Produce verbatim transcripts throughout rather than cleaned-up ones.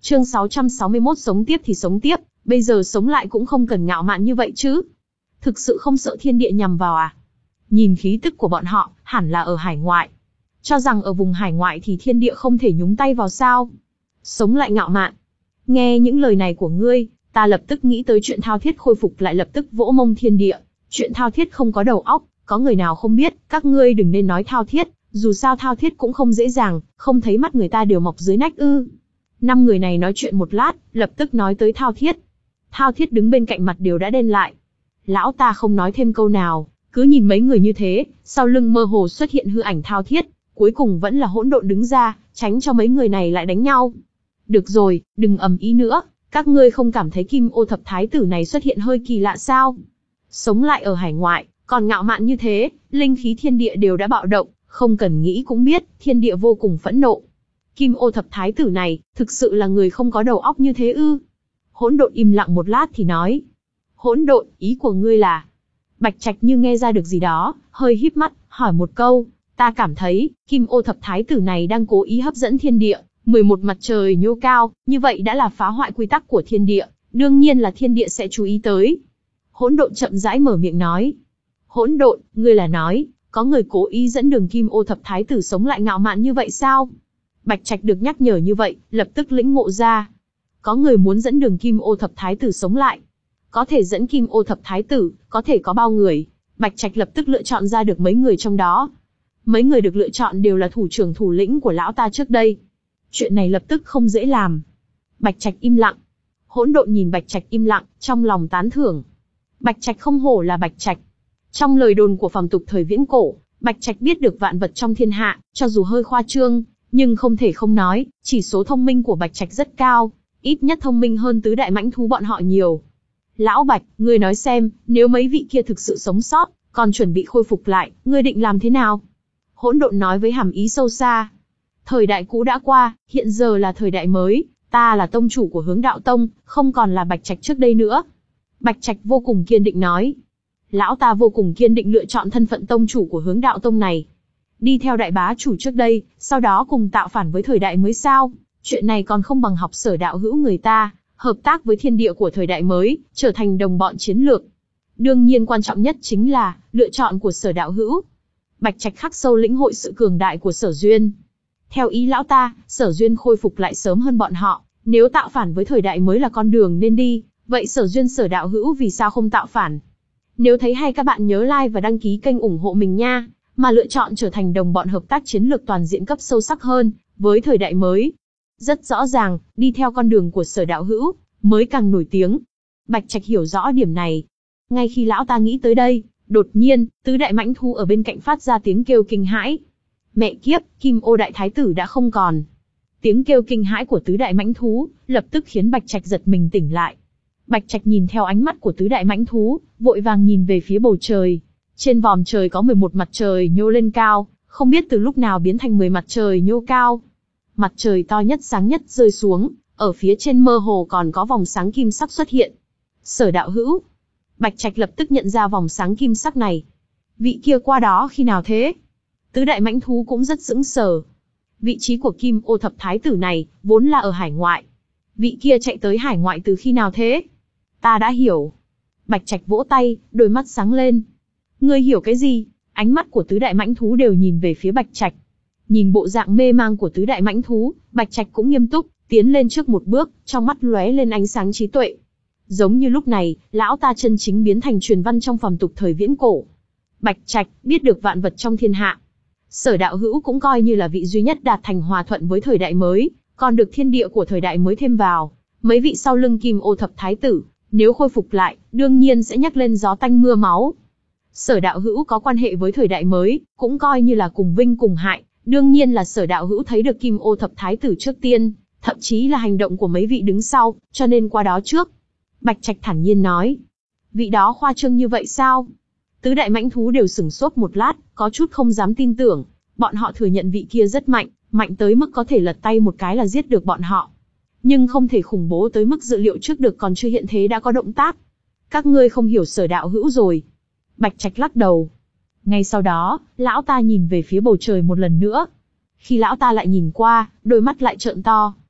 Chương sáu trăm sáu mươi mốt sống tiếp thì sống tiếp, bây giờ sống lại cũng không cần ngạo mạn như vậy chứ. Thực sự không sợ thiên địa nhằm vào à? Nhìn khí tức của bọn họ, hẳn là ở hải ngoại. Cho rằng ở vùng hải ngoại thì thiên địa không thể nhúng tay vào sao? Sống lại ngạo mạn. Nghe những lời này của ngươi, ta lập tức nghĩ tới chuyện thao thiết khôi phục lại lập tức vỗ mông thiên địa. Chuyện thao thiết không có đầu óc, có người nào không biết, các ngươi đừng nên nói thao thiết, dù sao thao thiết cũng không dễ dàng, không thấy mắt người ta đều mọc dưới nách ư. Năm người này nói chuyện một lát, lập tức nói tới thao thiết. Thao thiết đứng bên cạnh mặt đều đã đen lại. Lão ta không nói thêm câu nào, cứ nhìn mấy người như thế, sau lưng mơ hồ xuất hiện hư ảnh thao thiết, cuối cùng vẫn là hỗn độn đứng ra, tránh cho mấy người này lại đánh nhau. Được rồi, đừng ầm ĩ nữa, các ngươi không cảm thấy Kim Ô Thập Thái Tử này xuất hiện hơi kỳ lạ sao? Sống lại ở hải ngoại, còn ngạo mạn như thế, linh khí thiên địa đều đã bạo động, không cần nghĩ cũng biết, thiên địa vô cùng phẫn nộ. Kim Ô Thập Thái Tử này, thực sự là người không có đầu óc như thế ư? Hỗn độn im lặng một lát thì nói. Hỗn độn, ý của ngươi là? Bạch Trạch như nghe ra được gì đó, hơi híp mắt, hỏi một câu. Ta cảm thấy, Kim Ô Thập Thái Tử này đang cố ý hấp dẫn thiên địa, mười một mặt trời nhô cao, như vậy đã là phá hoại quy tắc của thiên địa, đương nhiên là thiên địa sẽ chú ý tới. Hỗn độn chậm rãi mở miệng nói. Hỗn độn, ngươi là nói, có người cố ý dẫn đường Kim Ô Thập Thái Tử sống lại ngạo mạn như vậy sao? Bạch Trạch được nhắc nhở như vậy, lập tức lĩnh ngộ ra. Có người muốn dẫn đường Kim Ô Thập Thái Tử sống lại. Có thể dẫn Kim Ô Thập Thái Tử, có thể có bao người? Bạch Trạch lập tức lựa chọn ra được mấy người trong đó. Mấy người được lựa chọn đều là thủ trưởng thủ lĩnh của lão ta trước đây. Chuyện này lập tức không dễ làm. Bạch Trạch im lặng. Hỗn độn nhìn Bạch Trạch im lặng, trong lòng tán thưởng. Bạch Trạch không hổ là Bạch Trạch. Trong lời đồn của phàm tục thời viễn cổ, Bạch Trạch biết được vạn vật trong thiên hạ, cho dù hơi khoa trương, nhưng không thể không nói, chỉ số thông minh của Bạch Trạch rất cao, ít nhất thông minh hơn tứ đại mãnh thú bọn họ nhiều. Lão Bạch, ngươi nói xem, nếu mấy vị kia thực sự sống sót, còn chuẩn bị khôi phục lại, ngươi định làm thế nào? Hỗn độn nói với hàm ý sâu xa. Thời đại cũ đã qua, hiện giờ là thời đại mới, ta là tông chủ của Hướng Đạo Tông, không còn là Bạch Trạch trước đây nữa. Bạch Trạch vô cùng kiên định nói. Lão ta vô cùng kiên định lựa chọn thân phận tông chủ của Hướng Đạo Tông này. Đi theo đại bá chủ trước đây, sau đó cùng tạo phản với thời đại mới sao? Chuyện này còn không bằng học Sở đạo hữu người ta, hợp tác với thiên địa của thời đại mới, trở thành đồng bọn chiến lược. Đương nhiên quan trọng nhất chính là, lựa chọn của Sở đạo hữu. Bạch Trạch khắc sâu lĩnh hội sự cường đại của Sở Duyên. Theo ý lão ta, Sở Duyên khôi phục lại sớm hơn bọn họ, nếu tạo phản với thời đại mới là con đường nên đi, vậy Sở Duyên Sở đạo hữu vì sao không tạo phản? Nếu thấy hay các bạn nhớ like và đăng ký kênh ủng hộ mình nha, mà lựa chọn trở thành đồng bọn hợp tác chiến lược toàn diện cấp sâu sắc hơn, với thời đại mới. Rất rõ ràng, đi theo con đường của Sở đạo hữu, mới càng nổi tiếng. Bạch Trạch hiểu rõ điểm này. Ngay khi lão ta nghĩ tới đây, đột nhiên, tứ đại mãnh thú ở bên cạnh phát ra tiếng kêu kinh hãi. Mẹ kiếp, Kim Ô Đại Thái Tử đã không còn. Tiếng kêu kinh hãi của tứ đại mãnh thú, lập tức khiến Bạch Trạch giật mình tỉnh lại. Bạch Trạch nhìn theo ánh mắt của tứ đại mãnh thú, vội vàng nhìn về phía bầu trời. Trên vòm trời có mười một mặt trời nhô lên cao, không biết từ lúc nào biến thành mười mặt trời nhô cao. Mặt trời to nhất sáng nhất rơi xuống, ở phía trên mơ hồ còn có vòng sáng kim sắc xuất hiện. Sở đạo hữu. Bạch Trạch lập tức nhận ra vòng sáng kim sắc này. Vị kia qua đó khi nào thế? Tứ đại mãnh thú cũng rất sững sờ. Vị trí của Kim Ô Thập Thái Tử này, vốn là ở hải ngoại. Vị kia chạy tới hải ngoại từ khi nào thế? Ta đã hiểu. Bạch Trạch vỗ tay, đôi mắt sáng lên. Ngươi hiểu cái gì? Ánh mắt của tứ đại mãnh thú đều nhìn về phía Bạch Trạch. Nhìn bộ dạng mê mang của tứ đại mãnh thú, Bạch Trạch cũng nghiêm túc, tiến lên trước một bước, trong mắt lóe lên ánh sáng trí tuệ. Giống như lúc này, lão ta chân chính biến thành truyền văn trong phàm tục thời viễn cổ. Bạch Trạch biết được vạn vật trong thiên hạ. Sở đạo hữu cũng coi như là vị duy nhất đạt thành hòa thuận với thời đại mới, còn được thiên địa của thời đại mới thêm vào. Mấy vị sau lưng Kim Ô Thập Thái Tử, nếu khôi phục lại, đương nhiên sẽ nhắc lên gió tanh mưa máu. Sở đạo hữu có quan hệ với thời đại mới, cũng coi như là cùng vinh cùng hại, đương nhiên là Sở đạo hữu thấy được Kim Ô Thập Thái Tử trước tiên, thậm chí là hành động của mấy vị đứng sau, cho nên qua đó trước. Bạch Trạch thản nhiên nói. Vị đó khoa trương như vậy sao? Tứ đại mãnh thú đều sửng sốt một lát, có chút không dám tin tưởng. Bọn họ thừa nhận vị kia rất mạnh, mạnh tới mức có thể lật tay một cái là giết được bọn họ. Nhưng không thể khủng bố tới mức dự liệu trước được còn chưa hiện thế đã có động tác. Các ngươi không hiểu Sở đạo hữu rồi. Bạch Trạch lắc đầu. Ngay sau đó, lão ta nhìn về phía bầu trời một lần nữa. Khi lão ta lại nhìn qua, đôi mắt lại trợn to.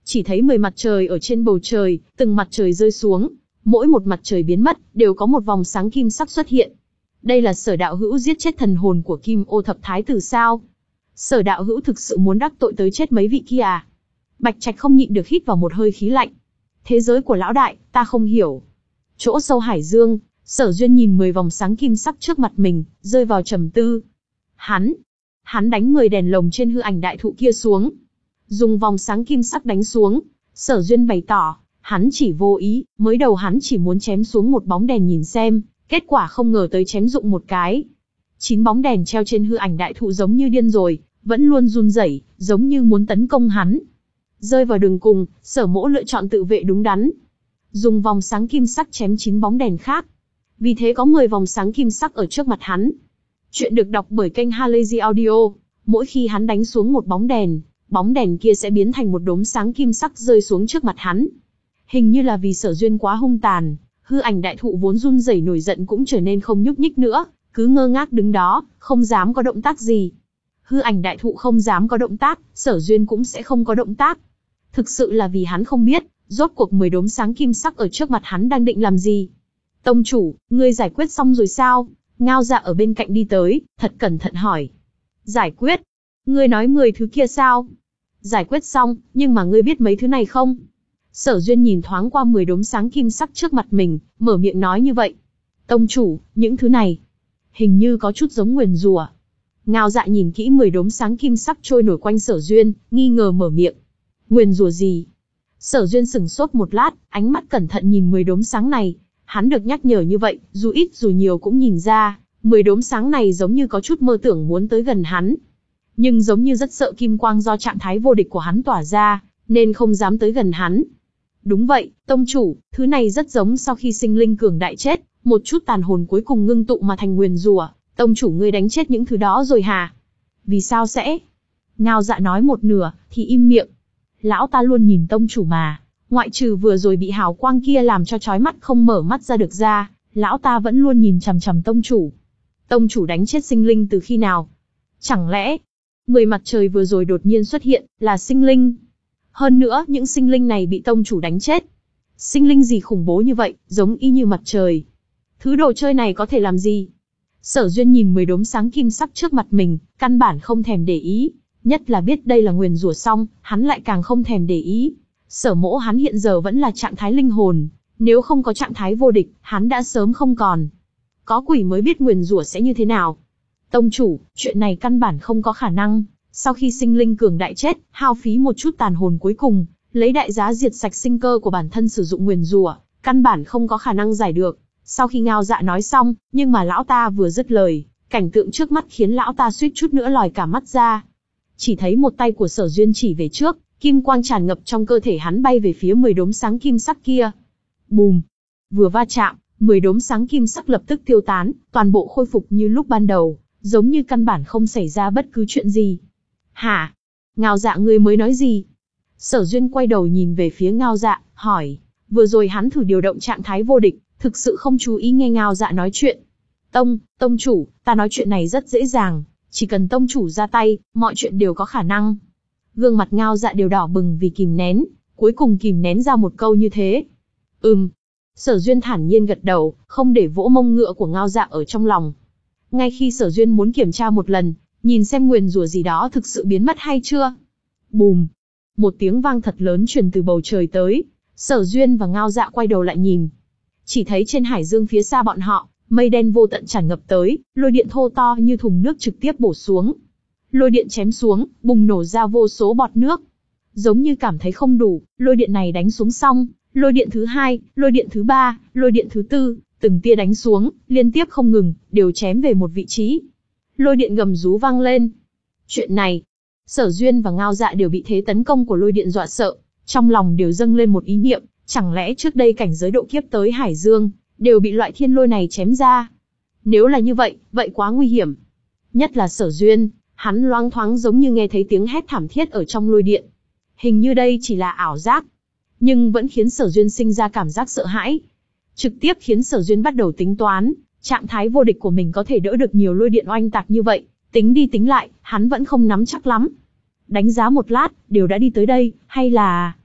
Chỉ thấy mười mặt trời ở trên bầu trời, từng mặt trời rơi xuống, mỗi một mặt trời biến mất, đều có một vòng sáng kim sắc xuất hiện. Đây là Sở đạo hữu giết chết thần hồn của Kim Ô Thập Thái Tử sao? Sở đạo hữu thực sự muốn đắc tội tới chết mấy vị kia à? Bạch Trạch không nhịn được hít vào một hơi khí lạnh. Thế giới của lão đại, ta không hiểu. Chỗ sâu hải dương, Sở Duyên nhìn mười vòng sáng kim sắc trước mặt mình, rơi vào trầm tư. Hắn, hắn đánh mười đèn lồng trên hư ảnh đại thụ kia xuống. Dùng vòng sáng kim sắc đánh xuống, Sở Duyên bày tỏ, hắn chỉ vô ý, mới đầu hắn chỉ muốn chém xuống một bóng đèn nhìn xem, kết quả không ngờ tới chém dụng một cái. Chín bóng đèn treo trên hư ảnh đại thụ giống như điên rồi, vẫn luôn run rẩy, giống như muốn tấn công hắn. Rơi vào đường cùng, Sở Mỗ lựa chọn tự vệ đúng đắn. Dùng vòng sáng kim sắc chém chín bóng đèn khác. Vì thế có mười vòng sáng kim sắc ở trước mặt hắn. Chuyện được đọc bởi kênh Halazy Audio. Mỗi khi hắn đánh xuống một bóng đèn, bóng đèn kia sẽ biến thành một đốm sáng kim sắc rơi xuống trước mặt hắn. Hình như là vì Sở Duyên quá hung tàn, hư ảnh đại thụ vốn run rẩy nổi giận cũng trở nên không nhúc nhích nữa, cứ ngơ ngác đứng đó, không dám có động tác gì. Hư ảnh đại thụ không dám có động tác, Sở Duyên cũng sẽ không có động tác. Thực sự là vì hắn không biết, rốt cuộc mười đốm sáng kim sắc ở trước mặt hắn đang định làm gì. Tông chủ, ngươi giải quyết xong rồi sao? Ngao Dạ ở bên cạnh đi tới, thật cẩn thận hỏi. Giải quyết? Ngươi nói mười thứ kia sao? Giải quyết xong, nhưng mà ngươi biết mấy thứ này không? Sở Duyên nhìn thoáng qua mười đốm sáng kim sắc trước mặt mình, mở miệng nói như vậy. Tông chủ, những thứ này, hình như có chút giống nguyền rủa. Ngao Dạ nhìn kỹ mười đốm sáng kim sắc trôi nổi quanh Sở Duyên, nghi ngờ mở miệng. Nguyền rủa gì? Sở Duyên sững sốt một lát, ánh mắt cẩn thận nhìn mười đốm sáng này. Hắn được nhắc nhở như vậy, dù ít dù nhiều cũng nhìn ra, mười đốm sáng này giống như có chút mơ tưởng muốn tới gần hắn. Nhưng giống như rất sợ kim quang do trạng thái vô địch của hắn tỏa ra, nên không dám tới gần hắn. Đúng vậy, tông chủ, thứ này rất giống sau khi sinh linh cường đại chết, một chút tàn hồn cuối cùng ngưng tụ mà thành nguyền rủa. Tông chủ ngươi đánh chết những thứ đó rồi hả? Vì sao sẽ? Ngao Dạ nói một nửa, thì im miệng. Lão ta luôn nhìn tông chủ mà, ngoại trừ vừa rồi bị hào quang kia làm cho chói mắt không mở mắt ra được ra, lão ta vẫn luôn nhìn chằm chằm tông chủ. Tông chủ đánh chết sinh linh từ khi nào? Chẳng lẽ, mười mặt trời vừa rồi đột nhiên xuất hiện, là sinh linh? Hơn nữa, những sinh linh này bị tông chủ đánh chết. Sinh linh gì khủng bố như vậy, giống y như mặt trời. Thứ đồ chơi này có thể làm gì? Sở Duyên nhìn mười đốm sáng kim sắc trước mặt mình, căn bản không thèm để ý. Nhất là biết đây là nguyền rủa xong, hắn lại càng không thèm để ý. Sở Mỗ hắn hiện giờ vẫn là trạng thái linh hồn. Nếu không có trạng thái vô địch, hắn đã sớm không còn. Có quỷ mới biết nguyền rủa sẽ như thế nào. Tông chủ, chuyện này căn bản không có khả năng. Sau khi sinh linh cường đại chết, hao phí một chút tàn hồn cuối cùng, lấy đại giá diệt sạch sinh cơ của bản thân sử dụng nguyền rủa, căn bản không có khả năng giải được. Sau khi Ngao Dạ nói xong, nhưng mà lão ta vừa dứt lời, cảnh tượng trước mắt khiến lão ta suýt chút nữa lòi cả mắt ra. Chỉ thấy một tay của Sở Duyên chỉ về trước, kim quang tràn ngập trong cơ thể hắn bay về phía mười đốm sáng kim sắc kia. Bùm! Vừa va chạm, mười đốm sáng kim sắc lập tức tiêu tán, toàn bộ khôi phục như lúc ban đầu, giống như căn bản không xảy ra bất cứ chuyện gì. Hả? Ngao Dạ ngươi mới nói gì? Sở Duyên quay đầu nhìn về phía Ngao Dạ, hỏi. Vừa rồi hắn thử điều động trạng thái vô địch, thực sự không chú ý nghe Ngao Dạ nói chuyện. Tông, tông chủ, ta nói chuyện này rất dễ dàng, chỉ cần tông chủ ra tay, mọi chuyện đều có khả năng. Gương mặt Ngao Dạ đều đỏ bừng vì kìm nén, cuối cùng kìm nén ra một câu như thế. Ừm. Sở Duyên thản nhiên gật đầu, không để vỗ mông ngựa của Ngao Dạ ở trong lòng. Ngay khi Sở Duyên muốn kiểm tra một lần, nhìn xem nguyền rủa gì đó thực sự biến mất hay chưa. Bùm! Một tiếng vang thật lớn truyền từ bầu trời tới. Sở Duyên và Ngao Dạ quay đầu lại nhìn. Chỉ thấy trên hải dương phía xa bọn họ, mây đen vô tận tràn ngập tới, lôi điện thô to như thùng nước trực tiếp bổ xuống. Lôi điện chém xuống, bùng nổ ra vô số bọt nước. Giống như cảm thấy không đủ, lôi điện này đánh xuống xong, lôi điện thứ hai, lôi điện thứ ba, lôi điện thứ tư, từng tia đánh xuống, liên tiếp không ngừng, đều chém về một vị trí. Lôi điện gầm rú vang lên. Chuyện này, Sở Duyên và Ngao Dạ đều bị thế tấn công của lôi điện dọa sợ, trong lòng đều dâng lên một ý niệm, chẳng lẽ trước đây cảnh giới độ kiếp tới hải dương, đều bị loại thiên lôi này chém ra. Nếu là như vậy, vậy quá nguy hiểm. Nhất là Sở Duyên, hắn loáng thoáng giống như nghe thấy tiếng hét thảm thiết ở trong lôi điện. Hình như đây chỉ là ảo giác, nhưng vẫn khiến Sở Duyên sinh ra cảm giác sợ hãi. Trực tiếp khiến Sở Duyên bắt đầu tính toán, trạng thái vô địch của mình có thể đỡ được nhiều lôi điện oanh tạc như vậy, tính đi tính lại, hắn vẫn không nắm chắc lắm. Đánh giá một lát, đều đã đi tới đây, hay là...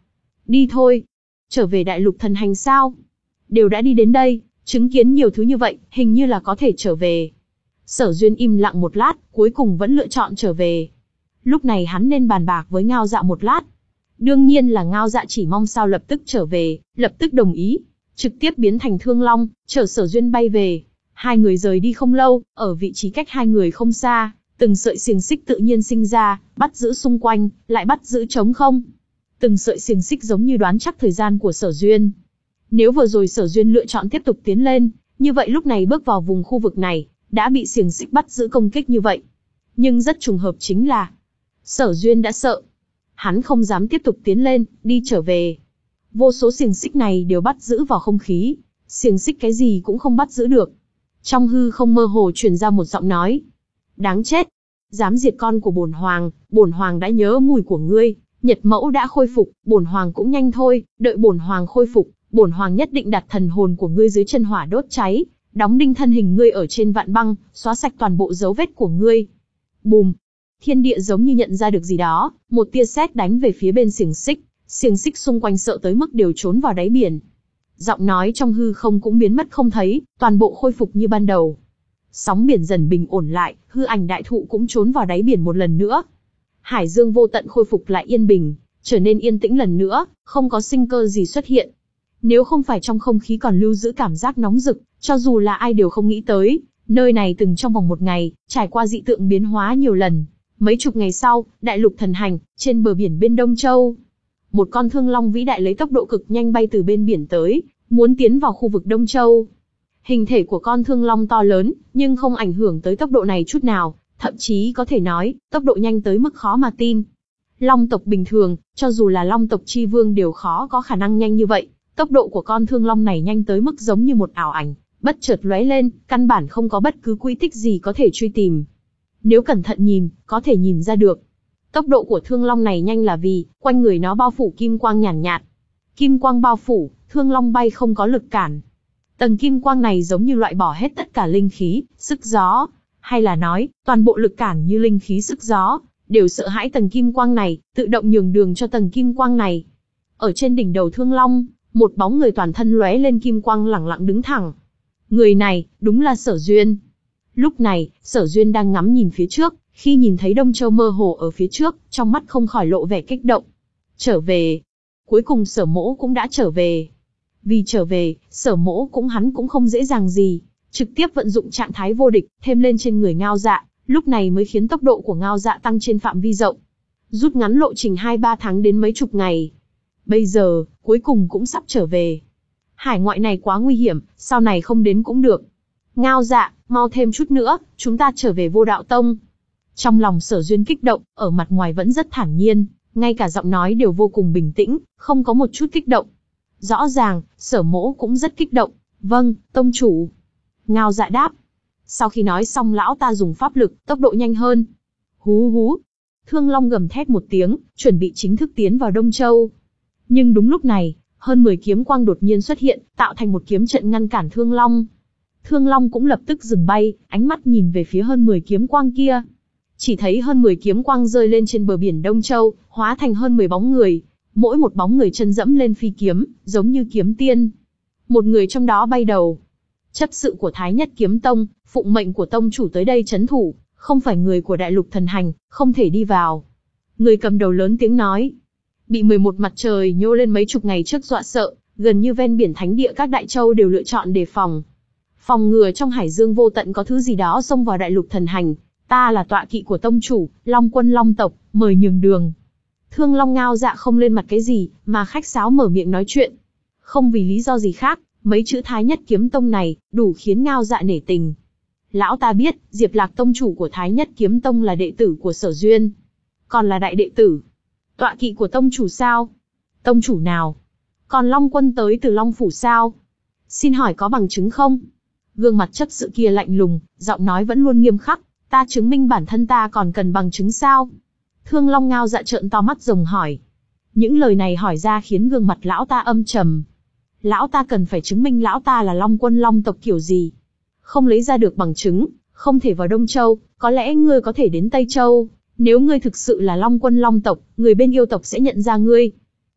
Đi thôi. Trở về đại lục thần hành sao? Đều đã đi đến đây, chứng kiến nhiều thứ như vậy, hình như là có thể trở về. Sở Duyên im lặng một lát, cuối cùng vẫn lựa chọn trở về. Lúc này hắn nên bàn bạc với Ngao Dạ một lát. Đương nhiên là Ngao Dạ chỉ mong sao lập tức trở về, lập tức đồng ý. Trực tiếp biến thành Thương Long, chở Sở Duyên bay về. Hai người rời đi không lâu, ở vị trí cách hai người không xa, từng sợi xiềng xích tự nhiên sinh ra, bắt giữ xung quanh, lại bắt giữ trống không. Từng sợi xiềng xích giống như đoán chắc thời gian của Sở Duyên. Nếu vừa rồi Sở Duyên lựa chọn tiếp tục tiến lên, như vậy lúc này bước vào vùng khu vực này, đã bị xiềng xích bắt giữ công kích như vậy. Nhưng rất trùng hợp chính là, Sở Duyên đã sợ. Hắn không dám tiếp tục tiến lên, đi trở về. Vô số xiềng xích này đều bắt giữ vào không khí, xiềng xích cái gì cũng không bắt giữ được. Trong hư không mơ hồ truyền ra một giọng nói. Đáng chết! Dám diệt con của bổn hoàng, bổn hoàng đã nhớ mùi của ngươi. Nhật mẫu đã khôi phục, bổn hoàng cũng nhanh thôi, đợi bổn hoàng khôi phục, bổn hoàng nhất định đặt thần hồn của ngươi dưới chân hỏa đốt cháy, đóng đinh thân hình ngươi ở trên vạn băng, xóa sạch toàn bộ dấu vết của ngươi. Bùm! Thiên địa giống như nhận ra được gì đó, một tia sét đánh về phía bên xiềng xích, xiềng xích xung quanh sợ tới mức đều trốn vào đáy biển. Giọng nói trong hư không cũng biến mất không thấy, toàn bộ khôi phục như ban đầu. Sóng biển dần bình ổn lại, hư ảnh đại thụ cũng trốn vào đáy biển một lần nữa. Hải dương vô tận khôi phục lại yên bình, trở nên yên tĩnh lần nữa, không có sinh cơ gì xuất hiện. Nếu không phải trong không khí còn lưu giữ cảm giác nóng rực, cho dù là ai đều không nghĩ tới, nơi này từng trong vòng một ngày, trải qua dị tượng biến hóa nhiều lần. Mấy chục ngày sau, đại lục thần hành, trên bờ biển bên Đông Châu. Một con thương long vĩ đại lấy tốc độ cực nhanh bay từ bên biển tới, muốn tiến vào khu vực Đông Châu. Hình thể của con thương long to lớn, nhưng không ảnh hưởng tới tốc độ này chút nào, thậm chí có thể nói, tốc độ nhanh tới mức khó mà tin. Long tộc bình thường, cho dù là long tộc chi vương đều khó có khả năng nhanh như vậy, tốc độ của con thương long này nhanh tới mức giống như một ảo ảnh, bất chợt lóe lên, căn bản không có bất cứ quy tích gì có thể truy tìm. Nếu cẩn thận nhìn, có thể nhìn ra được. Tốc độ của thương long này nhanh là vì, quanh người nó bao phủ kim quang nhàn nhạt, nhạt. Kim quang bao phủ, thương long bay không có lực cản. Tầng kim quang này giống như loại bỏ hết tất cả linh khí, sức gió, hay là nói, toàn bộ lực cản như linh khí sức gió, đều sợ hãi tầng kim quang này, tự động nhường đường cho tầng kim quang này. Ở trên đỉnh đầu thương long, một bóng người toàn thân lóe lên kim quang lẳng lặng đứng thẳng. Người này, đúng là Sở Duyên. Lúc này, Sở Duyên đang ngắm nhìn phía trước, khi nhìn thấy Đông Châu mơ hồ ở phía trước, trong mắt không khỏi lộ vẻ kích động. Trở về. Cuối cùng Sở Mỗ cũng đã trở về. Vì trở về, Sở Mỗ cũng hắn cũng không dễ dàng gì, trực tiếp vận dụng trạng thái vô địch, thêm lên trên người Ngao Dạ, lúc này mới khiến tốc độ của Ngao Dạ tăng trên phạm vi rộng, rút ngắn lộ trình hai ba tháng đến mấy chục ngày. Bây giờ, cuối cùng cũng sắp trở về. Hải ngoại này quá nguy hiểm, sau này không đến cũng được. Ngao Dạ, mau thêm chút nữa, chúng ta trở về Vô Đạo Tông. Trong lòng Sở Duyên kích động, ở mặt ngoài vẫn rất thản nhiên, ngay cả giọng nói đều vô cùng bình tĩnh, không có một chút kích động. Rõ ràng, Sở Mỗ cũng rất kích động. Vâng, tông chủ. Ngao Dạ đáp. Sau khi nói xong lão ta dùng pháp lực, tốc độ nhanh hơn. Hú hú. Thương Long gầm thét một tiếng, chuẩn bị chính thức tiến vào Đông Châu. Nhưng đúng lúc này, hơn mười kiếm quang đột nhiên xuất hiện, tạo thành một kiếm trận ngăn cản Thương Long. Thương Long cũng lập tức dừng bay, ánh mắt nhìn về phía hơn mười kiếm quang kia. Chỉ thấy hơn mười kiếm quang rơi lên trên bờ biển Đông Châu, hóa thành hơn mười bóng người. Mỗi một bóng người chân dẫm lên phi kiếm, giống như kiếm tiên. Một người trong đó bay đầu. Chấp sự của Thái Nhất Kiếm Tông, phụng mệnh của tông chủ tới đây trấn thủ, không phải người của đại lục thần hành, không thể đi vào. Người cầm đầu lớn tiếng nói. Bị mười một mặt trời nhô lên mấy chục ngày trước dọa sợ, gần như ven biển thánh địa các đại châu đều lựa chọn đề phòng. Phòng ngừa trong hải dương vô tận có thứ gì đó xông vào đại lục thần hành. Ta là tọa kỵ của tông chủ, Long Quân Long tộc, mời nhường đường. Thương Long Ngao Dạ không lên mặt cái gì, mà khách sáo mở miệng nói chuyện. Không vì lý do gì khác, mấy chữ Thái Nhất Kiếm Tông này, đủ khiến Ngao Dạ nể tình. Lão ta biết, Diệp Lạc tông chủ của Thái Nhất Kiếm Tông là đệ tử của Sở Duyên. Còn là đại đệ tử. Tọa kỵ của tông chủ sao? Tông chủ nào? Còn Long Quân tới từ Long Phủ sao? Xin hỏi có bằng chứng không? Gương mặt chấp sự kia lạnh lùng, giọng nói vẫn luôn nghiêm khắc. Ta chứng minh bản thân ta còn cần bằng chứng sao? Thương Long Ngao Dạ trợn to mắt rồng hỏi. Những lời này hỏi ra khiến gương mặt lão ta âm trầm. Lão ta cần phải chứng minh lão ta là Long Quân Long tộc kiểu gì? Không lấy ra được bằng chứng, không thể vào Đông Châu, có lẽ ngươi có thể đến Tây Châu. Nếu ngươi thực sự là Long Quân Long tộc, người bên yêu tộc sẽ nhận ra ngươi.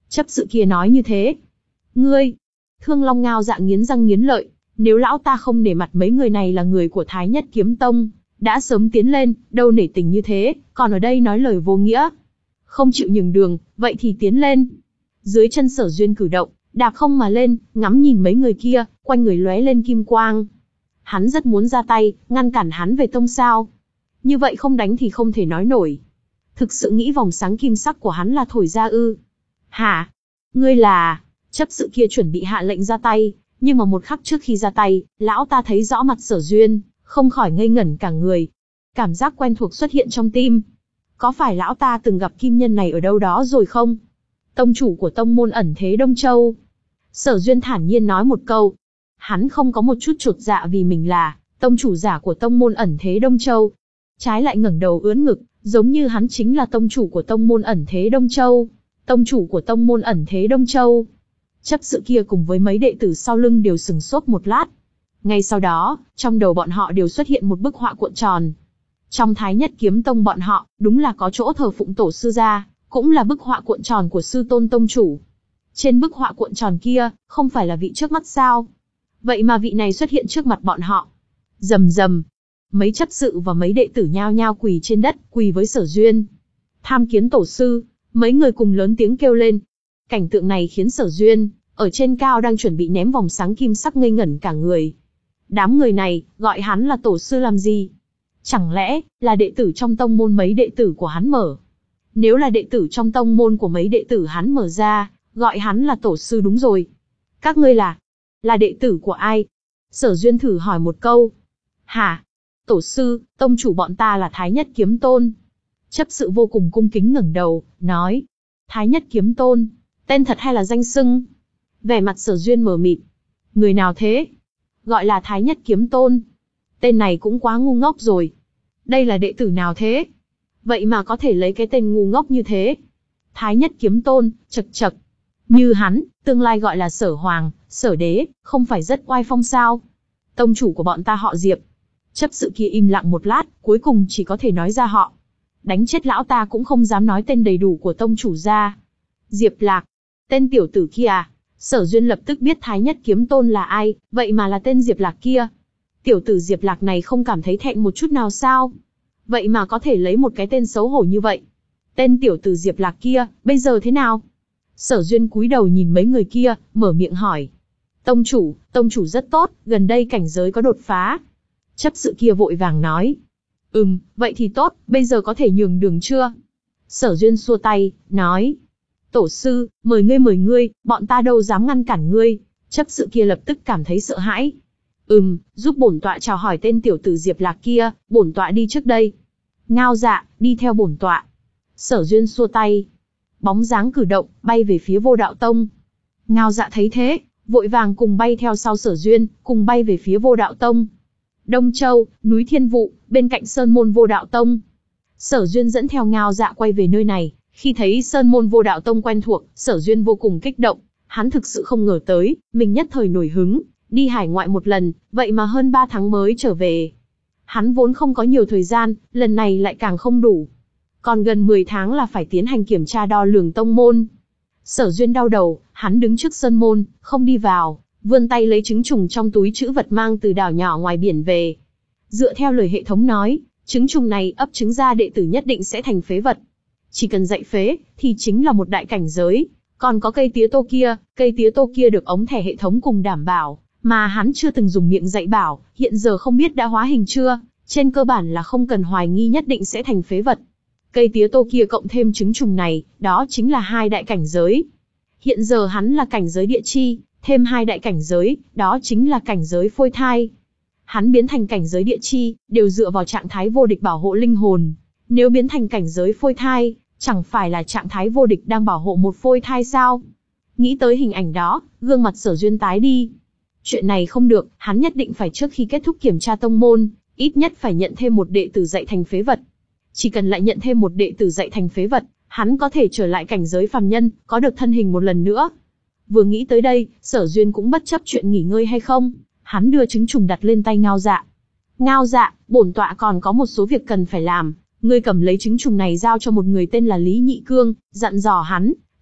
Chấp sự kia nói như thế. Ngươi! Thương Long Ngao Dạ nghiến răng nghiến lợi, nếu lão ta không nể mặt mấy người này là người của Thái Nhất Kiếm Tông, đã sớm tiến lên, đâu nể tình như thế, còn ở đây nói lời vô nghĩa. Không chịu nhường đường, vậy thì tiến lên. Dưới chân Sở Duyên cử động, đạp không mà lên, ngắm nhìn mấy người kia, quanh người lóe lên kim quang. Hắn rất muốn ra tay, ngăn cản hắn về tông sao. Như vậy không đánh thì không thể nói nổi. Thực sự nghĩ vòng sáng kim sắc của hắn là thổi ra ư? Hả? Ngươi là... Chấp sự kia chuẩn bị hạ lệnh ra tay, nhưng mà một khắc trước khi ra tay, lão ta thấy rõ mặt Sở Duyên, không khỏi ngây ngẩn cả người. Cảm giác quen thuộc xuất hiện trong tim. Có phải lão ta từng gặp kim nhân này ở đâu đó rồi không? Tông chủ của tông môn ẩn thế Đông Châu. Sở Duyên thản nhiên nói một câu. Hắn không có một chút chột dạ vì mình là tông chủ giả của tông môn ẩn thế Đông Châu. Trái lại ngẩng đầu ưỡn ngực, giống như hắn chính là tông chủ của tông môn ẩn thế Đông Châu. Tông chủ của tông môn ẩn thế Đông Châu. Chấp sự kia cùng với mấy đệ tử sau lưng đều sừng sốt một lát. Ngay sau đó, trong đầu bọn họ đều xuất hiện một bức họa cuộn tròn. Trong Thái Nhất Kiếm Tông bọn họ, đúng là có chỗ thờ phụng tổ sư gia, cũng là bức họa cuộn tròn của sư tôn tông chủ. Trên bức họa cuộn tròn kia, không phải là vị trước mắt sao? Vậy mà vị này xuất hiện trước mặt bọn họ. Rầm rầm, mấy chấp sự và mấy đệ tử nhao nhao quỳ trên đất, quỳ với Sở Duyên. Tham kiến tổ sư, mấy người cùng lớn tiếng kêu lên. Cảnh tượng này khiến Sở Duyên, ở trên cao đang chuẩn bị ném vòng sáng kim sắc ngây ngẩn cả người. Đám người này, gọi hắn là tổ sư làm gì? Chẳng lẽ, là đệ tử trong tông môn mấy đệ tử của hắn mở? Nếu là đệ tử trong tông môn của mấy đệ tử hắn mở ra, gọi hắn là tổ sư đúng rồi. Các ngươi là, là đệ tử của ai? Sở Duyên thử hỏi một câu. Hả? Tổ sư, tông chủ bọn ta là Thái Nhất Kiếm Tôn. Chấp sự vô cùng cung kính ngẩng đầu, nói. Thái Nhất Kiếm Tôn, tên thật hay là danh xưng? Vẻ mặt Sở Duyên mờ mịt. Người nào thế? Gọi là Thái Nhất Kiếm Tôn. Tên này cũng quá ngu ngốc rồi. Đây là đệ tử nào thế? Vậy mà có thể lấy cái tên ngu ngốc như thế. Thái Nhất Kiếm Tôn, chật chật. Như hắn, tương lai gọi là Sở Hoàng, Sở Đế, không phải rất oai phong sao? Tông chủ của bọn ta họ Diệp. Chấp sự kia im lặng một lát, cuối cùng chỉ có thể nói ra họ. Đánh chết lão ta cũng không dám nói tên đầy đủ của tông chủ ra. Diệp Lạc. Tên tiểu tử kia à? Sở Duyên lập tức biết Thái Nhất Kiếm Tôn là ai, vậy mà là tên Diệp Lạc kia. Tiểu tử Diệp Lạc này không cảm thấy thẹn một chút nào sao? Vậy mà có thể lấy một cái tên xấu hổ như vậy. Tên tiểu tử Diệp Lạc kia, bây giờ thế nào? Sở Duyên cúi đầu nhìn mấy người kia, mở miệng hỏi. Tông chủ, tông chủ rất tốt, gần đây cảnh giới có đột phá. Chấp sự kia vội vàng nói. Ừm, vậy thì tốt, bây giờ có thể nhường đường chưa? Sở Duyên xua tay, nói. Tổ sư, mời ngươi mời ngươi, bọn ta đâu dám ngăn cản ngươi. Chấp sự kia lập tức cảm thấy sợ hãi. Ừm, giúp bổn tọa chào hỏi tên tiểu tử Diệp Lạc kia, bổn tọa đi trước đây. Ngao Dạ, đi theo bổn tọa. Sở Duyên xua tay. Bóng dáng cử động, bay về phía Vô Đạo Tông. Ngao Dạ thấy thế, vội vàng cùng bay theo sau Sở Duyên, cùng bay về phía Vô Đạo Tông. Đông Châu, núi Thiên Vụ, bên cạnh Sơn Môn Vô Đạo Tông. Sở Duyên dẫn theo Ngao Dạ quay về nơi này, khi thấy Sơn Môn Vô Đạo Tông quen thuộc, Sở Duyên vô cùng kích động, hắn thực sự không ngờ tới, mình nhất thời nổi hứng, đi hải ngoại một lần, vậy mà hơn ba tháng mới trở về. Hắn vốn không có nhiều thời gian, lần này lại càng không đủ. Còn gần mười tháng là phải tiến hành kiểm tra đo lường tông môn. Sở Duyên đau đầu, hắn đứng trước Sơn Môn, không đi vào, vươn tay lấy trứng trùng trong túi trữ vật mang từ đảo nhỏ ngoài biển về. Dựa theo lời hệ thống nói, trứng trùng này ấp trứng ra đệ tử nhất định sẽ thành phế vật. Chỉ cần dạy phế, thì chính là một đại cảnh giới. Còn có cây tía tô kia, cây tía tô kia được ống thẻ hệ thống cùng đảm bảo, mà hắn chưa từng dùng miệng dạy bảo, hiện giờ không biết đã hóa hình chưa, trên cơ bản là không cần hoài nghi nhất định sẽ thành phế vật. Cây tía tô kia cộng thêm trứng trùng này, đó chính là hai đại cảnh giới. Hiện giờ hắn là cảnh giới địa chi, thêm hai đại cảnh giới, đó chính là cảnh giới phôi thai. Hắn biến thành cảnh giới địa chi, đều dựa vào trạng thái vô địch bảo hộ linh hồn. Nếu biến thành cảnh giới phôi thai, chẳng phải là trạng thái vô địch đang bảo hộ một phôi thai sao? Nghĩ tới hình ảnh đó, gương mặt Sở Duyên tái đi. Chuyện này không được, hắn nhất định phải trước khi kết thúc kiểm tra tông môn, ít nhất phải nhận thêm một đệ tử dạy thành phế vật. Chỉ cần lại nhận thêm một đệ tử dạy thành phế vật, hắn có thể trở lại cảnh giới phàm nhân, có được thân hình một lần nữa. Vừa nghĩ tới đây, Sở Duyên cũng bất chấp chuyện nghỉ ngơi hay không, hắn đưa trứng trùng đặt lên tay Ngao Dạ. Ngao Dạ, bổn tọa còn có một số việc cần phải làm, ngươi cầm lấy trứng trùng này giao cho một người tên là Lý Nhị Cương, dặn dò hắn,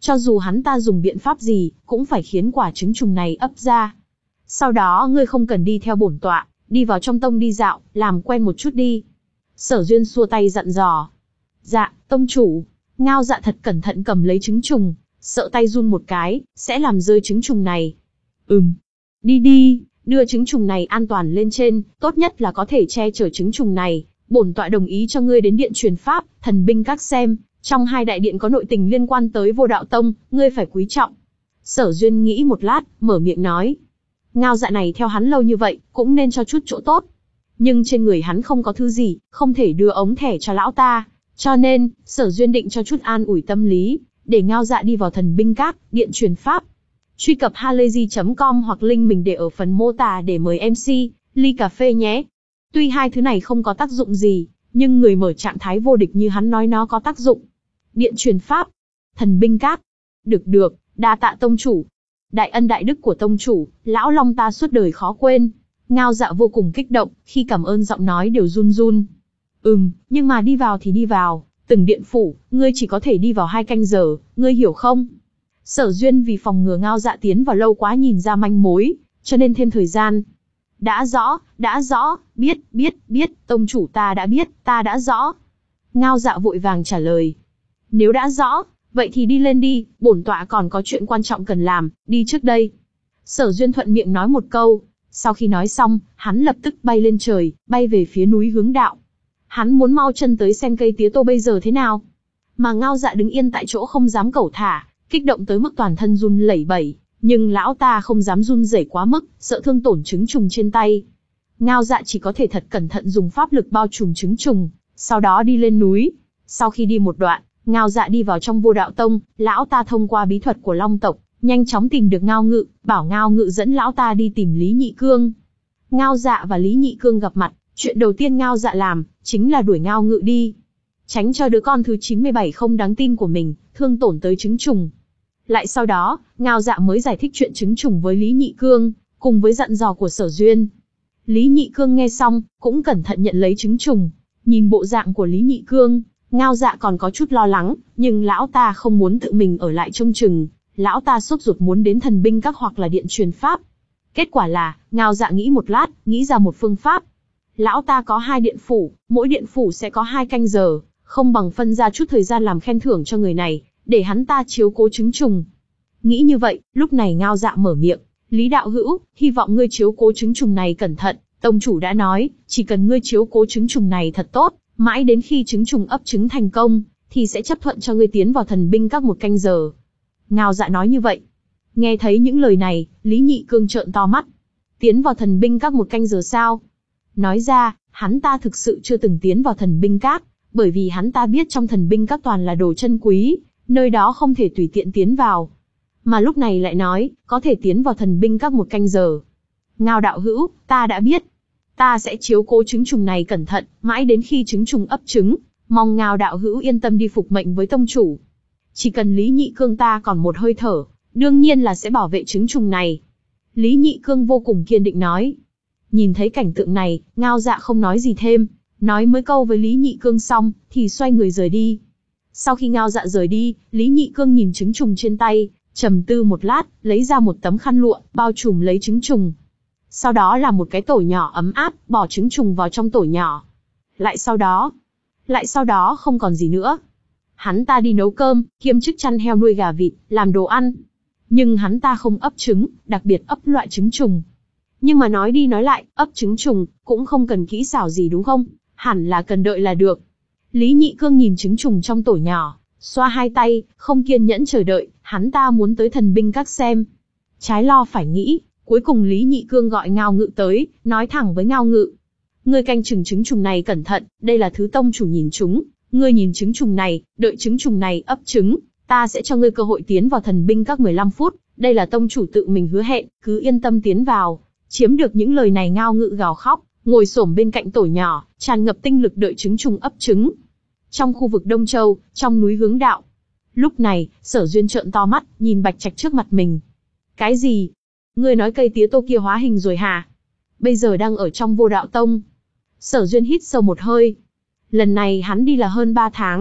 Cho dù hắn ta dùng biện pháp gì, cũng phải khiến quả trứng trùng này ấp ra. Sau đó ngươi không cần đi theo bổn tọa, đi vào trong tông đi dạo, làm quen một chút đi. Sở Duyên xua tay dặn dò. Dạ, tông chủ. Ngao Dạ thật cẩn thận cầm lấy trứng trùng, sợ tay run một cái, sẽ làm rơi trứng trùng này. Ừm. Đi đi, đưa trứng trùng này an toàn lên trên, tốt nhất là có thể che chở trứng trùng này. Bổn tọa đồng ý cho ngươi đến điện truyền pháp, thần binh các xem, trong hai đại điện có nội tình liên quan tới Vô Đạo Tông, ngươi phải quý trọng. Sở Duyên nghĩ một lát, mở miệng nói. Ngao Dạ này theo hắn lâu như vậy, cũng nên cho chút chỗ tốt. Nhưng trên người hắn không có thứ gì, không thể đưa ống thẻ cho lão ta. Cho nên, Sở Duyên định cho chút an ủi tâm lý, để Ngao Dạ đi vào thần binh các, điện truyền pháp. Truy cập halayzi chấm com hoặc link mình để ở phần mô tả để mời em xê, ly cà phê nhé. Tuy hai thứ này không có tác dụng gì, nhưng người mở trạng thái vô địch như hắn nói nó có tác dụng. Điện truyền pháp, thần binh các. Được được, đa tạ tông chủ. Đại ân đại đức của tông chủ, lão long ta suốt đời khó quên. Ngao Dạ vô cùng kích động, khi cảm ơn giọng nói đều run run. Ừm, nhưng mà đi vào thì đi vào, từng điện phủ, ngươi chỉ có thể đi vào hai canh giờ, ngươi hiểu không? Sở Duyên vì phòng ngừa Ngao Dạ tiến vào lâu quá nhìn ra manh mối, cho nên thêm thời gian. Đã rõ, đã rõ, biết, biết, biết, tông chủ ta đã biết, ta đã rõ. Ngao Dạ vội vàng trả lời. Nếu đã rõ, vậy thì đi lên đi, bổn tọa còn có chuyện quan trọng cần làm, đi trước đây. Sở Duyên thuận miệng nói một câu, sau khi nói xong, hắn lập tức bay lên trời, bay về phía núi Hướng Đạo. Hắn muốn mau chân tới xem cây tía tô bây giờ thế nào. Mà Ngao Dạ đứng yên tại chỗ không dám cẩu thả, kích động tới mức toàn thân run lẩy bẩy, nhưng lão ta không dám run rẩy quá mức, sợ thương tổn trứng trùng trên tay. Ngao Dạ chỉ có thể thật cẩn thận dùng pháp lực bao trùm trứng trùng, sau đó đi lên núi. Sau khi đi một đoạn, Ngao Dạ đi vào trong Vô Đạo Tông, lão ta thông qua bí thuật của Long tộc, nhanh chóng tìm được Ngao Ngự, bảo Ngao Ngự dẫn lão ta đi tìm Lý Nhị Cương. Ngao Dạ và Lý Nhị Cương gặp mặt, chuyện đầu tiên Ngao Dạ làm, chính là đuổi Ngao Ngự đi. Tránh cho đứa con thứ chín mươi bảy không đáng tin của mình, thương tổn tới trứng trùng. Lại sau đó, Ngao Dạ mới giải thích chuyện trứng trùng với Lý Nhị Cương, cùng với dặn dò của Sở Duyên. Lý Nhị Cương nghe xong, cũng cẩn thận nhận lấy trứng trùng. Nhìn bộ dạng của Lý Nhị Cương, Ngao Dạ còn có chút lo lắng, nhưng lão ta không muốn tự mình ở lại trông chừng. Lão ta sốt ruột muốn đến thần binh các hoặc là điện truyền pháp. Kết quả là, Ngao Dạ nghĩ một lát, nghĩ ra một phương pháp. Lão ta có hai điện phủ, mỗi điện phủ sẽ có hai canh giờ, không bằng phân ra chút thời gian làm khen thưởng cho người này, để hắn ta chiếu cố trứng trùng. Nghĩ như vậy, lúc này Ngao Dạ mở miệng, Lý đạo hữu, hy vọng ngươi chiếu cố trứng trùng này cẩn thận, tông chủ đã nói, chỉ cần ngươi chiếu cố trứng trùng này thật tốt, mãi đến khi trứng trùng ấp trứng thành công, thì sẽ chấp thuận cho ngươi tiến vào thần binh các một canh giờ. Ngao Dạ nói như vậy. Nghe thấy những lời này, Lý Nhị Cương trợn to mắt. Tiến vào thần binh các một canh giờ sao? Nói ra, hắn ta thực sự chưa từng tiến vào thần binh các, bởi vì hắn ta biết trong thần binh các toàn là đồ chân quý, nơi đó không thể tùy tiện tiến vào. Mà lúc này lại nói, có thể tiến vào thần binh các một canh giờ. Ngao đạo hữu, ta đã biết. Ta sẽ chiếu cố trứng trùng này cẩn thận, mãi đến khi trứng trùng ấp trứng, mong Ngao đạo hữu yên tâm đi phục mệnh với tông chủ. Chỉ cần Lý Nhị Cương ta còn một hơi thở, đương nhiên là sẽ bảo vệ trứng trùng này. Lý Nhị Cương vô cùng kiên định nói. Nhìn thấy cảnh tượng này, Ngao Dạ không nói gì thêm, nói mấy câu với Lý Nhị Cương xong, thì xoay người rời đi. Sau khi Ngao Dạ rời đi, Lý Nhị Cương nhìn trứng trùng trên tay, trầm tư một lát, lấy ra một tấm khăn lụa, bao trùm lấy trứng trùng. Sau đó là một cái tổ nhỏ ấm áp, bỏ trứng trùng vào trong tổ nhỏ. Lại sau đó, lại sau đó không còn gì nữa. Hắn ta đi nấu cơm, kiêm chức chăn heo nuôi gà vịt, làm đồ ăn. Nhưng hắn ta không ấp trứng, đặc biệt ấp loại trứng trùng. Nhưng mà nói đi nói lại, ấp trứng trùng, cũng không cần kỹ xảo gì đúng không? Hẳn là cần đợi là được. Lý Nhị Cương nhìn trứng trùng trong tổ nhỏ, xoa hai tay, không kiên nhẫn chờ đợi, hắn ta muốn tới thần binh các xem. Trái lo phải nghĩ, cuối cùng Lý Nhị Cương gọi Ngao Ngự tới, nói thẳng với Ngao Ngự. Ngươi canh chừng trứng trùng này cẩn thận, đây là thứ tông chủ nhìn chúng. Ngươi nhìn trứng trùng này, đợi trứng trùng này ấp trứng, ta sẽ cho ngươi cơ hội tiến vào thần binh các mười lăm phút, đây là tông chủ tự mình hứa hẹn, cứ yên tâm tiến vào. Chiếm được những lời này Ngao Ngự gào khóc, ngồi xổm bên cạnh tổ nhỏ, tràn ngập tinh lực đợi trứng trùng ấp trứng. Trong khu vực Đông Châu, trong núi Hướng Đạo. Lúc này, Sở Duyên trợn to mắt, nhìn Bạch Trạch trước mặt mình. Cái gì? Ngươi nói cây tía tô kia hóa hình rồi hả? Bây giờ đang ở trong Vô Đạo Tông. Sở Duyên hít sâu một hơi. Lần này hắn đi là hơn ba tháng,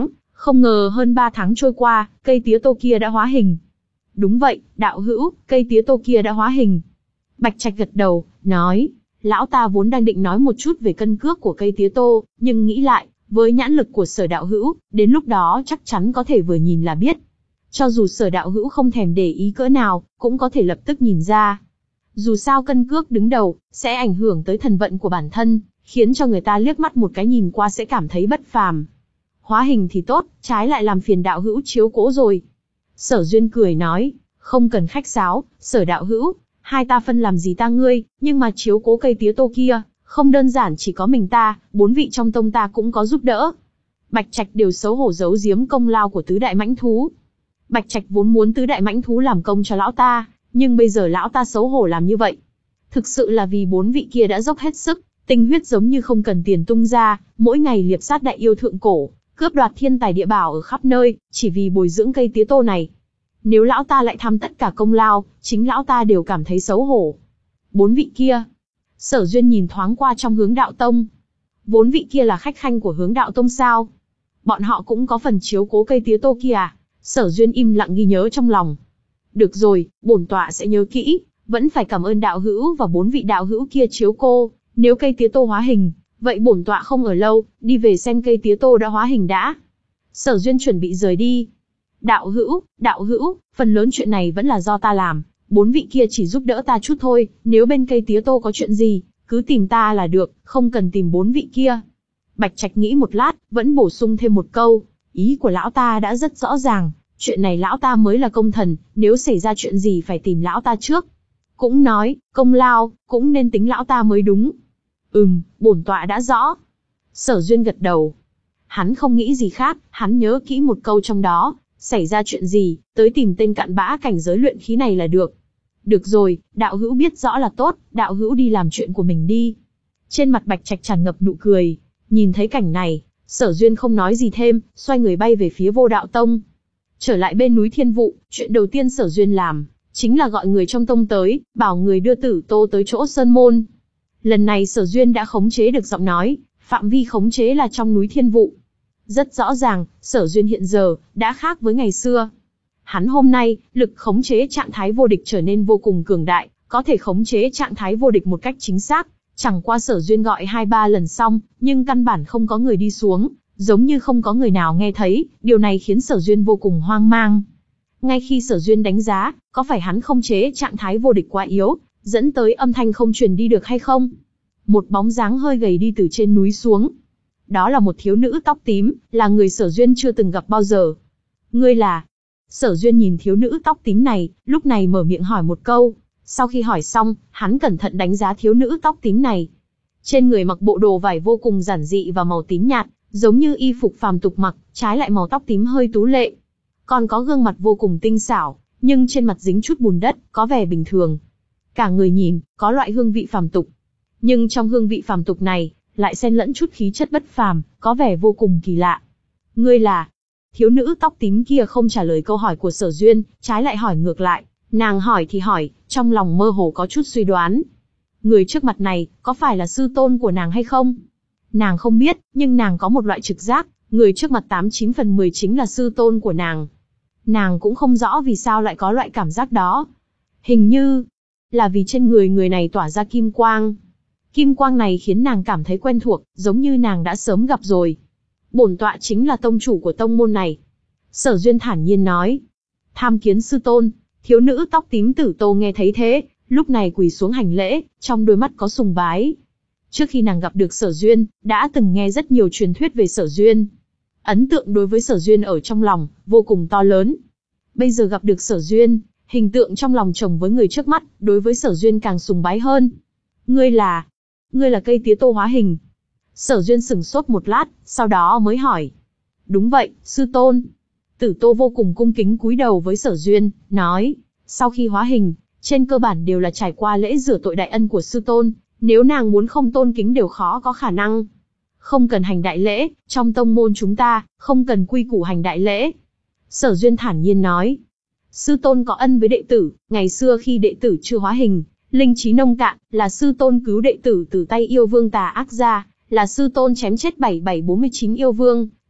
Không ngờ hơn ba tháng trôi qua, cây tía tô kia đã hóa hình. Đúng vậy, đạo hữu, cây tía tô kia đã hóa hình. Bạch Trạch gật đầu, nói, lão ta vốn đang định nói một chút về cân cước của cây tía tô, nhưng nghĩ lại, với nhãn lực của Sở đạo hữu, đến lúc đó chắc chắn có thể vừa nhìn là biết. Cho dù Sở đạo hữu không thèm để ý cỡ nào, cũng có thể lập tức nhìn ra. Dù sao cân cước đứng đầu, sẽ ảnh hưởng tới thần vận của bản thân, khiến cho người ta liếc mắt một cái nhìn qua sẽ cảm thấy bất phàm. Hóa hình thì tốt, trái lại làm phiền đạo hữu chiếu cố rồi. Sở Duyên cười nói, không cần khách sáo, Sở đạo hữu, hai ta phân làm gì ta ngươi, nhưng mà chiếu cố cây tía tô kia, không đơn giản chỉ có mình ta, bốn vị trong tông ta cũng có giúp đỡ. Bạch Trạch đều xấu hổ giấu giếm công lao của tứ đại mãnh thú. Bạch Trạch vốn muốn tứ đại mãnh thú làm công cho lão ta, nhưng bây giờ lão ta xấu hổ làm như vậy. Thực sự là vì bốn vị kia đã dốc hết sức, tinh huyết giống như không cần tiền tung ra, mỗi ngày liệp sát đại yêu thượng cổ, cướp đoạt thiên tài địa bảo ở khắp nơi, chỉ vì bồi dưỡng cây tía tô này. Nếu lão ta lại tham tất cả công lao, chính lão ta đều cảm thấy xấu hổ. Bốn vị kia. Sở Duyên nhìn thoáng qua trong Hướng Đạo Tông. Bốn vị kia là khách khanh của Hướng Đạo Tông sao? Bọn họ cũng có phần chiếu cố cây tía tô kia à? Sở Duyên im lặng ghi nhớ trong lòng. Được rồi, bổn tọa sẽ nhớ kỹ, vẫn phải cảm ơn đạo hữu và bốn vị đạo hữu kia chiếu cô. Nếu cây tía tô hóa hình, vậy bổn tọa không ở lâu, đi về xem cây tía tô đã hóa hình đã. Sở Duyên chuẩn bị rời đi. Đạo hữu, đạo hữu, phần lớn chuyện này vẫn là do ta làm, bốn vị kia chỉ giúp đỡ ta chút thôi, nếu bên cây tía tô có chuyện gì, cứ tìm ta là được, không cần tìm bốn vị kia. Bạch Trạch nghĩ một lát, vẫn bổ sung thêm một câu, ý của lão ta đã rất rõ ràng, chuyện này lão ta mới là công thần, nếu xảy ra chuyện gì phải tìm lão ta trước. Cũng nói, công lao, cũng nên tính lão ta mới đúng. Ừm, bổn tọa đã rõ. Sở Duyên gật đầu. Hắn không nghĩ gì khác, hắn nhớ kỹ một câu trong đó, xảy ra chuyện gì, tới tìm tên cặn bã cảnh giới luyện khí này là được. Được rồi, đạo hữu biết rõ là tốt, đạo hữu đi làm chuyện của mình đi. Trên mặt Bạch Trạch tràn ngập nụ cười, nhìn thấy cảnh này, Sở Duyên không nói gì thêm, xoay người bay về phía Vô Đạo Tông. Trở lại bên núi Thiên Vụ, chuyện đầu tiên Sở Duyên làm, chính là gọi người trong tông tới, bảo người đưa Tử Tô tới chỗ Sơn Môn. Lần này Sở Duyên đã khống chế được giọng nói, phạm vi khống chế là trong núi Thiên Vụ. Rất rõ ràng, Sở Duyên hiện giờ đã khác với ngày xưa. Hắn hôm nay, lực khống chế trạng thái vô địch trở nên vô cùng cường đại, có thể khống chế trạng thái vô địch một cách chính xác. Chẳng qua Sở Duyên gọi hai ba lần xong, nhưng căn bản không có người đi xuống, giống như không có người nào nghe thấy, điều này khiến Sở Duyên vô cùng hoang mang. Ngay khi Sở Duyên đánh giá, có phải hắn khống chế trạng thái vô địch quá yếu, dẫn tới âm thanh không truyền đi được hay không? Một bóng dáng hơi gầy đi từ trên núi xuống. Đó là một thiếu nữ tóc tím, là người Sở Duyên chưa từng gặp bao giờ. Ngươi là? Sở Duyên nhìn thiếu nữ tóc tím này, lúc này mở miệng hỏi một câu. Sau khi hỏi xong, hắn cẩn thận đánh giá thiếu nữ tóc tím này. Trên người mặc bộ đồ vải vô cùng giản dị và màu tím nhạt, giống như y phục phàm tục mặc, trái lại màu tóc tím hơi tú lệ. Còn có gương mặt vô cùng tinh xảo, nhưng trên mặt dính chút bùn đất, có vẻ bình thường. Cả người nhìn, có loại hương vị phàm tục. Nhưng trong hương vị phàm tục này, lại xen lẫn chút khí chất bất phàm, có vẻ vô cùng kỳ lạ. Ngươi là? Thiếu nữ tóc tím kia không trả lời câu hỏi của Sở Duyên, trái lại hỏi ngược lại. Nàng hỏi thì hỏi, trong lòng mơ hồ có chút suy đoán. Người trước mặt này, có phải là sư tôn của nàng hay không? Nàng không biết, nhưng nàng có một loại trực giác, người trước mặt tám chín phần mười chính là sư tôn của nàng. Nàng cũng không rõ vì sao lại có loại cảm giác đó. Hình như là vì trên người người này tỏa ra kim quang. Kim quang này khiến nàng cảm thấy quen thuộc, giống như nàng đã sớm gặp rồi. Bổn tọa chính là tông chủ của tông môn này. Sở Duyên thản nhiên nói. Tham kiến sư tôn. Thiếu nữ tóc tím Tử Tô nghe thấy thế, lúc này quỳ xuống hành lễ, trong đôi mắt có sùng bái. Trước khi nàng gặp được Sở Duyên, đã từng nghe rất nhiều truyền thuyết về Sở Duyên. Ấn tượng đối với Sở Duyên ở trong lòng, vô cùng to lớn. Bây giờ gặp được Sở Duyên, hình tượng trong lòng chồng với người trước mắt, đối với Sở Duyên càng sùng bái hơn. Ngươi là? Ngươi là cây tía tô hóa hình. Sở Duyên sửng sốt một lát, sau đó mới hỏi. Đúng vậy, sư tôn. Tử Tô vô cùng cung kính cúi đầu với Sở Duyên, nói, sau khi hóa hình, trên cơ bản đều là trải qua lễ rửa tội đại ân của sư tôn, nếu nàng muốn không tôn kính đều khó có khả năng. Không cần hành đại lễ, trong tông môn chúng ta, không cần quy củ hành đại lễ. Sở Duyên thản nhiên nói, sư tôn có ân với đệ tử, ngày xưa khi đệ tử chưa hóa hình, linh trí nông cạn, là sư tôn cứu đệ tử từ tay yêu vương tà ác ra, là sư tôn chém chết bảy bảy bốn mươi chín yêu vương,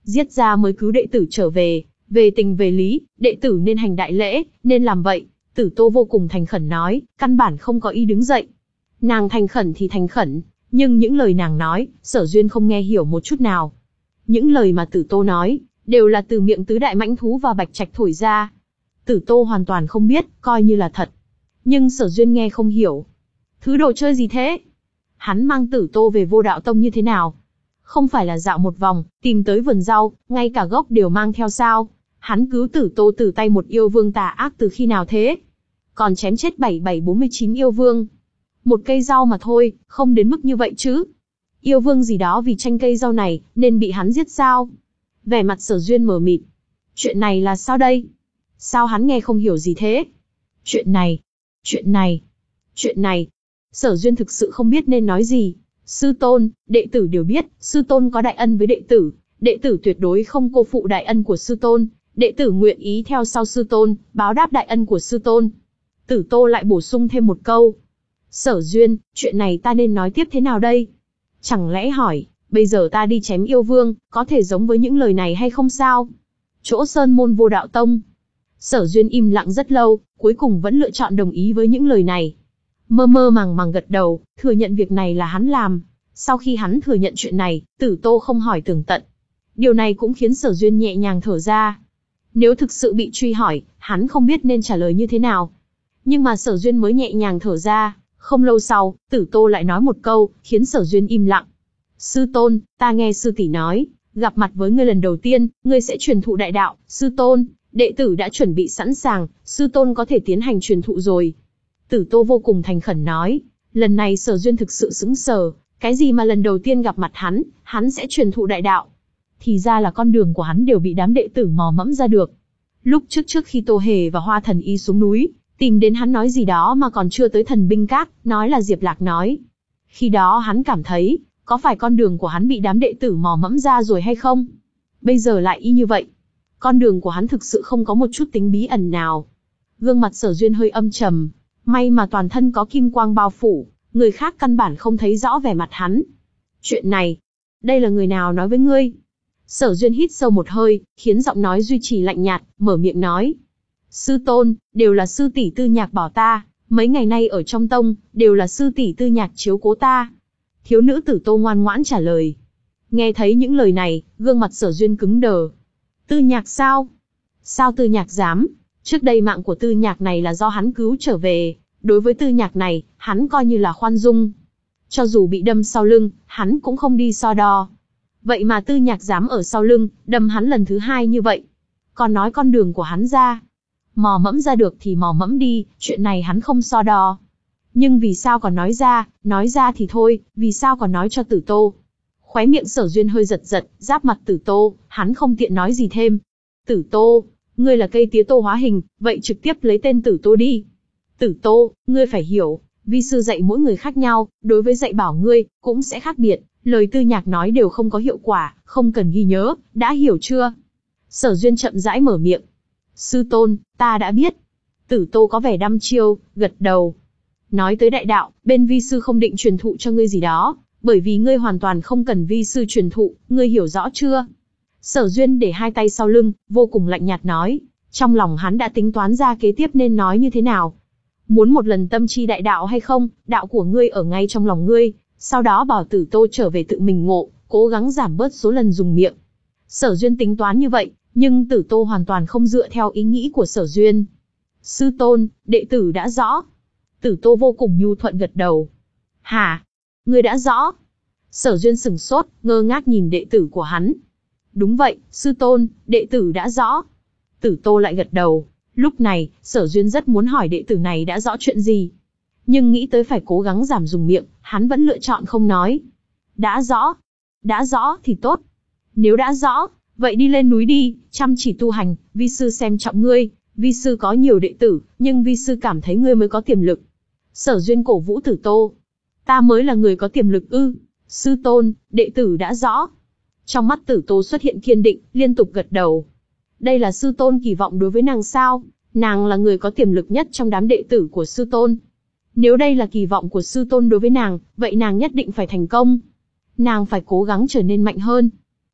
Giết ra mới cứu đệ tử trở về, về tình về lý, đệ tử nên hành đại lễ, nên làm vậy. Tử Tô vô cùng thành khẩn nói, căn bản không có ý đứng dậy. Nàng thành khẩn thì thành khẩn, nhưng những lời nàng nói, Sở Duyên không nghe hiểu một chút nào. Những lời mà Tử Tô nói, đều là từ miệng tứ đại mãnh thú và Bạch Trạch thổi ra. Tử Tô hoàn toàn không biết, coi như là thật. Nhưng Sở Duyên nghe không hiểu. Thứ đồ chơi gì thế? Hắn mang Tử Tô về Vô Đạo Tông như thế nào? Không phải là dạo một vòng, tìm tới vườn rau, ngay cả gốc đều mang theo sao? Hắn cứu Tử Tô từ tay một yêu vương tà ác từ khi nào thế? Còn chém chết bảy bảy bốn mươi chín yêu vương. Một cây rau mà thôi, không đến mức như vậy chứ. Yêu vương gì đó vì tranh cây rau này, nên bị hắn giết sao? Vẻ mặt Sở Duyên mờ mịt. Chuyện này là sao đây? Sao hắn nghe không hiểu gì thế? Chuyện này, chuyện này, chuyện này. Sở Duyên thực sự không biết nên nói gì. Sư tôn, đệ tử đều biết, sư tôn có đại ân với đệ tử. Đệ tử tuyệt đối không cô phụ đại ân của sư tôn. Đệ tử nguyện ý theo sau sư tôn, báo đáp đại ân của sư tôn. Tử Tô lại bổ sung thêm một câu. Sở Duyên, chuyện này ta nên nói tiếp thế nào đây? Chẳng lẽ hỏi, bây giờ ta đi chém yêu vương, có thể giống với những lời này hay không sao? Chỗ Sơn Môn Vô Đạo Tông. Sở Duyên im lặng rất lâu, cuối cùng vẫn lựa chọn đồng ý với những lời này. Mơ mơ màng màng gật đầu, thừa nhận việc này là hắn làm. Sau khi hắn thừa nhận chuyện này, Tử Tô không hỏi tường tận. Điều này cũng khiến Sở Duyên nhẹ nhàng thở ra. Nếu thực sự bị truy hỏi, hắn không biết nên trả lời như thế nào. Nhưng mà Sở Duyên mới nhẹ nhàng thở ra. Không lâu sau, Tử Tô lại nói một câu, khiến Sở Duyên im lặng. Sư tôn, ta nghe sư tỷ nói, gặp mặt với ngươi lần đầu tiên, ngươi sẽ truyền thụ đại đạo. Sư tôn, đệ tử đã chuẩn bị sẵn sàng, sư tôn có thể tiến hành truyền thụ rồi. Tử Tô vô cùng thành khẩn nói. Lần này Sở Duyên thực sự sững sờ, cái gì mà lần đầu tiên gặp mặt hắn, hắn sẽ truyền thụ đại đạo. Thì ra là con đường của hắn đều bị đám đệ tử mò mẫm ra được. Lúc trước trước khi Tô Hề và Hoa Thần Y xuống núi, tìm đến hắn nói gì đó mà còn chưa tới Thần Binh Các, nói là Diệp Lạc nói. Khi đó hắn cảm thấy, có phải con đường của hắn bị đám đệ tử mò mẫm ra rồi hay không? Bây giờ lại y như vậy. Con đường của hắn thực sự không có một chút tính bí ẩn nào. Gương mặt Sở Duyên hơi âm trầm, may mà toàn thân có kim quang bao phủ, người khác căn bản không thấy rõ vẻ mặt hắn. Chuyện này, đây là người nào nói với ngươi? Sở Duyên hít sâu một hơi, khiến giọng nói duy trì lạnh nhạt, mở miệng nói. Sư tôn, đều là sư tỷ Tư Nhạc bảo ta, mấy ngày nay ở trong tông, đều là sư tỷ Tư Nhạc chiếu cố ta. Thiếu nữ Tử Tô ngoan ngoãn trả lời. Nghe thấy những lời này, gương mặt Sở Duyên cứng đờ. Tư Nhạc sao? Sao Tư Nhạc dám? Trước đây mạng của Tư Nhạc này là do hắn cứu trở về, đối với Tư Nhạc này, hắn coi như là khoan dung. Cho dù bị đâm sau lưng, hắn cũng không đi so đo. Vậy mà Tư Nhạc dám ở sau lưng, đâm hắn lần thứ hai như vậy. Còn nói con đường của hắn ra. Mò mẫm ra được thì mò mẫm đi, chuyện này hắn không so đo. Nhưng vì sao còn nói ra, nói ra thì thôi, vì sao còn nói cho Tử Tô? Khóe miệng Sở Duyên hơi giật giật, giáp mặt Tử Tô, hắn không tiện nói gì thêm. Tử Tô, ngươi là cây tía tô hóa hình, vậy trực tiếp lấy tên Tử Tô đi. Tử Tô, ngươi phải hiểu, vi sư dạy mỗi người khác nhau, đối với dạy bảo ngươi, cũng sẽ khác biệt, lời Tư Nhạc nói đều không có hiệu quả, không cần ghi nhớ, đã hiểu chưa? Sở Duyên chậm rãi mở miệng. Sư tôn, ta đã biết. Tử Tô có vẻ đăm chiêu, gật đầu. Nói tới đại đạo, bên vi sư không định truyền thụ cho ngươi gì đó, bởi vì ngươi hoàn toàn không cần vi sư truyền thụ, ngươi hiểu rõ chưa? Sở Duyên để hai tay sau lưng, vô cùng lạnh nhạt nói. Trong lòng hắn đã tính toán ra kế tiếp nên nói như thế nào. Muốn một lần tâm chi đại đạo hay không, đạo của ngươi ở ngay trong lòng ngươi, sau đó bảo Tử Tô trở về tự mình ngộ, cố gắng giảm bớt số lần dùng miệng. Sở Duyên tính toán như vậy, nhưng Tử Tô hoàn toàn không dựa theo ý nghĩ của Sở Duyên. Sư tôn, đệ tử đã rõ. Tử Tô vô cùng nhu thuận gật đầu. Hả? Ngươi đã rõ? Sở Duyên sừng sốt, ngơ ngác nhìn đệ tử của hắn. Đúng vậy, sư tôn, đệ tử đã rõ. Tử Tô lại gật đầu. Lúc này, Sở Duyên rất muốn hỏi đệ tử này đã rõ chuyện gì. Nhưng nghĩ tới phải cố gắng giảm dùng miệng, hắn vẫn lựa chọn không nói. Đã rõ. Đã rõ thì tốt. Nếu đã rõ, vậy đi lên núi đi, chăm chỉ tu hành, vi sư xem trọng ngươi. Vi sư có nhiều đệ tử, nhưng vi sư cảm thấy ngươi mới có tiềm lực. Sở Duyên cổ vũ Tử Tô. Ta mới là người có tiềm lực ư? Sư tôn, đệ tử đã rõ. Trong mắt Tử Tô xuất hiện kiên định, liên tục gật đầu. Đây là sư tôn kỳ vọng đối với nàng sao? Nàng là người có tiềm lực nhất trong đám đệ tử của sư tôn. Nếu đây là kỳ vọng của sư tôn đối với nàng, vậy nàng nhất định phải thành công. Nàng phải cố gắng trở nên mạnh hơn.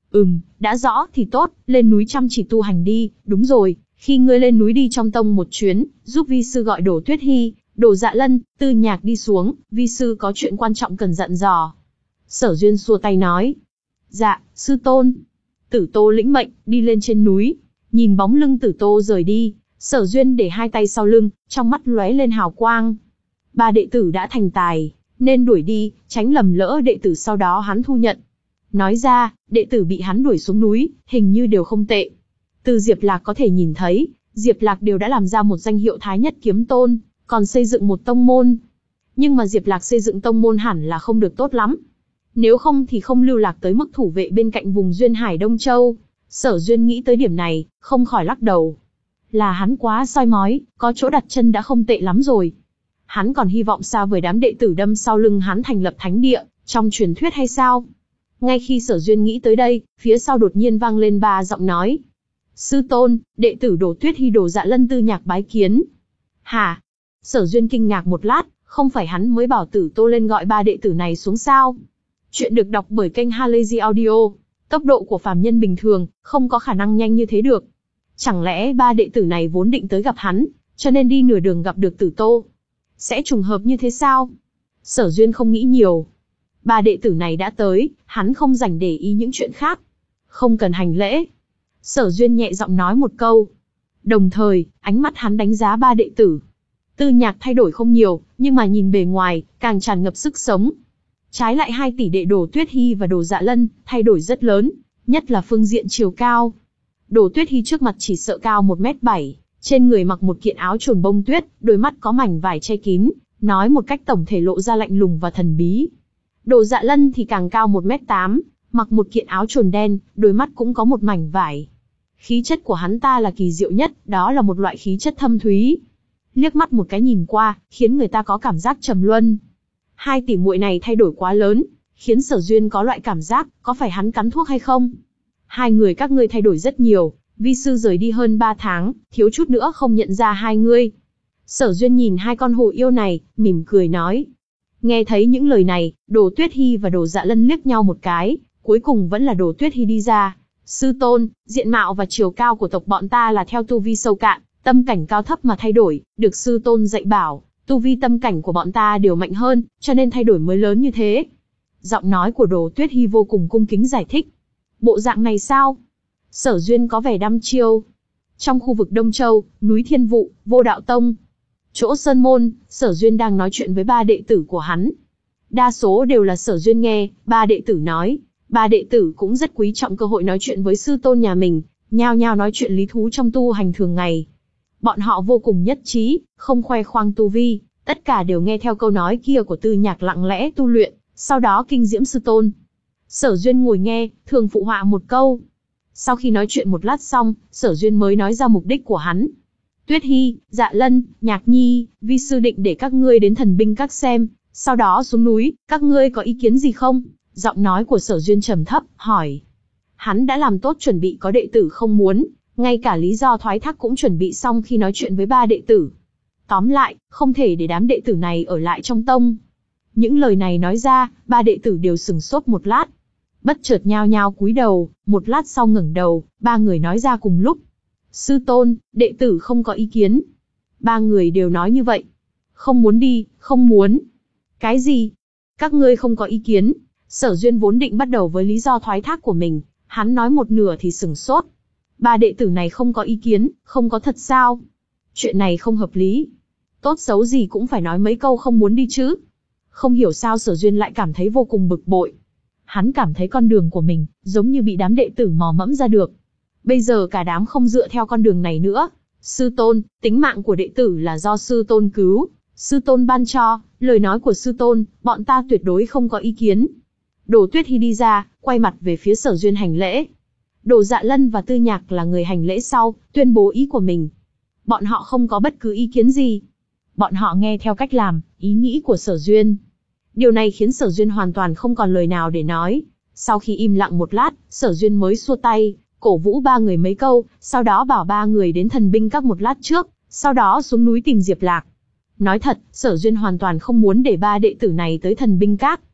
Ừm, đã rõ thì tốt, lên núi chăm chỉ tu hành đi, đúng rồi, khi ngươi lên núi đi trong tông một chuyến, giúp vi sư gọi Đồ Tuyết Hi, Đồ Dạ Lân, Tư Nhạc đi xuống, vi sư có chuyện quan trọng cần dặn dò. Sở Duyên xua tay nói. Dạ, sư tôn. Tử Tô lĩnh mệnh, đi lên trên núi. Nhìn bóng lưng Tử Tô rời đi, Sở Duyên để hai tay sau lưng, trong mắt lóe lên hào quang. Ba đệ tử đã thành tài, nên đuổi đi, tránh lầm lỡ đệ tử sau đó hắn thu nhận. Nói ra, đệ tử bị hắn đuổi xuống núi, hình như đều không tệ. Từ Diệp Lạc có thể nhìn thấy, Diệp Lạc đều đã làm ra một danh hiệu Thái Nhất Kiếm Tôn, còn xây dựng một tông môn. Nhưng mà Diệp Lạc xây dựng tông môn hẳn là không được tốt lắm. Nếu không thì không lưu lạc tới mức thủ vệ bên cạnh vùng Duyên Hải Đông Châu. Sở Duyên nghĩ tới điểm này, không khỏi lắc đầu. Là hắn quá soi mói, có chỗ đặt chân đã không tệ lắm rồi. Hắn còn hy vọng xa vời đám đệ tử đâm sau lưng hắn thành lập thánh địa, trong truyền thuyết hay sao? Ngay khi Sở Duyên nghĩ tới đây, phía sau đột nhiên vang lên ba giọng nói. Sư tôn, đệ tử Đồ Tuyết Hi Đồ Dạ Lân Tư Nhạc bái kiến. Hả? Sở Duyên kinh ngạc một lát, không phải hắn mới bảo Tử Tô lên gọi ba đệ tử này xuống sao? Chuyện được đọc bởi kênh Halazy Audio. Tốc độ của phàm nhân bình thường, không có khả năng nhanh như thế được. Chẳng lẽ ba đệ tử này vốn định tới gặp hắn, cho nên đi nửa đường gặp được Tử Tô? Sẽ trùng hợp như thế sao? Sở Duyên không nghĩ nhiều. Ba đệ tử này đã tới, hắn không rảnh để ý những chuyện khác. Không cần hành lễ. Sở Duyên nhẹ giọng nói một câu. Đồng thời, ánh mắt hắn đánh giá ba đệ tử. Tư Nhạc thay đổi không nhiều, nhưng mà nhìn bề ngoài, càng tràn ngập sức sống. Trái lại hai tỷ đệ Đồ Tuyết Hi và Đồ Dạ Lân, thay đổi rất lớn, nhất là phương diện chiều cao. Đồ Tuyết Hi trước mặt chỉ sợ cao một mét bảy, trên người mặc một kiện áo choàng bông tuyết, đôi mắt có mảnh vải che kín, nói một cách tổng thể lộ ra lạnh lùng và thần bí. Đồ Dạ Lân thì càng cao một mét tám, mặc một kiện áo choàng đen, đôi mắt cũng có một mảnh vải. Khí chất của hắn ta là kỳ diệu nhất, đó là một loại khí chất thâm thúy. Liếc mắt một cái nhìn qua, khiến người ta có cảm giác trầm luân. Hai tỷ muội này thay đổi quá lớn, khiến Sở Duyên có loại cảm giác, có phải hắn cắn thuốc hay không? Hai người các ngươi thay đổi rất nhiều, vi sư rời đi hơn ba tháng, thiếu chút nữa không nhận ra hai ngươi. Sở Duyên nhìn hai con hổ yêu này, mỉm cười nói. Nghe thấy những lời này, Đồ Tuyết Hi và Đồ Dạ Lân liếc nhau một cái, cuối cùng vẫn là Đồ Tuyết Hi đi ra. Sư tôn, diện mạo và chiều cao của tộc bọn ta là theo tu vi sâu cạn, tâm cảnh cao thấp mà thay đổi, được sư tôn dạy bảo, tu vi tâm cảnh của bọn ta đều mạnh hơn, cho nên thay đổi mới lớn như thế. Giọng nói của Đồ Tuyết Hi vô cùng cung kính giải thích. Bộ dạng này sao? Sở Duyên có vẻ đăm chiêu. Trong khu vực Đông Châu, núi Thiên Vụ, Vô Đạo Tông, chỗ Sơn Môn, Sở Duyên đang nói chuyện với ba đệ tử của hắn. Đa số đều là Sở Duyên nghe, ba đệ tử nói. Ba đệ tử cũng rất quý trọng cơ hội nói chuyện với sư tôn nhà mình, nhao nhao nói chuyện lý thú trong tu hành thường ngày. Bọn họ vô cùng nhất trí, không khoe khoang tu vi, tất cả đều nghe theo câu nói kia của Tư Nhạc lặng lẽ tu luyện, sau đó kinh diễm sư tôn. Sở Duyên ngồi nghe, thường phụ họa một câu. Sau khi nói chuyện một lát xong, Sở Duyên mới nói ra mục đích của hắn. Tuyết Hi, Dạ Lân, Nhạc Nhi, vi sư định để các ngươi đến thần binh các xem, sau đó xuống núi, các ngươi có ý kiến gì không? Giọng nói của Sở Duyên trầm thấp, hỏi. Hắn đã làm tốt chuẩn bị có đệ tử không muốn, ngay cả lý do thoái thác cũng chuẩn bị xong khi nói chuyện với ba đệ tử. Tóm lại, không thể để đám đệ tử này ở lại trong tông. Những lời này nói ra, ba đệ tử đều sừng sốt một lát. Bất chợt nhao nhao cúi đầu, một lát sau ngẩng đầu, ba người nói ra cùng lúc. Sư tôn, đệ tử không có ý kiến. Ba người đều nói như vậy. Không muốn đi, không muốn. Cái gì? Các ngươi không có ý kiến? Sở Duyên vốn định bắt đầu với lý do thoái thác của mình, hắn nói một nửa thì sừng sốt. Ba đệ tử này không có ý kiến, không có thật sao? Chuyện này không hợp lý. Tốt xấu gì cũng phải nói mấy câu không muốn đi chứ. Không hiểu sao Sở Duyên lại cảm thấy vô cùng bực bội. Hắn cảm thấy con đường của mình, giống như bị đám đệ tử mò mẫm ra được. Bây giờ cả đám không dựa theo con đường này nữa. Sư tôn, tính mạng của đệ tử là do sư tôn cứu, sư tôn ban cho, lời nói của sư tôn, bọn ta tuyệt đối không có ý kiến. Đồ Tuyết Hi đi ra, quay mặt về phía Sở Duyên hành lễ. Đồ Dạ Lân và Tư Nhạc là người hành lễ sau, tuyên bố ý của mình. Bọn họ không có bất cứ ý kiến gì. Bọn họ nghe theo cách làm, ý nghĩ của Sở Duyên. Điều này khiến Sở Duyên hoàn toàn không còn lời nào để nói. Sau khi im lặng một lát, Sở Duyên mới xua tay, cổ vũ ba người mấy câu, sau đó bảo ba người đến thần binh các một lát trước, sau đó xuống núi tìm Diệp Lạc. Nói thật, Sở Duyên hoàn toàn không muốn để ba đệ tử này tới thần binh các.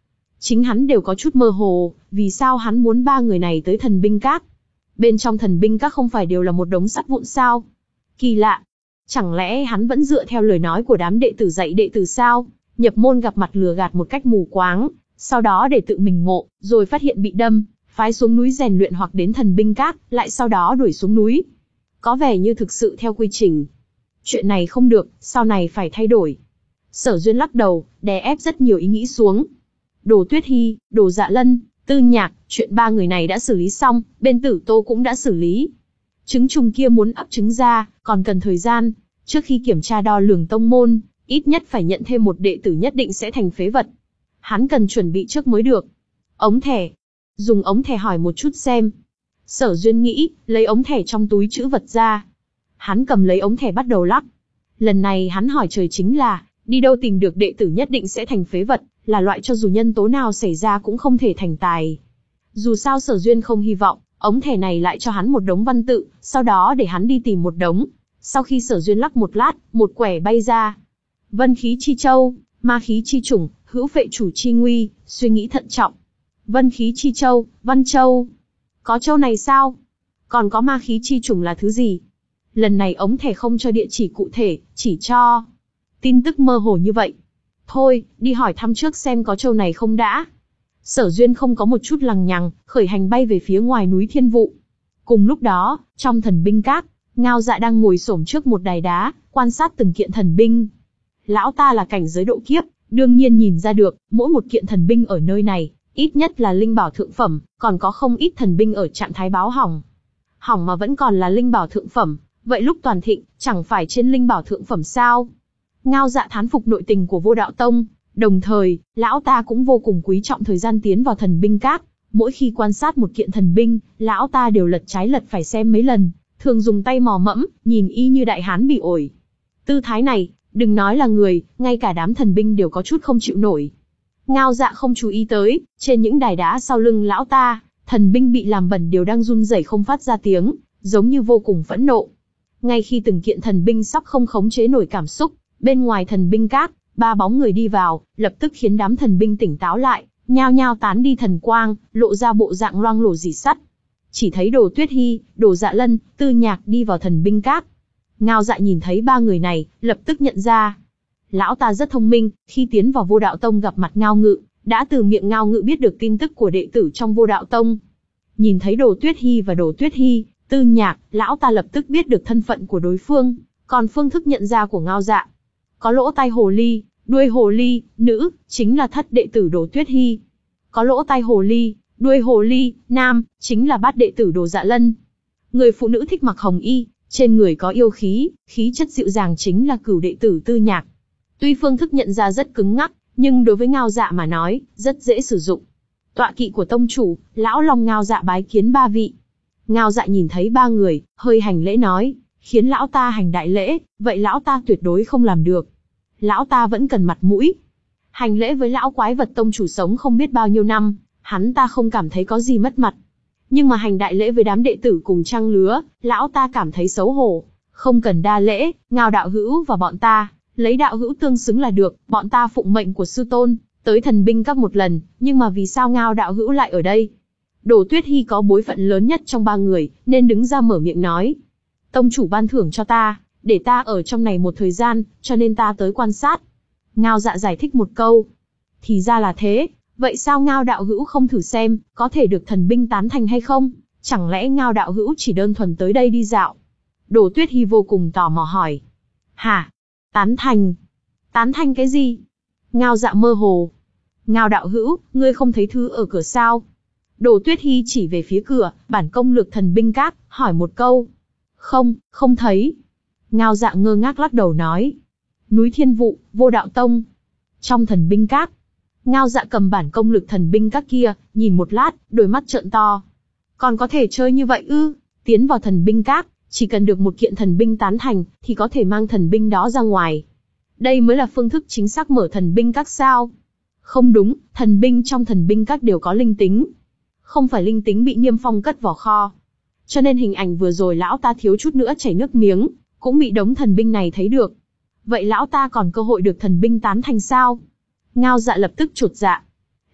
Chính hắn đều có chút mơ hồ, vì sao hắn muốn ba người này tới thần binh các? Bên trong thần binh các không phải đều là một đống sắt vụn sao? Kỳ lạ, chẳng lẽ hắn vẫn dựa theo lời nói của đám đệ tử dạy đệ tử sao? Nhập môn gặp mặt lừa gạt một cách mù quáng, sau đó để tự mình ngộ, rồi phát hiện bị đâm, phái xuống núi rèn luyện hoặc đến thần binh các, lại sau đó đuổi xuống núi. Có vẻ như thực sự theo quy trình. Chuyện này không được, sau này phải thay đổi. Sở Duyên lắc đầu, đè ép rất nhiều ý nghĩ xuống. Đồ Tuyết Hi, Đồ Dạ Lân, Tư Nhạc, chuyện ba người này đã xử lý xong, bên Tử Tô cũng đã xử lý. Trứng trùng kia muốn ấp trứng ra, còn cần thời gian. Trước khi kiểm tra đo lường tông môn, ít nhất phải nhận thêm một đệ tử nhất định sẽ thành phế vật. Hắn cần chuẩn bị trước mới được. Ống thẻ. Dùng ống thẻ hỏi một chút xem. Sở Duyên nghĩ, lấy ống thẻ trong túi trữ vật ra. Hắn cầm lấy ống thẻ bắt đầu lắc. Lần này hắn hỏi trời chính là, đi đâu tìm được đệ tử nhất định sẽ thành phế vật, là loại cho dù nhân tố nào xảy ra cũng không thể thành tài. Dù sao Sở Duyên không hy vọng, ống thẻ này lại cho hắn một đống văn tự, sau đó để hắn đi tìm một đống. Sau khi Sở Duyên lắc một lát, một quẻ bay ra. Vân khí chi châu, ma khí chi chủng, hữu phệ chủ chi nguy, suy nghĩ thận trọng. Vân khí chi châu, văn châu. Có châu này sao? Còn có ma khí chi chủng là thứ gì? Lần này ống thẻ không cho địa chỉ cụ thể, chỉ cho tin tức mơ hồ như vậy. Thôi, đi hỏi thăm trước xem có châu này không đã. Sở Duyên không có một chút lằng nhằng, khởi hành bay về phía ngoài núi Thiên Vụ. Cùng lúc đó, trong thần binh các, Ngao Dạ đang ngồi xổm trước một đài đá, quan sát từng kiện thần binh. Lão ta là cảnh giới độ kiếp, đương nhiên nhìn ra được, mỗi một kiện thần binh ở nơi này, ít nhất là linh bảo thượng phẩm, còn có không ít thần binh ở trạng thái báo hỏng. Hỏng mà vẫn còn là linh bảo thượng phẩm, vậy lúc toàn thịnh, chẳng phải trên linh bảo thượng phẩm sao? Ngao Dạ thán phục nội tình của Vô Đạo Tông, đồng thời, lão ta cũng vô cùng quý trọng thời gian tiến vào thần binh các. Mỗi khi quan sát một kiện thần binh, lão ta đều lật trái lật phải xem mấy lần, thường dùng tay mò mẫm, nhìn y như đại hán bị ổi. Tư thái này, đừng nói là người, ngay cả đám thần binh đều có chút không chịu nổi. Ngao Dạ không chú ý tới, trên những đài đá sau lưng lão ta, thần binh bị làm bẩn đều đang run rẩy không phát ra tiếng, giống như vô cùng phẫn nộ. Ngay khi từng kiện thần binh sắp không khống chế nổi cảm xúc, bên ngoài thần binh các, ba bóng người đi vào, lập tức khiến đám thần binh tỉnh táo lại, nhao nhao tán đi thần quang, lộ ra bộ dạng loang lổ rỉ sắt. Chỉ thấy Đồ Tuyết Hi, Đồ Dạ Lân, Tư Nhạc đi vào thần binh các. Ngao Dạ nhìn thấy ba người này, lập tức nhận ra. Lão ta rất thông minh, khi tiến vào Vô Đạo Tông gặp mặt Ngao Ngự, đã từ miệng Ngao Ngự biết được tin tức của đệ tử trong Vô Đạo Tông. Nhìn thấy Đồ Tuyết Hi và Đồ Tuyết Hi, Tư Nhạc, lão ta lập tức biết được thân phận của đối phương, còn phương thức nhận ra của Ngao Dạ. Có lỗ tai hồ ly, đuôi hồ ly, nữ, chính là thất đệ tử Đồ Tuyết Hi. Có lỗ tai hồ ly, đuôi hồ ly, nam, chính là bát đệ tử Đồ Dạ Lân. Người phụ nữ thích mặc hồng y, trên người có yêu khí, khí chất dịu dàng chính là cửu đệ tử Tư Nhạc. Tuy phương thức nhận ra rất cứng ngắc, nhưng đối với Ngao Dạ mà nói, rất dễ sử dụng. Tọa kỵ của tông chủ, lão long Ngao Dạ bái kiến ba vị. Ngao Dạ nhìn thấy ba người, hơi hành lễ nói, khiến lão ta hành đại lễ, vậy lão ta tuyệt đối không làm được. Lão ta vẫn cần mặt mũi. Hành lễ với lão quái vật tông chủ sống không biết bao nhiêu năm, hắn ta không cảm thấy có gì mất mặt. Nhưng mà hành đại lễ với đám đệ tử cùng trang lứa, lão ta cảm thấy xấu hổ. Không cần đa lễ, Ngao đạo hữu và bọn ta, lấy đạo hữu tương xứng là được, bọn ta phụng mệnh của sư tôn, tới thần binh các một lần, nhưng mà vì sao Ngao đạo hữu lại ở đây? Đồ Tuyết Hi có bối phận lớn nhất trong ba người, nên đứng ra mở miệng nói. Tông chủ ban thưởng cho ta, để ta ở trong này một thời gian, cho nên ta tới quan sát. Ngao Dạ giải thích một câu. Thì ra là thế, vậy sao Ngao đạo hữu không thử xem, có thể được thần binh tán thành hay không? Chẳng lẽ Ngao đạo hữu chỉ đơn thuần tới đây đi dạo? Đồ Tuyết Hi vô cùng tò mò hỏi. Hả? Tán thành? Tán thành cái gì? Ngao Dạ mơ hồ. Ngao đạo hữu, ngươi không thấy thư ở cửa sao? Đồ Tuyết Hi chỉ về phía cửa, bản công lược thần binh các, hỏi một câu. Không, không thấy. Ngao Dạ ngơ ngác lắc đầu nói. Núi Thiên Vụ, Vô Đạo Tông. Trong thần binh các. Ngao Dạ cầm bản công lực thần binh các kia, nhìn một lát, đôi mắt trợn to. Còn có thể chơi như vậy ư? Tiến vào thần binh các, chỉ cần được một kiện thần binh tán thành, thì có thể mang thần binh đó ra ngoài. Đây mới là phương thức chính xác mở thần binh các sao? Không đúng, thần binh trong thần binh các đều có linh tính. Không phải linh tính bị niêm phong cất vào kho. Cho nên hình ảnh vừa rồi lão ta thiếu chút nữa chảy nước miếng, cũng bị đống thần binh này thấy được. Vậy lão ta còn cơ hội được thần binh tán thành sao? Ngao Dạ lập tức chột dạ.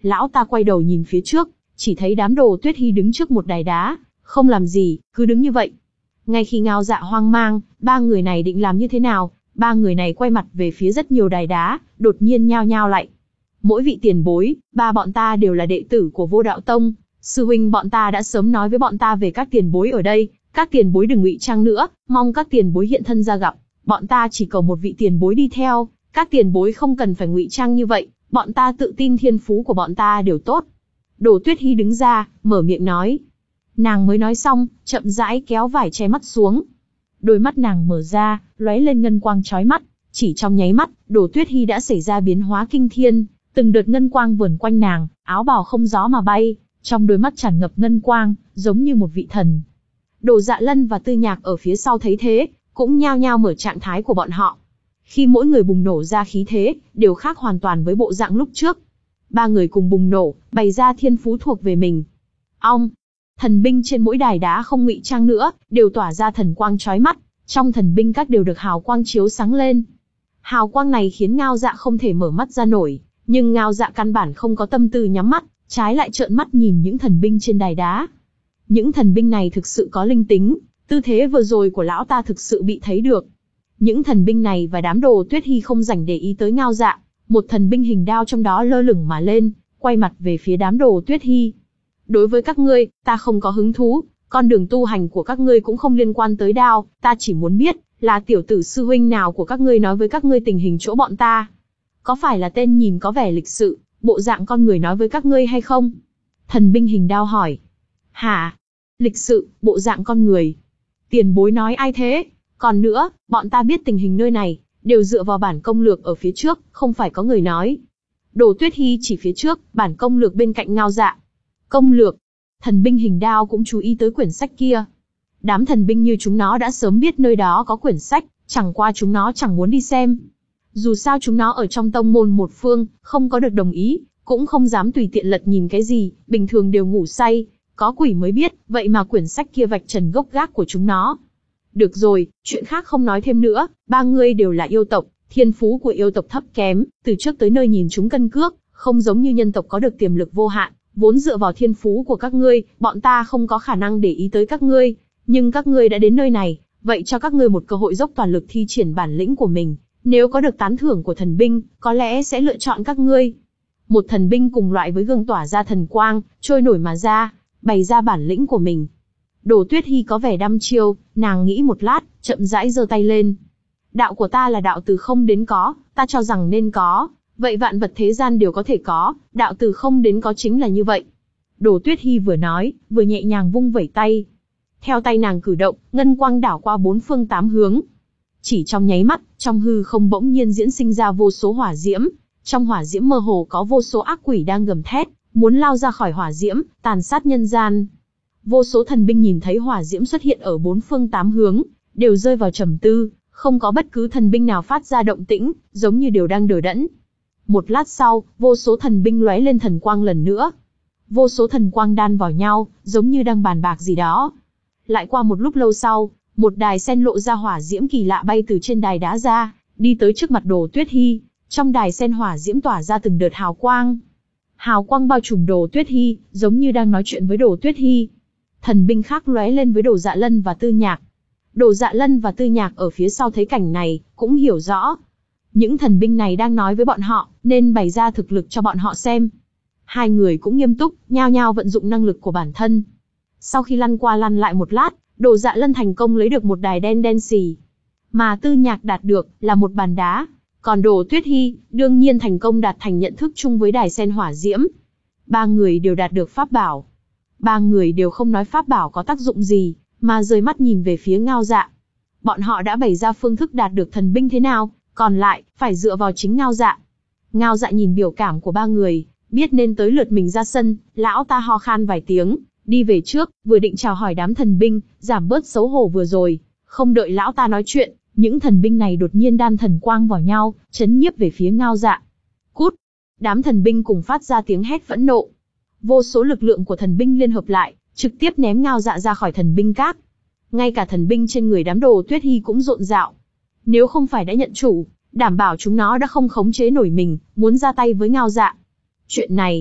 Lão ta quay đầu nhìn phía trước, chỉ thấy đám Đồ Tuyết Hy đứng trước một đài đá, không làm gì, cứ đứng như vậy. Ngay khi Ngao Dạ hoang mang, ba người này định làm như thế nào, ba người này quay mặt về phía rất nhiều đài đá, đột nhiên nhao nhao lại. Mỗi vị tiền bối, ba bọn ta đều là đệ tử của Vô Đạo Tông, sư huynh bọn ta đã sớm nói với bọn ta về các tiền bối ở đây, các tiền bối đừng ngụy trang nữa, mong các tiền bối hiện thân ra gặp, bọn ta chỉ cầu một vị tiền bối đi theo, các tiền bối không cần phải ngụy trang như vậy, bọn ta tự tin thiên phú của bọn ta đều tốt. Đồ Tuyết Hy đứng ra, mở miệng nói. Nàng mới nói xong, chậm rãi kéo vải che mắt xuống. Đôi mắt nàng mở ra, lóe lên ngân quang chói mắt, chỉ trong nháy mắt, Đồ Tuyết Hy đã xảy ra biến hóa kinh thiên, từng đợt ngân quang vờn quanh nàng, áo bào không gió mà bay, trong đôi mắt tràn ngập ngân quang, giống như một vị thần. Đồ Dạ Lân và Tư Nhạc ở phía sau thấy thế, cũng nhao nhao mở trạng thái của bọn họ. Khi mỗi người bùng nổ ra khí thế, đều khác hoàn toàn với bộ dạng lúc trước. Ba người cùng bùng nổ, bày ra thiên phú thuộc về mình. Ong! Thần binh trên mỗi đài đá không ngụy trang nữa, đều tỏa ra thần quang chói mắt, trong thần binh các đều được hào quang chiếu sáng lên. Hào quang này khiến Ngao Dạ không thể mở mắt ra nổi, nhưng Ngao Dạ căn bản không có tâm tư nhắm mắt, trái lại trợn mắt nhìn những thần binh trên đài đá. Những thần binh này thực sự có linh tính, tư thế vừa rồi của lão ta thực sự bị thấy được. Những thần binh này và đám Đồ Tuyết Hy không rảnh để ý tới Ngao Dạ, một thần binh hình đao trong đó lơ lửng mà lên, quay mặt về phía đám Đồ Tuyết Hy. Đối với các ngươi, ta không có hứng thú, con đường tu hành của các ngươi cũng không liên quan tới đao, ta chỉ muốn biết, là tiểu tử sư huynh nào của các ngươi nói với các ngươi tình hình chỗ bọn ta. Có phải là tên nhìn có vẻ lịch sự, bộ dạng con người nói với các ngươi hay không? Thần binh hình đao hỏi. Hả? Lịch sự, bộ dạng con người. Tiền bối nói ai thế? Còn nữa, bọn ta biết tình hình nơi này, đều dựa vào bản công lược ở phía trước, không phải có người nói. Đồ Tuyết Hy chỉ phía trước, bản công lược bên cạnh Ngao Dạ. Công lược. Thần binh hình đao cũng chú ý tới quyển sách kia. Đám thần binh như chúng nó đã sớm biết nơi đó có quyển sách, chẳng qua chúng nó chẳng muốn đi xem. Dù sao chúng nó ở trong tông môn một phương, không có được đồng ý, cũng không dám tùy tiện lật nhìn cái gì, bình thường đều ngủ say, có quỷ mới biết, vậy mà quyển sách kia vạch trần gốc gác của chúng nó. Được rồi, chuyện khác không nói thêm nữa, ba người đều là yêu tộc, thiên phú của yêu tộc thấp kém, từ trước tới nơi nhìn chúng cân cước, không giống như nhân tộc có được tiềm lực vô hạn, vốn dựa vào thiên phú của các ngươi, bọn ta không có khả năng để ý tới các ngươi, nhưng các ngươi đã đến nơi này, vậy cho các ngươi một cơ hội dốc toàn lực thi triển bản lĩnh của mình, nếu có được tán thưởng của thần binh, có lẽ sẽ lựa chọn các ngươi. Một thần binh cùng loại với gương tỏa ra thần quang, trôi nổi mà ra, bày ra bản lĩnh của mình. Đồ Tuyết Hy có vẻ đăm chiêu, nàng nghĩ một lát, chậm rãi giơ tay lên. Đạo của ta là đạo từ không đến có, ta cho rằng nên có, vậy vạn vật thế gian đều có thể có, đạo từ không đến có chính là như vậy. Đồ Tuyết Hy vừa nói, vừa nhẹ nhàng vung vẩy tay. Theo tay nàng cử động, ngân quang đảo qua bốn phương tám hướng. Chỉ trong nháy mắt, trong hư không bỗng nhiên diễn sinh ra vô số hỏa diễm, trong hỏa diễm mơ hồ có vô số ác quỷ đang gầm thét, muốn lao ra khỏi hỏa diễm, tàn sát nhân gian. Vô số thần binh nhìn thấy hỏa diễm xuất hiện ở bốn phương tám hướng, đều rơi vào trầm tư, không có bất cứ thần binh nào phát ra động tĩnh, giống như đều đang đờ đẫn. Một lát sau, vô số thần binh lóe lên thần quang lần nữa. Vô số thần quang đan vào nhau, giống như đang bàn bạc gì đó. Lại qua một lúc lâu sau, một đài sen lộ ra hỏa diễm kỳ lạ bay từ trên đài đá ra, đi tới trước mặt Đồ Tuyết Hy. Trong đài sen hỏa diễm tỏa ra từng đợt hào quang. Hào quang bao trùm Đồ Tuyết Hy, giống như đang nói chuyện với Đồ Tuyết Hy. Thần binh khác lóe lên với Đồ Dạ Lân và Tư Nhạc. Đồ Dạ Lân và Tư Nhạc ở phía sau thấy cảnh này, cũng hiểu rõ. Những thần binh này đang nói với bọn họ, nên bày ra thực lực cho bọn họ xem. Hai người cũng nghiêm túc, nhao nhao vận dụng năng lực của bản thân. Sau khi lăn qua lăn lại một lát, Đồ Dạ Lân thành công lấy được một đài đen đen xì. Mà Tư Nhạc đạt được, là một bàn đá. Còn Đồ Tuyết Hy, đương nhiên thành công đạt thành nhận thức chung với đài sen hỏa diễm. Ba người đều đạt được pháp bảo. Ba người đều không nói pháp bảo có tác dụng gì, mà rời mắt nhìn về phía Ngao Dạ. Bọn họ đã bày ra phương thức đạt được thần binh thế nào, còn lại, phải dựa vào chính Ngao Dạ. Ngao Dạ nhìn biểu cảm của ba người, biết nên tới lượt mình ra sân, lão ta ho khan vài tiếng, đi về trước, vừa định chào hỏi đám thần binh, giảm bớt xấu hổ vừa rồi. Không đợi lão ta nói chuyện, những thần binh này đột nhiên đan thần quang vào nhau, chấn nhiếp về phía Ngao Dạ. Cút! Đám thần binh cùng phát ra tiếng hét phẫn nộ. Vô số lực lượng của thần binh liên hợp lại, trực tiếp ném Ngao Dạ ra khỏi thần binh các. Ngay cả thần binh trên người đám Đồ Tuyết Hy cũng rộn rạo. Nếu không phải đã nhận chủ, đảm bảo chúng nó đã không khống chế nổi mình, muốn ra tay với Ngao Dạ. Chuyện này,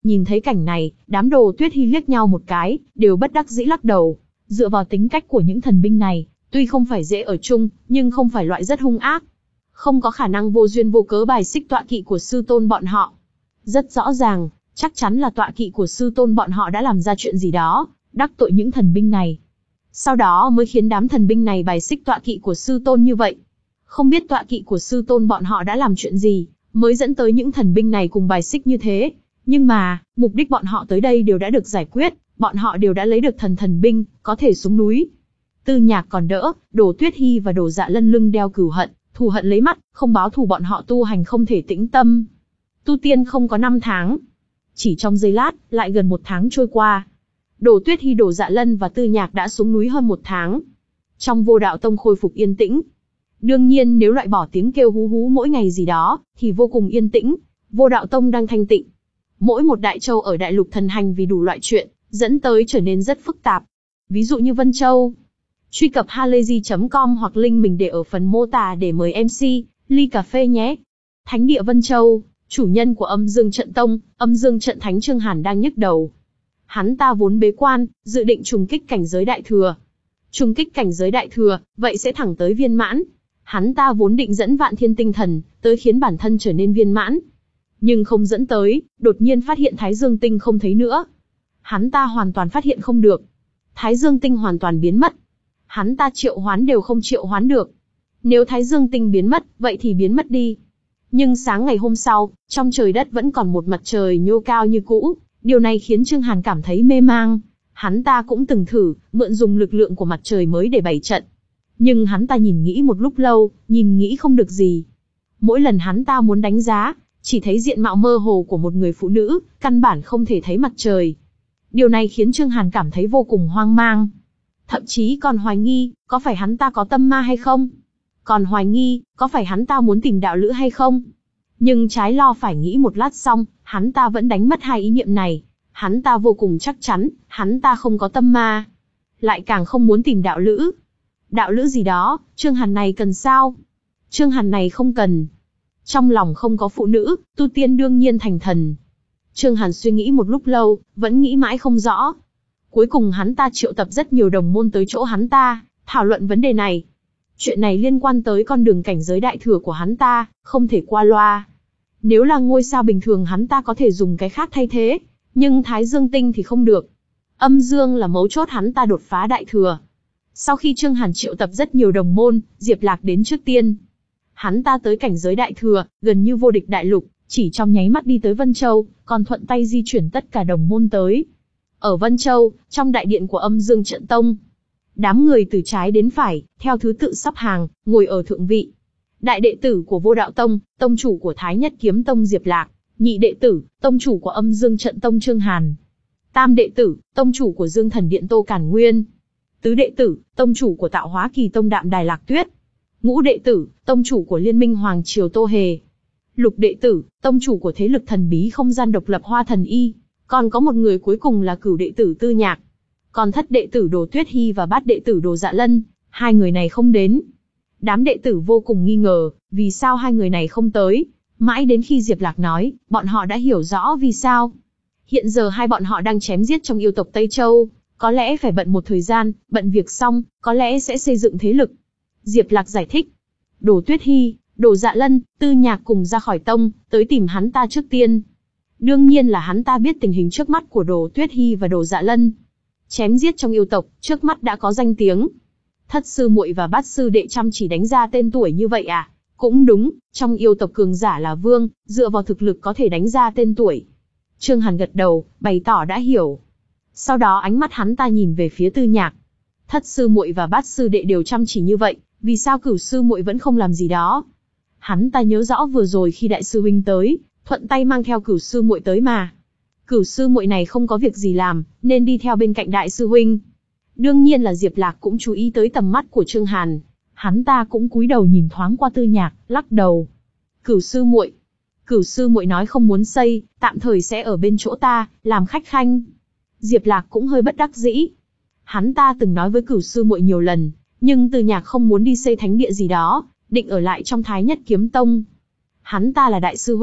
Nhìn thấy cảnh này, đám Đồ Tuyết Hi liếc nhau một cái, đều bất đắc dĩ lắc đầu. Dựa vào tính cách của những thần binh này, tuy không phải dễ ở chung, nhưng không phải loại rất hung ác. Không có khả năng vô duyên vô cớ bài xích tọa kỵ của sư tôn bọn họ. Rất rõ ràng, chắc chắn là tọa kỵ của sư tôn bọn họ đã làm ra chuyện gì đó, đắc tội những thần binh này. Sau đó mới khiến đám thần binh này bài xích tọa kỵ của sư tôn như vậy. Không biết tọa kỵ của sư tôn bọn họ đã làm chuyện gì, mới dẫn tới những thần binh này cùng bài xích như thế. Nhưng mà, mục đích bọn họ tới đây đều đã được giải quyết, bọn họ đều đã lấy được thần thần binh, có thể xuống núi. Tư Nhạc còn đỡ, Đồ Tuyết Hi và Đồ Dạ Lân lưng đeo cừu hận, thù hận lấy mắt, không báo thù bọn họ tu hành không thể tĩnh tâm. Tu tiên không có năm tháng. Chỉ trong giây lát, lại gần một tháng trôi qua. Đồ Tuyết Hi, Đồ Dạ Lân và Tư Nhạc đã xuống núi hơn một tháng. Trong Vô Đạo Tông khôi phục yên tĩnh. Đương nhiên nếu loại bỏ tiếng kêu hú hú mỗi ngày gì đó, thì vô cùng yên tĩnh. Vô Đạo Tông đang thanh tịnh. Mỗi một đại châu ở đại lục thần hành vì đủ loại chuyện, dẫn tới trở nên rất phức tạp. Ví dụ như Vân Châu. Truy cập halayzi chấm com hoặc link mình để ở phần mô tả để mời em xê, ly cà phê nhé. Thánh địa Vân Châu, chủ nhân của Âm Dương Trận Tông, Âm Dương Trận Thánh Trương Hàn đang nhức đầu. Hắn ta vốn bế quan, dự định trùng kích cảnh giới đại thừa. Trùng kích cảnh giới đại thừa, vậy sẽ thẳng tới viên mãn. Hắn ta vốn định dẫn Vạn Thiên Tinh Thần, tới khiến bản thân trở nên viên mãn. Nhưng không dẫn tới, đột nhiên phát hiện Thái Dương Tinh không thấy nữa. Hắn ta hoàn toàn phát hiện không được. Thái Dương Tinh hoàn toàn biến mất. Hắn ta triệu hoán đều không triệu hoán được. Nếu Thái Dương Tinh biến mất, vậy thì biến mất đi. Nhưng sáng ngày hôm sau, trong trời đất vẫn còn một mặt trời nhô cao như cũ. Điều này khiến Trương Hàn cảm thấy mê mang. Hắn ta cũng từng thử, mượn dùng lực lượng của mặt trời mới để bày trận. Nhưng hắn ta nhìn nghĩ một lúc lâu, nhìn nghĩ không được gì. Mỗi lần hắn ta muốn đánh giá, chỉ thấy diện mạo mơ hồ của một người phụ nữ, căn bản không thể thấy mặt trời. Điều này khiến Trương Hàn cảm thấy vô cùng hoang mang. Thậm chí còn hoài nghi, có phải hắn ta có tâm ma hay không? Còn hoài nghi, có phải hắn ta muốn tìm đạo lữ hay không? Nhưng trái lo phải nghĩ một lát xong, hắn ta vẫn đánh mất hai ý niệm này. Hắn ta vô cùng chắc chắn, hắn ta không có tâm ma. Lại càng không muốn tìm đạo lữ. Đạo lữ gì đó, Trương Hàn này cần sao? Trương Hàn này không cần. Trong lòng không có phụ nữ, tu tiên đương nhiên thành thần. Trương Hàn suy nghĩ một lúc lâu, vẫn nghĩ mãi không rõ. Cuối cùng hắn ta triệu tập rất nhiều đồng môn tới chỗ hắn ta, thảo luận vấn đề này. Chuyện này liên quan tới con đường cảnh giới đại thừa của hắn ta, không thể qua loa. Nếu là ngôi sao bình thường hắn ta có thể dùng cái khác thay thế, nhưng Thái Dương Tinh thì không được. Âm Dương là mấu chốt hắn ta đột phá đại thừa. Sau khi Trương Hàn triệu tập rất nhiều đồng môn, Diệp Lạc đến trước tiên. Hắn ta tới cảnh giới đại thừa, gần như vô địch đại lục, chỉ trong nháy mắt đi tới Vân Châu, còn thuận tay di chuyển tất cả đồng môn tới. Ở Vân Châu, trong đại điện của Âm Dương Trận Tông, đám người từ trái đến phải, theo thứ tự sắp hàng, ngồi ở thượng vị. Đại đệ tử của Vô Đạo Tông, tông chủ của Thái Nhất Kiếm Tông Diệp Lạc, nhị đệ tử, tông chủ của Âm Dương Trận Tông Trương Hàn, tam đệ tử, tông chủ của Dương Thần Điện Tô Càn Nguyên, tứ đệ tử, tông chủ của Tạo Hóa Kỳ Tông Đạm Đài Lạc Tuyết, ngũ đệ tử, tông chủ của Liên Minh Hoàng Triều Tô Hề, lục đệ tử, tông chủ của thế lực thần bí không gian độc lập Hoa Thần Y, còn có một người cuối cùng là cửu đệ tử Tư Nhạc. Còn thất đệ tử Đồ Tuyết Hi và bát đệ tử Đồ Dạ Lân, hai người này không đến. Đám đệ tử vô cùng nghi ngờ, vì sao hai người này không tới. Mãi đến khi Diệp Lạc nói, bọn họ đã hiểu rõ vì sao. Hiện giờ hai bọn họ đang chém giết trong yêu tộc Tây Châu, có lẽ phải bận một thời gian, bận việc xong, có lẽ sẽ xây dựng thế lực. Diệp Lạc giải thích. Đồ Tuyết Hi, Đồ Dạ Lân, Tư Nhạc cùng ra khỏi tông, tới tìm hắn ta trước tiên. Đương nhiên là hắn ta biết tình hình trước mắt của Đồ Tuyết Hi và Đồ Dạ Lân. Chém giết trong yêu tộc, trước mắt đã có danh tiếng. Thất sư muội và bát sư đệ chăm chỉ đánh ra tên tuổi như vậy à? Cũng đúng, trong yêu tộc cường giả là vương, dựa vào thực lực có thể đánh ra tên tuổi. Trương Hàn gật đầu, bày tỏ đã hiểu. Sau đó ánh mắt hắn ta nhìn về phía Tư Nhạc. Thất sư muội và bát sư đệ đều chăm chỉ như vậy, vì sao cửu sư muội vẫn không làm gì đó? Hắn ta nhớ rõ vừa rồi khi đại sư huynh tới, thuận tay mang theo cửu sư muội tới mà. Cửu sư muội này không có việc gì làm, nên đi theo bên cạnh đại sư huynh. Đương nhiên là Diệp Lạc cũng chú ý tới tầm mắt của Trương Hàn. Hắn ta cũng cúi đầu nhìn thoáng qua Tư Nhạc, lắc đầu. Cửu sư muội, Cửu sư muội nói không muốn xây, tạm thời sẽ ở bên chỗ ta, làm khách khanh. Diệp Lạc cũng hơi bất đắc dĩ. Hắn ta từng nói với Cửu sư muội nhiều lần, nhưng Tư Nhạc không muốn đi xây thánh địa gì đó, định ở lại trong Thái Nhất Kiếm Tông. Hắn ta là đại sư huynh,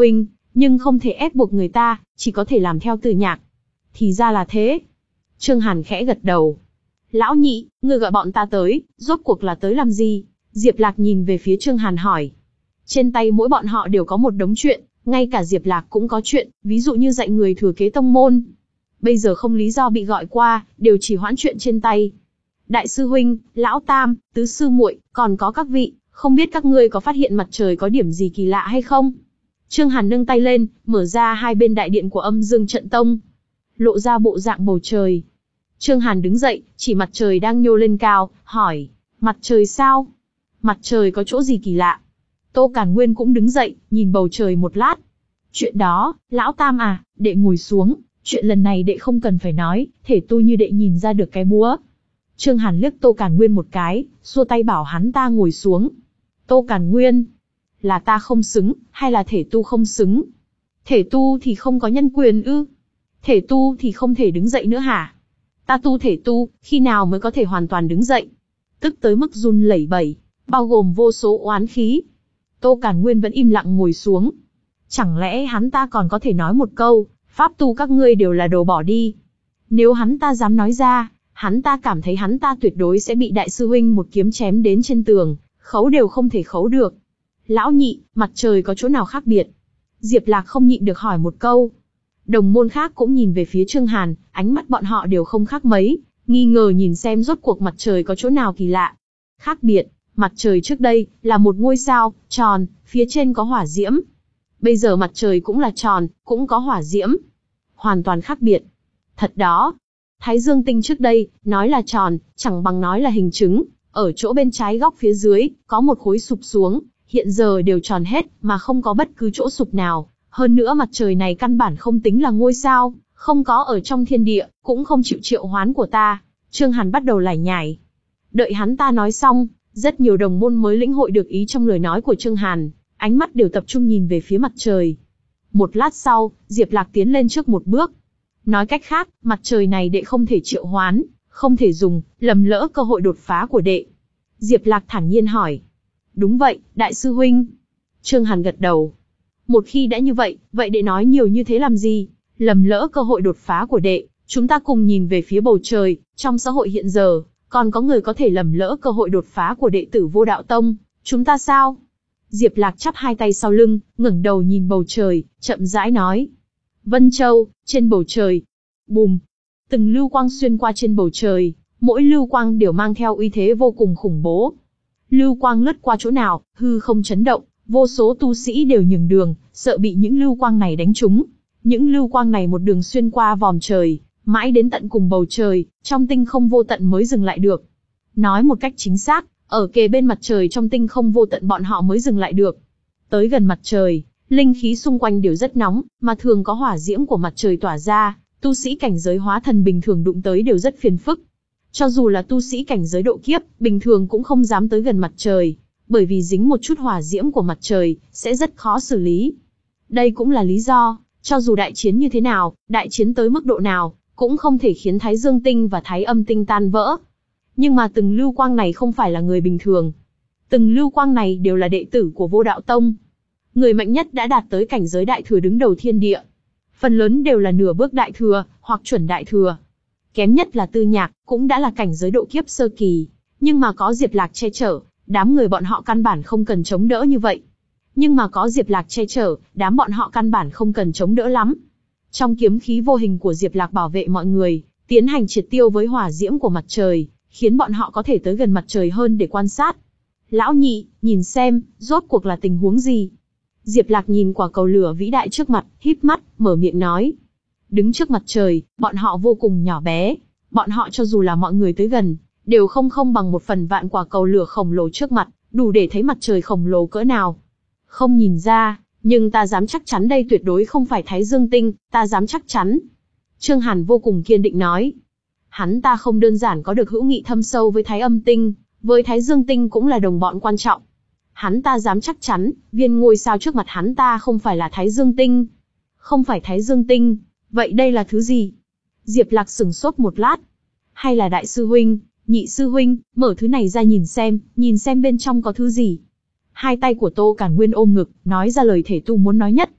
nhưng không thể ép buộc người ta, chỉ có thể làm theo Từ Nhạc. Thì ra là thế. Trương Hàn khẽ gật đầu. Lão nhị, ngươi gọi bọn ta tới, rốt cuộc là tới làm gì? Diệp Lạc nhìn về phía Trương Hàn hỏi. Trên tay mỗi bọn họ đều có một đống chuyện, ngay cả Diệp Lạc cũng có chuyện, ví dụ như dạy người thừa kế tông môn. Bây giờ không lý do bị gọi qua, đều chỉ hoãn chuyện trên tay. Đại sư huynh, lão tam, tứ sư muội, còn có các vị, không biết các ngươi có phát hiện mặt trời có điểm gì kỳ lạ hay không? Trương Hàn nâng tay lên, mở ra hai bên đại điện của Âm Dương Trận Tông, lộ ra bộ dạng bầu trời. Trương Hàn đứng dậy, chỉ mặt trời đang nhô lên cao, hỏi, mặt trời sao? Mặt trời có chỗ gì kỳ lạ? Tô Càn Nguyên cũng đứng dậy, nhìn bầu trời một lát. Chuyện đó, lão tam à, đệ ngồi xuống, chuyện lần này đệ không cần phải nói, thể tu như đệ nhìn ra được cái búa. Trương Hàn liếc Tô Càn Nguyên một cái, xua tay bảo hắn ta ngồi xuống. Tô Càn Nguyên, là ta không xứng, hay là thể tu không xứng? Thể tu thì không có nhân quyền ư? Thể tu thì không thể đứng dậy nữa hả? Ta tu thể tu, khi nào mới có thể hoàn toàn đứng dậy? Tức tới mức run lẩy bẩy, bao gồm vô số oán khí. Tô Càn Nguyên vẫn im lặng ngồi xuống. Chẳng lẽ hắn ta còn có thể nói một câu, pháp tu các ngươi đều là đồ bỏ đi? Nếu hắn ta dám nói ra, hắn ta cảm thấy hắn ta tuyệt đối sẽ bị đại sư huynh một kiếm chém đến trên tường, khấu đều không thể khấu được. Lão nhị, mặt trời có chỗ nào khác biệt? Diệp Lạc không nhịn được hỏi một câu. Đồng môn khác cũng nhìn về phía Trương Hàn, ánh mắt bọn họ đều không khác mấy, nghi ngờ nhìn xem rốt cuộc mặt trời có chỗ nào kỳ lạ. Khác biệt, mặt trời trước đây là một ngôi sao tròn, phía trên có hỏa diễm. Bây giờ mặt trời cũng là tròn, cũng có hỏa diễm. Hoàn toàn khác biệt. Thật đó. Thái Dương tinh trước đây, nói là tròn, chẳng bằng nói là hình trứng. Ở chỗ bên trái góc phía dưới, có một khối sụp xuống, hiện giờ đều tròn hết, mà không có bất cứ chỗ sụp nào. Hơn nữa mặt trời này căn bản không tính là ngôi sao, không có ở trong thiên địa, cũng không chịu triệu hoán của ta. Trương Hàn bắt đầu lải nhải. Đợi hắn ta nói xong, rất nhiều đồng môn mới lĩnh hội được ý trong lời nói của Trương Hàn, ánh mắt đều tập trung nhìn về phía mặt trời. Một lát sau, Diệp Lạc tiến lên trước một bước. Nói cách khác, mặt trời này đệ không thể triệu hoán, không thể dùng, lầm lỡ cơ hội đột phá của đệ. Diệp Lạc thản nhiên hỏi. Đúng vậy, đại sư huynh. Trương Hàn gật đầu. Một khi đã như vậy, vậy đệ nói nhiều như thế làm gì? Lầm lỡ cơ hội đột phá của đệ, chúng ta cùng nhìn về phía bầu trời, trong xã hội hiện giờ, còn có người có thể lầm lỡ cơ hội đột phá của đệ tử Vô Đạo Tông, chúng ta sao? Diệp Lạc chắp hai tay sau lưng, ngẩng đầu nhìn bầu trời, chậm rãi nói. Vân Châu, trên bầu trời. Bùm. Từng lưu quang xuyên qua trên bầu trời, mỗi lưu quang đều mang theo uy thế vô cùng khủng bố. Lưu quang lướt qua chỗ nào, hư không chấn động, vô số tu sĩ đều nhường đường, sợ bị những lưu quang này đánh trúng. Những lưu quang này một đường xuyên qua vòm trời, mãi đến tận cùng bầu trời, trong tinh không vô tận mới dừng lại được. Nói một cách chính xác, ở kề bên mặt trời trong tinh không vô tận bọn họ mới dừng lại được. Tới gần mặt trời, linh khí xung quanh đều rất nóng, mà thường có hỏa diễm của mặt trời tỏa ra, tu sĩ cảnh giới hóa thần bình thường đụng tới đều rất phiền phức. Cho dù là tu sĩ cảnh giới độ kiếp, bình thường cũng không dám tới gần mặt trời, bởi vì dính một chút hỏa diễm của mặt trời, sẽ rất khó xử lý. Đây cũng là lý do, cho dù đại chiến như thế nào, đại chiến tới mức độ nào, cũng không thể khiến Thái Dương tinh và Thái Âm tinh tan vỡ. Nhưng mà từng lưu quang này không phải là người bình thường. Từng lưu quang này đều là đệ tử của Vô Đạo Tông. Người mạnh nhất đã đạt tới cảnh giới đại thừa đứng đầu thiên địa. Phần lớn đều là nửa bước đại thừa, hoặc chuẩn đại thừa. Kém nhất là Tư Nhạc, cũng đã là cảnh giới độ kiếp sơ kỳ. Nhưng mà có Diệp Lạc che chở, đám người bọn họ căn bản không cần chống đỡ như vậy. Nhưng mà có Diệp Lạc che chở, đám bọn họ căn bản không cần chống đỡ lắm. Trong kiếm khí vô hình của Diệp Lạc bảo vệ mọi người, tiến hành triệt tiêu với hỏa diễm của mặt trời, khiến bọn họ có thể tới gần mặt trời hơn để quan sát. Lão nhị, nhìn xem, rốt cuộc là tình huống gì? Diệp Lạc nhìn quả cầu lửa vĩ đại trước mặt, híp mắt, mở miệng nói. Đứng trước mặt trời, bọn họ vô cùng nhỏ bé. Bọn họ cho dù là mọi người tới gần, đều không không bằng một phần vạn quả cầu lửa khổng lồ trước mặt, đủ để thấy mặt trời khổng lồ cỡ nào. Không nhìn ra, nhưng ta dám chắc chắn đây tuyệt đối không phải Thái Dương tinh, ta dám chắc chắn. Trương Hàn vô cùng kiên định nói. Hắn ta không đơn giản có được hữu nghị thâm sâu với Thái Âm tinh, với Thái Dương tinh cũng là đồng bọn quan trọng. Hắn ta dám chắc chắn, viên ngôi sao trước mặt hắn ta không phải là Thái Dương tinh. Không phải Thái Dương tinh, vậy đây là thứ gì? Diệp Lạc sững sốt một lát. Hay là đại sư huynh, nhị sư huynh, mở thứ này ra nhìn xem, nhìn xem bên trong có thứ gì. Hai tay của Tô Càn Nguyên ôm ngực, nói ra lời thể tu muốn nói nhất.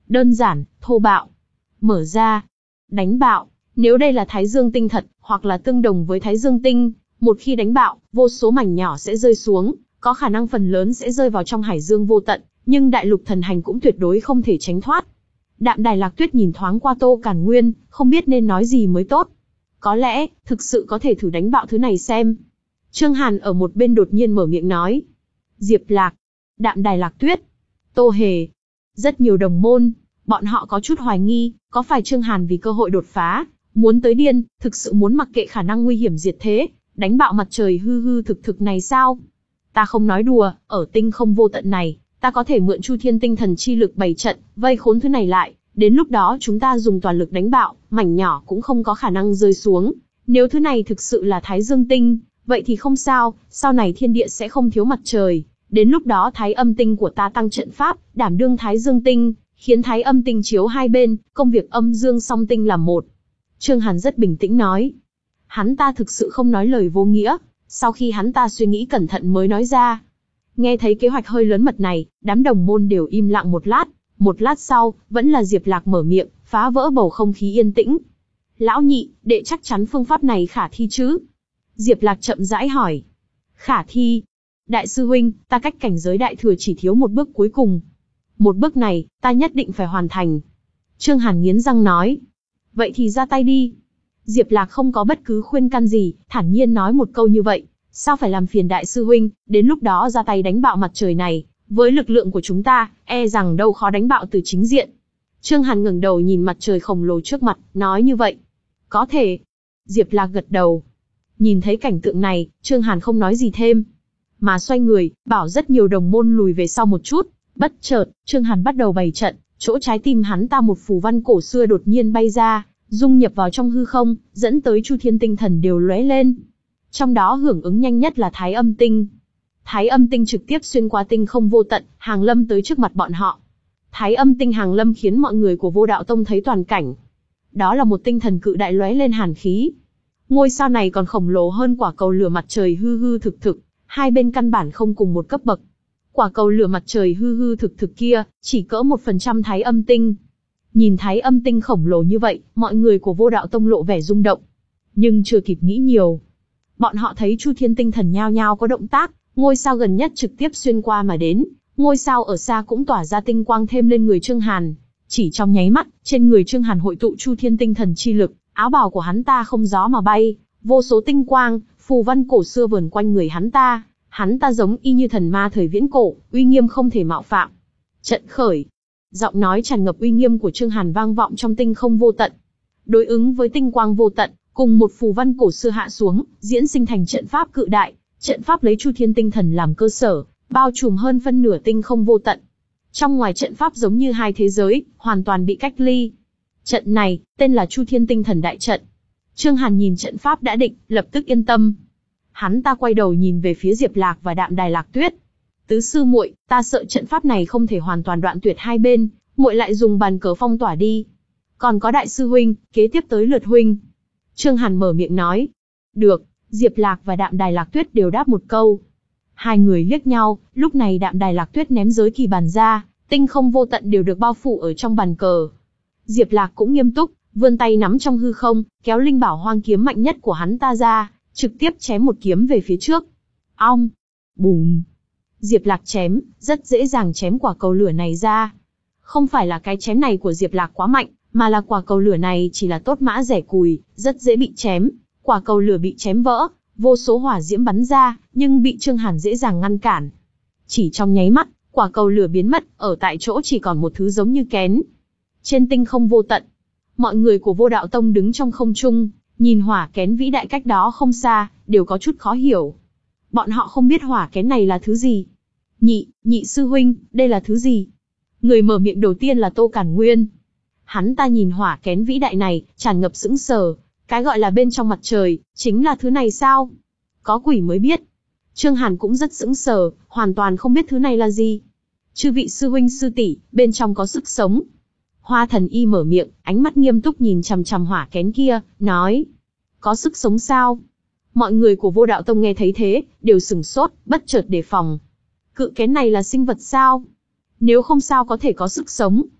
Đơn giản, thô bạo. Mở ra. Đánh bạo. Nếu đây là Thái Dương tinh thật, hoặc là tương đồng với Thái Dương tinh, một khi đánh bạo, vô số mảnh nhỏ sẽ rơi xuống, có khả năng phần lớn sẽ rơi vào trong hải dương vô tận, nhưng đại lục thần hành cũng tuyệt đối không thể tránh thoát. Đạm Đài Lạc Tuyết nhìn thoáng qua Tô Càn Nguyên, không biết nên nói gì mới tốt. Có lẽ, thực sự có thể thử đánh bạo thứ này xem. Trương Hàn ở một bên đột nhiên mở miệng nói. Diệp Lạc, Đạm Đài Lạc Tuyết, Tô Hề, rất nhiều đồng môn, bọn họ có chút hoài nghi, có phải Trương Hàn vì cơ hội đột phá, muốn tới điên, thực sự muốn mặc kệ khả năng nguy hiểm diệt thế, đánh bạo mặt trời hư hư thực thực này sao? Ta không nói đùa, ở tinh không vô tận này, ta có thể mượn Chu Thiên tinh thần chi lực bày trận, vây khốn thứ này lại, đến lúc đó chúng ta dùng toàn lực đánh bạo, mảnh nhỏ cũng không có khả năng rơi xuống. Nếu thứ này thực sự là Thái Dương tinh, vậy thì không sao, sau này thiên địa sẽ không thiếu mặt trời, đến lúc đó Thái Âm tinh của ta tăng trận pháp, đảm đương Thái Dương tinh, khiến Thái Âm tinh chiếu hai bên, công việc âm dương song tinh làm một. Trương Hàn rất bình tĩnh nói. Hắn ta thực sự không nói lời vô nghĩa, sau khi hắn ta suy nghĩ cẩn thận mới nói ra. Nghe thấy kế hoạch hơi lớn mật này, đám đồng môn đều im lặng một lát, một lát sau, vẫn là Diệp Lạc mở miệng, phá vỡ bầu không khí yên tĩnh. Lão nhị, đệ chắc chắn phương pháp này khả thi chứ? Diệp Lạc chậm rãi hỏi. Khả thi. Đại sư huynh, ta cách cảnh giới đại thừa chỉ thiếu một bước cuối cùng. Một bước này, ta nhất định phải hoàn thành. Trương Hàn nghiến răng nói. Vậy thì ra tay đi. Diệp Lạc không có bất cứ khuyên can gì, thản nhiên nói một câu như vậy. Sao phải làm phiền đại sư huynh, đến lúc đó ra tay đánh bạo mặt trời này, với lực lượng của chúng ta, e rằng đâu khó đánh bạo từ chính diện. Trương Hàn ngẩng đầu nhìn mặt trời khổng lồ trước mặt, nói như vậy. Có thể. Diệp Lạc gật đầu. Nhìn thấy cảnh tượng này, Trương Hàn không nói gì thêm, mà xoay người, bảo rất nhiều đồng môn lùi về sau một chút. Bất chợt, Trương Hàn bắt đầu bày trận, chỗ trái tim hắn ta một phù văn cổ xưa đột nhiên bay ra, dung nhập vào trong hư không, dẫn tới Chu Thiên tinh thần đều lóe lên. Trong đó hưởng ứng nhanh nhất là Thái Âm tinh. Thái Âm tinh trực tiếp xuyên qua tinh không vô tận, hàng lâm tới trước mặt bọn họ. Thái Âm tinh hàng lâm khiến mọi người của Vô Đạo Tông thấy toàn cảnh. Đó là một tinh thần cự đại lóe lên hàn khí. Ngôi sao này còn khổng lồ hơn quả cầu lửa mặt trời hư hư thực thực, hai bên căn bản không cùng một cấp bậc. Quả cầu lửa mặt trời hư hư thực thực kia, chỉ cỡ một phần trăm Thái Âm tinh. Nhìn Thái Âm tinh khổng lồ như vậy, mọi người của Vô Đạo Tông lộ vẻ rung động. Nhưng chưa kịp nghĩ nhiều. Bọn họ thấy Chu Thiên tinh thần nhao nhao có động tác, ngôi sao gần nhất trực tiếp xuyên qua mà đến, ngôi sao ở xa cũng tỏa ra tinh quang thêm lên người Trương Hàn. Chỉ trong nháy mắt, trên người Trương Hàn hội tụ Chu Thiên tinh thần chi lực, áo bào của hắn ta không gió mà bay, vô số tinh quang, phù văn cổ xưa vờn quanh người hắn ta, hắn ta giống y như thần ma thời viễn cổ, uy nghiêm không thể mạo phạm. Trận khởi. Giọng nói tràn ngập uy nghiêm của Trương Hàn vang vọng trong tinh không vô tận. Đối ứng với tinh quang vô tận, cùng một phù văn cổ xưa hạ xuống, diễn sinh thành trận pháp cự đại, trận pháp lấy Chu Thiên tinh thần làm cơ sở, bao trùm hơn phân nửa tinh không vô tận. Trong ngoài trận pháp giống như hai thế giới, hoàn toàn bị cách ly. Trận này, tên là Chu Thiên tinh thần đại trận. Trương Hàn nhìn trận pháp đã định, lập tức yên tâm. Hắn ta quay đầu nhìn về phía Diệp Lạc và Đạm Đài Lạc Tuyết. Tứ sư muội, ta sợ trận pháp này không thể hoàn toàn đoạn tuyệt hai bên, muội lại dùng bàn cờ phong tỏa đi. Còn có đại sư huynh, kế tiếp tới lượt huynh. Trương Hàn mở miệng nói. Được, Diệp Lạc và Đạm Đài Lạc Tuyết đều đáp một câu. Hai người liếc nhau, lúc này Đạm Đài Lạc Tuyết ném giới kỳ bàn ra, tinh không vô tận đều được bao phủ ở trong bàn cờ. Diệp Lạc cũng nghiêm túc, vươn tay nắm trong hư không, kéo linh bảo hoang kiếm mạnh nhất của hắn ta ra, trực tiếp chém một kiếm về phía trước. Ong! Bùm! Diệp Lạc chém, rất dễ dàng chém quả cầu lửa này ra. Không phải là cái chém này của Diệp Lạc quá mạnh, mà là quả cầu lửa này chỉ là tốt mã rẻ cùi, rất dễ bị chém. Quả cầu lửa bị chém vỡ, vô số hỏa diễm bắn ra, nhưng bị Trương Hàn dễ dàng ngăn cản. Chỉ trong nháy mắt, quả cầu lửa biến mất, ở tại chỗ chỉ còn một thứ giống như kén. Trên tinh không vô tận, mọi người của Vô Đạo Tông đứng trong không trung, nhìn hỏa kén vĩ đại cách đó không xa, đều có chút khó hiểu. Bọn họ không biết hỏa kén này là thứ gì. Nhị, nhị sư huynh, đây là thứ gì? Người mở miệng đầu tiên là Tô Càn Nguyên. Hắn ta nhìn hỏa kén vĩ đại này, tràn ngập sững sờ. Cái gọi là bên trong mặt trời, chính là thứ này sao? Có quỷ mới biết. Trương Hàn cũng rất sững sờ, hoàn toàn không biết thứ này là gì. Chư vị sư huynh sư tỷ, bên trong có sức sống. Hoa Thần Y mở miệng, ánh mắt nghiêm túc nhìn chằm chằm hỏa kén kia, nói. Có sức sống sao? Mọi người của Vô Đạo Tông nghe thấy thế, đều sửng sốt, bất chợt đề phòng. Cự kén này là sinh vật sao? Nếu không sao có thể có sức sống?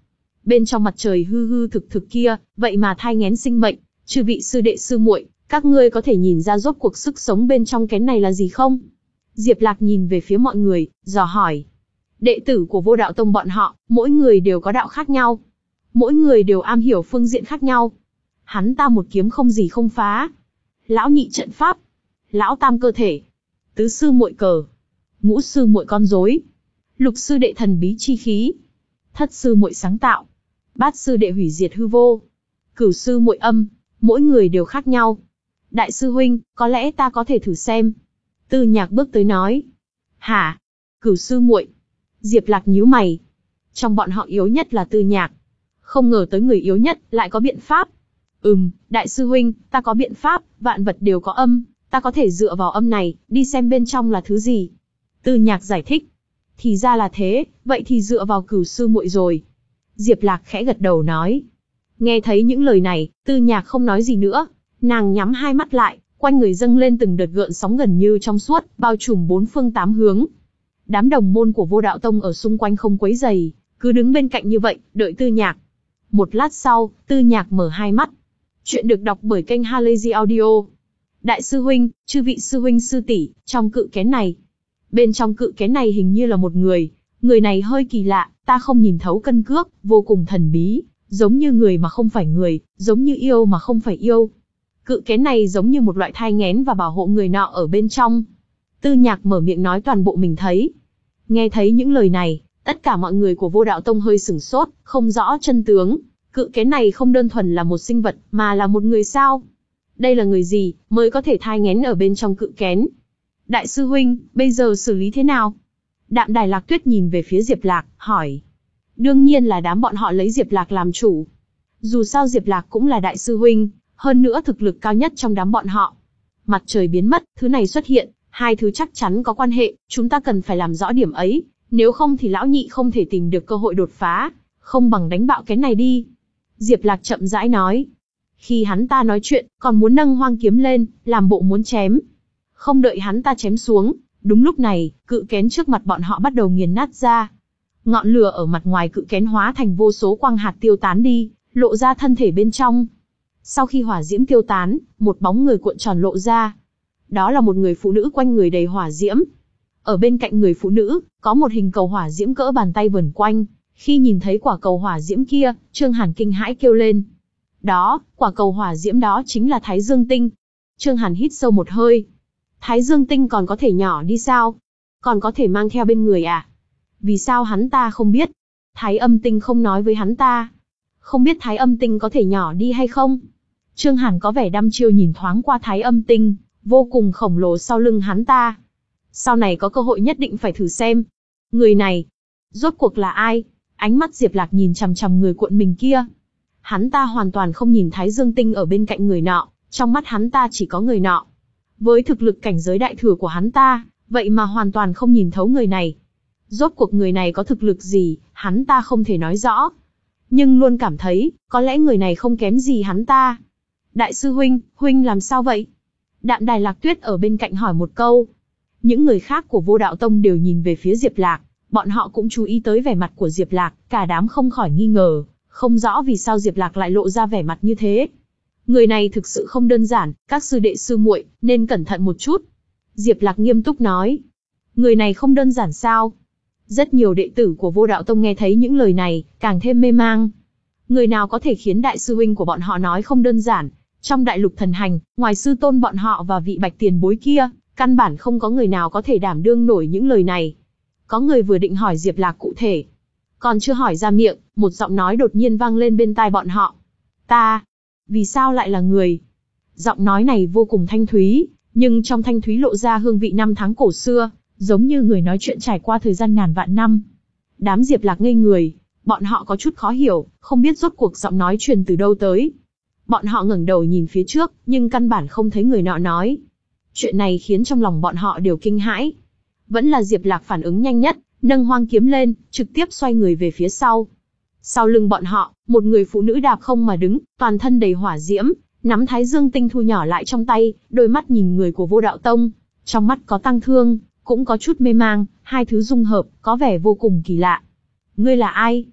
Bên trong mặt trời hư hư thực thực kia, vậy mà thai nghén sinh mệnh, chư vị sư đệ sư muội, các ngươi có thể nhìn ra rốt cuộc sức sống bên trong kén này là gì không? Diệp Lạc nhìn về phía mọi người, dò hỏi. Đệ tử của Vô Đạo Tông bọn họ, mỗi người đều có đạo khác nhau. Mỗi người đều am hiểu phương diện khác nhau. Hắn ta một kiếm không gì không phá. Lão nhị trận pháp. Lão tam cơ thể. Tứ sư muội cờ. Ngũ sư muội con rối. Lục sư đệ thần bí chi khí. Thất sư muội sáng tạo. Bát sư đệ hủy diệt hư vô. Cửu sư muội âm. Mỗi người đều khác nhau. Đại sư huynh, có lẽ ta có thể thử xem. Tư Nhạc bước tới nói. Hả? Cửu sư muội. Diệp Lạc nhíu mày. Trong bọn họ yếu nhất là Tư Nhạc. Không ngờ tới người yếu nhất lại có biện pháp. Ừm, đại sư huynh, ta có biện pháp, vạn vật đều có âm, ta có thể dựa vào âm này, đi xem bên trong là thứ gì. Tư Nhạc giải thích. Thì ra là thế, vậy thì dựa vào Cửu sư muội rồi. Diệp Lạc khẽ gật đầu nói. Nghe thấy những lời này, Tư Nhạc không nói gì nữa. Nàng nhắm hai mắt lại, quanh người dâng lên từng đợt gợn sóng gần như trong suốt, bao trùm bốn phương tám hướng. Đám đồng môn của Vô Đạo Tông ở xung quanh không quấy rầy, cứ đứng bên cạnh như vậy, đợi Tư Nhạc. Một lát sau, Tư Nhạc mở hai mắt. Chuyện được đọc bởi kênh Halazy Audio. Đại sư huynh, chư vị sư huynh sư tỷ, trong cự kén này. Bên trong cự kén này hình như là một người, người này hơi kỳ lạ, ta không nhìn thấu cân cước, vô cùng thần bí, giống như người mà không phải người, giống như yêu mà không phải yêu. Cự kén này giống như một loại thai nghén và bảo hộ người nọ ở bên trong. Tư Nhạc mở miệng nói toàn bộ mình thấy. Nghe thấy những lời này, tất cả mọi người của Vô Đạo Tông hơi sửng sốt, không rõ chân tướng. Cự kén này không đơn thuần là một sinh vật, mà là một người sao? Đây là người gì, mới có thể thai nghén ở bên trong cự kén? Đại sư huynh, bây giờ xử lý thế nào? Đạm Đài Lạc Tuyết nhìn về phía Diệp Lạc, hỏi. Đương nhiên là đám bọn họ lấy Diệp Lạc làm chủ. Dù sao Diệp Lạc cũng là đại sư huynh, hơn nữa thực lực cao nhất trong đám bọn họ. Mặt trời biến mất, thứ này xuất hiện, hai thứ chắc chắn có quan hệ, chúng ta cần phải làm rõ điểm ấy, nếu không thì lão nhị không thể tìm được cơ hội đột phá, không bằng đánh bạo cái này đi. Diệp Lạc chậm rãi nói. Khi hắn ta nói chuyện, còn muốn nâng hoang kiếm lên, làm bộ muốn chém. Không đợi hắn ta chém xuống, đúng lúc này, cự kén trước mặt bọn họ bắt đầu nghiền nát ra. Ngọn lửa ở mặt ngoài cự kén hóa thành vô số quang hạt tiêu tán đi, lộ ra thân thể bên trong. Sau khi hỏa diễm tiêu tán, một bóng người cuộn tròn lộ ra. Đó là một người phụ nữ quanh người đầy hỏa diễm. Ở bên cạnh người phụ nữ, có một hình cầu hỏa diễm cỡ bàn tay vờn quanh. Khi nhìn thấy quả cầu hỏa diễm kia, Trương Hàn kinh hãi kêu lên. Đó, quả cầu hỏa diễm đó chính là Thái Dương Tinh. Trương Hàn hít sâu một hơi. Thái Dương Tinh còn có thể nhỏ đi sao? Còn có thể mang theo bên người à? Vì sao hắn ta không biết? Thái Âm Tinh không nói với hắn ta. Không biết Thái Âm Tinh có thể nhỏ đi hay không? Trương Hàn có vẻ đăm chiêu nhìn thoáng qua Thái Âm Tinh, vô cùng khổng lồ sau lưng hắn ta. Sau này có cơ hội nhất định phải thử xem. Người này, rốt cuộc là ai? Ánh mắt Diệp Lạc nhìn chằm chằm người cuộn mình kia. Hắn ta hoàn toàn không nhìn Thái Dương Tinh ở bên cạnh người nọ, trong mắt hắn ta chỉ có người nọ. Với thực lực cảnh giới đại thừa của hắn ta, vậy mà hoàn toàn không nhìn thấu người này. Rốt cuộc người này có thực lực gì, hắn ta không thể nói rõ. Nhưng luôn cảm thấy, có lẽ người này không kém gì hắn ta. Đại sư huynh, huynh làm sao vậy? Đạm Đài Lạc Tuyết ở bên cạnh hỏi một câu. Những người khác của Vô Đạo Tông đều nhìn về phía Diệp Lạc, bọn họ cũng chú ý tới vẻ mặt của Diệp Lạc, cả đám không khỏi nghi ngờ, không rõ vì sao Diệp Lạc lại lộ ra vẻ mặt như thế. Người này thực sự không đơn giản, các sư đệ sư muội nên cẩn thận một chút. Diệp Lạc nghiêm túc nói. Người này không đơn giản sao? Rất nhiều đệ tử của Vô Đạo Tông nghe thấy những lời này, càng thêm mê mang. Người nào có thể khiến đại sư huynh của bọn họ nói không đơn giản? Trong đại lục thần hành, ngoài sư tôn bọn họ và vị bạch tiền bối kia, căn bản không có người nào có thể đảm đương nổi những lời này. Có người vừa định hỏi Diệp Lạc cụ thể. Còn chưa hỏi ra miệng, một giọng nói đột nhiên vang lên bên tai bọn họ. Ta, vì sao lại là người? Giọng nói này vô cùng thanh thúy, nhưng trong thanh thúy lộ ra hương vị năm tháng cổ xưa, giống như người nói chuyện trải qua thời gian ngàn vạn năm. Đám Diệp Lạc ngây người, bọn họ có chút khó hiểu, không biết rốt cuộc giọng nói truyền từ đâu tới. Bọn họ ngẩng đầu nhìn phía trước, nhưng căn bản không thấy người nọ nói. Chuyện này khiến trong lòng bọn họ đều kinh hãi. Vẫn là Diệp Lạc phản ứng nhanh nhất, nâng hoang kiếm lên, trực tiếp xoay người về phía sau. Sau lưng bọn họ, một người phụ nữ đạp không mà đứng, toàn thân đầy hỏa diễm, nắm Thái Dương Tinh thu nhỏ lại trong tay, đôi mắt nhìn người của Vô Đạo Tông, trong mắt có tăng thương, cũng có chút mê mang, hai thứ dung hợp, có vẻ vô cùng kỳ lạ. Ngươi là ai?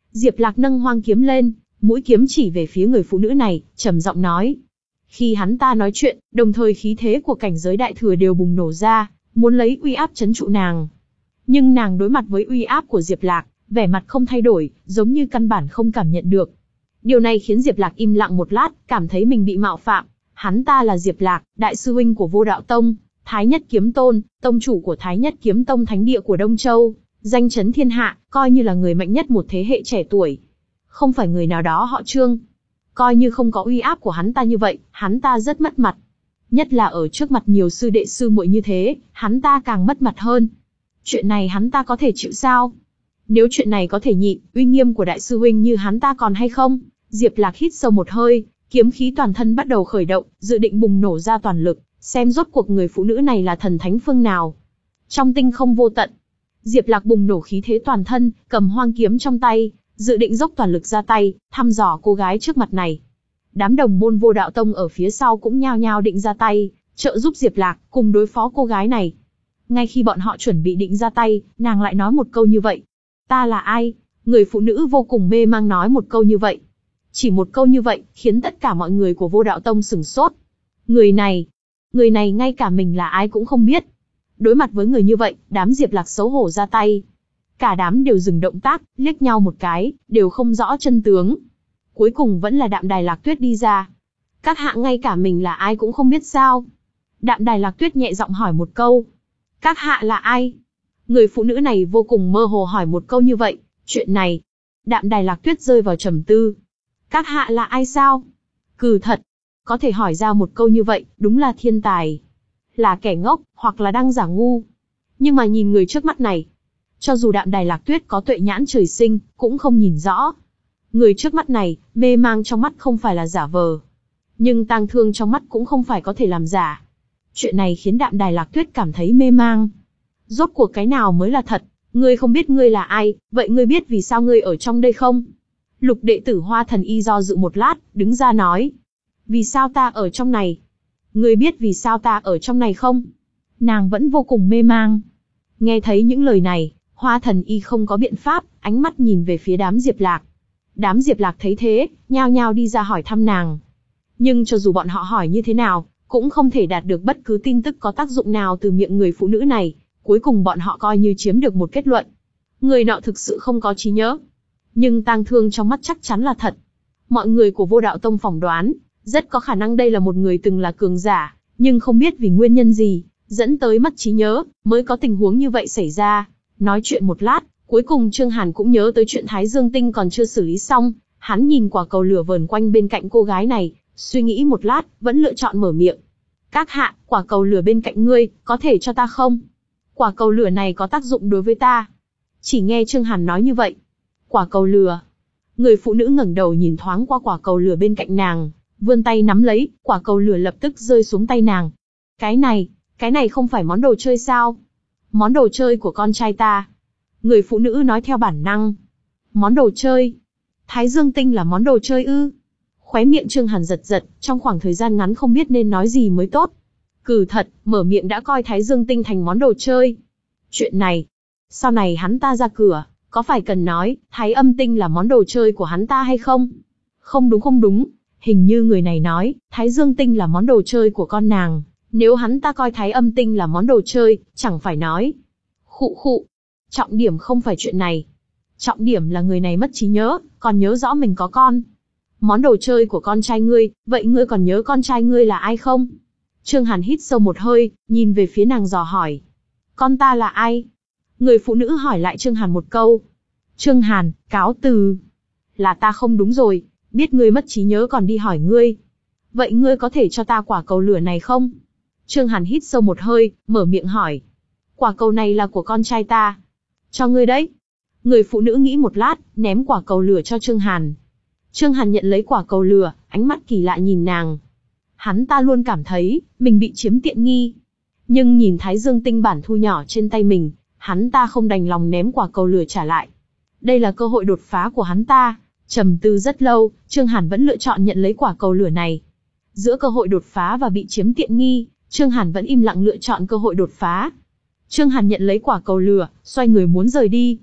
Diệp Lạc nâng hoang kiếm lên, mũi kiếm chỉ về phía người phụ nữ này, trầm giọng nói. Khi hắn ta nói chuyện, đồng thời khí thế của cảnh giới đại thừa đều bùng nổ ra, muốn lấy uy áp trấn trụ nàng. Nhưng nàng đối mặt với uy áp của Diệp Lạc, vẻ mặt không thay đổi, giống như căn bản không cảm nhận được. Điều này khiến Diệp Lạc im lặng một lát, cảm thấy mình bị mạo phạm. Hắn ta là Diệp Lạc, đại sư huynh của Vô Đạo Tông, Thái Nhất Kiếm Tôn, tông chủ của Thái Nhất Kiếm Tông thánh địa của Đông Châu, danh chấn thiên hạ, coi như là người mạnh nhất một thế hệ trẻ tuổi. Không phải người nào đó họ Trương. Coi như không có uy áp của hắn ta như vậy, hắn ta rất mất mặt. Nhất là ở trước mặt nhiều sư đệ sư muội như thế, hắn ta càng mất mặt hơn. Chuyện này hắn ta có thể chịu sao? Nếu chuyện này có thể nhịn, uy nghiêm của đại sư huynh như hắn ta còn hay không? Diệp Lạc hít sâu một hơi, kiếm khí toàn thân bắt đầu khởi động, dự định bùng nổ ra toàn lực, xem rốt cuộc người phụ nữ này là thần thánh phương nào. Trong tinh không vô tận, Diệp Lạc bùng nổ khí thế toàn thân, cầm hoang kiếm trong tay, dự định dốc toàn lực ra tay, thăm dò cô gái trước mặt này. Đám đồng môn Vô Đạo Tông ở phía sau cũng nhao nhao định ra tay, trợ giúp Diệp Lạc, cùng đối phó cô gái này. Ngay khi bọn họ chuẩn bị định ra tay, nàng lại nói một câu như vậy. Ta là ai? Người phụ nữ vô cùng mê mang nói một câu như vậy. Chỉ một câu như vậy, khiến tất cả mọi người của Vô Đạo Tông sửng sốt. Người này, người này ngay cả mình là ai cũng không biết. Đối mặt với người như vậy, đám Diệp Lạc xấu hổ ra tay. Cả đám đều dừng động tác, liếc nhau một cái, đều không rõ chân tướng. Cuối cùng vẫn là Đạm Đài Lạc Tuyết đi ra. Các hạ ngay cả mình là ai cũng không biết sao? Đạm Đài Lạc Tuyết nhẹ giọng hỏi một câu. Các hạ là ai? Người phụ nữ này vô cùng mơ hồ hỏi một câu như vậy. Chuyện này, Đạm Đài Lạc Tuyết rơi vào trầm tư. Các hạ là ai sao? Cừ thật, có thể hỏi ra một câu như vậy, đúng là thiên tài. Là kẻ ngốc, hoặc là đang giả ngu. Nhưng mà nhìn người trước mắt này, cho dù Đạm Đài Lạc Tuyết có tuệ nhãn trời sinh, cũng không nhìn rõ. Người trước mắt này, mê mang trong mắt không phải là giả vờ. Nhưng tang thương trong mắt cũng không phải có thể làm giả. Chuyện này khiến Đạm Đài Lạc Tuyết cảm thấy mê mang. Rốt cuộc cái nào mới là thật? Ngươi không biết ngươi là ai, vậy ngươi biết vì sao ngươi ở trong đây không? Lục đệ tử Hoa Thần Y do dự một lát, đứng ra nói. Vì sao ta ở trong này? Ngươi biết vì sao ta ở trong này không? Nàng vẫn vô cùng mê mang. Nghe thấy những lời này, Hoa Thần Y không có biện pháp, ánh mắt nhìn về phía đám Diệp Lạc. Đám Diệp Lạc thấy thế, nhao nhao đi ra hỏi thăm nàng. Nhưng cho dù bọn họ hỏi như thế nào, cũng không thể đạt được bất cứ tin tức có tác dụng nào từ miệng người phụ nữ này. Cuối cùng bọn họ coi như chiếm được một kết luận. Người nọ thực sự không có trí nhớ. Nhưng tang thương trong mắt chắc chắn là thật. Mọi người của Vô Đạo Tông phỏng đoán, rất có khả năng đây là một người từng là cường giả, nhưng không biết vì nguyên nhân gì, dẫn tới mất trí nhớ, mới có tình huống như vậy xảy ra. Nói chuyện một lát, cuối cùng Trương Hàn cũng nhớ tới chuyện Thái Dương Tinh còn chưa xử lý xong. Hắn nhìn quả cầu lửa vờn quanh bên cạnh cô gái này, suy nghĩ một lát, vẫn lựa chọn mở miệng. Các hạ, quả cầu lửa bên cạnh ngươi, có thể cho ta không? Quả cầu lửa này có tác dụng đối với ta. Chỉ nghe Trương Hàn nói như vậy. Quả cầu lửa. Người phụ nữ ngẩng đầu nhìn thoáng qua quả cầu lửa bên cạnh nàng, vươn tay nắm lấy, quả cầu lửa lập tức rơi xuống tay nàng. Cái này, cái này không phải món đồ chơi sao? Món đồ chơi của con trai ta. Người phụ nữ nói theo bản năng. Món đồ chơi? Thái Dương Tinh là món đồ chơi ư? Khóe miệng Trương Hàn giật giật, trong khoảng thời gian ngắn không biết nên nói gì mới tốt. Cừ thật, mở miệng đã coi Thái Dương Tinh thành món đồ chơi. Chuyện này, sau này hắn ta ra cửa, có phải cần nói, Thái Âm Tinh là món đồ chơi của hắn ta hay không? Không đúng không đúng, hình như người này nói, Thái Dương Tinh là món đồ chơi của con nàng. Nếu hắn ta coi Thái Âm Tinh là món đồ chơi, chẳng phải nói. Khụ khụ, trọng điểm không phải chuyện này. Trọng điểm là người này mất trí nhớ, còn nhớ rõ mình có con. Món đồ chơi của con trai ngươi, vậy ngươi còn nhớ con trai ngươi là ai không? Trương Hàn hít sâu một hơi, nhìn về phía nàng dò hỏi. Con ta là ai? Người phụ nữ hỏi lại Trương Hàn một câu. Trương Hàn, cáo từ. Là ta không đúng rồi, biết ngươi mất trí nhớ còn đi hỏi ngươi. Vậy ngươi có thể cho ta quả cầu lửa này không? Trương Hàn hít sâu một hơi, mở miệng hỏi. Quả cầu này là của con trai ta. Cho ngươi đấy. Người phụ nữ nghĩ một lát, ném quả cầu lửa cho Trương Hàn. Trương Hàn nhận lấy quả cầu lửa, ánh mắt kỳ lạ nhìn nàng. Hắn ta luôn cảm thấy, mình bị chiếm tiện nghi. Nhưng nhìn Thái Dương Tinh bản thu nhỏ trên tay mình, hắn ta không đành lòng ném quả cầu lửa trả lại. Đây là cơ hội đột phá của hắn ta. Trầm tư rất lâu, Trương Hàn vẫn lựa chọn nhận lấy quả cầu lửa này. Giữa cơ hội đột phá và bị chiếm tiện nghi, Trương Hàn vẫn im lặng lựa chọn cơ hội đột phá. Trương Hàn nhận lấy quả cầu lửa, xoay người muốn rời đi.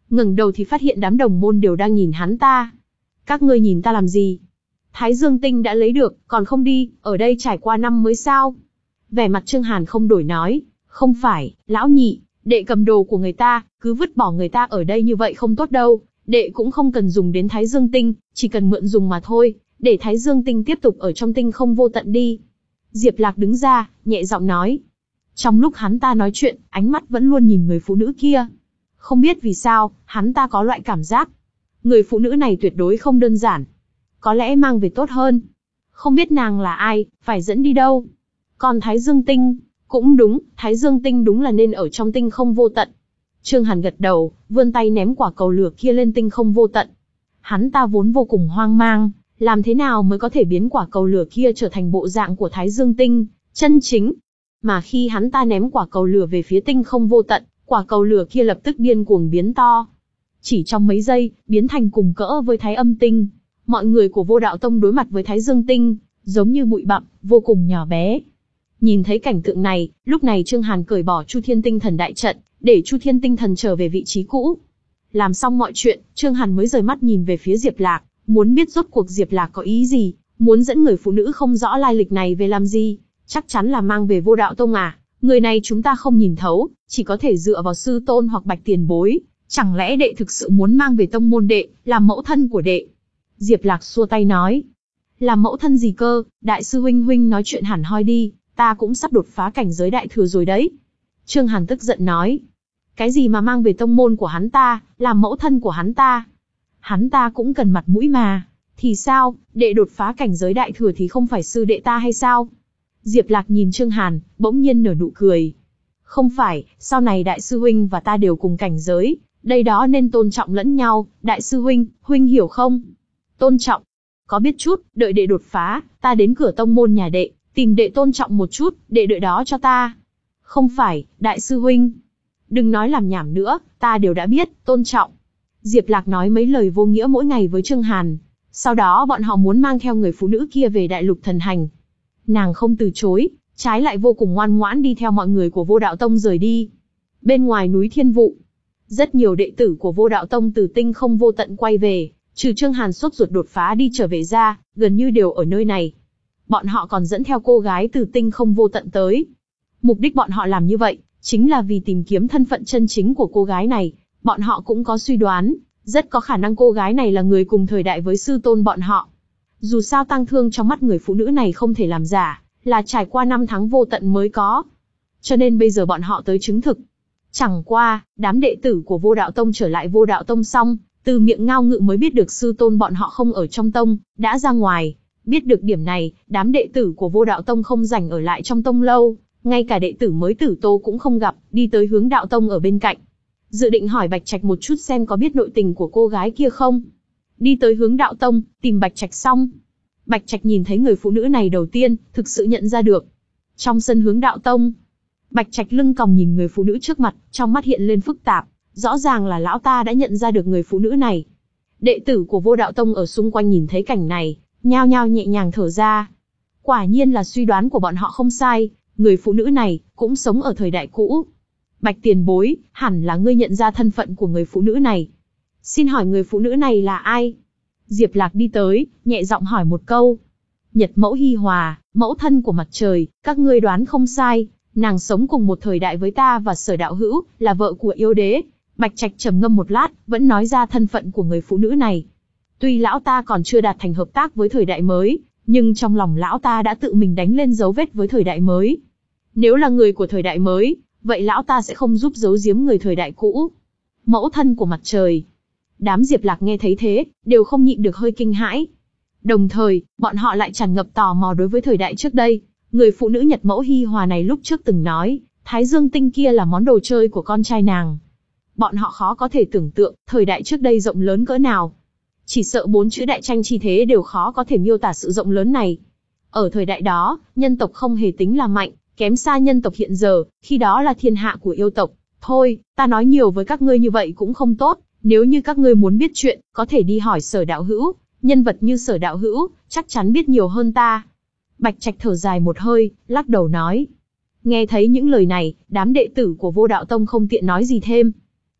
ngẩng đầu thì phát hiện đám đồng môn đều đang nhìn hắn ta. Các ngươi nhìn ta làm gì? Thái Dương Tinh đã lấy được, còn không đi, ở đây trải qua năm mới sao? Vẻ mặt Trương Hàn không đổi nói, không phải, lão nhị, đệ cầm đồ của người ta, cứ vứt bỏ người ta ở đây như vậy không tốt đâu, đệ cũng không cần dùng đến Thái Dương Tinh, chỉ cần mượn dùng mà thôi, để Thái Dương Tinh tiếp tục ở trong tinh không vô tận đi. Diệp Lạc đứng ra, nhẹ giọng nói. Trong lúc hắn ta nói chuyện, ánh mắt vẫn luôn nhìn người phụ nữ kia. Không biết vì sao, hắn ta có loại cảm giác. Người phụ nữ này tuyệt đối không đơn giản. Có lẽ mang về tốt hơn. Không biết nàng là ai, phải dẫn đi đâu. Còn Thái Dương Tinh, cũng đúng, Thái Dương Tinh đúng là nên ở trong tinh không vô tận. Trương Hàn gật đầu, vươn tay ném quả cầu lửa kia lên tinh không vô tận. Hắn ta vốn vô cùng hoang mang, làm thế nào mới có thể biến quả cầu lửa kia trở thành bộ dạng của Thái Dương Tinh, chân chính. Mà khi hắn ta ném quả cầu lửa về phía tinh không vô tận, quả cầu lửa kia lập tức điên cuồng biến to. Chỉ trong mấy giây, biến thành cùng cỡ với Thái Âm Tinh. Mọi người của Vô Đạo Tông đối mặt với Thái Dương Tinh, giống như bụi bặm, vô cùng nhỏ bé. Nhìn thấy cảnh tượng này, lúc này Trương Hàn cởi bỏ Chu Thiên Tinh Thần đại trận, để Chu Thiên Tinh Thần trở về vị trí cũ. Làm xong mọi chuyện, Trương Hàn mới rời mắt nhìn về phía Diệp Lạc, muốn biết rốt cuộc Diệp Lạc có ý gì, muốn dẫn người phụ nữ không rõ lai lịch này về làm gì, chắc chắn là mang về Vô Đạo Tông à, người này chúng ta không nhìn thấu, chỉ có thể dựa vào sư tôn hoặc Bạch tiền bối, chẳng lẽ đệ thực sự muốn mang về tông môn đệ, làm mẫu thân của đệ? Diệp Lạc xua tay nói, làm mẫu thân gì cơ, đại sư huynh huynh nói chuyện hẳn hoi đi, ta cũng sắp đột phá cảnh giới đại thừa rồi đấy. Trương Hàn tức giận nói, cái gì mà mang về tông môn của hắn ta, làm mẫu thân của hắn ta? Hắn ta cũng cần mặt mũi mà, thì sao, đệ đột phá cảnh giới đại thừa thì không phải sư đệ ta hay sao? Diệp Lạc nhìn Trương Hàn, bỗng nhiên nở nụ cười. Không phải, sau này đại sư huynh và ta đều cùng cảnh giới, đây đó nên tôn trọng lẫn nhau, đại sư huynh, huynh hiểu không? Tôn trọng? Có biết chút, đợi đệ đột phá, ta đến cửa tông môn nhà đệ, tìm đệ tôn trọng một chút, đệ đợi đó cho ta. Không phải, đại sư huynh. Đừng nói làm nhảm nữa, ta đều đã biết, tôn trọng. Diệp Lạc nói mấy lời vô nghĩa mỗi ngày với Trương Hàn. Sau đó bọn họ muốn mang theo người phụ nữ kia về đại lục thần hành. Nàng không từ chối, trái lại vô cùng ngoan ngoãn đi theo mọi người của Vô Đạo Tông rời đi. Bên ngoài núi Thiên Vụ, rất nhiều đệ tử của Vô Đạo Tông từ tinh không vô tận quay về, trừ Trương Hàn sốt ruột đột phá đi trở về ra, gần như đều ở nơi này. Bọn họ còn dẫn theo cô gái từ tinh không vô tận tới. Mục đích bọn họ làm như vậy, chính là vì tìm kiếm thân phận chân chính của cô gái này. Bọn họ cũng có suy đoán, rất có khả năng cô gái này là người cùng thời đại với sư tôn bọn họ. Dù sao tang thương trong mắt người phụ nữ này không thể làm giả, là trải qua năm tháng vô tận mới có. Cho nên bây giờ bọn họ tới chứng thực. Chẳng qua, đám đệ tử của Vô Đạo Tông trở lại Vô Đạo Tông xong, từ miệng Ngao Ngự mới biết được sư tôn bọn họ không ở trong tông, đã ra ngoài. Biết được điểm này, đám đệ tử của Vô Đạo Tông không rảnh ở lại trong tông lâu, ngay cả đệ tử mới tử Tô cũng không gặp, đi tới Hướng Đạo Tông ở bên cạnh. Dự định hỏi Bạch Trạch một chút xem có biết nội tình của cô gái kia không. Đi tới Hướng Đạo Tông, tìm Bạch Trạch xong. Bạch Trạch nhìn thấy người phụ nữ này đầu tiên, thực sự nhận ra được. Trong sân Hướng Đạo Tông, Bạch Trạch lưng còng nhìn người phụ nữ trước mặt, trong mắt hiện lên phức tạp. Rõ ràng là lão ta đã nhận ra được người phụ nữ này. Đệ tử của Vô Đạo Tông ở xung quanh nhìn thấy cảnh này, nhao nhao nhẹ nhàng thở ra. Quả nhiên là suy đoán của bọn họ không sai, người phụ nữ này cũng sống ở thời đại cũ. Bạch tiền bối, hẳn là ngươi nhận ra thân phận của người phụ nữ này. Xin hỏi người phụ nữ này là ai? Diệp Lạc đi tới, nhẹ giọng hỏi một câu. Nhật mẫu Hi Hòa, mẫu thân của mặt trời, các ngươi đoán không sai, nàng sống cùng một thời đại với ta và Sở đạo hữu, là vợ của yêu đế. Bạch Trạch trầm ngâm một lát, vẫn nói ra thân phận của người phụ nữ này. Tuy lão ta còn chưa đạt thành hợp tác với thời đại mới, nhưng trong lòng lão ta đã tự mình đánh lên dấu vết với thời đại mới. Nếu là người của thời đại mới, vậy lão ta sẽ không giúp giấu giếm người thời đại cũ. Mẫu thân của mặt trời. Đám Diệp Lạc nghe thấy thế, đều không nhịn được hơi kinh hãi. Đồng thời, bọn họ lại tràn ngập tò mò đối với thời đại trước đây. Người phụ nữ Nhật mẫu Hi Hòa này lúc trước từng nói, Thái Dương Tinh kia là món đồ chơi của con trai nàng. Bọn họ khó có thể tưởng tượng, thời đại trước đây rộng lớn cỡ nào. Chỉ sợ bốn chữ đại tranh chi thế đều khó có thể miêu tả sự rộng lớn này. Ở thời đại đó, nhân tộc không hề tính là mạnh, kém xa nhân tộc hiện giờ, khi đó là thiên hạ của yêu tộc. Thôi, ta nói nhiều với các ngươi như vậy cũng không tốt, nếu như các ngươi muốn biết chuyện, có thể đi hỏi Sở đạo hữu, nhân vật như Sở đạo hữu, chắc chắn biết nhiều hơn ta. Bạch Trạch thở dài một hơi, lắc đầu nói. Nghe thấy những lời này, đám đệ tử của Vô Đạo Tông không tiện nói gì thêm.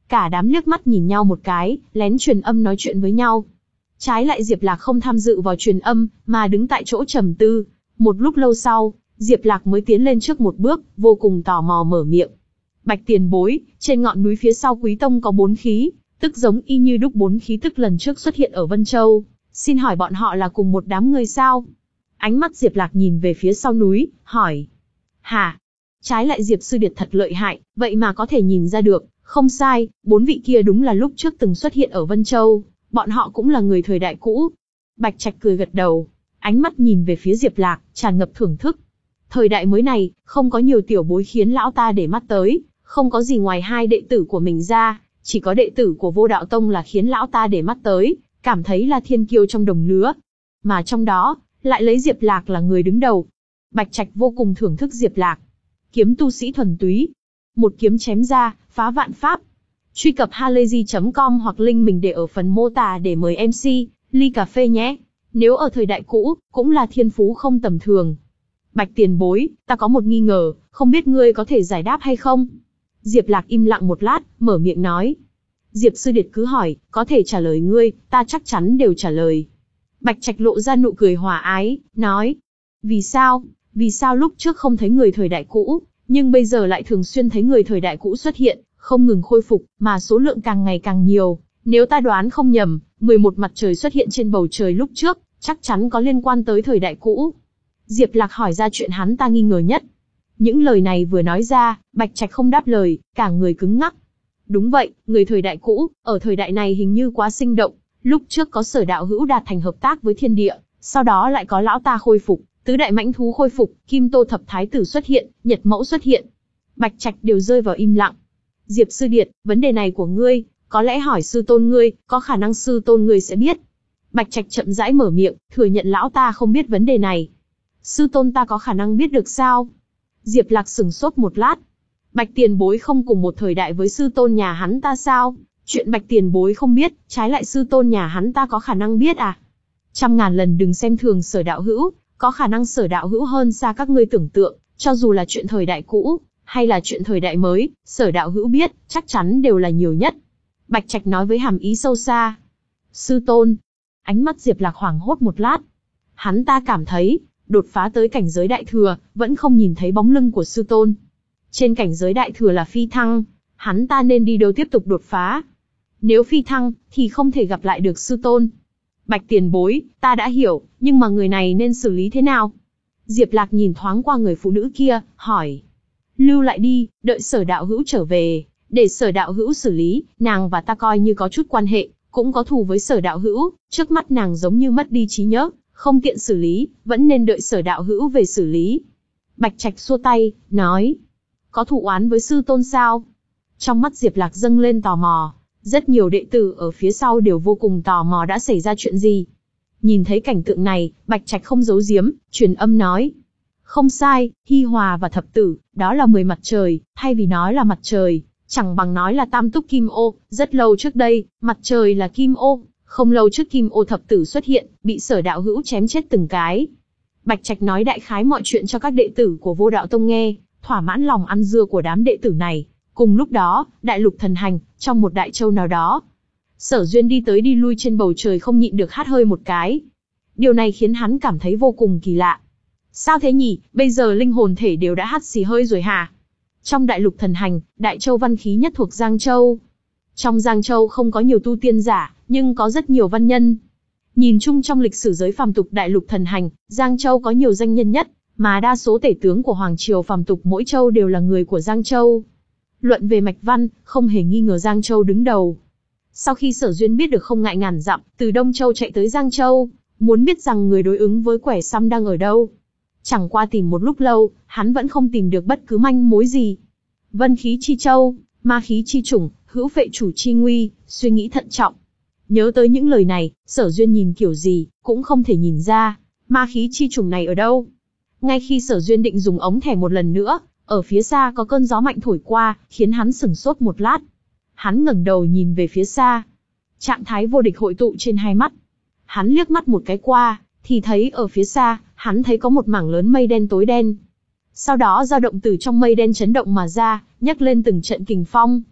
Cả đám liếc mắt nhìn nhau một cái, lén truyền âm nói chuyện với nhau. Trái lại Diệp Lạc không tham dự vào truyền âm, mà đứng tại chỗ trầm tư. Một lúc lâu sau, Diệp Lạc mới tiến lên trước một bước, vô cùng tò mò mở miệng. Bạch tiền bối, trên ngọn núi phía sau Quý Tông có bốn khí, tức giống y như đúc bốn khí tức lần trước xuất hiện ở Vân Châu. Xin hỏi bọn họ là cùng một đám người sao? Ánh mắt Diệp Lạc nhìn về phía sau núi, hỏi. Hả? Trái lại Diệp Sư Điệt thật lợi hại, vậy mà có thể nhìn ra được. Không sai, bốn vị kia đúng là lúc trước từng xuất hiện ở Vân Châu, bọn họ cũng là người thời đại cũ. Bạch Trạch cười gật đầu, ánh mắt nhìn về phía Diệp Lạc, tràn ngập thưởng thức. Thời đại mới này, không có nhiều tiểu bối khiến lão ta để mắt tới, không có gì ngoài hai đệ tử của mình ra, chỉ có đệ tử của Vô Đạo Tông là khiến lão ta để mắt tới, cảm thấy là thiên kiêu trong đồng lứa. Mà trong đó, lại lấy Diệp Lạc là người đứng đầu. Bạch Trạch vô cùng thưởng thức Diệp Lạc. Kiếm tu sĩ thuần túy. Một kiếm chém ra, phá vạn pháp. Truy cập halayzi chấm com hoặc link mình để ở phần mô tả để mời em xê, ly cà phê nhé. Nếu ở thời đại cũ, cũng là thiên phú không tầm thường. Bạch tiền bối, ta có một nghi ngờ, không biết ngươi có thể giải đáp hay không? Diệp Lạc im lặng một lát, mở miệng nói. Diệp Sư Điệt cứ hỏi, có thể trả lời ngươi, ta chắc chắn đều trả lời. Bạch Trạch lộ ra nụ cười hòa ái, nói. Vì sao? Vì sao lúc trước không thấy người thời đại cũ, nhưng bây giờ lại thường xuyên thấy người thời đại cũ xuất hiện, không ngừng khôi phục, mà số lượng càng ngày càng nhiều. Nếu ta đoán không nhầm, mười một mặt trời xuất hiện trên bầu trời lúc trước, chắc chắn có liên quan tới thời đại cũ. Diệp Lạc hỏi ra chuyện hắn ta nghi ngờ nhất. Những lời này vừa nói ra, Bạch Trạch không đáp lời, cả người cứng ngắc. Đúng vậy, người thời đại cũ, ở thời đại này hình như quá sinh động. Lúc trước có Sở đạo hữu đạt thành hợp tác với thiên địa, sau đó lại có lão ta khôi phục, tứ đại mãnh thú khôi phục, Kim Tô thập thái tử xuất hiện, Nhật mẫu xuất hiện. Bạch Trạch đều rơi vào im lặng. Diệp Sư Điệt, vấn đề này của ngươi, có lẽ hỏi sư tôn ngươi, có khả năng sư tôn ngươi sẽ biết. Bạch Trạch chậm rãi mở miệng, thừa nhận lão ta không biết vấn đề này. Sư tôn ta có khả năng biết được sao? Diệp Lạc sững sốt một lát. Bạch tiền bối không cùng một thời đại với sư tôn nhà hắn ta sao? Chuyện Bạch tiền bối không biết, trái lại sư tôn nhà hắn ta có khả năng biết à? Trăm ngàn lần đừng xem thường Sở đạo hữu, có khả năng Sở đạo hữu hơn xa các ngươi tưởng tượng, cho dù là chuyện thời đại cũ, hay là chuyện thời đại mới, Sở đạo hữu biết, chắc chắn đều là nhiều nhất. Bạch Trạch nói với hàm ý sâu xa. Sư tôn. Ánh mắt Diệp Lạc hoảng hốt một lát. Hắn ta cảm thấy, đột phá tới cảnh giới đại thừa, vẫn không nhìn thấy bóng lưng của sư tôn. Trên cảnh giới đại thừa là phi thăng, hắn ta nên đi đâu tiếp tục đột phá. Nếu phi thăng, thì không thể gặp lại được sư tôn. Bạch tiền bối, ta đã hiểu, nhưng mà người này nên xử lý thế nào? Diệp Lạc nhìn thoáng qua người phụ nữ kia, hỏi. Lưu lại đi, đợi Sở đạo hữu trở về, để Sở đạo hữu xử lý, nàng và ta coi như có chút quan hệ, cũng có thù với Sở đạo hữu, trước mắt nàng giống như mất đi trí nhớ, không tiện xử lý, vẫn nên đợi Sở đạo hữu về xử lý. Bạch Trạch xua tay, nói. Có thù oán với sư tôn sao? Trong mắt Diệp Lạc dâng lên tò mò, rất nhiều đệ tử ở phía sau đều vô cùng tò mò đã xảy ra chuyện gì. Nhìn thấy cảnh tượng này, Bạch Trạch không giấu giếm, truyền âm nói. Không sai, Hi Hòa và Thập Tử, đó là mười mặt trời, thay vì nói là mặt trời, chẳng bằng nói là tam túc kim ô. Rất lâu trước đây, mặt trời là kim ô, không lâu trước kim ô Thập Tử xuất hiện, bị Sở đạo hữu chém chết từng cái. Bạch Trạch nói đại khái mọi chuyện cho các đệ tử của Vô Đạo Tông nghe, thỏa mãn lòng ăn dưa của đám đệ tử này. Cùng lúc đó, đại lục thần hành, trong một đại châu nào đó, Sở Duyên đi tới đi lui trên bầu trời không nhịn được hắt hơi một cái. Điều này khiến hắn cảm thấy vô cùng kỳ lạ. Sao thế nhỉ, bây giờ linh hồn thể đều đã hắt xì hơi rồi hả? Trong đại lục thần hành, đại châu văn khí nhất thuộc Giang Châu. Trong Giang Châu không có nhiều tu tiên giả, nhưng có rất nhiều văn nhân. Nhìn chung trong lịch sử giới phàm tục đại lục thần hành, Giang Châu có nhiều danh nhân nhất, mà đa số tể tướng của Hoàng Triều phàm tục mỗi châu đều là người của Giang Châu. Luận về mạch văn, không hề nghi ngờ Giang Châu đứng đầu. Sau khi Sở Duyên biết được không ngại ngàn dặm, từ Đông Châu chạy tới Giang Châu, muốn biết rằng người đối ứng với quẻ xăm đang ở đâu. Chẳng qua tìm một lúc lâu, hắn vẫn không tìm được bất cứ manh mối gì. Vân khí chi châu, ma khí chi chủng, hữu phệ chủ chi nguy, suy nghĩ thận trọng. Nhớ tới những lời này, Sở Duyên nhìn kiểu gì, cũng không thể nhìn ra, ma khí chi chủng này ở đâu. Ngay khi Sở Duyên định dùng ống thẻ một lần nữa, ở phía xa có cơn gió mạnh thổi qua, khiến hắn sửng sốt một lát. Hắn ngẩng đầu nhìn về phía xa. Trạng thái vô địch hội tụ trên hai mắt. Hắn liếc mắt một cái qua, thì thấy ở phía xa, hắn thấy có một mảng lớn mây đen tối đen. Sau đó dao động từ trong mây đen chấn động mà ra, nhấc lên từng trận kình phong.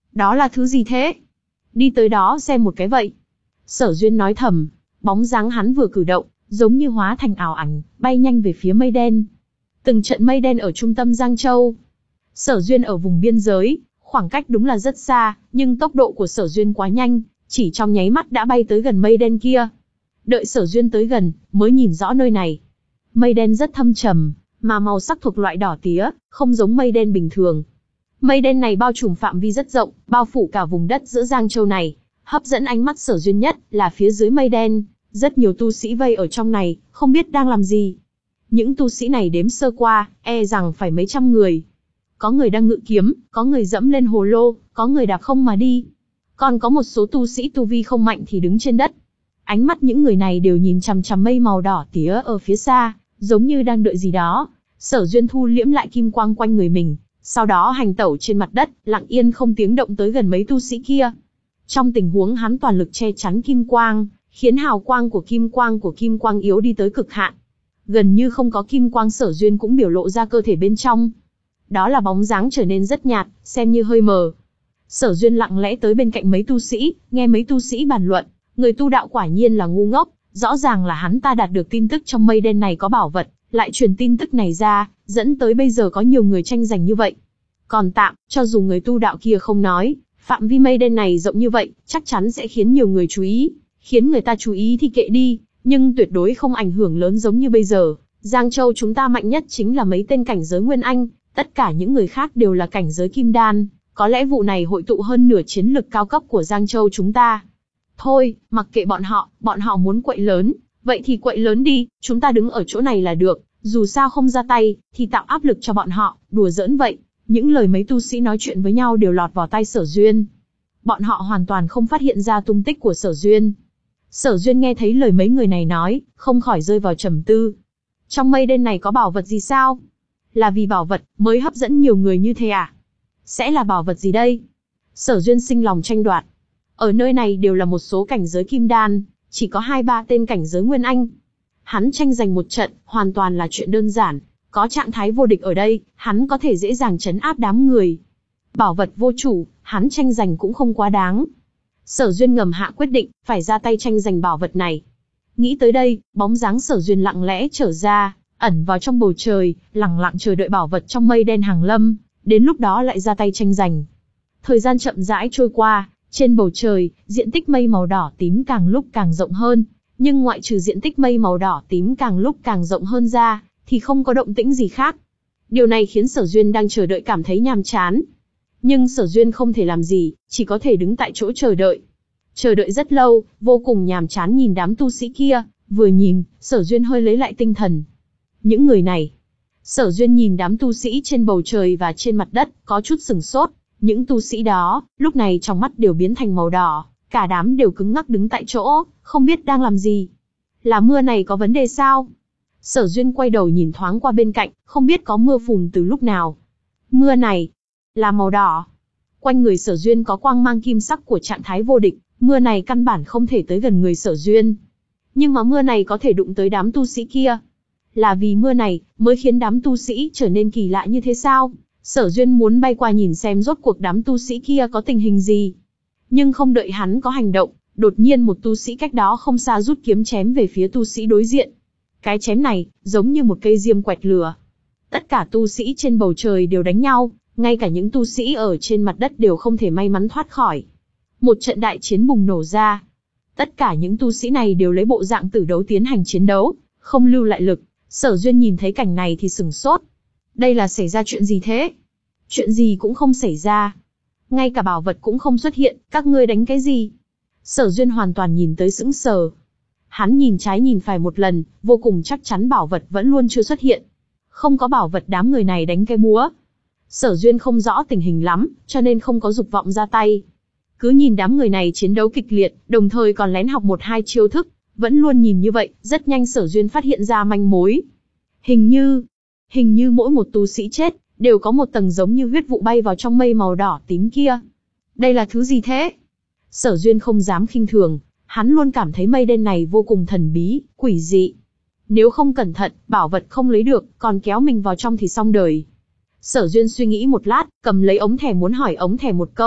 Đó là thứ gì thế? Đi tới đó xem một cái vậy. Sở Duyên nói thầm, bóng dáng hắn vừa cử động, giống như hóa thành ảo ảnh, bay nhanh về phía mây đen. Từng trận mây đen ở trung tâm Giang Châu. Sở Duyên ở vùng biên giới, khoảng cách đúng là rất xa, nhưng tốc độ của Sở Duyên quá nhanh, chỉ trong nháy mắt đã bay tới gần mây đen kia. Đợi Sở Duyên tới gần, mới nhìn rõ nơi này. Mây đen rất thâm trầm, mà màu sắc thuộc loại đỏ tía, không giống mây đen bình thường. Mây đen này bao trùm phạm vi rất rộng, bao phủ cả vùng đất giữa Giang Châu này. Hấp dẫn ánh mắt Sở Duyên nhất là phía dưới mây đen, rất nhiều tu sĩ vây ở trong này, không biết đang làm gì. Những tu sĩ này đếm sơ qua, e rằng phải mấy trăm người. Có người đang ngự kiếm, có người dẫm lên hồ lô, có người đạp không mà đi. Còn có một số tu sĩ tu vi không mạnh thì đứng trên đất. Ánh mắt những người này đều nhìn chằm chằm mây màu đỏ tía ở phía xa, giống như đang đợi gì đó. Sở Duyên thu liễm lại kim quang quanh người mình, sau đó hành tẩu trên mặt đất, lặng yên không tiếng động tới gần mấy tu sĩ kia. Trong tình huống hắn toàn lực che chắn kim quang, khiến hào quang của kim quang của kim quang yếu đi tới cực hạn. Gần như không có kim quang, Sở Duyên cũng biểu lộ ra cơ thể bên trong. Đó là bóng dáng trở nên rất nhạt, xem như hơi mờ. Sở Duyên lặng lẽ tới bên cạnh mấy tu sĩ, nghe mấy tu sĩ bàn luận, người tu đạo quả nhiên là ngu ngốc, rõ ràng là hắn ta đạt được tin tức trong mây đen này có bảo vật, lại truyền tin tức này ra, dẫn tới bây giờ có nhiều người tranh giành như vậy. Còn tạm, cho dù người tu đạo kia không nói, phạm vi mây đen này rộng như vậy, chắc chắn sẽ khiến nhiều người chú ý, khiến người ta chú ý thì kệ đi, nhưng tuyệt đối không ảnh hưởng lớn giống như bây giờ. Giang Châu chúng ta mạnh nhất chính là mấy tên cảnh giới Nguyên Anh, tất cả những người khác đều là cảnh giới Kim Đan, có lẽ vụ này hội tụ hơn nửa chiến lực cao cấp của Giang Châu chúng ta. Thôi, mặc kệ bọn họ, bọn họ muốn quậy lớn, vậy thì quậy lớn đi, chúng ta đứng ở chỗ này là được, dù sao không ra tay, thì tạo áp lực cho bọn họ, đùa giỡn vậy. Những lời mấy tu sĩ nói chuyện với nhau đều lọt vào tai Sở Duyên. Bọn họ hoàn toàn không phát hiện ra tung tích của Sở Duyên. Sở Duyên nghe thấy lời mấy người này nói, không khỏi rơi vào trầm tư. Trong mây đen này có bảo vật gì sao? Là vì bảo vật mới hấp dẫn nhiều người như thế à? Sẽ là bảo vật gì đây? Sở Duyên sinh lòng tranh đoạt. Ở nơi này đều là một số cảnh giới Kim Đan, chỉ có hai ba tên cảnh giới Nguyên Anh. Hắn tranh giành một trận, hoàn toàn là chuyện đơn giản. Có trạng thái vô địch ở đây, hắn có thể dễ dàng trấn áp đám người. Bảo vật vô chủ, hắn tranh giành cũng không quá đáng. Sở Duyên ngầm hạ quyết định, phải ra tay tranh giành bảo vật này. Nghĩ tới đây, bóng dáng Sở Duyên lặng lẽ trở ra, ẩn vào trong bầu trời, lặng lặng chờ đợi bảo vật trong mây đen hàng lâm, đến lúc đó lại ra tay tranh giành. Thời gian chậm rãi trôi qua, trên bầu trời, diện tích mây màu đỏ tím càng lúc càng rộng hơn, nhưng ngoại trừ diện tích mây màu đỏ tím càng lúc càng rộng hơn ra, thì không có động tĩnh gì khác. Điều này khiến Sở Duyên đang chờ đợi cảm thấy nhàm chán. Nhưng Sở Duyên không thể làm gì, chỉ có thể đứng tại chỗ chờ đợi. Chờ đợi rất lâu, vô cùng nhàm chán nhìn đám tu sĩ kia, vừa nhìn, Sở Duyên hơi lấy lại tinh thần. Những người này. Sở Duyên nhìn đám tu sĩ trên bầu trời và trên mặt đất, có chút sửng sốt. Những tu sĩ đó, lúc này trong mắt đều biến thành màu đỏ, cả đám đều cứng ngắc đứng tại chỗ, không biết đang làm gì. Là mưa này có vấn đề sao? Sở Duyên quay đầu nhìn thoáng qua bên cạnh, không biết có mưa phùn từ lúc nào. Mưa này là màu đỏ. Quanh người Sở Duyên có quang mang kim sắc của trạng thái vô địch, mưa này căn bản không thể tới gần người Sở Duyên. Nhưng mà mưa này có thể đụng tới đám tu sĩ kia. Là vì mưa này mới khiến đám tu sĩ trở nên kỳ lạ như thế sao? Sở Duyên muốn bay qua nhìn xem rốt cuộc đám tu sĩ kia có tình hình gì. Nhưng không đợi hắn có hành động, đột nhiên một tu sĩ cách đó không xa rút kiếm chém về phía tu sĩ đối diện. Cái chém này, giống như một cây diêm quẹt lửa. Tất cả tu sĩ trên bầu trời đều đánh nhau, ngay cả những tu sĩ ở trên mặt đất đều không thể may mắn thoát khỏi. Một trận đại chiến bùng nổ ra. Tất cả những tu sĩ này đều lấy bộ dạng tử đấu tiến hành chiến đấu, không lưu lại lực. Sở Duyên nhìn thấy cảnh này thì sửng sốt. Đây là xảy ra chuyện gì thế? Chuyện gì cũng không xảy ra. Ngay cả bảo vật cũng không xuất hiện, các ngươi đánh cái gì? Sở Duyên hoàn toàn nhìn tới sững sờ. Hắn nhìn trái nhìn phải một lần, vô cùng chắc chắn bảo vật vẫn luôn chưa xuất hiện. Không có bảo vật đám người này đánh cái búa. Sở Duyên không rõ tình hình lắm, cho nên không có dục vọng ra tay. Cứ nhìn đám người này chiến đấu kịch liệt, đồng thời còn lén học một hai chiêu thức, vẫn luôn nhìn như vậy, rất nhanh Sở Duyên phát hiện ra manh mối. Hình như, hình như mỗi một tu sĩ chết, đều có một tầng giống như huyết vụ bay vào trong mây màu đỏ tím kia. Đây là thứ gì thế? Sở Duyên không dám khinh thường, hắn luôn cảm thấy mây đen này vô cùng thần bí, quỷ dị. Nếu không cẩn thận, bảo vật không lấy được, còn kéo mình vào trong thì xong đời. Sở Duyên suy nghĩ một lát, cầm lấy ống thẻ muốn hỏi ống thẻ một câu.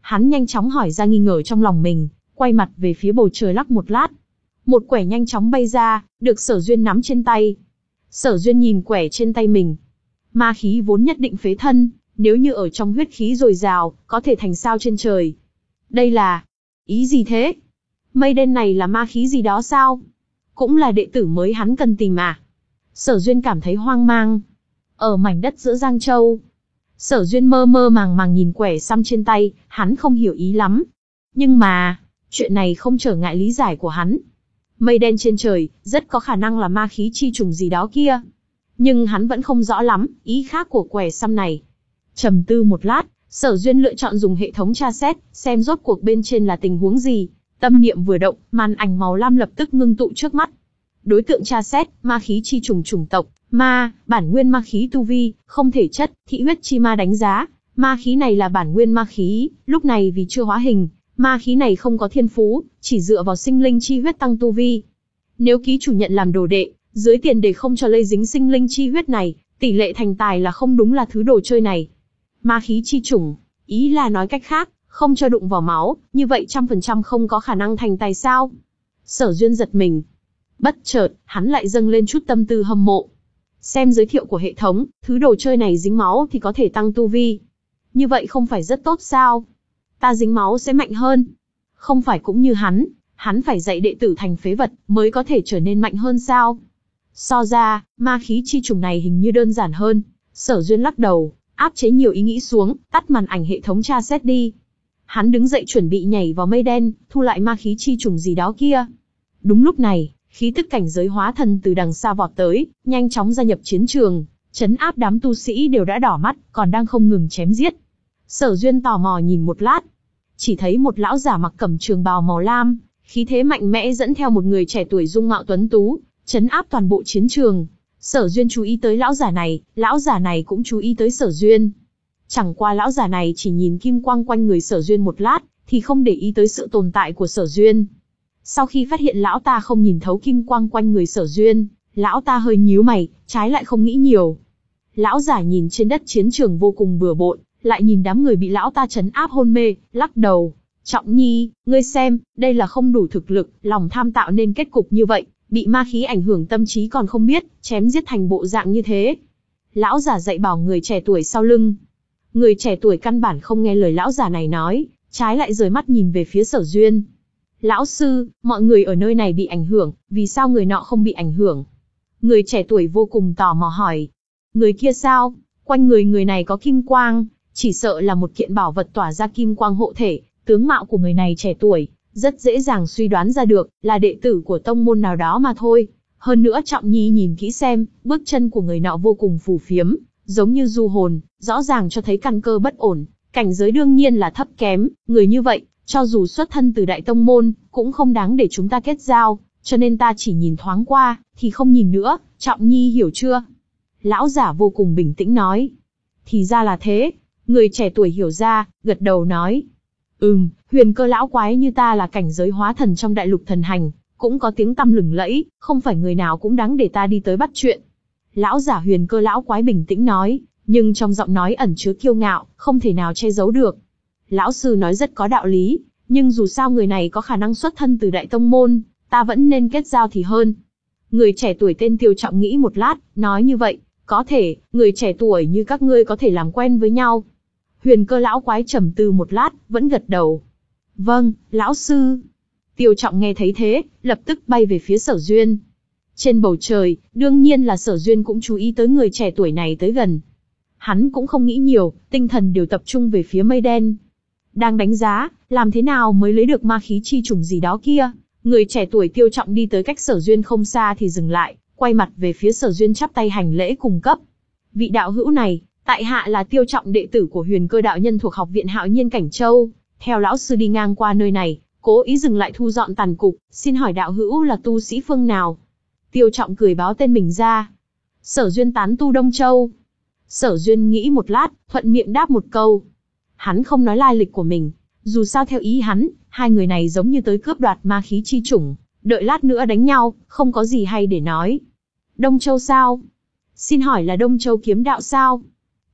Hắn nhanh chóng hỏi ra nghi ngờ trong lòng mình, quay mặt về phía bầu trời lắc một lát. Một quẻ nhanh chóng bay ra, được Sở Duyên nắm trên tay. Sở Duyên nhìn quẻ trên tay mình. Ma khí vốn nhất định phế thân, nếu như ở trong huyết khí dồi dào, có thể thành sao trên trời. Đây là... ý gì thế? Mây đen này là ma khí gì đó sao? Cũng là đệ tử mới hắn cần tìm à? Sở Duyên cảm thấy hoang mang. Ở mảnh đất giữa Giang Châu, Sở Duyên mơ mơ màng màng nhìn quẻ xăm trên tay, hắn không hiểu ý lắm. Nhưng mà, chuyện này không trở ngại lý giải của hắn. Mây đen trên trời, rất có khả năng là ma khí chi trùng gì đó kia. Nhưng hắn vẫn không rõ lắm, ý khác của quẻ xăm này. Trầm tư một lát, Sở Duyên lựa chọn dùng hệ thống tra xét, xem rốt cuộc bên trên là tình huống gì. Tâm niệm vừa động, màn ảnh màu lam lập tức ngưng tụ trước mắt. Đối tượng tra xét, ma khí chi trùng chủng tộc, ma, bản nguyên ma khí tu vi, không thể chất, thị huyết chi ma đánh giá. Ma khí này là bản nguyên ma khí, lúc này vì chưa hóa hình, ma khí này không có thiên phú, chỉ dựa vào sinh linh chi huyết tăng tu vi. Nếu ký chủ nhận làm đồ đệ, dưới tiền đề không cho lây dính sinh linh chi huyết này, tỷ lệ thành tài là không đúng là thứ đồ chơi này. Ma khí chi chủng, ý là nói cách khác, không cho đụng vào máu, như vậy trăm phần trăm không có khả năng thành tài sao? Sở Duyên giật mình. Bất chợt, hắn lại dâng lên chút tâm tư hâm mộ. Xem giới thiệu của hệ thống, thứ đồ chơi này dính máu thì có thể tăng tu vi. Như vậy không phải rất tốt sao? Ta dính máu sẽ mạnh hơn. Không phải cũng như hắn, hắn phải dạy đệ tử thành phế vật mới có thể trở nên mạnh hơn sao? So ra, ma khí chi trùng này hình như đơn giản hơn. Sở Duyên lắc đầu, áp chế nhiều ý nghĩ xuống, tắt màn ảnh hệ thống tra xét đi. Hắn đứng dậy chuẩn bị nhảy vào mây đen, thu lại ma khí chi trùng gì đó kia. Đúng lúc này, khí tức cảnh giới hóa thần từ đằng xa vọt tới, nhanh chóng gia nhập chiến trường, trấn áp đám tu sĩ đều đã đỏ mắt, còn đang không ngừng chém giết. Sở Duyên tò mò nhìn một lát, chỉ thấy một lão giả mặc cẩm trường bào màu lam, khí thế mạnh mẽ dẫn theo một người trẻ tuổi dung mạo tuấn tú, trấn áp toàn bộ chiến trường. Sở Duyên chú ý tới lão giả này, lão giả này cũng chú ý tới Sở Duyên. Chẳng qua lão giả này chỉ nhìn kim quang quanh người Sở Duyên một lát, thì không để ý tới sự tồn tại của Sở Duyên. Sau khi phát hiện lão ta không nhìn thấu kim quang quanh người Sở Duyên, lão ta hơi nhíu mày, trái lại không nghĩ nhiều. Lão giả nhìn trên đất chiến trường vô cùng bừa bộn, lại nhìn đám người bị lão ta trấn áp hôn mê, lắc đầu. Trọng Nhi, ngươi xem, đây là không đủ thực lực, lòng tham tạo nên kết cục như vậy, bị ma khí ảnh hưởng tâm trí còn không biết, chém giết thành bộ dạng như thế. Lão giả dạy bảo người trẻ tuổi sau lưng. Người trẻ tuổi căn bản không nghe lời lão giả này nói, trái lại rời mắt nhìn về phía Sở Duyên. Lão sư, mọi người ở nơi này bị ảnh hưởng, vì sao người nọ không bị ảnh hưởng? Người trẻ tuổi vô cùng tò mò hỏi. Người kia sao? Quanh người người này có kim quang, chỉ sợ là một kiện bảo vật tỏa ra kim quang hộ thể, tướng mạo của người này trẻ tuổi, rất dễ dàng suy đoán ra được, là đệ tử của tông môn nào đó mà thôi. Hơn nữa Trọng Nhi nhìn kỹ xem, bước chân của người nọ vô cùng phù phiếm, giống như du hồn, rõ ràng cho thấy căn cơ bất ổn, cảnh giới đương nhiên là thấp kém, người như vậy, cho dù xuất thân từ đại tông môn, cũng không đáng để chúng ta kết giao, cho nên ta chỉ nhìn thoáng qua, thì không nhìn nữa, Trọng Nhi hiểu chưa? Lão giả vô cùng bình tĩnh nói. Thì ra là thế, người trẻ tuổi hiểu ra, gật đầu nói. Ừm, Huyền Cơ lão quái như ta là cảnh giới hóa thần trong đại lục thần hành, cũng có tiếng tăm lừng lẫy, không phải người nào cũng đáng để ta đi tới bắt chuyện. Lão giả Huyền Cơ lão quái bình tĩnh nói, nhưng trong giọng nói ẩn chứa kiêu ngạo, không thể nào che giấu được. Lão sư nói rất có đạo lý, nhưng dù sao người này có khả năng xuất thân từ đại tông môn, ta vẫn nên kết giao thì hơn. Người trẻ tuổi tên Tiêu Trọng nghĩ một lát, nói như vậy, có thể, người trẻ tuổi như các ngươi có thể làm quen với nhau. Huyền Cơ lão quái trầm tư một lát, vẫn gật đầu. Vâng, lão sư. Tiêu Trọng nghe thấy thế, lập tức bay về phía Sở Duyên. Trên bầu trời, đương nhiên là Sở Duyên cũng chú ý tới người trẻ tuổi này tới gần. Hắn cũng không nghĩ nhiều, tinh thần đều tập trung về phía mây đen. Đang đánh giá, làm thế nào mới lấy được ma khí chi trùng gì đó kia. Người trẻ tuổi Tiêu Trọng đi tới cách Sở Duyên không xa thì dừng lại, quay mặt về phía Sở Duyên chắp tay hành lễ cùng cấp. Vị đạo hữu này, tại hạ là Tiêu Trọng, đệ tử của Huyền Cơ đạo nhân thuộc học viện Hạo Nhiên Cảnh Châu. Theo lão sư đi ngang qua nơi này, cố ý dừng lại thu dọn tàn cục, xin hỏi đạo hữu là tu sĩ phương nào? Tiêu Trọng cười báo tên mình ra. Sở Duyên tán tu Đông Châu. Sở Duyên nghĩ một lát, thuận miệng đáp một câu. Hắn không nói lai lịch của mình, dù sao theo ý hắn, hai người này giống như tới cướp đoạt ma khí chi chủng, đợi lát nữa đánh nhau, không có gì hay để nói. Đông Châu sao? Xin hỏi là Đông Châu kiếm đạo sao?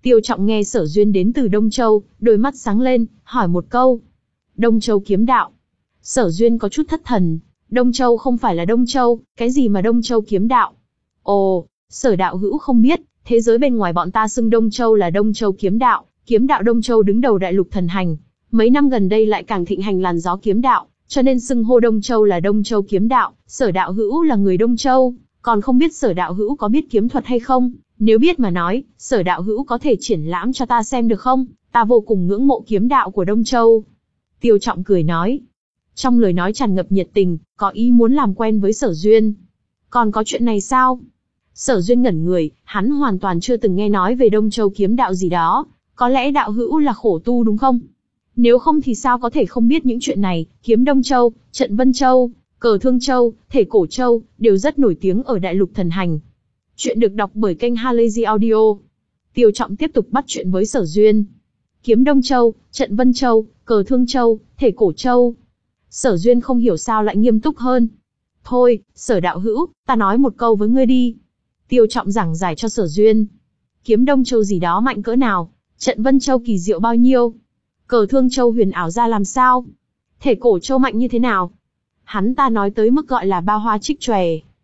Tiêu Trọng nghe Sở Duyên đến từ Đông Châu, đôi mắt sáng lên, hỏi một câu. Đông Châu kiếm đạo. Sở Duyên có chút thất thần. Đông Châu không phải là Đông Châu, cái gì mà Đông Châu kiếm đạo? Ồ, Sở đạo hữu không biết, thế giới bên ngoài bọn ta xưng Đông Châu là Đông Châu kiếm đạo, kiếm đạo Đông Châu đứng đầu đại lục thần hành. Mấy năm gần đây lại càng thịnh hành làn gió kiếm đạo, cho nên xưng hô Đông Châu là Đông Châu kiếm đạo. Sở đạo hữu là người Đông Châu, còn không biết Sở đạo hữu có biết kiếm thuật hay không? Nếu biết mà nói, Sở đạo hữu có thể triển lãm cho ta xem được không? Ta vô cùng ngưỡng mộ kiếm đạo của Đông Châu. Tiêu Trọng cười nói. Trong lời nói tràn ngập nhiệt tình, có ý muốn làm quen với Sở Duyên. Còn có chuyện này sao? Sở Duyên ngẩn người, hắn hoàn toàn chưa từng nghe nói về Đông Châu kiếm đạo gì đó. Có lẽ đạo hữu là khổ tu đúng không? Nếu không thì sao có thể không biết những chuyện này? Kiếm Đông Châu, Trận Vân Châu, Cờ Thương Châu, Thể Cổ Châu, đều rất nổi tiếng ở đại lục thần hành. Chuyện được đọc bởi kênh Halazy Audio. Tiêu Trọng tiếp tục bắt chuyện với Sở Duyên. Kiếm Đông Châu, Trận Vân Châu, Cờ Thương Châu, Thể Cổ Châu. Sở Duyên không hiểu sao lại nghiêm túc hơn. Thôi, Sở đạo hữu, ta nói một câu với ngươi đi. Tiêu Trọng giảng giải cho Sở Duyên. Kiếm Đông Châu gì đó mạnh cỡ nào? Trận Vân Châu kỳ diệu bao nhiêu? Cờ Thương Châu huyền ảo ra làm sao? Thể Cổ Châu mạnh như thế nào? Hắn ta nói tới mức gọi là ba hoa trích chòe.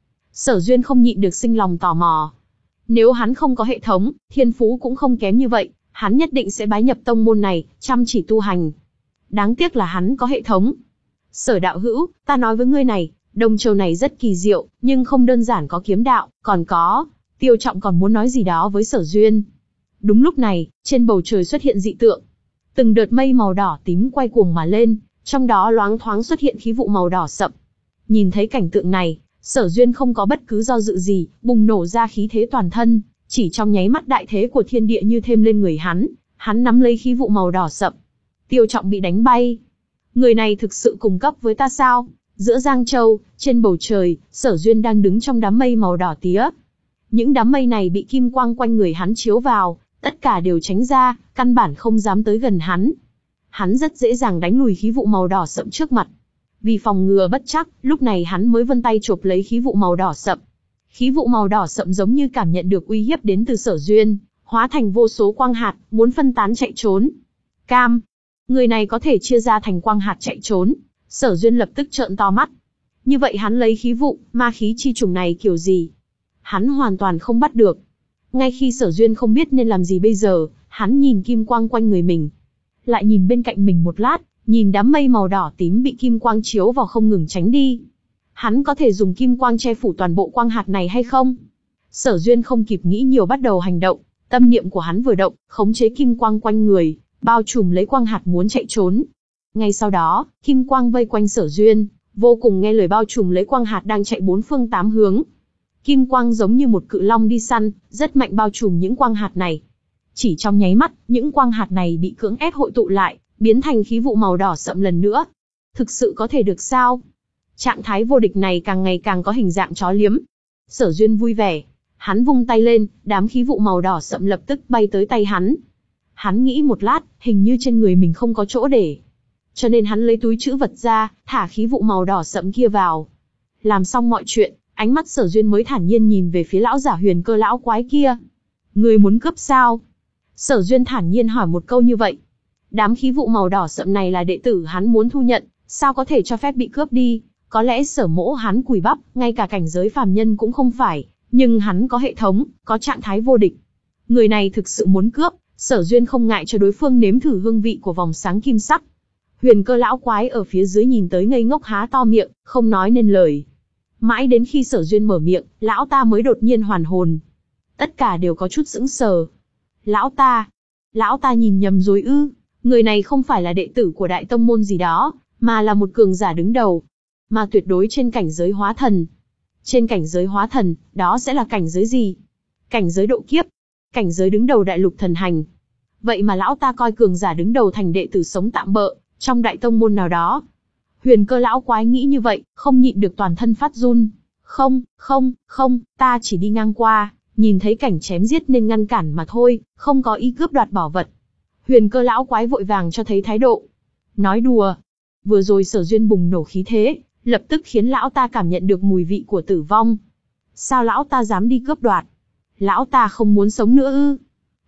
Sở Duyên không nhịn được sinh lòng tò mò. Nếu hắn không có hệ thống, thiên phú cũng không kém như vậy, hắn nhất định sẽ bái nhập tông môn này, chăm chỉ tu hành. Đáng tiếc là hắn có hệ thống. Sở đạo hữu, ta nói với ngươi này, Đông Châu này rất kỳ diệu, nhưng không đơn giản có kiếm đạo, còn có... Tiêu Trọng còn muốn nói gì đó với Sở Duyên. Đúng lúc này, trên bầu trời xuất hiện dị tượng. Từng đợt mây màu đỏ tím quay cuồng mà lên, trong đó loáng thoáng xuất hiện khí vụ màu đỏ sậm. Nhìn thấy cảnh tượng này, Sở Duyên không có bất cứ do dự gì, bùng nổ ra khí thế toàn thân, chỉ trong nháy mắt đại thế của thiên địa như thêm lên người hắn, hắn nắm lấy khí vụ màu đỏ sậm. Tiêu Trọng bị đánh bay. Người này thực sự cùng cấp với ta sao? Giữa Giang Châu, trên bầu trời, Sở Duyên đang đứng trong đám mây màu đỏ tía. Những đám mây này bị kim quang quanh người hắn chiếu vào, tất cả đều tránh ra, căn bản không dám tới gần hắn. Hắn rất dễ dàng đánh lùi khí vụ màu đỏ sậm trước mặt. Vì phòng ngừa bất trắc, lúc này hắn mới vươn tay chộp lấy khí vụ màu đỏ sậm. Khí vụ màu đỏ sậm giống như cảm nhận được uy hiếp đến từ Sở Duyên, hóa thành vô số quang hạt, muốn phân tán chạy trốn. Cam! Người này có thể chia ra thành quang hạt chạy trốn. Sở Duyên lập tức trợn to mắt. Như vậy hắn lấy khí vụ, ma khí chi trùng này kiểu gì? Hắn hoàn toàn không bắt được. Ngay khi Sở Duyên không biết nên làm gì bây giờ, hắn nhìn kim quang quanh người mình. Lại nhìn bên cạnh mình một lát, nhìn đám mây màu đỏ tím bị kim quang chiếu vào không ngừng tránh đi. Hắn có thể dùng kim quang che phủ toàn bộ quang hạt này hay không? Sở Duyên không kịp nghĩ nhiều bắt đầu hành động, tâm niệm của hắn vừa động, khống chế kim quang quanh người, bao trùm lấy quang hạt muốn chạy trốn. Ngay sau đó, kim quang vây quanh Sở Duyên, vô cùng nghe lời bao trùm lấy quang hạt đang chạy bốn phương tám hướng. Kim quang giống như một cự long đi săn, rất mạnh bao trùm những quang hạt này. Chỉ trong nháy mắt, những quang hạt này bị cưỡng ép hội tụ lại, biến thành khí vụ màu đỏ sậm lần nữa. Thực sự có thể được sao? Trạng thái vô địch này càng ngày càng có hình dạng chó liếm. Sở Duyên vui vẻ. Hắn vung tay lên, đám khí vụ màu đỏ sậm lập tức bay tới tay hắn. Hắn nghĩ một lát, hình như trên người mình không có chỗ để. Cho nên hắn lấy túi trữ vật ra, thả khí vụ màu đỏ sậm kia vào. Làm xong mọi chuyện, ánh mắt Sở Duyên mới thản nhiên nhìn về phía lão giả Huyền Cơ lão quái kia. Người muốn cướp sao? Sở Duyên thản nhiên hỏi một câu như vậy. Đám khí vụ màu đỏ sậm này là đệ tử hắn muốn thu nhận, sao có thể cho phép bị cướp đi? Có lẽ Sở mỗ hắn cùi bắp, ngay cả cảnh giới phàm nhân cũng không phải, nhưng hắn có hệ thống, có trạng thái vô địch. Người này thực sự muốn cướp, Sở Duyên không ngại cho đối phương nếm thử hương vị của vòng sáng kim sắc. Huyền Cơ lão quái ở phía dưới nhìn tới ngây ngốc há to miệng, không nói nên lời. Mãi đến khi Sở Duyên mở miệng, lão ta mới đột nhiên hoàn hồn. Tất cả đều có chút sững sờ. Lão ta, lão ta nhìn nhầm rồi ư? Người này không phải là đệ tử của đại tông môn gì đó, mà là một cường giả đứng đầu, mà tuyệt đối trên cảnh giới hóa thần. Trên cảnh giới hóa thần, đó sẽ là cảnh giới gì? Cảnh giới độ kiếp, cảnh giới đứng đầu đại lục thần hành. Vậy mà lão ta coi cường giả đứng đầu thành đệ tử sống tạm bợ, trong đại tông môn nào đó. Huyền Cơ lão quái nghĩ như vậy, không nhịn được toàn thân phát run. Không, không, không, ta chỉ đi ngang qua, nhìn thấy cảnh chém giết nên ngăn cản mà thôi, không có ý cướp đoạt bảo vật. Huyền Cơ lão quái vội vàng cho thấy thái độ. Nói đùa. Vừa rồi Sở Duyên bùng nổ khí thế, lập tức khiến lão ta cảm nhận được mùi vị của tử vong. Sao lão ta dám đi cướp đoạt? Lão ta không muốn sống nữa ư?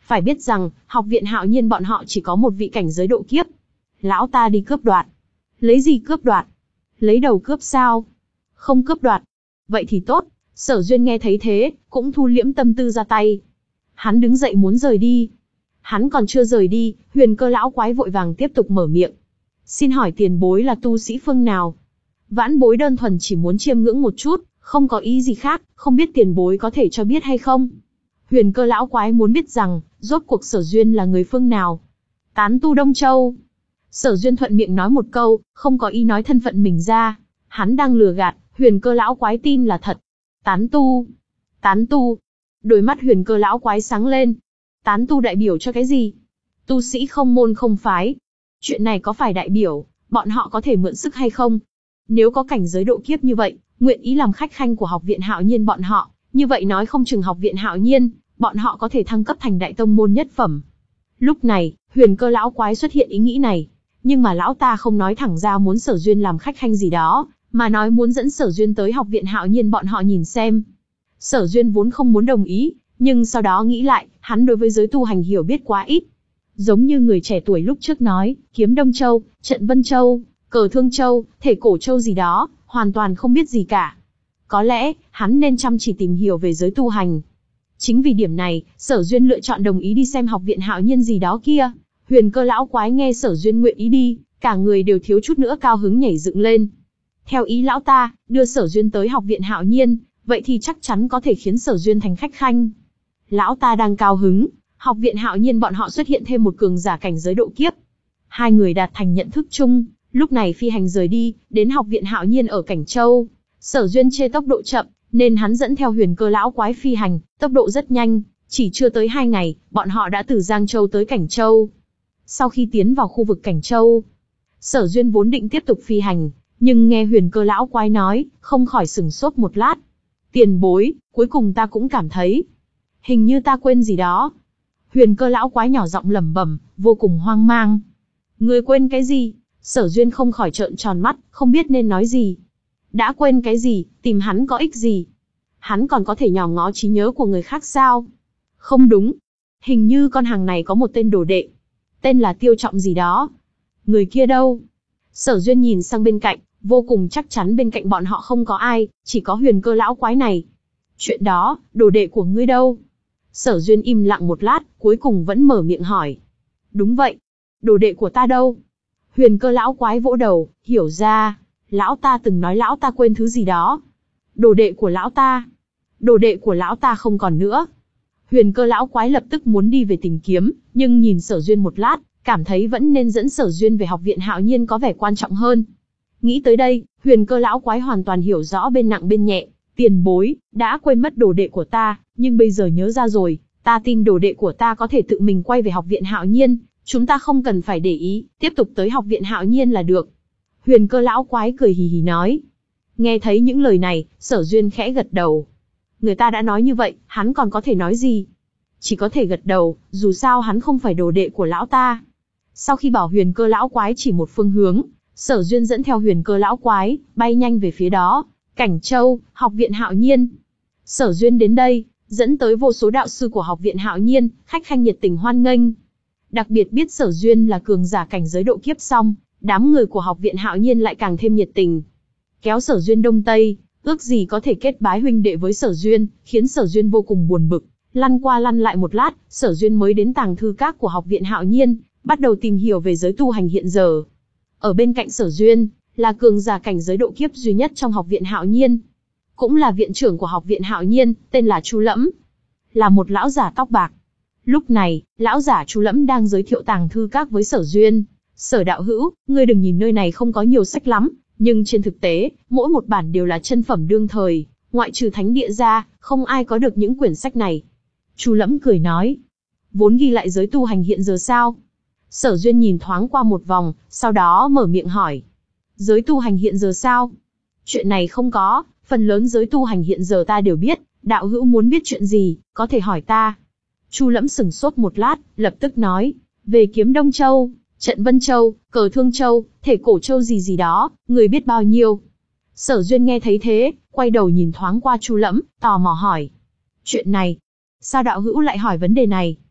Phải biết rằng, học viện Hạo Nhiên bọn họ chỉ có một vị cảnh giới độ kiếp. Lão ta đi cướp đoạt. Lấy gì cướp đoạt? Lấy đầu cướp sao? Không cướp đoạt. Vậy thì tốt. Sở Duyên nghe thấy thế, cũng thu liễm tâm tư ra tay. Hắn đứng dậy muốn rời đi. Hắn còn chưa rời đi, Huyền Cơ lão quái vội vàng tiếp tục mở miệng. Xin hỏi tiền bối là tu sĩ phương nào? Vãn bối đơn thuần chỉ muốn chiêm ngưỡng một chút, không có ý gì khác, không biết tiền bối có thể cho biết hay không? Huyền Cơ lão quái muốn biết rằng, rốt cuộc Sở Duyên là người phương nào? Tán tu Đông Châu. Sở Duyên thuận miệng nói một câu, không có ý nói thân phận mình ra. Hắn đang lừa gạt, Huyền Cơ lão quái tin là thật. Tán tu. Tán tu. Đôi mắt Huyền Cơ lão quái sáng lên. Tán tu đại biểu cho cái gì? Tu sĩ không môn không phái. Chuyện này có phải đại biểu, bọn họ có thể mượn sức hay không? Nếu có cảnh giới độ kiếp như vậy, nguyện ý làm khách khanh của học viện Hạo Nhiên bọn họ, như vậy nói không chừng học viện Hạo Nhiên, bọn họ có thể thăng cấp thành đại tông môn nhất phẩm. Lúc này, Huyền Cơ lão quái xuất hiện ý nghĩ này, nhưng mà lão ta không nói thẳng ra muốn Sở Duyên làm khách khanh gì đó, mà nói muốn dẫn Sở Duyên tới học viện Hạo Nhiên bọn họ nhìn xem. Sở Duyên vốn không muốn đồng ý, nhưng sau đó nghĩ lại, hắn đối với giới tu hành hiểu biết quá ít. Giống như người trẻ tuổi lúc trước nói, kiếm Đông Châu, trận Vân Châu, cờ Thương Châu, thể cổ Châu gì đó, hoàn toàn không biết gì cả. Có lẽ, hắn nên chăm chỉ tìm hiểu về giới tu hành. Chính vì điểm này, Sở Duyên lựa chọn đồng ý đi xem học viện Hạo Nhiên gì đó kia. Huyền Cơ lão quái nghe Sở Duyên nguyện ý đi, cả người đều thiếu chút nữa cao hứng nhảy dựng lên. Theo ý lão ta, đưa Sở Duyên tới học viện Hạo Nhiên, vậy thì chắc chắn có thể khiến Sở Duyên thành khách khanh. Lão ta đang cao hứng, học viện Hạo Nhiên bọn họ xuất hiện thêm một cường giả cảnh giới độ kiếp. Hai người đạt thành nhận thức chung, lúc này phi hành rời đi, đến học viện Hạo Nhiên ở Cảnh Châu. Sở Duyên chê tốc độ chậm, nên hắn dẫn theo Huyền Cơ lão quái phi hành, tốc độ rất nhanh, chỉ chưa tới hai ngày, bọn họ đã từ Giang Châu tới Cảnh Châu. Sau khi tiến vào khu vực Cảnh Châu, Sở Duyên vốn định tiếp tục phi hành, nhưng nghe Huyền Cơ lão quái nói, không khỏi sửng sốt một lát. Tiền bối, cuối cùng ta cũng cảm thấy, hình như ta quên gì đó. Huyền Cơ lão quái nhỏ giọng lẩm bẩm, vô cùng hoang mang. Ngươi quên cái gì? Sở Duyên không khỏi trợn tròn mắt, không biết nên nói gì. Đã quên cái gì, tìm hắn có ích gì? Hắn còn có thể nhòm ngó trí nhớ của người khác sao? Không đúng. Hình như con hàng này có một tên đồ đệ. Tên là Tiêu Trọng gì đó. Người kia đâu? Sở Duyên nhìn sang bên cạnh, vô cùng chắc chắn bên cạnh bọn họ không có ai, chỉ có Huyền Cơ lão quái này. Chuyện đó, đồ đệ của ngươi đâu? Sở Duyên im lặng một lát, cuối cùng vẫn mở miệng hỏi. Đúng vậy. Đồ đệ của ta đâu? Huyền Cơ lão quái vỗ đầu, hiểu ra. Lão ta từng nói lão ta quên thứ gì đó. Đồ đệ của lão ta. Đồ đệ của lão ta không còn nữa. Huyền Cơ lão quái lập tức muốn đi về tìm kiếm, nhưng nhìn Sở Duyên một lát, cảm thấy vẫn nên dẫn Sở Duyên về học viện Hạo Nhiên có vẻ quan trọng hơn. Nghĩ tới đây, Huyền Cơ lão quái hoàn toàn hiểu rõ bên nặng bên nhẹ. Tiền bối, đã quên mất đồ đệ của ta, nhưng bây giờ nhớ ra rồi, ta tin đồ đệ của ta có thể tự mình quay về học viện Hạo Nhiên, chúng ta không cần phải để ý, tiếp tục tới học viện Hạo Nhiên là được. Huyền Cơ lão quái cười hì hì nói. Nghe thấy những lời này, Sở Duyên khẽ gật đầu. Người ta đã nói như vậy, hắn còn có thể nói gì? Chỉ có thể gật đầu, dù sao hắn không phải đồ đệ của lão ta. Sau khi bảo Huyền Cơ lão quái chỉ một phương hướng, Sở Duyên dẫn theo Huyền Cơ lão quái, bay nhanh về phía đó. Cảnh Châu, học viện Hạo Nhiên. Sở Duyên đến đây, dẫn tới vô số đạo sư của học viện Hạo Nhiên, khách khanh nhiệt tình hoan nghênh. Đặc biệt biết Sở Duyên là cường giả cảnh giới độ kiếp xong, đám người của học viện Hạo Nhiên lại càng thêm nhiệt tình. Kéo Sở Duyên đông tây, ước gì có thể kết bái huynh đệ với Sở Duyên, khiến Sở Duyên vô cùng buồn bực. Lăn qua lăn lại một lát, Sở Duyên mới đến tàng thư các của học viện Hạo Nhiên, bắt đầu tìm hiểu về giới tu hành hiện giờ. Ở bên cạnh Sở Duyên, là cường giả cảnh giới độ kiếp duy nhất trong học viện Hạo Nhiên. Cũng là viện trưởng của học viện Hạo Nhiên, tên là Chu Lẫm. Là một lão giả tóc bạc. Lúc này, lão giả Chu Lẫm đang giới thiệu tàng thư các với Sở Duyên. Sở đạo hữu, ngươi đừng nhìn nơi này không có nhiều sách lắm, nhưng trên thực tế, mỗi một bản đều là chân phẩm đương thời, ngoại trừ thánh địa ra, không ai có được những quyển sách này. Chu Lẫm cười nói. Vốn ghi lại giới tu hành hiện giờ sao? Sở Duyên nhìn thoáng qua một vòng, sau đó mở miệng hỏi. Giới tu hành hiện giờ sao? Chuyện này không có, phần lớn giới tu hành hiện giờ ta đều biết, đạo hữu muốn biết chuyện gì, có thể hỏi ta. Chu Lẫm sừng sốt một lát, lập tức nói, về kiếm Đông Châu, trận Vân Châu, cờ Thương Châu, thể cổ Châu gì gì đó, người biết bao nhiêu? Sở Duyên nghe thấy thế, quay đầu nhìn thoáng qua Chu Lẫm, tò mò hỏi. Chuyện này, sao đạo hữu lại hỏi vấn đề này?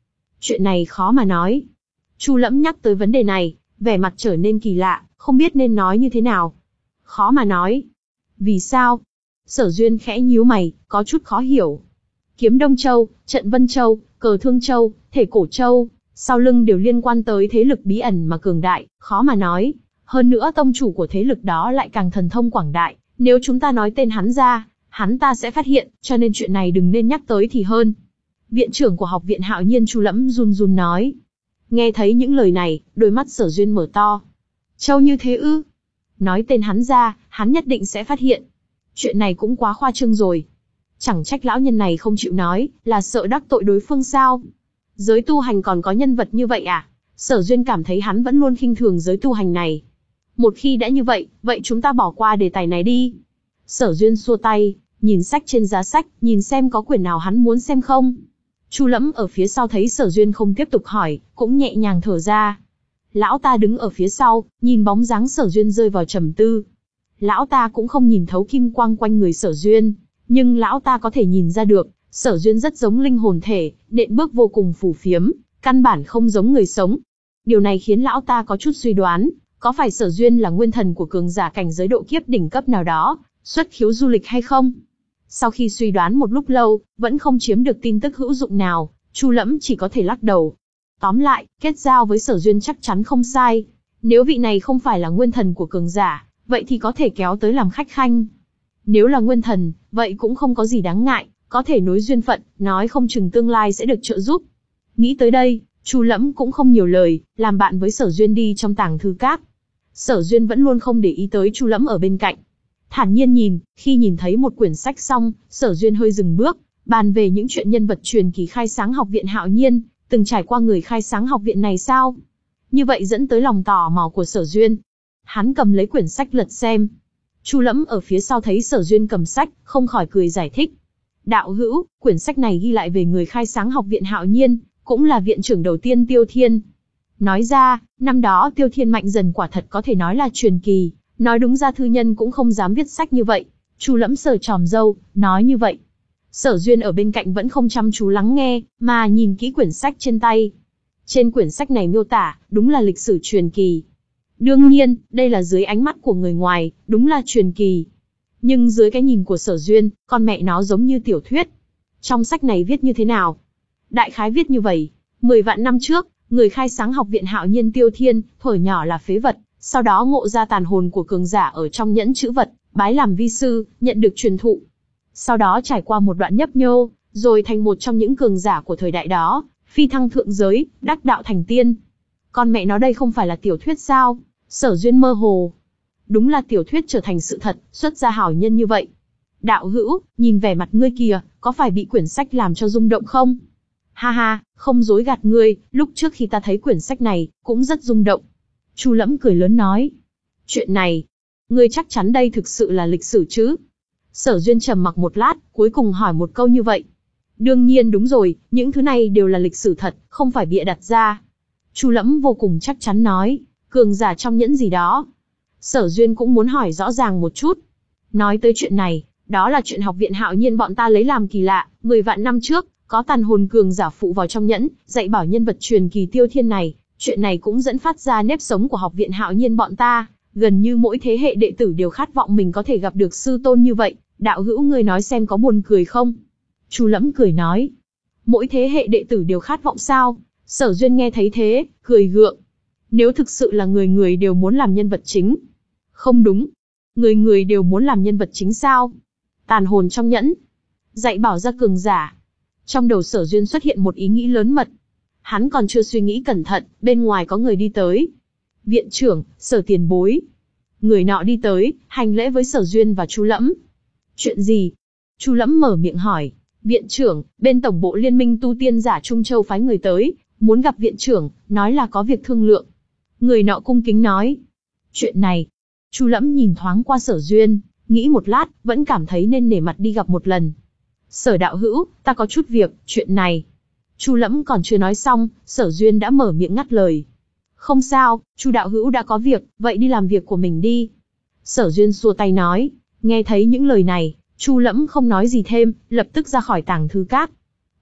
Chuyện này khó mà nói. Chu Lẫm nhắc tới vấn đề này, vẻ mặt trở nên kỳ lạ, không biết nên nói như thế nào. Khó mà nói. Vì sao? Sở Duyên khẽ nhíu mày, có chút khó hiểu. Kiếm Đông Châu, Trận Vân Châu, Cờ Thương Châu, Thể Cổ Châu, sau lưng đều liên quan tới thế lực bí ẩn mà cường đại, khó mà nói. Hơn nữa tông chủ của thế lực đó lại càng thần thông quảng đại, nếu chúng ta nói tên hắn ra, hắn ta sẽ phát hiện, cho nên chuyện này đừng nên nhắc tới thì hơn. Viện trưởng của học viện Hạo Nhiên Chu Lẫm run run nói. Nghe thấy những lời này, đôi mắt Sở Duyên mở to. Châu như thế ư? Nói tên hắn ra, hắn nhất định sẽ phát hiện. Chuyện này cũng quá khoa trương rồi. Chẳng trách lão nhân này không chịu nói, là sợ đắc tội đối phương sao? Giới tu hành còn có nhân vật như vậy à? Sở Duyên cảm thấy hắn vẫn luôn khinh thường giới tu hành này. Một khi đã như vậy, vậy chúng ta bỏ qua đề tài này đi. Sở Duyên xua tay, nhìn sách trên giá sách, nhìn xem có quyển nào hắn muốn xem không. Chu Lẫm ở phía sau thấy Sở Duyên không tiếp tục hỏi, cũng nhẹ nhàng thở ra. Lão ta đứng ở phía sau, nhìn bóng dáng Sở Duyên rơi vào trầm tư. Lão ta cũng không nhìn thấu kim quang quanh người Sở Duyên, nhưng lão ta có thể nhìn ra được, Sở Duyên rất giống linh hồn thể, nện bước vô cùng phù phiếm, căn bản không giống người sống. Điều này khiến lão ta có chút suy đoán, có phải Sở Duyên là nguyên thần của cường giả cảnh giới độ kiếp đỉnh cấp nào đó, xuất khiếu du lịch hay không? Sau khi suy đoán một lúc lâu, vẫn không chiếm được tin tức hữu dụng nào, Chu Lẫm chỉ có thể lắc đầu. Tóm lại, kết giao với Sở Duyên chắc chắn không sai. Nếu vị này không phải là nguyên thần của cường giả, vậy thì có thể kéo tới làm khách khanh. Nếu là nguyên thần, vậy cũng không có gì đáng ngại, có thể nối duyên phận, nói không chừng tương lai sẽ được trợ giúp. Nghĩ tới đây, Chu Lẫm cũng không nhiều lời, làm bạn với Sở Duyên đi trong tàng thư các. Sở Duyên vẫn luôn không để ý tới Chu Lẫm ở bên cạnh. Thản nhiên nhìn, khi nhìn thấy một quyển sách xong, Sở Duyên hơi dừng bước, bàn về những chuyện nhân vật truyền kỳ khai sáng học viện Hạo Nhiên, từng trải qua người khai sáng học viện này sao? Như vậy dẫn tới lòng tò mò của Sở Duyên. Hắn cầm lấy quyển sách lật xem. Chu Lẫm ở phía sau thấy Sở Duyên cầm sách, không khỏi cười giải thích. Đạo hữu, quyển sách này ghi lại về người khai sáng học viện Hạo Nhiên, cũng là viện trưởng đầu tiên Tiêu Thiên. Nói ra, năm đó Tiêu Thiên mạnh dần quả thật có thể nói là truyền kỳ, nói đúng ra thư nhân cũng không dám viết sách như vậy. Chu Lẫm sờ chòm râu, nói như vậy. Sở Duyên ở bên cạnh vẫn không chăm chú lắng nghe, mà nhìn kỹ quyển sách trên tay. Trên quyển sách này miêu tả, đúng là lịch sử truyền kỳ. Đương nhiên, đây là dưới ánh mắt của người ngoài, đúng là truyền kỳ. Nhưng dưới cái nhìn của Sở Duyên, con mẹ nó giống như tiểu thuyết. Trong sách này viết như thế nào? Đại khái viết như vậy. Mười vạn năm trước, người khai sáng học viện Hạo Nhiên Tiêu Thiên, thuở nhỏ là phế vật, sau đó ngộ ra tàn hồn của cường giả ở trong nhẫn chữ vật, bái làm vi sư, nhận được truyền thụ. Sau đó trải qua một đoạn nhấp nhô, rồi thành một trong những cường giả của thời đại đó, phi thăng thượng giới, đắc đạo thành tiên. Con mẹ nó đây không phải là tiểu thuyết sao? Sở Duyên mơ hồ. Đúng là tiểu thuyết trở thành sự thật, xuất ra hảo nhân như vậy. Đạo hữu, nhìn vẻ mặt ngươi kìa, có phải bị quyển sách làm cho rung động không? Ha ha, không dối gạt ngươi, lúc trước khi ta thấy quyển sách này, cũng rất rung động. Chu Lẫm cười lớn nói. Chuyện này, ngươi chắc chắn đây thực sự là lịch sử chứ? Sở Duyên trầm mặc một lát, cuối cùng hỏi một câu như vậy. Đương nhiên đúng rồi, những thứ này đều là lịch sử thật, không phải bịa đặt ra. Chu Lẫm vô cùng chắc chắn nói, cường giả trong nhẫn gì đó. Sở Duyên cũng muốn hỏi rõ ràng một chút. Nói tới chuyện này, đó là chuyện học viện Hạo Nhiên bọn ta lấy làm kỳ lạ, mười vạn năm trước, có tàn hồn cường giả phụ vào trong nhẫn, dạy bảo nhân vật truyền kỳ Tiêu Thiên này, chuyện này cũng dẫn phát ra nếp sống của học viện Hạo Nhiên bọn ta, gần như mỗi thế hệ đệ tử đều khát vọng mình có thể gặp được sư tôn như vậy, đạo hữu ngươi nói xem có buồn cười không? Chu Lẫm cười nói, mỗi thế hệ đệ tử đều khát vọng sao? Sở Duyên nghe thấy thế, cười gượng. Nếu thực sự là người người đều muốn làm nhân vật chính. Không đúng. Người người đều muốn làm nhân vật chính sao? Tàn hồn trong nhẫn. Dạy bảo ra cường giả. Trong đầu Sở Duyên xuất hiện một ý nghĩ lớn mật. Hắn còn chưa suy nghĩ cẩn thận, bên ngoài có người đi tới. Viện trưởng, Sở tiền bối. Người nọ đi tới, hành lễ với Sở Duyên và Chu Lẫm. Chuyện gì? Chu Lẫm mở miệng hỏi. Viện trưởng, bên tổng bộ liên minh tu tiên giả Trung Châu phái người tới, muốn gặp viện trưởng, nói là có việc thương lượng. Người nọ cung kính nói. Chuyện này, Chu Lẫm nhìn thoáng qua Sở Duyên, nghĩ một lát, vẫn cảm thấy nên nể mặt đi gặp một lần. Sở đạo hữu, ta có chút việc, chuyện này. Chu Lẫm còn chưa nói xong, Sở Duyên đã mở miệng ngắt lời. Không sao, Chu đạo hữu đã có việc, vậy đi làm việc của mình đi. Sở Duyên xua tay nói. Nghe thấy những lời này, Chu Lẫm không nói gì thêm, lập tức ra khỏi tàng thư các.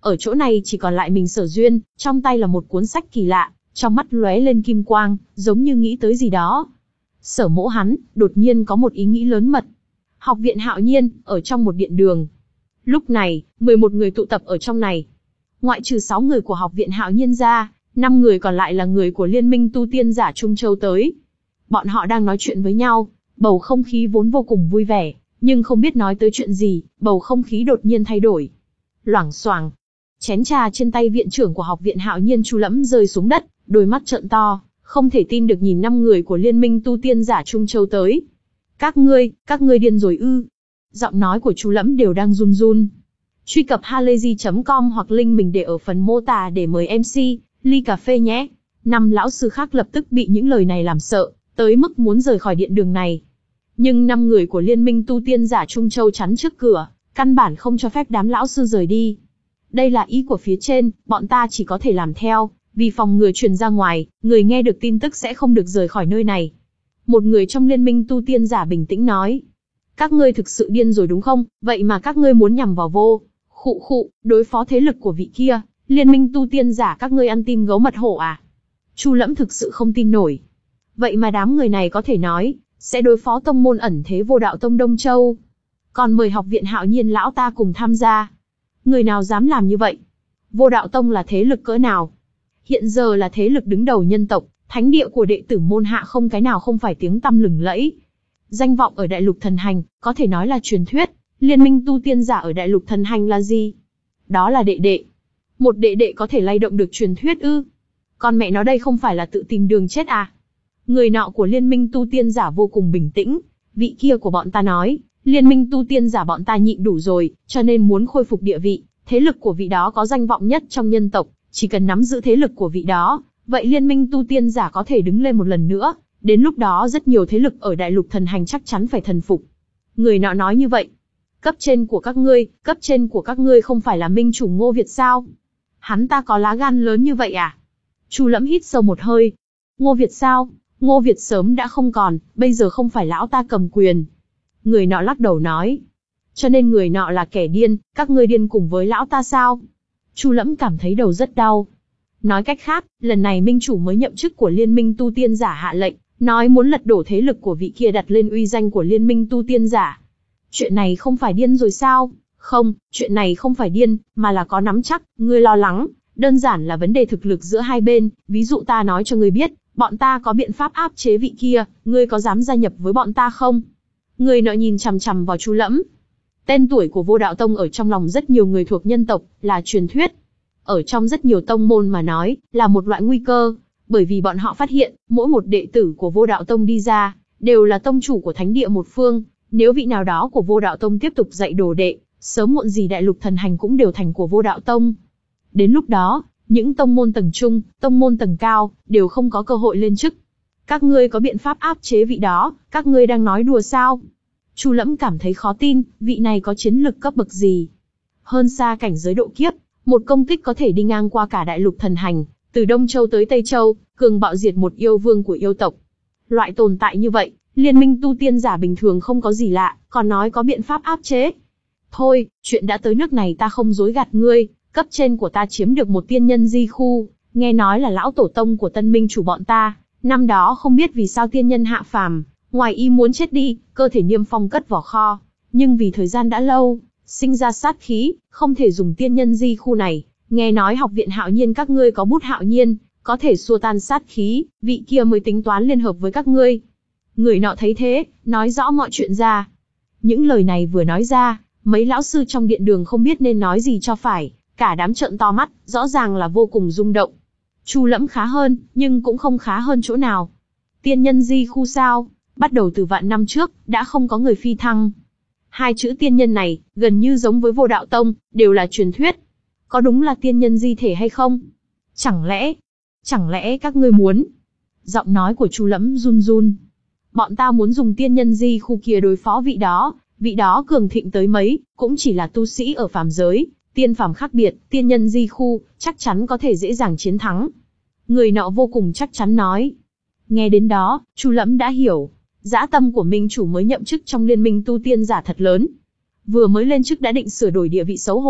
ở chỗ này chỉ còn lại mình Sở Duyên, trong tay là một cuốn sách kỳ lạ, trong mắt lóe lên kim quang, giống như nghĩ tới gì đó. Sở Mỗ hắn, đột nhiên có một ý nghĩ lớn mật. Học viện Hạo Nhiên, ở trong một điện đường. Lúc này, mười một người tụ tập ở trong này. Ngoại trừ sáu người của học viện Hạo Nhiên ra, năm người còn lại là người của Liên minh tu tiên giả Trung Châu tới. Bọn họ đang nói chuyện với nhau, bầu không khí vốn vô cùng vui vẻ, nhưng không biết nói tới chuyện gì, bầu không khí đột nhiên thay đổi. Loảng xoảng, chén trà trên tay viện trưởng của học viện Hạo Nhiên Chu Lẫm rơi xuống đất, đôi mắt trợn to, không thể tin được nhìn năm người của Liên minh tu tiên giả Trung Châu tới. Các ngươi, các ngươi điên rồi ư? Giọng nói của Chu Lẫm đều đang run run. Truy cập halayzi chấm com hoặc link mình để ở phần mô tả để mời em xê, ly cà phê nhé. Năm lão sư khác lập tức bị những lời này làm sợ, tới mức muốn rời khỏi điện đường này. Nhưng năm người của Liên minh tu tiên giả Trung Châu chắn trước cửa, căn bản không cho phép đám lão sư rời đi. Đây là ý của phía trên, bọn ta chỉ có thể làm theo, vì phòng ngừa truyền ra ngoài, người nghe được tin tức sẽ không được rời khỏi nơi này. Một người trong Liên minh tu tiên giả bình tĩnh nói. Các ngươi thực sự điên rồi đúng không, vậy mà các ngươi muốn nhằm vào vô. Khụ khụ, đối phó thế lực của vị kia, Liên minh tu tiên giả các ngươi ăn tim gấu mật hổ à? Chu Lẫm thực sự không tin nổi. Vậy mà đám người này có thể nói, sẽ đối phó tông môn ẩn thế Vô Đạo Tông Đông Châu. Còn mời học viện Hạo Nhiên lão ta cùng tham gia. Người nào dám làm như vậy? Vô Đạo Tông là thế lực cỡ nào? Hiện giờ là thế lực đứng đầu nhân tộc, thánh địa của đệ tử môn hạ không cái nào không phải tiếng tăm lừng lẫy. Danh vọng ở Đại Lục Thần Hành, có thể nói là truyền thuyết. Liên minh tu tiên giả ở Đại Lục Thần Hành là gì? Đó là đệ đệ. Một đệ đệ có thể lay động được truyền thuyết ư? Con mẹ nó đây không phải là tự tìm đường chết à? Người nọ của Liên minh tu tiên giả vô cùng bình tĩnh. Vị kia của bọn ta nói, Liên minh tu tiên giả bọn ta nhịn đủ rồi, cho nên muốn khôi phục địa vị. Thế lực của vị đó có danh vọng nhất trong nhân tộc, chỉ cần nắm giữ thế lực của vị đó, vậy Liên minh tu tiên giả có thể đứng lên một lần nữa. Đến lúc đó rất nhiều thế lực ở Đại Lục Thần Hành chắc chắn phải thần phục. Người nọ nói như vậy. Cấp trên của các ngươi, cấp trên của các ngươi không phải là minh chủ Ngô Việt sao? Hắn ta có lá gan lớn như vậy à? Chu Lẫm hít sâu một hơi. Ngô Việt sao? Ngô Việt sớm đã không còn, bây giờ không phải lão ta cầm quyền. Người nọ lắc đầu nói. Cho nên người nọ là kẻ điên, các ngươi điên cùng với lão ta sao? Chu Lẫm cảm thấy đầu rất đau. Nói cách khác, lần này minh chủ mới nhậm chức của Liên minh tu tiên giả hạ lệnh, nói muốn lật đổ thế lực của vị kia đặt lên uy danh của Liên minh tu tiên giả. Chuyện này không phải điên rồi sao? Không, chuyện này không phải điên, mà là có nắm chắc, ngươi lo lắng, đơn giản là vấn đề thực lực giữa hai bên, ví dụ ta nói cho ngươi biết, bọn ta có biện pháp áp chế vị kia, ngươi có dám gia nhập với bọn ta không? Người nọ nhìn chằm chằm vào Chu Lẫm. Tên tuổi của Vô Đạo Tông ở trong lòng rất nhiều người thuộc nhân tộc, là truyền thuyết. Ở trong rất nhiều tông môn mà nói, là một loại nguy cơ, bởi vì bọn họ phát hiện, mỗi một đệ tử của Vô Đạo Tông đi ra, đều là tông chủ của thánh địa một phương. Nếu vị nào đó của Vô Đạo Tông tiếp tục dạy đồ đệ, sớm muộn gì Đại Lục Thần Hành cũng đều thành của Vô Đạo Tông. Đến lúc đó, những tông môn tầng trung, tông môn tầng cao, đều không có cơ hội lên chức. Các ngươi có biện pháp áp chế vị đó, các ngươi đang nói đùa sao? Chu Lẫm cảm thấy khó tin, vị này có chiến lực cấp bậc gì? Hơn xa cảnh giới độ kiếp, một công kích có thể đi ngang qua cả Đại Lục Thần Hành, từ Đông Châu tới Tây Châu, cường bạo diệt một yêu vương của yêu tộc. Loại tồn tại như vậy, Liên minh tu tiên giả bình thường không có gì lạ, còn nói có biện pháp áp chế. Thôi, chuyện đã tới nước này ta không dối gạt ngươi, cấp trên của ta chiếm được một tiên nhân di khu, nghe nói là lão tổ tông của tân minh chủ bọn ta, năm đó không biết vì sao tiên nhân hạ phàm, ngoài ý muốn chết đi, cơ thể niêm phong cất vào kho, nhưng vì thời gian đã lâu, sinh ra sát khí, không thể dùng tiên nhân di khu này, nghe nói học viện Hạo Nhiên các ngươi có bút Hạo Nhiên, có thể xua tan sát khí, vị kia mới tính toán liên hợp với các ngươi. Người nọ thấy thế, nói rõ mọi chuyện ra. Những lời này vừa nói ra, mấy lão sư trong điện đường không biết nên nói gì cho phải, cả đám trợn to mắt, rõ ràng là vô cùng rung động. Chu Lẫm khá hơn, nhưng cũng không khá hơn chỗ nào. Tiên nhân di khu sao? Bắt đầu từ vạn năm trước, đã không có người phi thăng. Hai chữ tiên nhân này, gần như giống với Vô Đạo Tông, đều là truyền thuyết. Có đúng là tiên nhân di thể hay không? Chẳng lẽ, chẳng lẽ các ngươi muốn? Giọng nói của Chu Lẫm run run. Bọn ta muốn dùng tiên nhân di khu kia đối phó vị đó, vị đó cường thịnh tới mấy, cũng chỉ là tu sĩ ở phàm giới, tiên phàm khác biệt, tiên nhân di khu, chắc chắn có thể dễ dàng chiến thắng. Người nọ vô cùng chắc chắn nói. Nghe đến đó, Chu Lẫm đã hiểu, dã tâm của minh chủ mới nhậm chức trong liên minh tu tiên giả thật lớn. Vừa mới lên chức đã định sửa đổi địa vị xấu hổ,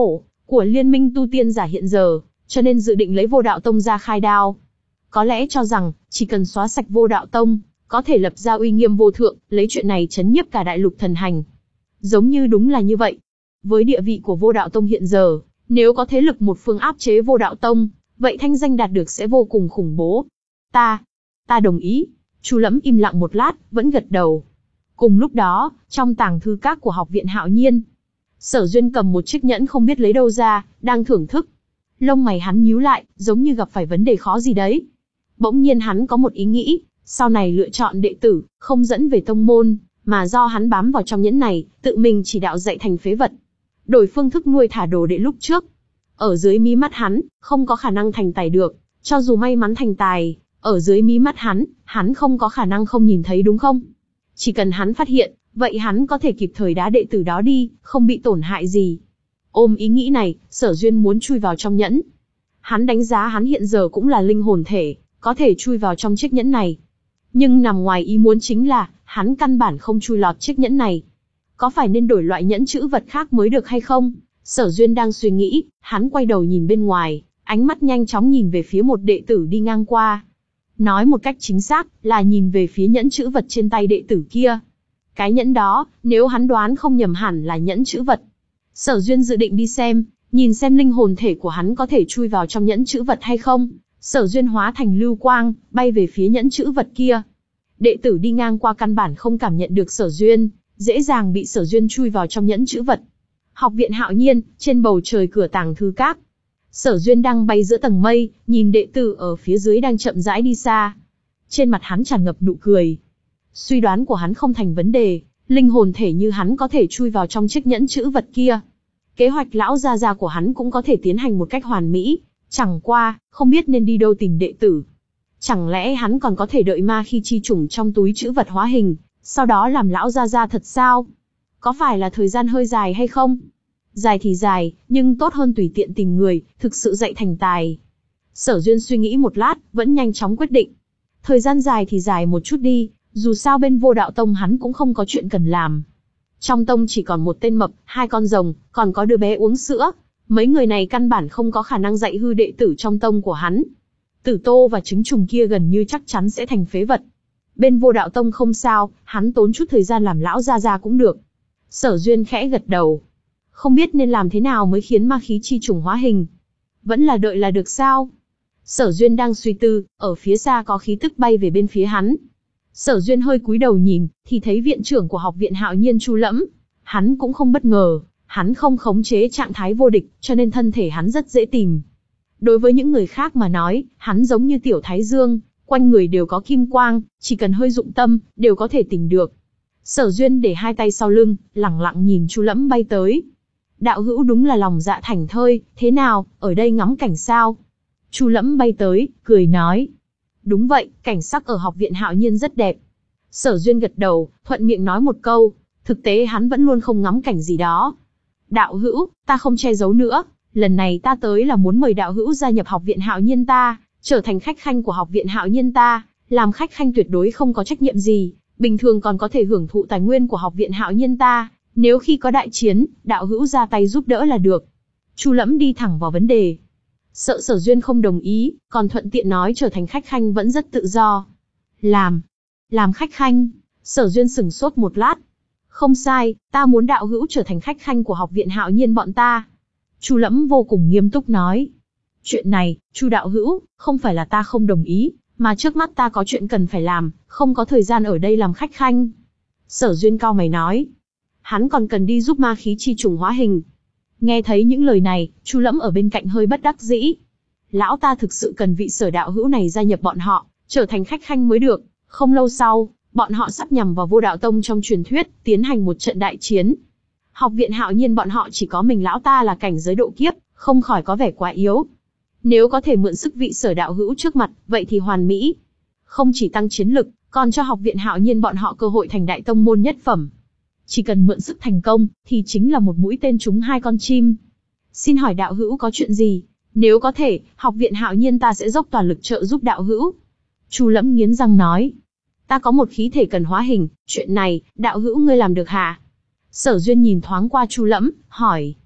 của Liên minh tu tiên giả hiện giờ, cho nên dự định lấy Vô Đạo Tông ra khai đao. Có lẽ cho rằng, chỉ cần xóa sạch Vô Đạo Tông, có thể lập ra uy nghiêm vô thượng, lấy chuyện này chấn nhiếp cả đại lục thần hành. Giống như đúng là như vậy. Với địa vị của Vô Đạo Tông hiện giờ, nếu có thế lực một phương áp chế Vô Đạo Tông, vậy thanh danh đạt được sẽ vô cùng khủng bố. Ta, ta đồng ý. Chu Lẫm im lặng một lát, vẫn gật đầu. Cùng lúc đó, trong tàng thư các của học viện Hạo Nhiên, Sở Duyên cầm một chiếc nhẫn không biết lấy đâu ra, đang thưởng thức. Lông mày hắn nhíu lại, giống như gặp phải vấn đề khó gì đấy. Bỗng nhiên hắn có một ý nghĩ, sau này lựa chọn đệ tử, không dẫn về tông môn, mà do hắn bám vào trong nhẫn này, tự mình chỉ đạo dạy thành phế vật. Đổi phương thức nuôi thả đồ đệ lúc trước. Ở dưới mí mắt hắn, không có khả năng thành tài được, cho dù may mắn thành tài, ở dưới mí mắt hắn, hắn không có khả năng không nhìn thấy đúng không? Chỉ cần hắn phát hiện, vậy hắn có thể kịp thời đá đệ tử đó đi, không bị tổn hại gì. Ôm ý nghĩ này, Sở Duyên muốn chui vào trong nhẫn. Hắn đánh giá hắn hiện giờ cũng là linh hồn thể, có thể chui vào trong chiếc nhẫn này. Nhưng nằm ngoài ý muốn chính là, hắn căn bản không chui lọt chiếc nhẫn này. Có phải nên đổi loại nhẫn chữ vật khác mới được hay không? Sở Duyên đang suy nghĩ, hắn quay đầu nhìn bên ngoài, ánh mắt nhanh chóng nhìn về phía một đệ tử đi ngang qua. Nói một cách chính xác, là nhìn về phía nhẫn chữ vật trên tay đệ tử kia. Cái nhẫn đó, nếu hắn đoán không nhầm hẳn là nhẫn chữ vật. Sở Duyên dự định đi xem, nhìn xem linh hồn thể của hắn có thể chui vào trong nhẫn chữ vật hay không. Sở Duyên hóa thành lưu quang, bay về phía nhẫn chữ vật kia. Đệ tử đi ngang qua căn bản không cảm nhận được Sở Duyên, dễ dàng bị Sở Duyên chui vào trong nhẫn chữ vật. Học viện Hạo Nhiên, trên bầu trời cửa tàng thư các. Sở Duyên đang bay giữa tầng mây, nhìn đệ tử ở phía dưới đang chậm rãi đi xa. Trên mặt hắn tràn ngập nụ cười. Suy đoán của hắn không thành vấn đề, linh hồn thể như hắn có thể chui vào trong chiếc nhẫn chữ vật kia. Kế hoạch lão gia gia của hắn cũng có thể tiến hành một cách hoàn mỹ, chẳng qua, không biết nên đi đâu tìm đệ tử. Chẳng lẽ hắn còn có thể đợi ma khi chi chủng trong túi chữ vật hóa hình, sau đó làm lão gia gia thật sao? Có phải là thời gian hơi dài hay không? Dài thì dài, nhưng tốt hơn tùy tiện tìm người, thực sự dạy thành tài. Sở Duyên suy nghĩ một lát, vẫn nhanh chóng quyết định. Thời gian dài thì dài một chút đi, dù sao bên Vô Đạo Tông hắn cũng không có chuyện cần làm. Trong tông chỉ còn một tên mập, hai con rồng, còn có đứa bé uống sữa. Mấy người này căn bản không có khả năng dạy hư đệ tử trong tông của hắn. Tử Tô và trứng trùng kia gần như chắc chắn sẽ thành phế vật. Bên Vô Đạo Tông không sao, hắn tốn chút thời gian làm lão gia gia cũng được. Sở Duyên khẽ gật đầu. Không biết nên làm thế nào mới khiến ma khí chi trùng hóa hình. Vẫn là đợi là được sao? Sở Duyên đang suy tư, ở phía xa có khí tức bay về bên phía hắn. Sở Duyên hơi cúi đầu nhìn, thì thấy viện trưởng của học viện Hạo Nhiên Chu Lẫm. Hắn cũng không bất ngờ, hắn không khống chế trạng thái vô địch, cho nên thân thể hắn rất dễ tìm. Đối với những người khác mà nói, hắn giống như tiểu thái dương, quanh người đều có kim quang, chỉ cần hơi dụng tâm, đều có thể tìm được. Sở Duyên để hai tay sau lưng, lẳng lặng nhìn Chu Lẫm bay tới. Đạo hữu đúng là lòng dạ thảnh thơi, thế nào, ở đây ngắm cảnh sao? Chu Lẫm bay tới, cười nói. Đúng vậy, cảnh sắc ở học viện Hạo Nhiên rất đẹp. Sở Duyên gật đầu, thuận miệng nói một câu, thực tế hắn vẫn luôn không ngắm cảnh gì đó. Đạo hữu, ta không che giấu nữa, lần này ta tới là muốn mời đạo hữu gia nhập học viện Hạo Nhiên ta, trở thành khách khanh của học viện Hạo Nhiên ta, làm khách khanh tuyệt đối không có trách nhiệm gì, bình thường còn có thể hưởng thụ tài nguyên của học viện Hạo Nhiên ta, nếu khi có đại chiến, đạo hữu ra tay giúp đỡ là được. Chu Lẫm đi thẳng vào vấn đề. Sợ Sở Duyên không đồng ý, còn thuận tiện nói trở thành khách khanh vẫn rất tự do. Làm, làm khách khanh, Sở Duyên sửng sốt một lát. Không sai, ta muốn đạo hữu trở thành khách khanh của học viện Hạo Nhiên bọn ta. Chu Lẫm vô cùng nghiêm túc nói. Chuyện này, Chu đạo hữu, không phải là ta không đồng ý, mà trước mắt ta có chuyện cần phải làm, không có thời gian ở đây làm khách khanh. Sở Duyên cau mày nói. Hắn còn cần đi giúp ma khí chi trùng hóa hình. Nghe thấy những lời này, Chu Lẫm ở bên cạnh hơi bất đắc dĩ. Lão ta thực sự cần vị Sở đạo hữu này gia nhập bọn họ, trở thành khách khanh mới được. Không lâu sau, bọn họ sắp nhằm vào Vô Đạo Tông trong truyền thuyết, tiến hành một trận đại chiến. Học viện Hạo Nhiên bọn họ chỉ có mình lão ta là cảnh giới độ kiếp, không khỏi có vẻ quá yếu. Nếu có thể mượn sức vị Sở đạo hữu trước mặt, vậy thì hoàn mỹ. Không chỉ tăng chiến lực, còn cho học viện Hạo Nhiên bọn họ cơ hội thành đại tông môn nhất phẩm. Chỉ cần mượn sức thành công, thì chính là một mũi tên trúng hai con chim. Xin hỏi đạo hữu có chuyện gì? Nếu có thể, học viện Hạo Nhiên ta sẽ dốc toàn lực trợ giúp đạo hữu. Chu Lẫm nghiến răng nói. Ta có một khí thể cần hóa hình, chuyện này, đạo hữu ngươi làm được hả? Sở Duyên nhìn thoáng qua Chu Lẫm, hỏi.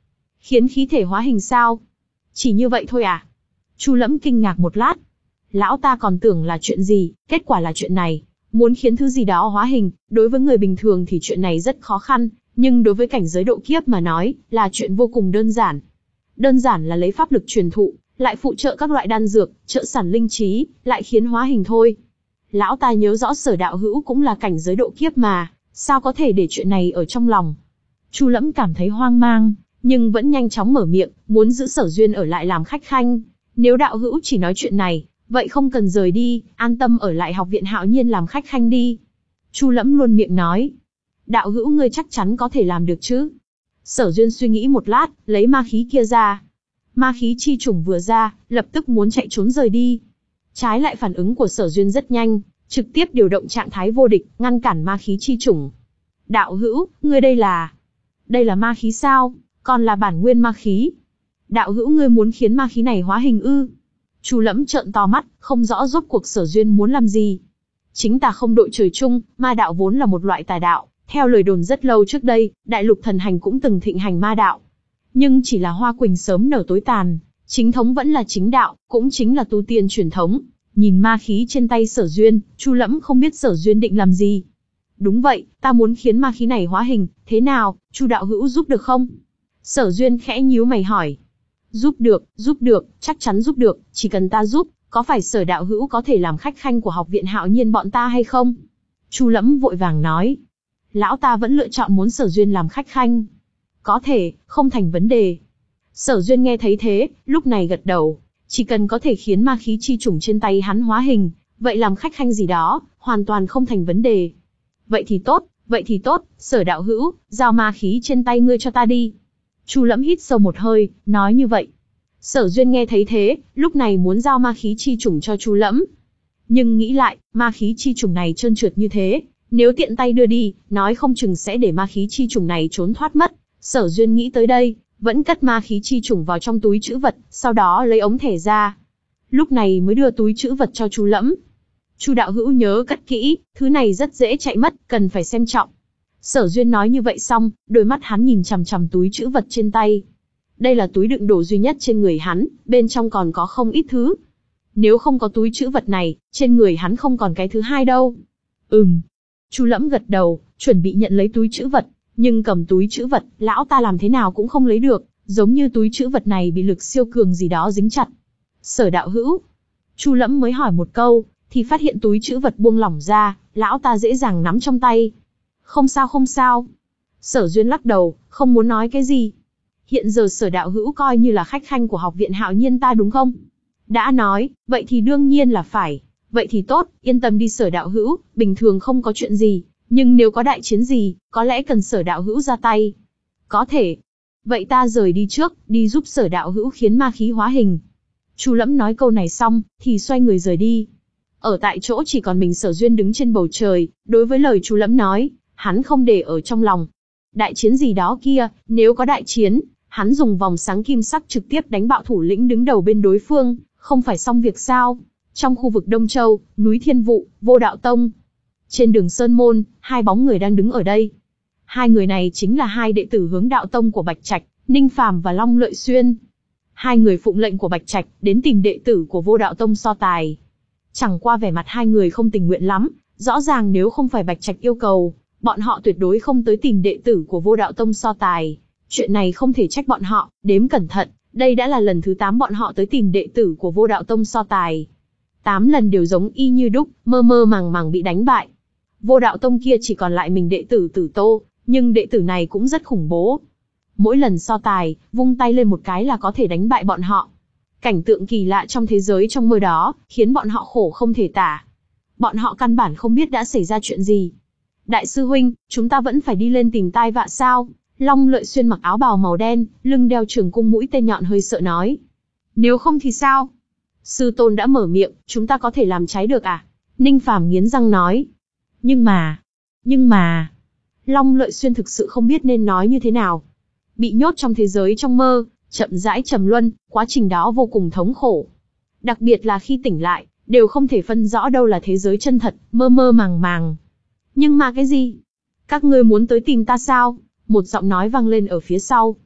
Khiến khí thể hóa hình sao? Chỉ như vậy thôi à? Chu Lẫm kinh ngạc một lát. Lão ta còn tưởng là chuyện gì, kết quả là chuyện này. Muốn khiến thứ gì đó hóa hình, đối với người bình thường thì chuyện này rất khó khăn, nhưng đối với cảnh giới độ kiếp mà nói, là chuyện vô cùng đơn giản. Đơn giản là lấy pháp lực truyền thụ, lại phụ trợ các loại đan dược, trợ sản linh trí, lại khiến hóa hình thôi. Lão ta nhớ rõ Sở đạo hữu cũng là cảnh giới độ kiếp mà, sao có thể để chuyện này ở trong lòng. Chu Lẫm cảm thấy hoang mang, nhưng vẫn nhanh chóng mở miệng, muốn giữ Sở Duyên ở lại làm khách khanh. Nếu đạo hữu chỉ nói chuyện này, vậy không cần rời đi, an tâm ở lại học viện Hạo Nhiên làm khách khanh đi. Chu Lẫm luôn miệng nói. Đạo hữu ngươi chắc chắn có thể làm được chứ? Sở Duyên suy nghĩ một lát, lấy ma khí kia ra. Ma khí chi chủng vừa ra, lập tức muốn chạy trốn rời đi. Trái lại phản ứng của Sở Duyên rất nhanh, trực tiếp điều động trạng thái vô địch, ngăn cản ma khí chi chủng. Đạo hữu, ngươi đây là... Đây là ma khí sao? Còn là bản nguyên ma khí. Đạo hữu ngươi muốn khiến ma khí này hóa hình ư? Chu Lẫm trợn to mắt, không rõ rốt cuộc Sở Duyên muốn làm gì. Chính tà không đội trời chung, ma đạo vốn là một loại tà đạo. Theo lời đồn rất lâu trước đây, đại lục thần hành cũng từng thịnh hành ma đạo. Nhưng chỉ là hoa quỳnh sớm nở tối tàn, chính thống vẫn là chính đạo, cũng chính là tu tiên truyền thống. Nhìn ma khí trên tay Sở Duyên, Chu Lẫm không biết Sở Duyên định làm gì. Đúng vậy, ta muốn khiến ma khí này hóa hình, thế nào, Chu đạo hữu giúp được không? Sở Duyên khẽ nhíu mày hỏi. Giúp được, giúp được, chắc chắn giúp được, chỉ cần ta giúp, có phải Sở đạo hữu có thể làm khách khanh của học viện Hạo Nhiên bọn ta hay không? Chu Lẫm vội vàng nói. Lão ta vẫn lựa chọn muốn Sở Duyên làm khách khanh. Có thể, không thành vấn đề. Sở Duyên nghe thấy thế, lúc này gật đầu. Chỉ cần có thể khiến ma khí chi chủng trên tay hắn hóa hình, vậy làm khách khanh gì đó, hoàn toàn không thành vấn đề. Vậy thì tốt, vậy thì tốt, Sở đạo hữu, giao ma khí trên tay ngươi cho ta đi. Chu Lẫm hít sâu một hơi, nói như vậy. Sở Duyên nghe thấy thế, lúc này muốn giao ma khí chi chủng cho Chu Lẫm. Nhưng nghĩ lại, ma khí chi chủng này trơn trượt như thế, nếu tiện tay đưa đi, nói không chừng sẽ để ma khí chi chủng này trốn thoát mất. Sở Duyên nghĩ tới đây, vẫn cất ma khí chi chủng vào trong túi trữ vật, sau đó lấy ống thẻ ra. Lúc này mới đưa túi trữ vật cho Chu Lẫm. Chu đạo hữu nhớ cất kỹ, thứ này rất dễ chạy mất, cần phải xem trọng. Sở Duyên nói như vậy xong, đôi mắt hắn nhìn chằm chằm túi trữ vật trên tay. Đây là túi đựng đồ duy nhất trên người hắn, bên trong còn có không ít thứ. Nếu không có túi trữ vật này, trên người hắn không còn cái thứ hai đâu. Ừm. Chu Lẫm gật đầu, chuẩn bị nhận lấy túi trữ vật, nhưng cầm túi trữ vật, lão ta làm thế nào cũng không lấy được, giống như túi trữ vật này bị lực siêu cường gì đó dính chặt. Sở đạo hữu. Chu Lẫm mới hỏi một câu, thì phát hiện túi trữ vật buông lỏng ra, lão ta dễ dàng nắm trong tay. Không sao không sao. Sở Duyên lắc đầu, không muốn nói cái gì. Hiện giờ Sở đạo hữu coi như là khách khanh của học viện Hạo Nhiên ta đúng không? Đã nói, vậy thì đương nhiên là phải. Vậy thì tốt, yên tâm đi Sở đạo hữu, bình thường không có chuyện gì. Nhưng nếu có đại chiến gì, có lẽ cần Sở đạo hữu ra tay. Có thể. Vậy ta rời đi trước, đi giúp Sở đạo hữu khiến ma khí hóa hình. Chu Lẫm nói câu này xong, thì xoay người rời đi. Ở tại chỗ chỉ còn mình Sở Duyên đứng trên bầu trời, đối với lời Chu Lẫm nói, hắn không để ở trong lòng. Đại chiến gì đó kia, nếu có đại chiến, hắn dùng vòng sáng kim sắc trực tiếp đánh bạo thủ lĩnh đứng đầu bên đối phương, không phải xong việc sao? Trong khu vực Đông Châu, núi Thiên Vụ, Vô Đạo Tông. Trên đường Sơn Môn, hai bóng người đang đứng ở đây. Hai người này chính là hai đệ tử Hướng Đạo Tông của Bạch Trạch, Ninh Phàm và Long Lợi Xuyên. Hai người phụng lệnh của Bạch Trạch, đến tìm đệ tử của Vô Đạo Tông so tài. Chẳng qua vẻ mặt hai người không tình nguyện lắm, rõ ràng nếu không phải Bạch Trạch yêu cầu, bọn họ tuyệt đối không tới tìm đệ tử của Vô Đạo Tông so tài. Chuyện này không thể trách bọn họ, đếm cẩn thận, đây đã là lần thứ tám bọn họ tới tìm đệ tử của Vô Đạo Tông so tài. Tám lần đều giống y như đúc, mơ mơ màng màng bị đánh bại. Vô Đạo Tông kia chỉ còn lại mình đệ tử Tử Tô, nhưng đệ tử này cũng rất khủng bố. Mỗi lần so tài, vung tay lên một cái là có thể đánh bại bọn họ. Cảnh tượng kỳ lạ trong thế giới trong mơ đó, khiến bọn họ khổ không thể tả. Bọn họ căn bản không biết đã xảy ra chuyện gì. Đại sư huynh, chúng ta vẫn phải đi lên tìm tai vạ sao? Long Lợi Xuyên mặc áo bào màu đen, lưng đeo trường cung mũi tên nhọn hơi sợ nói. Nếu không thì sao? Sư tôn đã mở miệng, chúng ta có thể làm cháy được à? Ninh Phàm nghiến răng nói. Nhưng mà... Nhưng mà... Long Lợi Xuyên thực sự không biết nên nói như thế nào. Bị nhốt trong thế giới trong mơ, chậm rãi trầm luân, quá trình đó vô cùng thống khổ. Đặc biệt là khi tỉnh lại, đều không thể phân rõ đâu là thế giới chân thật, mơ mơ màng màng. Nhưng mà cái gì? Các ngươi muốn tới tìm ta sao? Một giọng nói vang lên ở phía sau.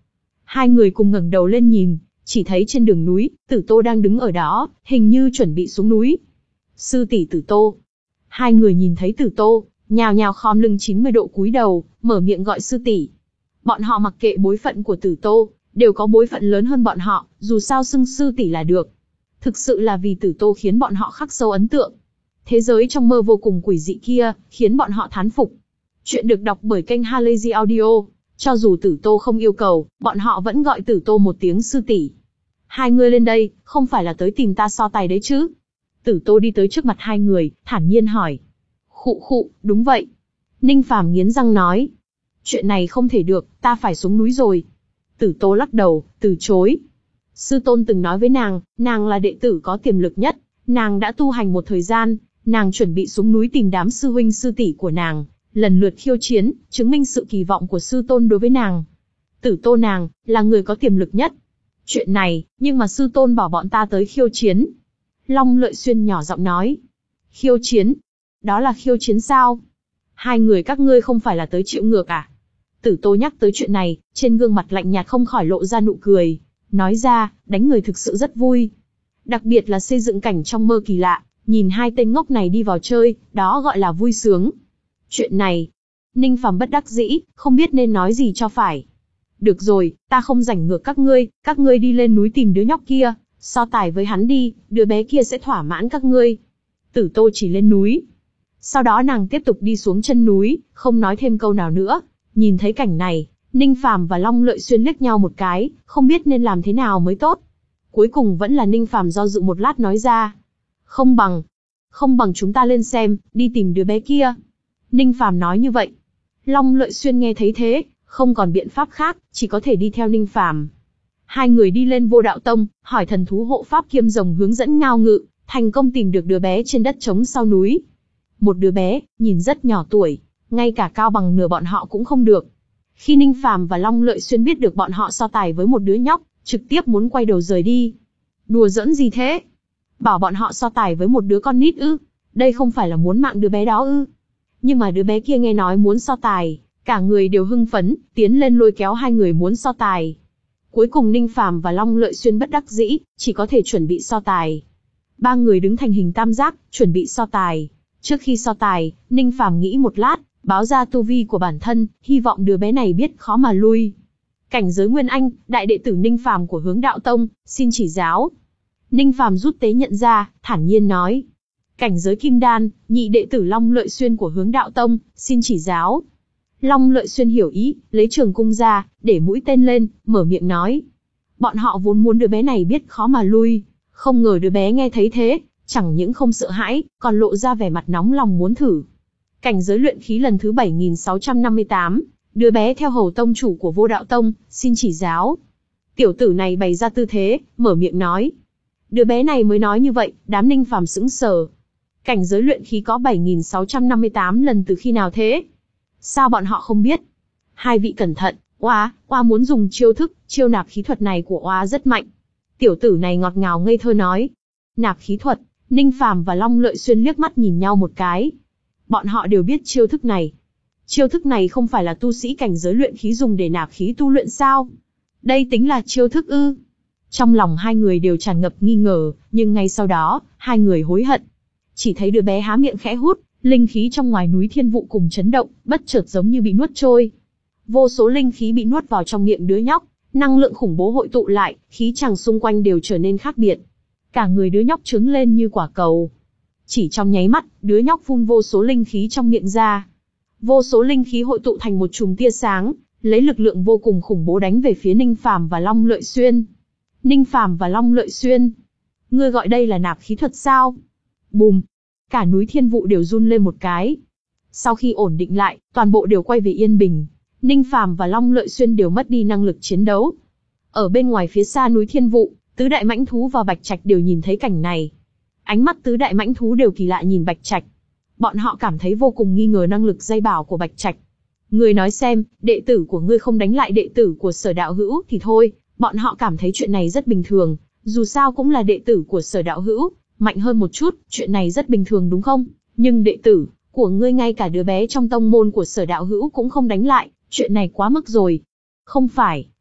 Hai người cùng ngẩng đầu lên nhìn, chỉ thấy trên đường núi, Tử Tô đang đứng ở đó, hình như chuẩn bị xuống núi. Sư tỷ Tử Tô. Hai người nhìn thấy Tử Tô, nhào nhào khom lưng chín mươi độ cúi đầu, mở miệng gọi sư tỷ. Bọn họ mặc kệ bối phận của Tử Tô, đều có bối phận lớn hơn bọn họ, dù sao xưng sư tỷ là được. Thực sự là vì Tử Tô khiến bọn họ khắc sâu ấn tượng. Thế giới trong mơ vô cùng quỷ dị kia, khiến bọn họ thán phục. Chuyện được đọc bởi kênh Halazy Audio. Cho dù Tử Tô không yêu cầu, bọn họ vẫn gọi Tử Tô một tiếng sư tỷ. Hai người lên đây, không phải là tới tìm ta so tài đấy chứ? Tử Tô đi tới trước mặt hai người, thản nhiên hỏi. Khụ khụ, đúng vậy. Ninh Phàm nghiến răng nói. Chuyện này không thể được, ta phải xuống núi rồi. Tử Tô lắc đầu, từ chối. Sư tôn từng nói với nàng, nàng là đệ tử có tiềm lực nhất, nàng đã tu hành một thời gian, nàng chuẩn bị xuống núi tìm đám sư huynh sư tỷ của nàng, lần lượt khiêu chiến, chứng minh sự kỳ vọng của sư tôn đối với nàng. Tử Tô nàng, là người có tiềm lực nhất. Chuyện này, nhưng mà sư tôn bảo bọn ta tới khiêu chiến. Long Lợi Xuyên nhỏ giọng nói. Khiêu chiến? Đó là khiêu chiến sao? Hai người các ngươi không phải là tới chịu ngược à? Tử Tô nhắc tới chuyện này, trên gương mặt lạnh nhạt không khỏi lộ ra nụ cười. Nói ra, đánh người thực sự rất vui. Đặc biệt là xây dựng cảnh trong mơ kỳ lạ, nhìn hai tên ngốc này đi vào chơi, đó gọi là vui sướng. Chuyện này, Ninh Phàm bất đắc dĩ, không biết nên nói gì cho phải. Được rồi, ta không rảnh ngược các ngươi, các ngươi đi lên núi tìm đứa nhóc kia, so tài với hắn đi, đứa bé kia sẽ thỏa mãn các ngươi. Tử Tô chỉ lên núi. Sau đó nàng tiếp tục đi xuống chân núi, không nói thêm câu nào nữa. Nhìn thấy cảnh này, Ninh Phàm và Long Lợi Xuyên liếc nhau một cái, không biết nên làm thế nào mới tốt. Cuối cùng vẫn là Ninh Phàm do dự một lát nói ra. Không bằng, không bằng chúng ta lên xem, đi tìm đứa bé kia. Ninh Phàm nói như vậy. Long Lợi Xuyên nghe thấy thế, không còn biện pháp khác, chỉ có thể đi theo Ninh Phàm. Hai người đi lên Vô Đạo Tông, hỏi thần thú hộ pháp Kiêm Rồng hướng dẫn Ngao Ngự, thành công tìm được đứa bé trên đất trống sau núi. Một đứa bé, nhìn rất nhỏ tuổi, ngay cả cao bằng nửa bọn họ cũng không được. Khi Ninh Phàm và Long Lợi Xuyên biết được bọn họ so tài với một đứa nhóc, trực tiếp muốn quay đầu rời đi. Đùa giỡn gì thế? Bảo bọn họ so tài với một đứa con nít ư? Đây không phải là muốn mạng đứa bé đó ư? Nhưng mà đứa bé kia nghe nói muốn so tài, cả người đều hưng phấn, tiến lên lôi kéo hai người muốn so tài. Cuối cùng Ninh Phàm và Long Lợi Xuyên bất đắc dĩ, chỉ có thể chuẩn bị so tài. Ba người đứng thành hình tam giác, chuẩn bị so tài. Trước khi so tài, Ninh Phàm nghĩ một lát, báo ra tu vi của bản thân, hy vọng đứa bé này biết khó mà lui. Cảnh giới Nguyên Anh, đại đệ tử Ninh Phàm của Hướng Đạo Tông, xin chỉ giáo. Ninh Phàm rút tế nhận ra, thản nhiên nói. Cảnh giới Kim Đan, nhị đệ tử Long Lợi Xuyên của Hướng Đạo Tông, xin chỉ giáo. Long Lợi Xuyên hiểu ý, lấy trường cung ra, để mũi tên lên, mở miệng nói. Bọn họ vốn muốn đứa bé này biết khó mà lui, không ngờ đứa bé nghe thấy thế, chẳng những không sợ hãi, còn lộ ra vẻ mặt nóng lòng muốn thử. Cảnh giới luyện khí lần thứ bảy nghìn sáu trăm năm mươi tám, đứa bé theo hầu tông chủ của Vô Đạo Tông, xin chỉ giáo. Tiểu tử này bày ra tư thế, mở miệng nói. Đứa bé này mới nói như vậy, đám Ninh Phàm sững sờ. Cảnh giới luyện khí có bảy nghìn sáu trăm năm mươi tám lần từ khi nào thế? Sao bọn họ không biết? Hai vị cẩn thận, oa, oa muốn dùng chiêu thức, chiêu nạp khí thuật này của oa rất mạnh. Tiểu tử này ngọt ngào ngây thơ nói. Nạp khí thuật, Ninh Phàm và Long Lợi Xuyên liếc mắt nhìn nhau một cái. Bọn họ đều biết chiêu thức này. Chiêu thức này không phải là tu sĩ cảnh giới luyện khí dùng để nạp khí tu luyện sao? Đây tính là chiêu thức ư? Trong lòng hai người đều tràn ngập nghi ngờ, nhưng ngay sau đó, hai người hối hận. Chỉ thấy đứa bé há miệng khẽ hút, linh khí trong ngoài núi thiên vụ cùng chấn động, bất chợt giống như bị nuốt trôi. Vô số linh khí bị nuốt vào trong miệng đứa nhóc, năng lượng khủng bố hội tụ lại, khí chàng xung quanh đều trở nên khác biệt. Cả người đứa nhóc trứng lên như quả cầu. Chỉ trong nháy mắt, đứa nhóc phun vô số linh khí trong miệng ra. Vô số linh khí hội tụ thành một chùm tia sáng, lấy lực lượng vô cùng khủng bố đánh về phía Ninh Phàm và Long Lợi Xuyên. Ninh Phàm và Long Lợi Xuyên, ngươi gọi đây là nạp khí thuật sao? Bùm! Cả núi thiên vụ đều run lên một cái. Sau khi ổn định lại, toàn bộ đều quay về yên bình. Ninh Phàm và Long Lợi Xuyên đều mất đi năng lực chiến đấu. Ở bên ngoài phía xa núi thiên vụ, tứ đại mãnh thú và Bạch Trạch đều nhìn thấy cảnh này. Ánh mắt tứ đại mãnh thú đều kỳ lạ nhìn Bạch Trạch. Bọn họ cảm thấy vô cùng nghi ngờ năng lực dây bảo của Bạch Trạch. Ngươi nói xem, đệ tử của ngươi không đánh lại đệ tử của Sở Đạo Hữu thì thôi, bọn họ cảm thấy chuyện này rất bình thường, dù sao cũng là đệ tử của Sở Đạo Hữu, mạnh hơn một chút, chuyện này rất bình thường đúng không? Nhưng đệ tử của ngươi ngay cả đứa bé trong tông môn của Sở Đạo Hữu cũng không đánh lại, chuyện này quá mức rồi. Không phải,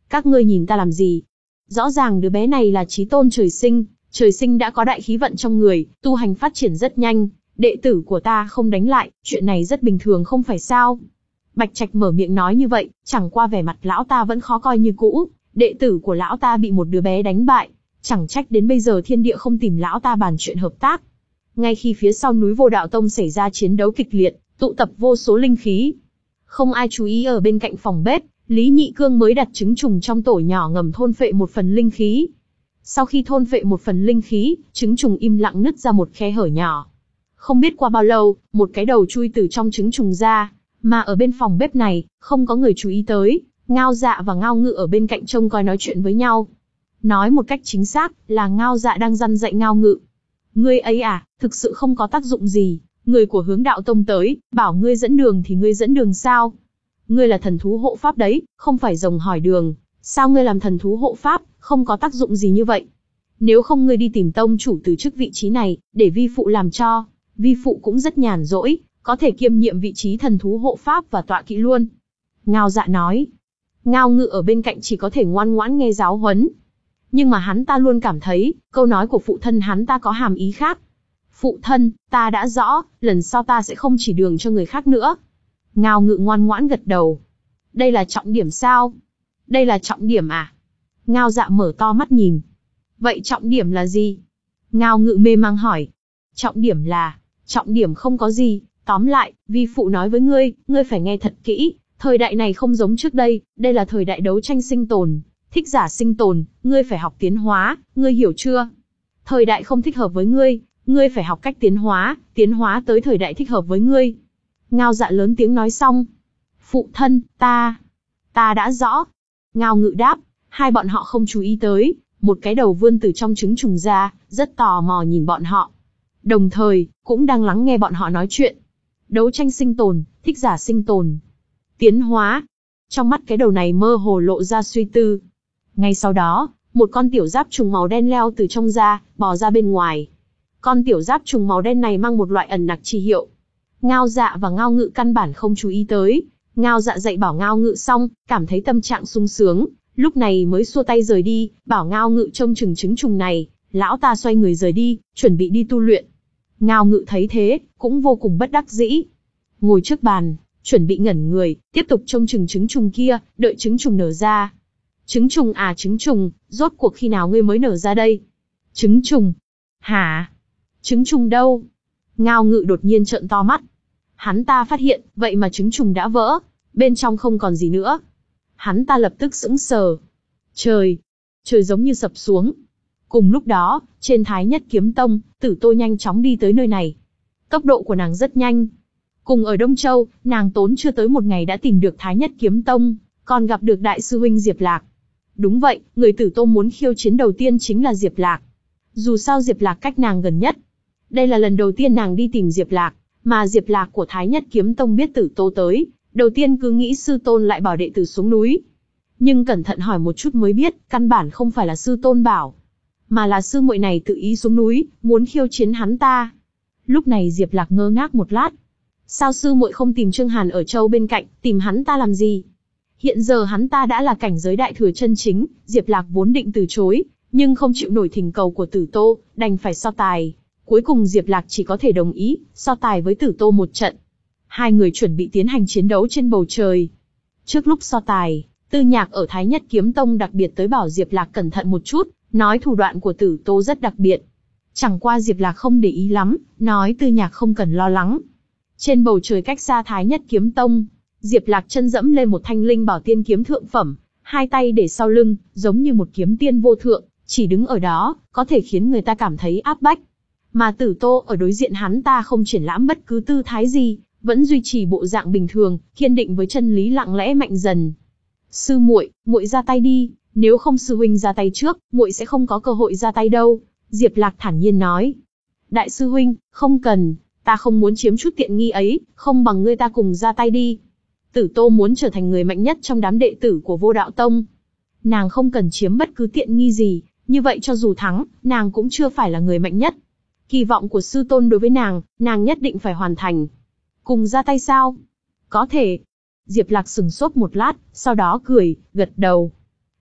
Các ngươi nhìn ta làm gì? Rõ ràng đứa bé này là chí tôn trời sinh, trời sinh đã có đại khí vận trong người, tu hành phát triển rất nhanh, đệ tử của ta không đánh lại, chuyện này rất bình thường không phải sao? Bạch Trạch mở miệng nói như vậy, chẳng qua vẻ mặt lão ta vẫn khó coi như cũ, đệ tử của lão ta bị một đứa bé đánh bại, chẳng trách đến bây giờ thiên địa không tìm lão ta bàn chuyện hợp tác. Ngay khi phía sau núi Vô Đạo Tông xảy ra chiến đấu kịch liệt, tụ tập vô số linh khí. Không ai chú ý ở bên cạnh phòng bếp, Lý Nhị Cương mới đặt trứng trùng trong tổ nhỏ ngầm thôn phệ một phần linh khí. Sau khi thôn phệ một phần linh khí, trứng trùng im lặng nứt ra một khe hở nhỏ. Không biết qua bao lâu, một cái đầu chui từ trong trứng trùng ra, mà ở bên phòng bếp này, không có người chú ý tới, Ngao Dạ và Ngao Ngự ở bên cạnh trông coi nói chuyện với nhau. Nói một cách chính xác, là Ngao Dạ đang răn dạy Ngao Ngự. Ngươi ấy à, thực sự không có tác dụng gì, người của Hướng Đạo Tông tới, bảo ngươi dẫn đường thì ngươi dẫn đường sao? Ngươi là thần thú hộ pháp đấy, không phải rồng hỏi đường, sao ngươi làm thần thú hộ pháp, không có tác dụng gì như vậy? Nếu không ngươi đi tìm tông chủ từ chức vị trí này, để vi phụ làm cho, vi phụ cũng rất nhàn rỗi, có thể kiêm nhiệm vị trí thần thú hộ pháp và tọa kỵ luôn. Ngao Dạ nói. Ngao Ngự ở bên cạnh chỉ có thể ngoan ngoãn nghe giáo huấn. Nhưng mà hắn ta luôn cảm thấy, câu nói của phụ thân hắn ta có hàm ý khác. Phụ thân, ta đã rõ, lần sau ta sẽ không chỉ đường cho người khác nữa. Ngao Ngự ngoan ngoãn gật đầu. Đây là trọng điểm sao? Đây là trọng điểm à? Ngao Dạ mở to mắt nhìn. Vậy trọng điểm là gì? Ngao Ngự mê mang hỏi. Trọng điểm là, trọng điểm không có gì, tóm lại, vi phụ nói với ngươi, ngươi phải nghe thật kỹ, thời đại này không giống trước đây, đây là thời đại đấu tranh sinh tồn, thích giả sinh tồn, ngươi phải học tiến hóa, ngươi hiểu chưa? Thời đại không thích hợp với ngươi, ngươi phải học cách tiến hóa, tiến hóa tới thời đại thích hợp với ngươi. Ngao Dạ lớn tiếng nói xong. Phụ thân, ta, ta đã rõ. Ngao Ngự đáp, hai bọn họ không chú ý tới, một cái đầu vươn từ trong trứng trùng ra, rất tò mò nhìn bọn họ. Đồng thời, cũng đang lắng nghe bọn họ nói chuyện. Đấu tranh sinh tồn, thích giả sinh tồn. Tiến hóa. Trong mắt cái đầu này mơ hồ lộ ra suy tư. Ngay sau đó, một con tiểu giáp trùng màu đen leo từ trong ra, bò ra bên ngoài. Con tiểu giáp trùng màu đen này mang một loại ẩn nặc chi hiệu. Ngao Dạ và Ngao Ngự căn bản không chú ý tới. Ngao Dạ dạy bảo Ngao Ngự xong, cảm thấy tâm trạng sung sướng, lúc này mới xua tay rời đi, bảo Ngao Ngự trông chừng trứng trùng này. Lão ta xoay người rời đi, chuẩn bị đi tu luyện. Ngao Ngự thấy thế, cũng vô cùng bất đắc dĩ. Ngồi trước bàn, chuẩn bị ngẩn người, tiếp tục trông chừng trứng trùng kia, đợi trứng trùng nở ra. Trứng trùng à trứng trùng, rốt cuộc khi nào ngươi mới nở ra đây? Trứng trùng? Hả? Trứng trùng đâu? Ngao Ngự đột nhiên trợn to mắt. Hắn ta phát hiện, vậy mà trứng trùng đã vỡ, bên trong không còn gì nữa. Hắn ta lập tức sững sờ. Trời! Trời giống như sập xuống. Cùng lúc đó, trên Thái Nhất Kiếm Tông, Tử Tô nhanh chóng đi tới nơi này. Tốc độ của nàng rất nhanh. Cùng ở Đông Châu, nàng tốn chưa tới một ngày đã tìm được Thái Nhất Kiếm Tông, còn gặp được Đại sư huynh Diệp Lạc. Đúng vậy, người Tử Tô muốn khiêu chiến đầu tiên chính là Diệp Lạc. Dù sao Diệp Lạc cách nàng gần nhất. Đây là lần đầu tiên nàng đi tìm Diệp Lạc, mà Diệp Lạc của Thái Nhất Kiếm Tông biết Tử Tô tới, đầu tiên cứ nghĩ sư tôn lại bảo đệ tử xuống núi. Nhưng cẩn thận hỏi một chút mới biết, căn bản không phải là sư tôn bảo, mà là sư muội này tự ý xuống núi, muốn khiêu chiến hắn ta. Lúc này Diệp Lạc ngơ ngác một lát. Sao sư muội không tìm Trương Hàn ở châu bên cạnh, tìm hắn ta làm gì? Hiện giờ hắn ta đã là cảnh giới đại thừa chân chính, Diệp Lạc vốn định từ chối, nhưng không chịu nổi thỉnh cầu của Tử Tô, đành phải so tài. Cuối cùng Diệp Lạc chỉ có thể đồng ý, so tài với Tử Tô một trận. Hai người chuẩn bị tiến hành chiến đấu trên bầu trời. Trước lúc so tài, Tư Nhạc ở Thái Nhất Kiếm Tông đặc biệt tới bảo Diệp Lạc cẩn thận một chút, nói thủ đoạn của Tử Tô rất đặc biệt. Chẳng qua Diệp Lạc không để ý lắm, nói Tư Nhạc không cần lo lắng. Trên bầu trời cách xa Thái Nhất Kiếm Tông, Diệp Lạc chân dẫm lên một thanh linh bảo tiên kiếm thượng phẩm, hai tay để sau lưng, giống như một kiếm tiên vô thượng, chỉ đứng ở đó, có thể khiến người ta cảm thấy áp bách. Mà Tử Tô ở đối diện hắn ta không triển lãm bất cứ tư thái gì, vẫn duy trì bộ dạng bình thường, kiên định với chân lý lặng lẽ mạnh dần. Sư muội, muội ra tay đi, nếu không sư huynh ra tay trước, muội sẽ không có cơ hội ra tay đâu. Diệp Lạc thản nhiên nói. Đại sư huynh, không cần, ta không muốn chiếm chút tiện nghi ấy, không bằng ngươi ta cùng ra tay đi. Tử Tô muốn trở thành người mạnh nhất trong đám đệ tử của Vô Đạo Tông. Nàng không cần chiếm bất cứ tiện nghi gì, như vậy cho dù thắng, nàng cũng chưa phải là người mạnh nhất. Kỳ vọng của sư tôn đối với nàng, nàng nhất định phải hoàn thành. Cùng ra tay sao? Có thể. Diệp Lạc sừng sốt một lát, sau đó cười, gật đầu.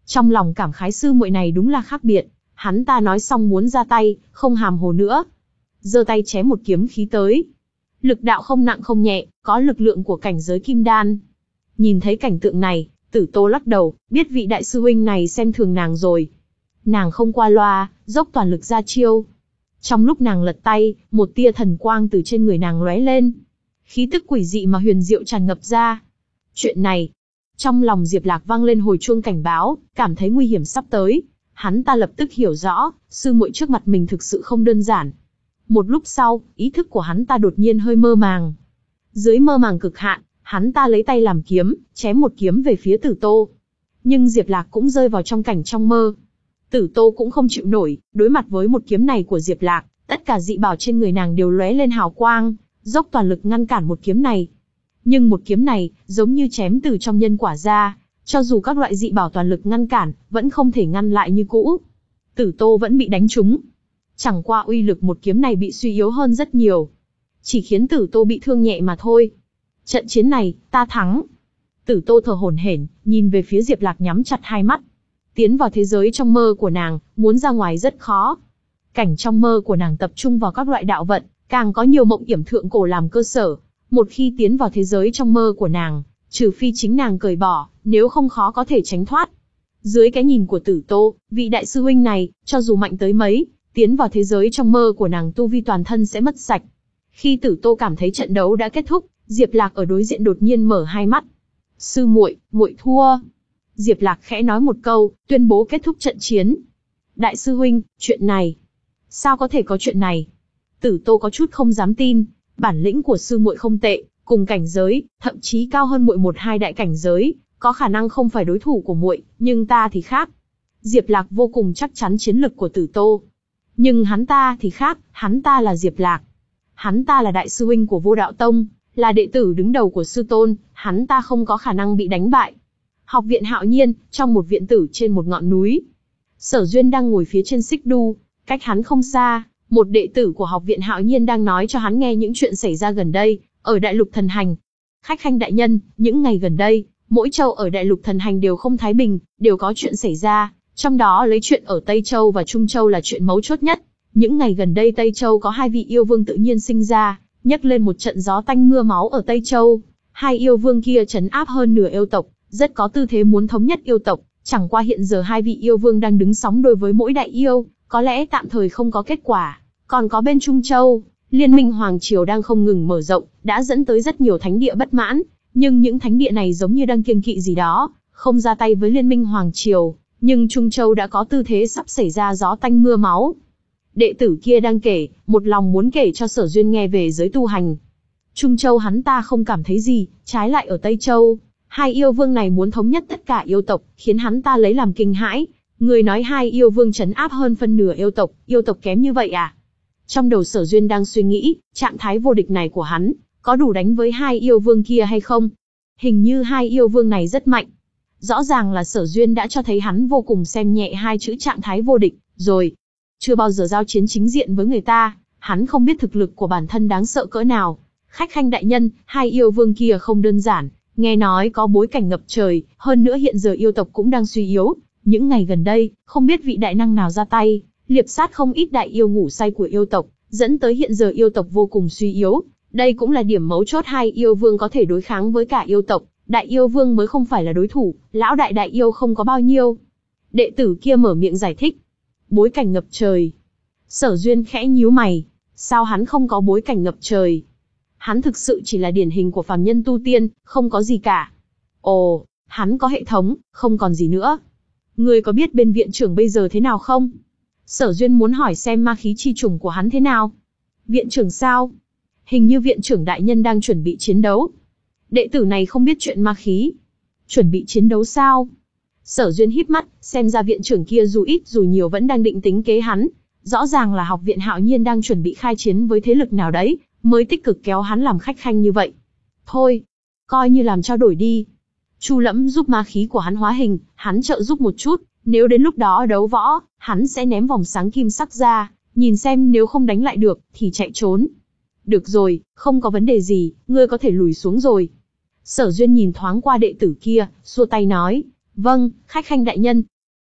Trong lòng cảm khái sư muội này đúng là khác biệt, hắn ta nói xong muốn ra tay, không hàm hồ nữa. Giơ tay chém một kiếm khí tới. Lực đạo không nặng không nhẹ, có lực lượng của cảnh giới kim đan. Nhìn thấy cảnh tượng này, Tử Tô lắc đầu, biết vị đại sư huynh này xem thường nàng rồi. Nàng không qua loa, dốc toàn lực ra chiêu. Trong lúc nàng lật tay, một tia thần quang từ trên người nàng lóe lên. Khí tức quỷ dị mà huyền diệu tràn ngập ra. Chuyện này, trong lòng Diệp Lạc vang lên hồi chuông cảnh báo, cảm thấy nguy hiểm sắp tới. Hắn ta lập tức hiểu rõ, sư muội trước mặt mình thực sự không đơn giản. Một lúc sau, ý thức của hắn ta đột nhiên hơi mơ màng. Dưới mơ màng cực hạn, hắn ta lấy tay làm kiếm, chém một kiếm về phía Tử Tô. Nhưng Diệp Lạc cũng rơi vào trong cảnh trong mơ. Tử Tô cũng không chịu nổi, đối mặt với một kiếm này của Diệp Lạc, tất cả dị bảo trên người nàng đều lóe lên hào quang, dốc toàn lực ngăn cản một kiếm này. Nhưng một kiếm này, giống như chém từ trong nhân quả ra, cho dù các loại dị bảo toàn lực ngăn cản, vẫn không thể ngăn lại như cũ. Tử Tô vẫn bị đánh trúng. Chẳng qua uy lực một kiếm này bị suy yếu hơn rất nhiều. Chỉ khiến Tử Tô bị thương nhẹ mà thôi. Trận chiến này, ta thắng. Tử Tô thở hổn hển, nhìn về phía Diệp Lạc nhắm chặt hai mắt. Tiến vào thế giới trong mơ của nàng, muốn ra ngoài rất khó. Cảnh trong mơ của nàng tập trung vào các loại đạo vận, càng có nhiều mộng yểm thượng cổ làm cơ sở. Một khi tiến vào thế giới trong mơ của nàng, trừ phi chính nàng cởi bỏ, nếu không khó có thể tránh thoát. Dưới cái nhìn của Tử Tô, vị đại sư huynh này, cho dù mạnh tới mấy, tiến vào thế giới trong mơ của nàng tu vi toàn thân sẽ mất sạch. Khi Tử Tô cảm thấy trận đấu đã kết thúc, Diệp Lạc ở đối diện đột nhiên mở hai mắt. Sư muội, muội thua. Diệp Lạc khẽ nói một câu, tuyên bố kết thúc trận chiến. Đại sư huynh, chuyện này. Sao có thể có chuyện này? Tử Tô có chút không dám tin, bản lĩnh của sư muội không tệ, cùng cảnh giới, thậm chí cao hơn muội một hai đại cảnh giới, có khả năng không phải đối thủ của muội, nhưng ta thì khác. Diệp Lạc vô cùng chắc chắn chiến lực của Tử Tô. Nhưng hắn ta thì khác, hắn ta là Diệp Lạc. Hắn ta là đại sư huynh của Vô Đạo Tông, là đệ tử đứng đầu của sư tôn, hắn ta không có khả năng bị đánh bại. Học viện Hạo Nhiên, trong một viện tử trên một ngọn núi. Sở Duyên đang ngồi phía trên xích đu, cách hắn không xa, một đệ tử của học viện Hạo Nhiên đang nói cho hắn nghe những chuyện xảy ra gần đây, ở Đại Lục Thần Hành. Khách khanh đại nhân, những ngày gần đây, mỗi châu ở Đại Lục Thần Hành đều không thái bình, đều có chuyện xảy ra, trong đó lấy chuyện ở Tây Châu và Trung Châu là chuyện mấu chốt nhất. Những ngày gần đây Tây Châu có hai vị yêu vương tự nhiên sinh ra, nhấc lên một trận gió tanh mưa máu ở Tây Châu. Hai yêu vương kia trấn áp hơn nửa yêu tộc, rất có tư thế muốn thống nhất yêu tộc, chẳng qua hiện giờ hai vị yêu vương đang đứng sóng đôi với mỗi đại yêu, có lẽ tạm thời không có kết quả. Còn có bên Trung Châu, Liên minh Hoàng Triều đang không ngừng mở rộng, đã dẫn tới rất nhiều thánh địa bất mãn, nhưng những thánh địa này giống như đang kiêng kỵ gì đó, không ra tay với Liên minh Hoàng Triều, nhưng Trung Châu đã có tư thế sắp xảy ra gió tanh mưa máu. Đệ tử kia đang kể, một lòng muốn kể cho Sở Duyên nghe về giới tu hành. Trung Châu hắn ta không cảm thấy gì, trái lại ở Tây Châu, hai yêu vương này muốn thống nhất tất cả yêu tộc, khiến hắn ta lấy làm kinh hãi. Người nói hai yêu vương trấn áp hơn phân nửa yêu tộc, yêu tộc kém như vậy à? Trong đầu Sở Duyên đang suy nghĩ, trạng thái vô địch này của hắn, có đủ đánh với hai yêu vương kia hay không? Hình như hai yêu vương này rất mạnh. Rõ ràng là Sở Duyên đã cho thấy hắn vô cùng xem nhẹ hai chữ trạng thái vô địch, rồi. Chưa bao giờ giao chiến chính diện với người ta, hắn không biết thực lực của bản thân đáng sợ cỡ nào. Khách khanh đại nhân, hai yêu vương kia không đơn giản, nghe nói có bối cảnh ngập trời, hơn nữa hiện giờ yêu tộc cũng đang suy yếu. Những ngày gần đây, không biết vị đại năng nào ra tay, liệp sát không ít đại yêu ngủ say của yêu tộc, dẫn tới hiện giờ yêu tộc vô cùng suy yếu. Đây cũng là điểm mấu chốt hai yêu vương có thể đối kháng với cả yêu tộc, đại yêu vương mới không phải là đối thủ, lão đại đại yêu không có bao nhiêu. Đệ tử kia mở miệng giải thích. Bối cảnh ngập trời. Sở Duyên khẽ nhíu mày, sao hắn không có bối cảnh ngập trời? Hắn thực sự chỉ là điển hình của phàm nhân tu tiên, không có gì cả. Ồ, hắn có hệ thống, không còn gì nữa. Ngươi có biết bên viện trưởng bây giờ thế nào không? Sở Duyên muốn hỏi xem ma khí chi trùng của hắn thế nào. Viện trưởng sao? Hình như viện trưởng đại nhân đang chuẩn bị chiến đấu. Đệ tử này không biết chuyện ma khí. Chuẩn bị chiến đấu sao? Sở Duyên híp mắt, xem ra viện trưởng kia dù ít dù nhiều vẫn đang định tính kế hắn. Rõ ràng là học viện Hạo Nhiên đang chuẩn bị khai chiến với thế lực nào đấy, mới tích cực kéo hắn làm khách khanh như vậy. Thôi, coi như làm trao đổi đi. Chu Lẫm giúp ma khí của hắn hóa hình, hắn trợ giúp một chút, nếu đến lúc đó đấu võ, hắn sẽ ném vòng sáng kim sắc ra, nhìn xem nếu không đánh lại được, thì chạy trốn. Được rồi, không có vấn đề gì, ngươi có thể lùi xuống rồi. Sở Duyên nhìn thoáng qua đệ tử kia, xua tay nói, vâng, khách khanh đại nhân.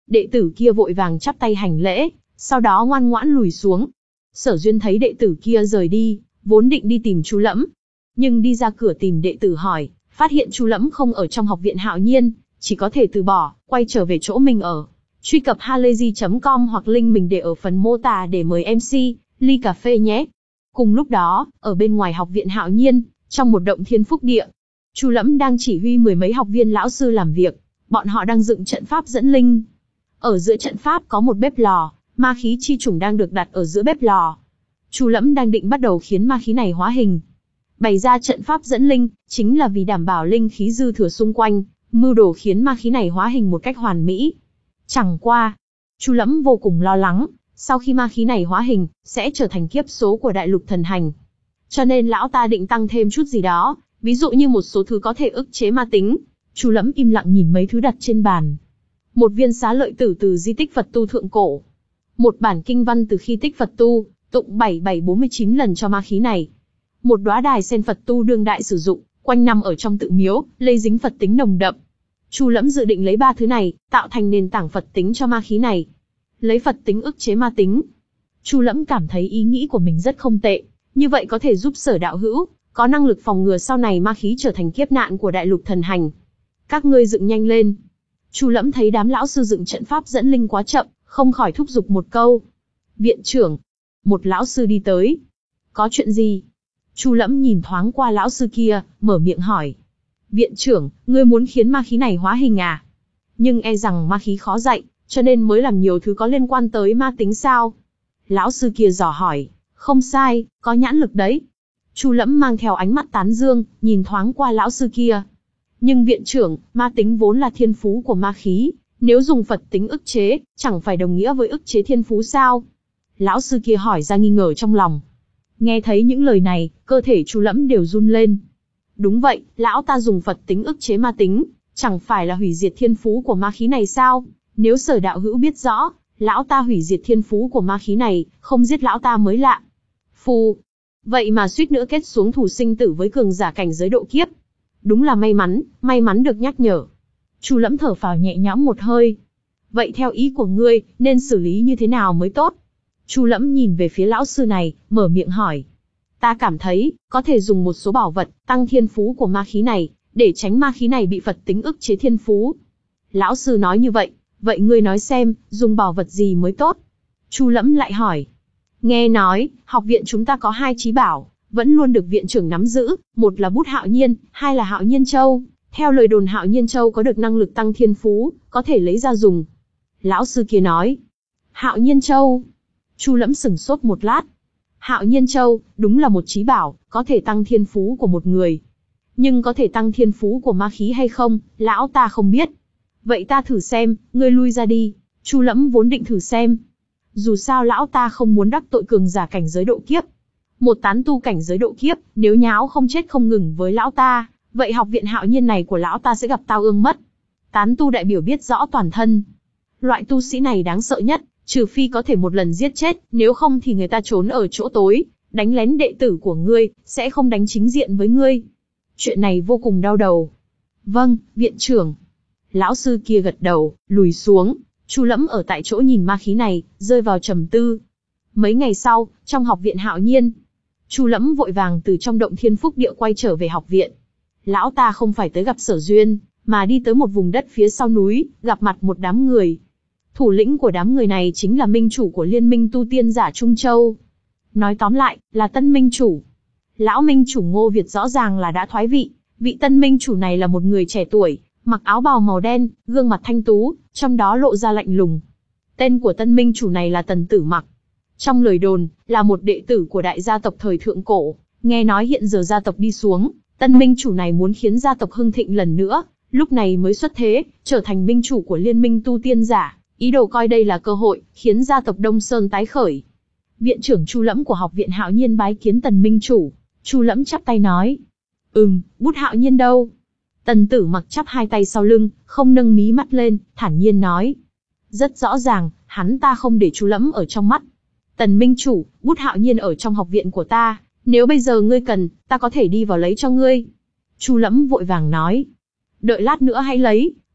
Đệ tử kia vội vàng chắp tay hành lễ, sau đó ngoan ngoãn lùi xuống. Sở Duyên thấy đệ tử kia rời đi, vốn định đi tìm Chu Lẫm, nhưng đi ra cửa tìm đệ tử hỏi, phát hiện Chu Lẫm không ở trong học viện Hạo Nhiên, chỉ có thể từ bỏ, quay trở về chỗ mình ở. Truy cập halayzi chấm com hoặc link mình để ở phần mô tả để mời em xê, ly cà phê nhé. Cùng lúc đó, ở bên ngoài học viện Hạo Nhiên, trong một động thiên phúc địa, Chu Lẫm đang chỉ huy mười mấy học viên lão sư làm việc, bọn họ đang dựng trận pháp dẫn linh. Ở giữa trận pháp có một bếp lò, ma khí chi chủng đang được đặt ở giữa bếp lò. Chu Lẫm đang định bắt đầu khiến ma khí này hóa hình. Bày ra trận pháp dẫn linh, chính là vì đảm bảo linh khí dư thừa xung quanh, mưu đồ khiến ma khí này hóa hình một cách hoàn mỹ. Chẳng qua, Chu Lẫm vô cùng lo lắng, sau khi ma khí này hóa hình, sẽ trở thành kiếp số của đại lục thần hành. Cho nên lão ta định tăng thêm chút gì đó, ví dụ như một số thứ có thể ức chế ma tính. Chu Lẫm im lặng nhìn mấy thứ đặt trên bàn. Một viên xá lợi tử từ di tích Phật tu thượng cổ. Một bản kinh văn từ khi tích Phật tu, tụng bảy bảy bốn mươi chín lần cho ma khí này. Một đóa đài sen Phật tu đương đại sử dụng, quanh năm ở trong tự miếu, lây dính Phật tính nồng đậm. Chu Lẫm dự định lấy ba thứ này, tạo thành nền tảng Phật tính cho ma khí này. Lấy Phật tính ức chế ma tính. Chu Lẫm cảm thấy ý nghĩ của mình rất không tệ, như vậy có thể giúp Sở đạo hữu có năng lực phòng ngừa sau này ma khí trở thành kiếp nạn của đại lục thần hành. Các ngươi dựng nhanh lên. Chu Lẫm thấy đám lão sư dựng trận pháp dẫn linh quá chậm, không khỏi thúc giục một câu. Viện trưởng. Một lão sư đi tới. Có chuyện gì? Chu Lẫm nhìn thoáng qua lão sư kia, mở miệng hỏi. Viện trưởng, ngươi muốn khiến ma khí này hóa hình à? Nhưng e rằng ma khí khó dạy, cho nên mới làm nhiều thứ có liên quan tới ma tính sao? Lão sư kia dò hỏi. Không sai, có nhãn lực đấy. Chu Lẫm mang theo ánh mắt tán dương, nhìn thoáng qua lão sư kia. Nhưng viện trưởng, ma tính vốn là thiên phú của ma khí, nếu dùng Phật tính ức chế, chẳng phải đồng nghĩa với ức chế thiên phú sao? Lão sư kia hỏi ra nghi ngờ trong lòng. Nghe thấy những lời này, cơ thể Chu Lẫm đều run lên. Đúng vậy, lão ta dùng Phật tính ức chế ma tính, chẳng phải là hủy diệt thiên phú của ma khí này sao? Nếu Sở đạo hữu biết rõ, lão ta hủy diệt thiên phú của ma khí này, không giết lão ta mới lạ. Phù, vậy mà suýt nữa kết xuống thù sinh tử với cường giả cảnh giới độ kiếp. Đúng là may mắn, may mắn được nhắc nhở. Chu Lẫm thở phào nhẹ nhõm một hơi. Vậy theo ý của ngươi, nên xử lý như thế nào mới tốt? Chu Lẫm nhìn về phía lão sư này, mở miệng hỏi. Ta cảm thấy, có thể dùng một số bảo vật, tăng thiên phú của ma khí này, để tránh ma khí này bị Phật tính ức chế thiên phú. Lão sư nói như vậy, vậy ngươi nói xem, dùng bảo vật gì mới tốt? Chu Lẫm lại hỏi. Nghe nói, học viện chúng ta có hai chí bảo, vẫn luôn được viện trưởng nắm giữ, một là bút Hạo Nhiên, hai là Hạo Nhiên Châu. Theo lời đồn Hạo Nhiên Châu có được năng lực tăng thiên phú, có thể lấy ra dùng. Lão sư kia nói. Hạo Nhiên Châu. Chu Lẫm sửng sốt một lát. Hạo Nhiên Châu, đúng là một chí bảo, có thể tăng thiên phú của một người. Nhưng có thể tăng thiên phú của ma khí hay không, lão ta không biết. Vậy ta thử xem, ngươi lui ra đi. Chu Lẫm vốn định thử xem. Dù sao lão ta không muốn đắc tội cường giả cảnh giới độ kiếp. Một tán tu cảnh giới độ kiếp, nếu nháo không chết không ngừng với lão ta, vậy học viện Hạo Nhiên này của lão ta sẽ gặp tao ương mất. Tán tu đại biểu biết rõ toàn thân. Loại tu sĩ này đáng sợ nhất, trừ phi có thể một lần giết chết, nếu không thì người ta trốn ở chỗ tối, đánh lén đệ tử của ngươi, sẽ không đánh chính diện với ngươi. Chuyện này vô cùng đau đầu. Vâng, viện trưởng. Lão sư kia gật đầu, lùi xuống. Chu Lẫm ở tại chỗ nhìn ma khí này, rơi vào trầm tư. Mấy ngày sau, trong học viện Hạo Nhiên, Chu Lẫm vội vàng từ trong động thiên phúc địa quay trở về học viện. Lão ta không phải tới gặp Sở Duyên, mà đi tới một vùng đất phía sau núi, gặp mặt một đám người. Thủ lĩnh của đám người này chính là minh chủ của Liên minh tu tiên giả Trung Châu. Nói tóm lại, là tân minh chủ. Lão minh chủ Ngô Việt rõ ràng là đã thoái vị, vị tân minh chủ này là một người trẻ tuổi, mặc áo bào màu đen, gương mặt thanh tú, trong đó lộ ra lạnh lùng. Tên của tân minh chủ này là Tần Tử Mặc. Trong lời đồn, là một đệ tử của đại gia tộc thời thượng cổ, nghe nói hiện giờ gia tộc đi xuống, tân minh chủ này muốn khiến gia tộc hưng thịnh lần nữa, lúc này mới xuất thế, trở thành minh chủ của Liên minh tu tiên giả, ý đồ coi đây là cơ hội, khiến gia tộc Đông Sơn tái khởi. Viện trưởng Chu Lẫm của học viện Hạo Nhiên bái kiến Tần minh chủ. Chu Lẫm chắp tay nói. Ừm, bút Hạo Nhiên đâu? Tần Tử Mặc chắp hai tay sau lưng, không nâng mí mắt lên, thản nhiên nói. Rất rõ ràng, hắn ta không để Chu Lẫm ở trong mắt. Tần minh chủ, bút Hạo Nhiên ở trong học viện của ta, nếu bây giờ ngươi cần, ta có thể đi vào lấy cho ngươi. Chu Lẫm vội vàng nói. Đợi lát nữa hãy lấy,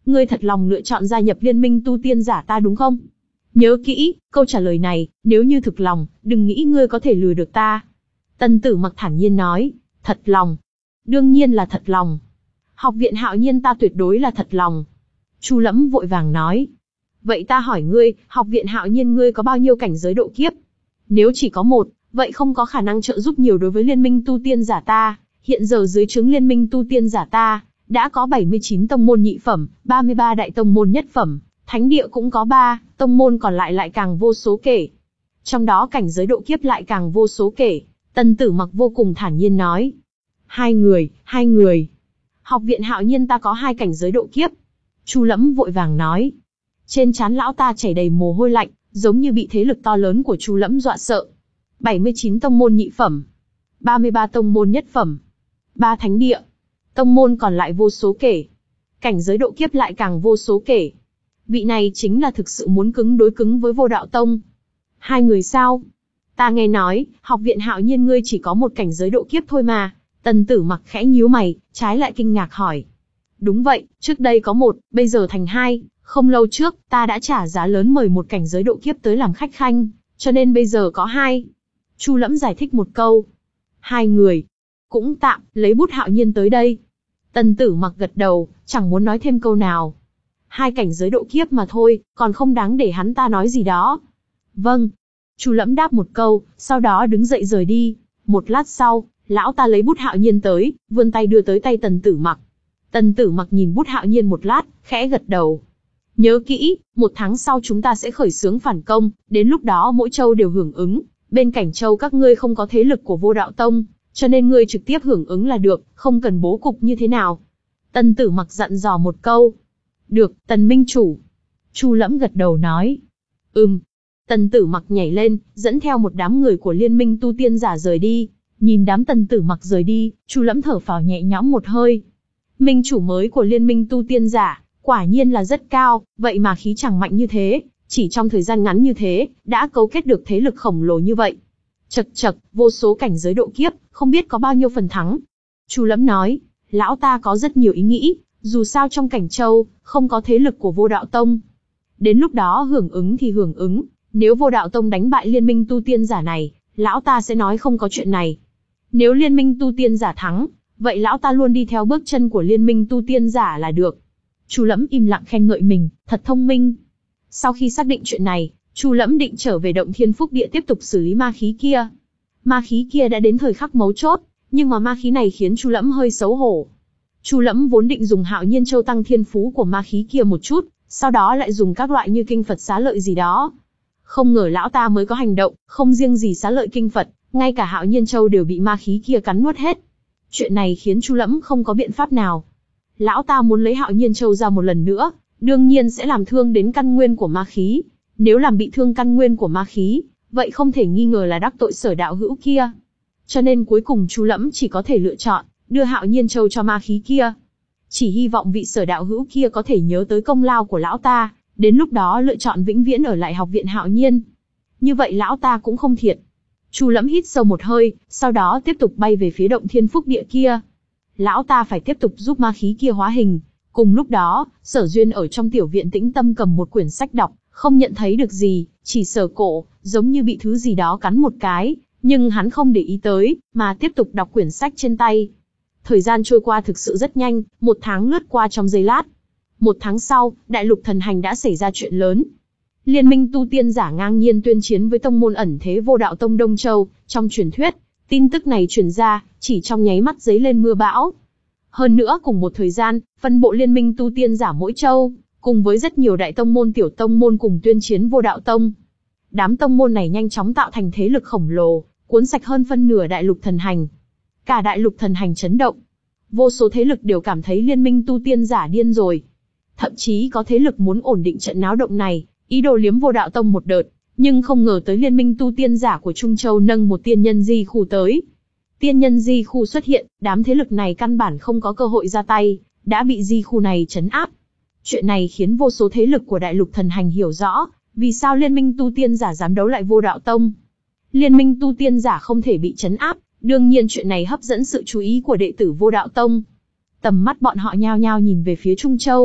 ngươi thật lòng lựa chọn gia nhập liên minh tu tiên giả ta đúng không? Nhớ kỹ, câu trả lời này, nếu như thực lòng, đừng nghĩ ngươi có thể lừa được ta. Tần Tử Mặc thản nhiên nói, thật lòng. Đương nhiên là thật lòng. Học viện Hạo Nhiên ta tuyệt đối là thật lòng. Chu Lẫm vội vàng nói. Vậy ta hỏi ngươi, học viện Hạo Nhiên ngươi có bao nhiêu cảnh giới độ kiếp? Nếu chỉ có một, vậy không có khả năng trợ giúp nhiều đối với liên minh tu tiên giả ta. Hiện giờ dưới trướng liên minh tu tiên giả ta, đã có bảy mươi chín tông môn nhị phẩm, ba mươi ba đại tông môn nhất phẩm, thánh địa cũng có ba, tông môn còn lại lại càng vô số kể. Trong đó cảnh giới độ kiếp lại càng vô số kể. Tần Tử Mặc vô cùng thản nhiên nói. Hai người, hai người. Học viện Hạo Nhiên ta có hai cảnh giới độ kiếp. Chu Lẫm vội vàng nói. Trên trán lão ta chảy đầy mồ hôi lạnh, giống như bị thế lực to lớn của Chu Lẫm dọa sợ. bảy mươi chín tông môn nhị phẩm, ba mươi ba tông môn nhất phẩm, ba thánh địa, tông môn còn lại vô số kể. Cảnh giới độ kiếp lại càng vô số kể. Vị này chính là thực sự muốn cứng đối cứng với Vô Đạo Tông. Hai người sao? Ta nghe nói, học viện Hạo Nhiên ngươi chỉ có một cảnh giới độ kiếp thôi mà. Tần Tử Mặc khẽ nhíu mày, trái lại kinh ngạc hỏi. Đúng vậy, trước đây có một, bây giờ thành hai. Không lâu trước, ta đã trả giá lớn mời một cảnh giới độ kiếp tới làm khách khanh, cho nên bây giờ có hai. Chu Lẫm giải thích một câu. Hai người. Cũng tạm, lấy bút Hạo Nhiên tới đây. Tần Tử Mặc gật đầu, chẳng muốn nói thêm câu nào. Hai cảnh giới độ kiếp mà thôi, còn không đáng để hắn ta nói gì đó. Vâng. Chu Lẫm đáp một câu, sau đó đứng dậy rời đi. Một lát sau, lão ta lấy bút Hạo Nhiên tới, vươn tay đưa tới tay Tần Tử Mặc. Tần Tử Mặc nhìn bút Hạo Nhiên một lát, khẽ gật đầu. Nhớ kỹ, một tháng sau chúng ta sẽ khởi xướng phản công, đến lúc đó mỗi châu đều hưởng ứng. Bên Cảnh Châu các ngươi không có thế lực của Vô Đạo Tông, cho nên ngươi trực tiếp hưởng ứng là được, không cần bố cục như thế nào. Tần Tử Mặc dặn dò một câu. Được, Tần Minh Chủ. Chu Lẫm gật đầu nói. Ừm. Tần Tử Mặc nhảy lên, dẫn theo một đám người của liên minh tu tiên giả rời đi. Nhìn đám Tần Tử Mặc rời đi, Chu Lẫm thở phào nhẹ nhõm một hơi. Minh chủ mới của liên minh tu tiên giả, quả nhiên là rất cao, vậy mà khí chẳng mạnh như thế, chỉ trong thời gian ngắn như thế, đã cấu kết được thế lực khổng lồ như vậy. Chật chật, vô số cảnh giới độ kiếp, không biết có bao nhiêu phần thắng. Chu Lẫm nói, lão ta có rất nhiều ý nghĩ, dù sao trong Cảnh Châu, không có thế lực của Vô Đạo Tông. Đến lúc đó hưởng ứng thì hưởng ứng, nếu Vô Đạo Tông đánh bại liên minh tu tiên giả này, lão ta sẽ nói không có chuyện này. Nếu liên minh tu tiên giả thắng, vậy lão ta luôn đi theo bước chân của liên minh tu tiên giả là được. Chu Lẫm im lặng khen ngợi mình, thật thông minh. Sau khi xác định chuyện này, Chu Lẫm định trở về Động Thiên Phúc Địa tiếp tục xử lý ma khí kia. Ma khí kia đã đến thời khắc mấu chốt, nhưng mà ma khí này khiến Chu Lẫm hơi xấu hổ. Chu Lẫm vốn định dùng Hạo Nhiên Châu tăng thiên phú của ma khí kia một chút, sau đó lại dùng các loại như kinh Phật xá lợi gì đó. Không ngờ lão ta mới có hành động, không riêng gì xá lợi kinh Phật, ngay cả Hạo Nhiên Châu đều bị ma khí kia cắn nuốt hết. Chuyện này khiến Chu Lẫm không có biện pháp nào. Lão ta muốn lấy Hạo Nhiên Châu ra một lần nữa, đương nhiên sẽ làm thương đến căn nguyên của ma khí. Nếu làm bị thương căn nguyên của ma khí, vậy không thể nghi ngờ là đắc tội Sở đạo hữu kia. Cho nên cuối cùng Chu Lẫm chỉ có thể lựa chọn, đưa Hạo Nhiên Châu cho ma khí kia. Chỉ hy vọng vị Sở đạo hữu kia có thể nhớ tới công lao của lão ta, đến lúc đó lựa chọn vĩnh viễn ở lại học viện Hạo Nhiên. Như vậy lão ta cũng không thiệt. Chu Lẫm hít sâu một hơi, sau đó tiếp tục bay về phía Động Thiên Phúc Địa kia. Lão ta phải tiếp tục giúp ma khí kia hóa hình. Cùng lúc đó, Sở Duyên ở trong tiểu viện tĩnh tâm cầm một quyển sách đọc, không nhận thấy được gì, chỉ sờ cổ, giống như bị thứ gì đó cắn một cái, nhưng hắn không để ý tới, mà tiếp tục đọc quyển sách trên tay. Thời gian trôi qua thực sự rất nhanh, một tháng lướt qua trong giây lát. Một tháng sau, Đại Lục Thần Hành đã xảy ra chuyện lớn. Liên minh tu tiên giả ngang nhiên tuyên chiến với tông môn ẩn thế Vô Đạo Tông Đông Châu, trong truyền thuyết, tin tức này truyền ra, chỉ trong nháy mắt giấy lên mưa bão. Hơn nữa cùng một thời gian, phân bộ liên minh tu tiên giả mỗi châu, cùng với rất nhiều đại tông môn tiểu tông môn cùng tuyên chiến Vô Đạo Tông. Đám tông môn này nhanh chóng tạo thành thế lực khổng lồ, cuốn sạch hơn phân nửa Đại Lục Thần Hành. Cả Đại Lục Thần Hành chấn động. Vô số thế lực đều cảm thấy liên minh tu tiên giả điên rồi. Thậm chí có thế lực muốn ổn định trận náo động này, ý đồ liếm Vô Đạo Tông một đợt, nhưng không ngờ tới liên minh tu tiên giả của Trung Châu nâng một tiên nhân di khu tới. Tiên nhân di khu xuất hiện, đám thế lực này căn bản không có cơ hội ra tay, đã bị di khu này trấn áp. Chuyện này khiến vô số thế lực của Đại Lục Thần Hành hiểu rõ, vì sao liên minh tu tiên giả dám đấu lại Vô Đạo Tông. Liên minh tu tiên giả không thể bị trấn áp, đương nhiên chuyện này hấp dẫn sự chú ý của đệ tử Vô Đạo Tông. Tầm mắt bọn họ nhao nhao nhìn về phía Trung Châu.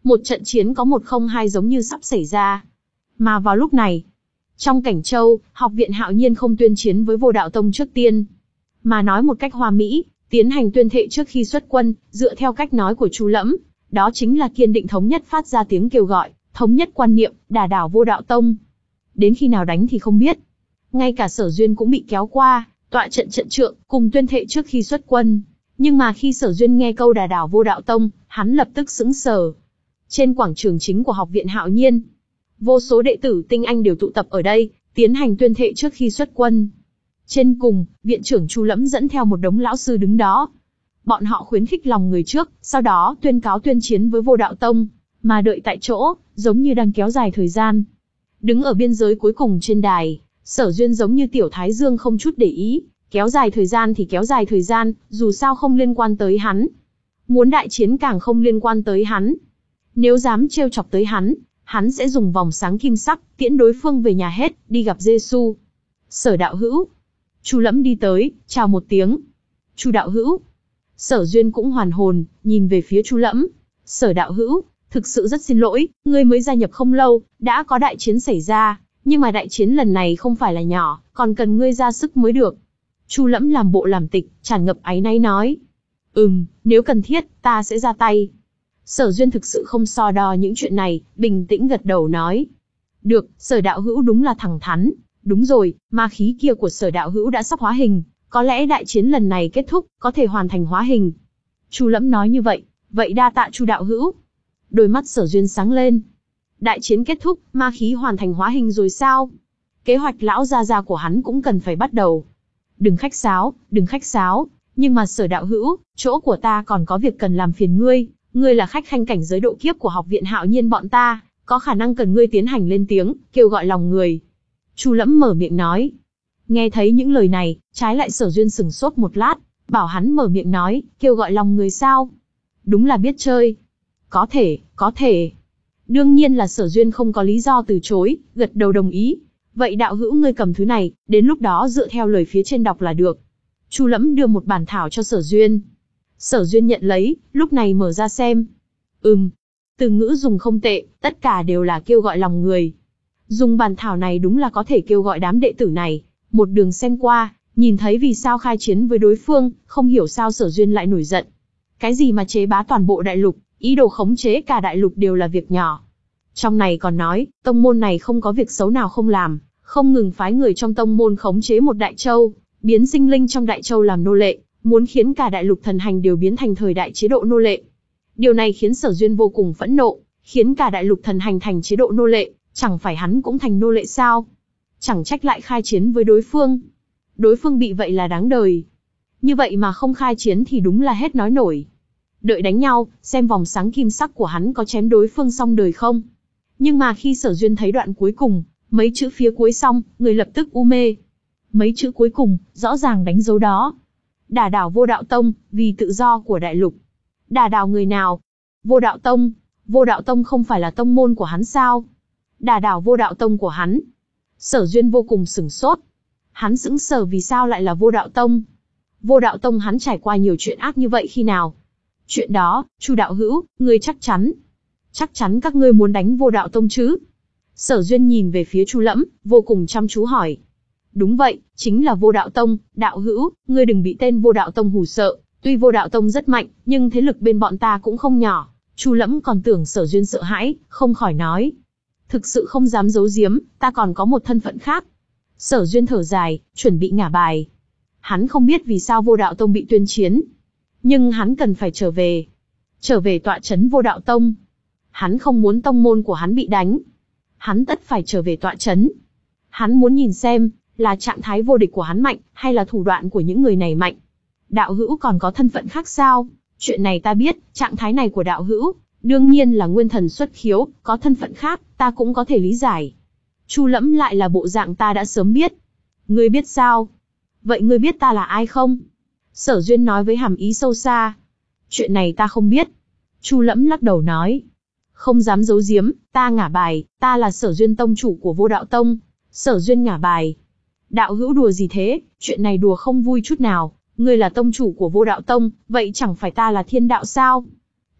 Một trận chiến có một không hai giống như sắp xảy ra. Mà vào lúc này, trong Cảnh Châu, học viện Hạo Nhiên không tuyên chiến với Vô Đạo Tông trước tiên, mà nói một cách hoa mỹ, tiến hành tuyên thệ trước khi xuất quân, dựa theo cách nói của Chu Lẫm, đó chính là kiên định thống nhất phát ra tiếng kêu gọi, thống nhất quan niệm, đả đảo Vô Đạo Tông. Đến khi nào đánh thì không biết. Ngay cả Sở Duyên cũng bị kéo qua, tọa trận trận trượng, cùng tuyên thệ trước khi xuất quân. Nhưng mà khi Sở Duyên nghe câu đả đảo Vô Đạo Tông, hắn lập tức sững sờ. Trên quảng trường chính của học viện Hạo Nhiên, vô số đệ tử tinh anh đều tụ tập ở đây, tiến hành tuyên thệ trước khi xuất quân. Trên cùng, viện trưởng Chu Lẫm dẫn theo một đống lão sư đứng đó. Bọn họ khuyến khích lòng người trước, sau đó tuyên cáo tuyên chiến với Vô Đạo Tông, mà đợi tại chỗ, giống như đang kéo dài thời gian. Đứng ở biên giới cuối cùng trên đài, Sở Duyên giống như tiểu thái dương không chút để ý, kéo dài thời gian thì kéo dài thời gian, dù sao không liên quan tới hắn. Muốn đại chiến càng không liên quan tới hắn. Nếu dám trêu chọc tới hắn, hắn sẽ dùng vòng sáng kim sắc, tiễn đối phương về nhà hết, đi gặp Giê-xu. Sở đạo hữu. Chu Lẫm đi tới, chào một tiếng. Chu đạo hữu. Sở Duyên cũng hoàn hồn, nhìn về phía Chu Lẫm. Sở đạo hữu, thực sự rất xin lỗi, ngươi mới gia nhập không lâu, đã có đại chiến xảy ra, nhưng mà đại chiến lần này không phải là nhỏ, còn cần ngươi ra sức mới được. Chu Lẫm làm bộ làm tịch, tràn ngập áy náy nói. Ừm, nếu cần thiết, ta sẽ ra tay. Sở Duyên thực sự không so đo những chuyện này, bình tĩnh gật đầu nói. Được, Sở đạo hữu đúng là thẳng thắn. Đúng rồi, ma khí kia của Sở đạo hữu đã sắp hóa hình, có lẽ đại chiến lần này kết thúc, có thể hoàn thành hóa hình. Chu Lẫm nói như vậy, vậy đa tạ Chu đạo hữu. Đôi mắt Sở Duyên sáng lên. Đại chiến kết thúc, ma khí hoàn thành hóa hình rồi sao? Kế hoạch lão gia gia của hắn cũng cần phải bắt đầu. Đừng khách sáo, đừng khách sáo, nhưng mà Sở đạo hữu, chỗ của ta còn có việc cần làm phiền ngươi. Ngươi là khách khanh cảnh giới độ kiếp của học viện Hạo Nhiên bọn ta, có khả năng cần ngươi tiến hành lên tiếng, kêu gọi lòng người. Chu Lẫm mở miệng nói. Nghe thấy những lời này, trái lại Sở Duyên sừng sốt một lát, bảo hắn mở miệng nói, kêu gọi lòng người sao? Đúng là biết chơi. Có thể, có thể. Đương nhiên là Sở Duyên không có lý do từ chối, gật đầu đồng ý. Vậy đạo hữu ngươi cầm thứ này, đến lúc đó dựa theo lời phía trên đọc là được. Chu Lẫm đưa một bản thảo cho Sở Duyên. Sở Duyên nhận lấy, lúc này mở ra xem. Ừm, từ ngữ dùng không tệ, tất cả đều là kêu gọi lòng người. Dùng bản thảo này đúng là có thể kêu gọi đám đệ tử này. Một đường xem qua, nhìn thấy vì sao khai chiến với đối phương, không hiểu sao Sở Duyên lại nổi giận. Cái gì mà chế bá toàn bộ đại lục, ý đồ khống chế cả đại lục đều là việc nhỏ. Trong này còn nói, tông môn này không có việc xấu nào không làm, không ngừng phái người trong tông môn khống chế một đại châu, biến sinh linh trong đại châu làm nô lệ, muốn khiến cả đại lục thần hành đều biến thành thời đại chế độ nô lệ. Điều này khiến Sở Duyên vô cùng phẫn nộ, khiến cả đại lục thần hành thành chế độ nô lệ, chẳng phải hắn cũng thành nô lệ sao? Chẳng trách lại khai chiến với đối phương. Đối phương bị vậy là đáng đời. Như vậy mà không khai chiến thì đúng là hết nói nổi. Đợi đánh nhau, xem vòng sáng kim sắc của hắn có chém đối phương xong đời không. Nhưng mà khi Sở Duyên thấy đoạn cuối cùng, mấy chữ phía cuối xong, người lập tức u mê. Mấy chữ cuối cùng, rõ ràng đánh dấu đó. Đả đảo Vô Đạo Tông, vì tự do của đại lục. Đả đảo người nào? Vô Đạo Tông. Vô Đạo Tông không phải là tông môn của hắn sao? Đả đảo Vô Đạo Tông của hắn. Sở Duyên vô cùng sửng sốt. Hắn sững sờ vì sao lại là Vô Đạo Tông. Vô Đạo Tông hắn trải qua nhiều chuyện ác như vậy khi nào? Chuyện đó, Chu đạo hữu, ngươi chắc chắn. Chắc chắn các ngươi muốn đánh Vô Đạo Tông chứ? Sở Duyên nhìn về phía Chu Lẫm, vô cùng chăm chú hỏi. Đúng vậy, chính là Vô Đạo Tông, đạo hữu, ngươi đừng bị tên Vô Đạo Tông hù sợ. Tuy Vô Đạo Tông rất mạnh, nhưng thế lực bên bọn ta cũng không nhỏ. Chu Lẫm còn tưởng Sở Duyên sợ hãi, không khỏi nói. Thực sự không dám giấu giếm, ta còn có một thân phận khác. Sở Duyên thở dài, chuẩn bị ngả bài. Hắn không biết vì sao Vô Đạo Tông bị tuyên chiến. Nhưng hắn cần phải trở về. Trở về tọa trấn Vô Đạo Tông. Hắn không muốn tông môn của hắn bị đánh. Hắn tất phải trở về tọa trấn. Hắn muốn nhìn xem, là trạng thái vô địch của hắn mạnh, hay là thủ đoạn của những người này mạnh. Đạo hữu còn có thân phận khác sao? Chuyện này ta biết, trạng thái này của đạo hữu, đương nhiên là nguyên thần xuất khiếu, có thân phận khác, ta cũng có thể lý giải. Chu Lẫm lại là bộ dạng ta đã sớm biết. Ngươi biết sao? Vậy ngươi biết ta là ai không? Sở Duyên nói với hàm ý sâu xa. Chuyện này ta không biết. Chu Lẫm lắc đầu nói. Không dám giấu giếm, ta ngả bài, ta là Sở Duyên tông chủ của Vô Đạo Tông. Sở Duyên ngả bài. Đạo hữu đùa gì thế, chuyện này đùa không vui chút nào. Ngươi là tông chủ của Vô Đạo Tông, vậy chẳng phải ta là thiên đạo sao?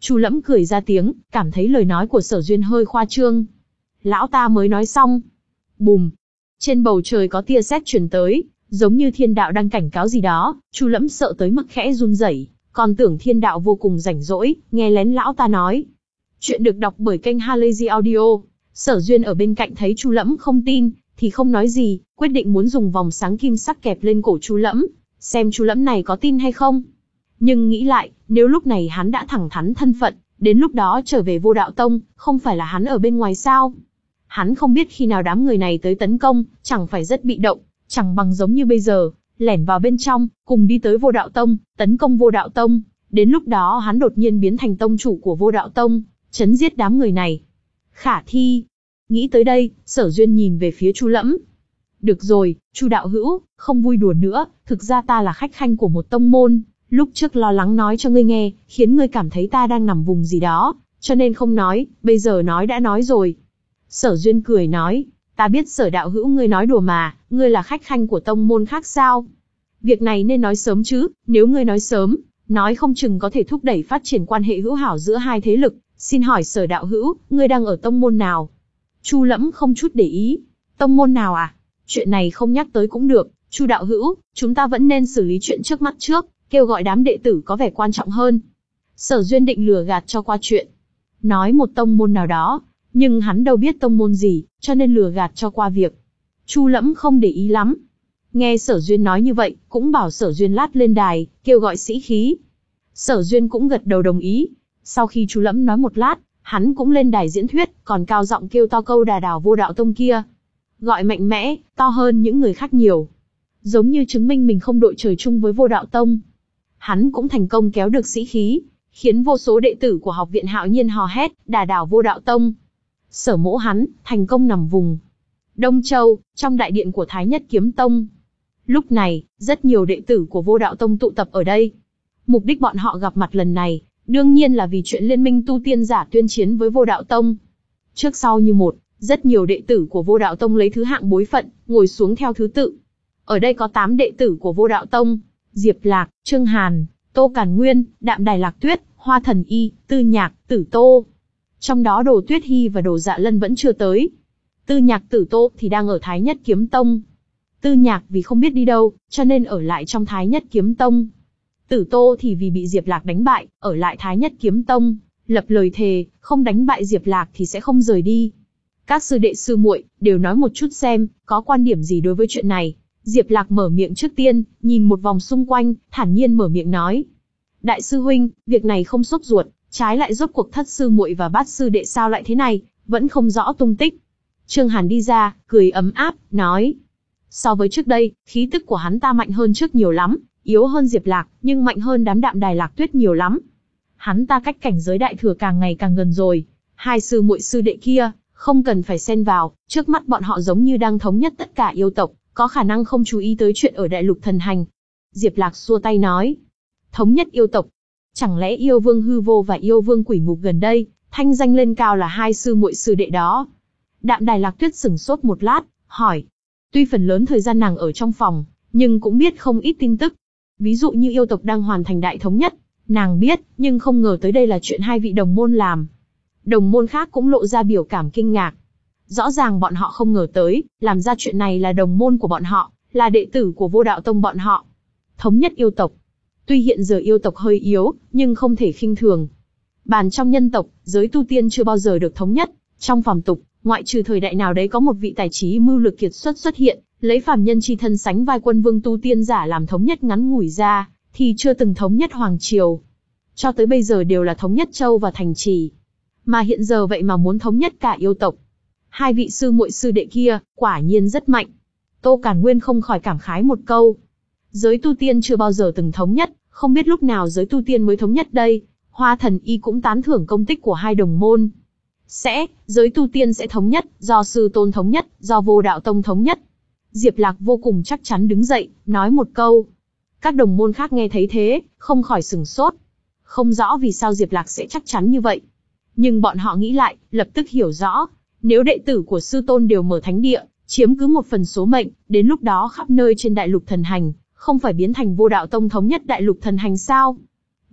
Chu Lẫm cười ra tiếng, cảm thấy lời nói của Sở Duyên hơi khoa trương. Lão ta mới nói xong. Bùm! Trên bầu trời có tia sét truyền tới, giống như thiên đạo đang cảnh cáo gì đó. Chu Lẫm sợ tới mức khẽ run rẩy, còn tưởng thiên đạo vô cùng rảnh rỗi, nghe lén lão ta nói. Chuyện được đọc bởi kênh Halazy Audio. Sở Duyên ở bên cạnh thấy Chu Lẫm không tin, thì không nói gì, quyết định muốn dùng vòng sáng kim sắc kẹp lên cổ Chu Lẫm, xem Chu Lẫm này có tin hay không. Nhưng nghĩ lại, nếu lúc này hắn đã thẳng thắn thân phận, đến lúc đó trở về Vô Đạo Tông, không phải là hắn ở bên ngoài sao? Hắn không biết khi nào đám người này tới tấn công, chẳng phải rất bị động, chẳng bằng giống như bây giờ, lẻn vào bên trong, cùng đi tới Vô Đạo Tông, tấn công Vô Đạo Tông. Đến lúc đó hắn đột nhiên biến thành tông chủ của Vô Đạo Tông, chấn giết đám người này. Khả thi. Nghĩ tới đây, Sở Duyên nhìn về phía Chu Lẫm. Được rồi, Chu đạo hữu, không vui đùa nữa, thực ra ta là khách khanh của một tông môn, lúc trước lo lắng nói cho ngươi nghe, khiến ngươi cảm thấy ta đang nằm vùng gì đó, cho nên không nói, bây giờ nói đã nói rồi. Sở Duyên cười nói, ta biết Sở đạo hữu ngươi nói đùa mà, ngươi là khách khanh của tông môn khác sao? Việc này nên nói sớm chứ, nếu ngươi nói sớm, nói không chừng có thể thúc đẩy phát triển quan hệ hữu hảo giữa hai thế lực. Xin hỏi Sở đạo hữu, ngươi đang ở tông môn nào? Chu Lẫm không chút để ý. Tông môn nào à? Chuyện này không nhắc tới cũng được, Chu đạo hữu, chúng ta vẫn nên xử lý chuyện trước mắt trước, kêu gọi đám đệ tử có vẻ quan trọng hơn. Sở Duyên định lừa gạt cho qua chuyện. Nói một tông môn nào đó, nhưng hắn đâu biết tông môn gì, cho nên lừa gạt cho qua việc. Chu Lẫm không để ý lắm. Nghe Sở Duyên nói như vậy, cũng bảo Sở Duyên lát lên đài, kêu gọi sĩ khí. Sở Duyên cũng gật đầu đồng ý. Sau khi Chu Lẫm nói một lát, hắn cũng lên đài diễn thuyết, còn cao giọng kêu to câu đà đảo Vô Đạo Tông kia. Gọi mạnh mẽ, to hơn những người khác nhiều. Giống như chứng minh mình không đội trời chung với Vô Đạo Tông. Hắn cũng thành công kéo được sĩ khí, khiến vô số đệ tử của học viện Hạo Nhiên hò hét, đà đảo Vô Đạo Tông. Sở mỗ hắn, thành công nằm vùng Đông Châu, trong đại điện của Thái Nhất Kiếm Tông. Lúc này, rất nhiều đệ tử của Vô Đạo Tông tụ tập ở đây. Mục đích bọn họ gặp mặt lần này, đương nhiên là vì chuyện liên minh tu tiên giả tuyên chiến với Vô Đạo Tông. Trước sau như một, rất nhiều đệ tử của Vô Đạo Tông lấy thứ hạng bối phận, ngồi xuống theo thứ tự. Ở đây có tám đệ tử của Vô Đạo Tông: Diệp Lạc, Trương Hàn, Tô Càn Nguyên, Đạm Đài Lạc Tuyết, Hoa Thần Y, Tư Nhạc, Tử Tô. Trong đó Đồ Tuyết Hy và Đồ Dạ Lân vẫn chưa tới. Tư Nhạc, Tử Tô thì đang ở Thái Nhất Kiếm Tông. Tư Nhạc vì không biết đi đâu, cho nên ở lại trong Thái Nhất Kiếm Tông. Tử Tô thì vì bị Diệp Lạc đánh bại, ở lại Thái Nhất Kiếm Tông, lập lời thề, không đánh bại Diệp Lạc thì sẽ không rời đi. Các sư đệ sư muội đều nói một chút xem, có quan điểm gì đối với chuyện này. Diệp Lạc mở miệng trước tiên, nhìn một vòng xung quanh, thản nhiên mở miệng nói. Đại sư huynh, việc này không sốt ruột, trái lại rốt cuộc thất sư muội và bát sư đệ sao lại thế này, vẫn không rõ tung tích. Trương Hàn đi ra, cười ấm áp, nói. So với trước đây, khí tức của hắn ta mạnh hơn trước nhiều lắm, yếu hơn Diệp Lạc, nhưng mạnh hơn đám Đạm Đài Lạc Tuyết nhiều lắm. Hắn ta cách cảnh giới đại thừa càng ngày càng gần rồi. Hai sư muội sư đệ kia, không cần phải xen vào, trước mắt bọn họ giống như đang thống nhất tất cả yêu tộc, có khả năng không chú ý tới chuyện ở Đại Lục Thần Hành. Diệp Lạc xua tay nói. Thống nhất yêu tộc. Chẳng lẽ yêu vương hư vô và yêu vương quỷ ngục gần đây, thanh danh lên cao là hai sư muội sư đệ đó? Đạm Đài Lạc Tuyết sửng sốt một lát, hỏi. Tuy phần lớn thời gian nàng ở trong phòng, nhưng cũng biết không ít tin tức. Ví dụ như yêu tộc đang hoàn thành đại thống nhất, nàng biết, nhưng không ngờ tới đây là chuyện hai vị đồng môn làm. Đồng môn khác cũng lộ ra biểu cảm kinh ngạc. Rõ ràng bọn họ không ngờ tới, làm ra chuyện này là đồng môn của bọn họ, là đệ tử của Vô Đạo Tông bọn họ. Thống nhất yêu tộc. Tuy hiện giờ yêu tộc hơi yếu, nhưng không thể khinh thường. Bàn trong nhân tộc, giới tu tiên chưa bao giờ được thống nhất. Trong phàm tục, ngoại trừ thời đại nào đấy có một vị tài trí mưu lược kiệt xuất xuất hiện, lấy phàm nhân chi thân sánh vai quân vương tu tiên giả làm thống nhất ngắn ngủi ra, thì chưa từng thống nhất hoàng triều. Cho tới bây giờ đều là thống nhất châu và thành trì. Mà hiện giờ vậy mà muốn thống nhất cả yêu tộc. Hai vị sư muội sư đệ kia, quả nhiên rất mạnh. Tô Càn Nguyên không khỏi cảm khái một câu. Giới tu tiên chưa bao giờ từng thống nhất, không biết lúc nào giới tu tiên mới thống nhất đây. Hoa Thần Y cũng tán thưởng công tích của hai đồng môn. Sẽ, giới tu tiên sẽ thống nhất, do sư tôn thống nhất, do Vô Đạo Tông thống nhất. Diệp Lạc vô cùng chắc chắn đứng dậy, nói một câu. Các đồng môn khác nghe thấy thế, không khỏi sửng sốt. Không rõ vì sao Diệp Lạc sẽ chắc chắn như vậy. Nhưng bọn họ nghĩ lại, lập tức hiểu rõ. Nếu đệ tử của sư tôn đều mở thánh địa, chiếm cứ một phần số mệnh, đến lúc đó khắp nơi trên Đại Lục Thần Hành, không phải biến thành Vô Đạo Tông thống nhất Đại Lục Thần Hành sao?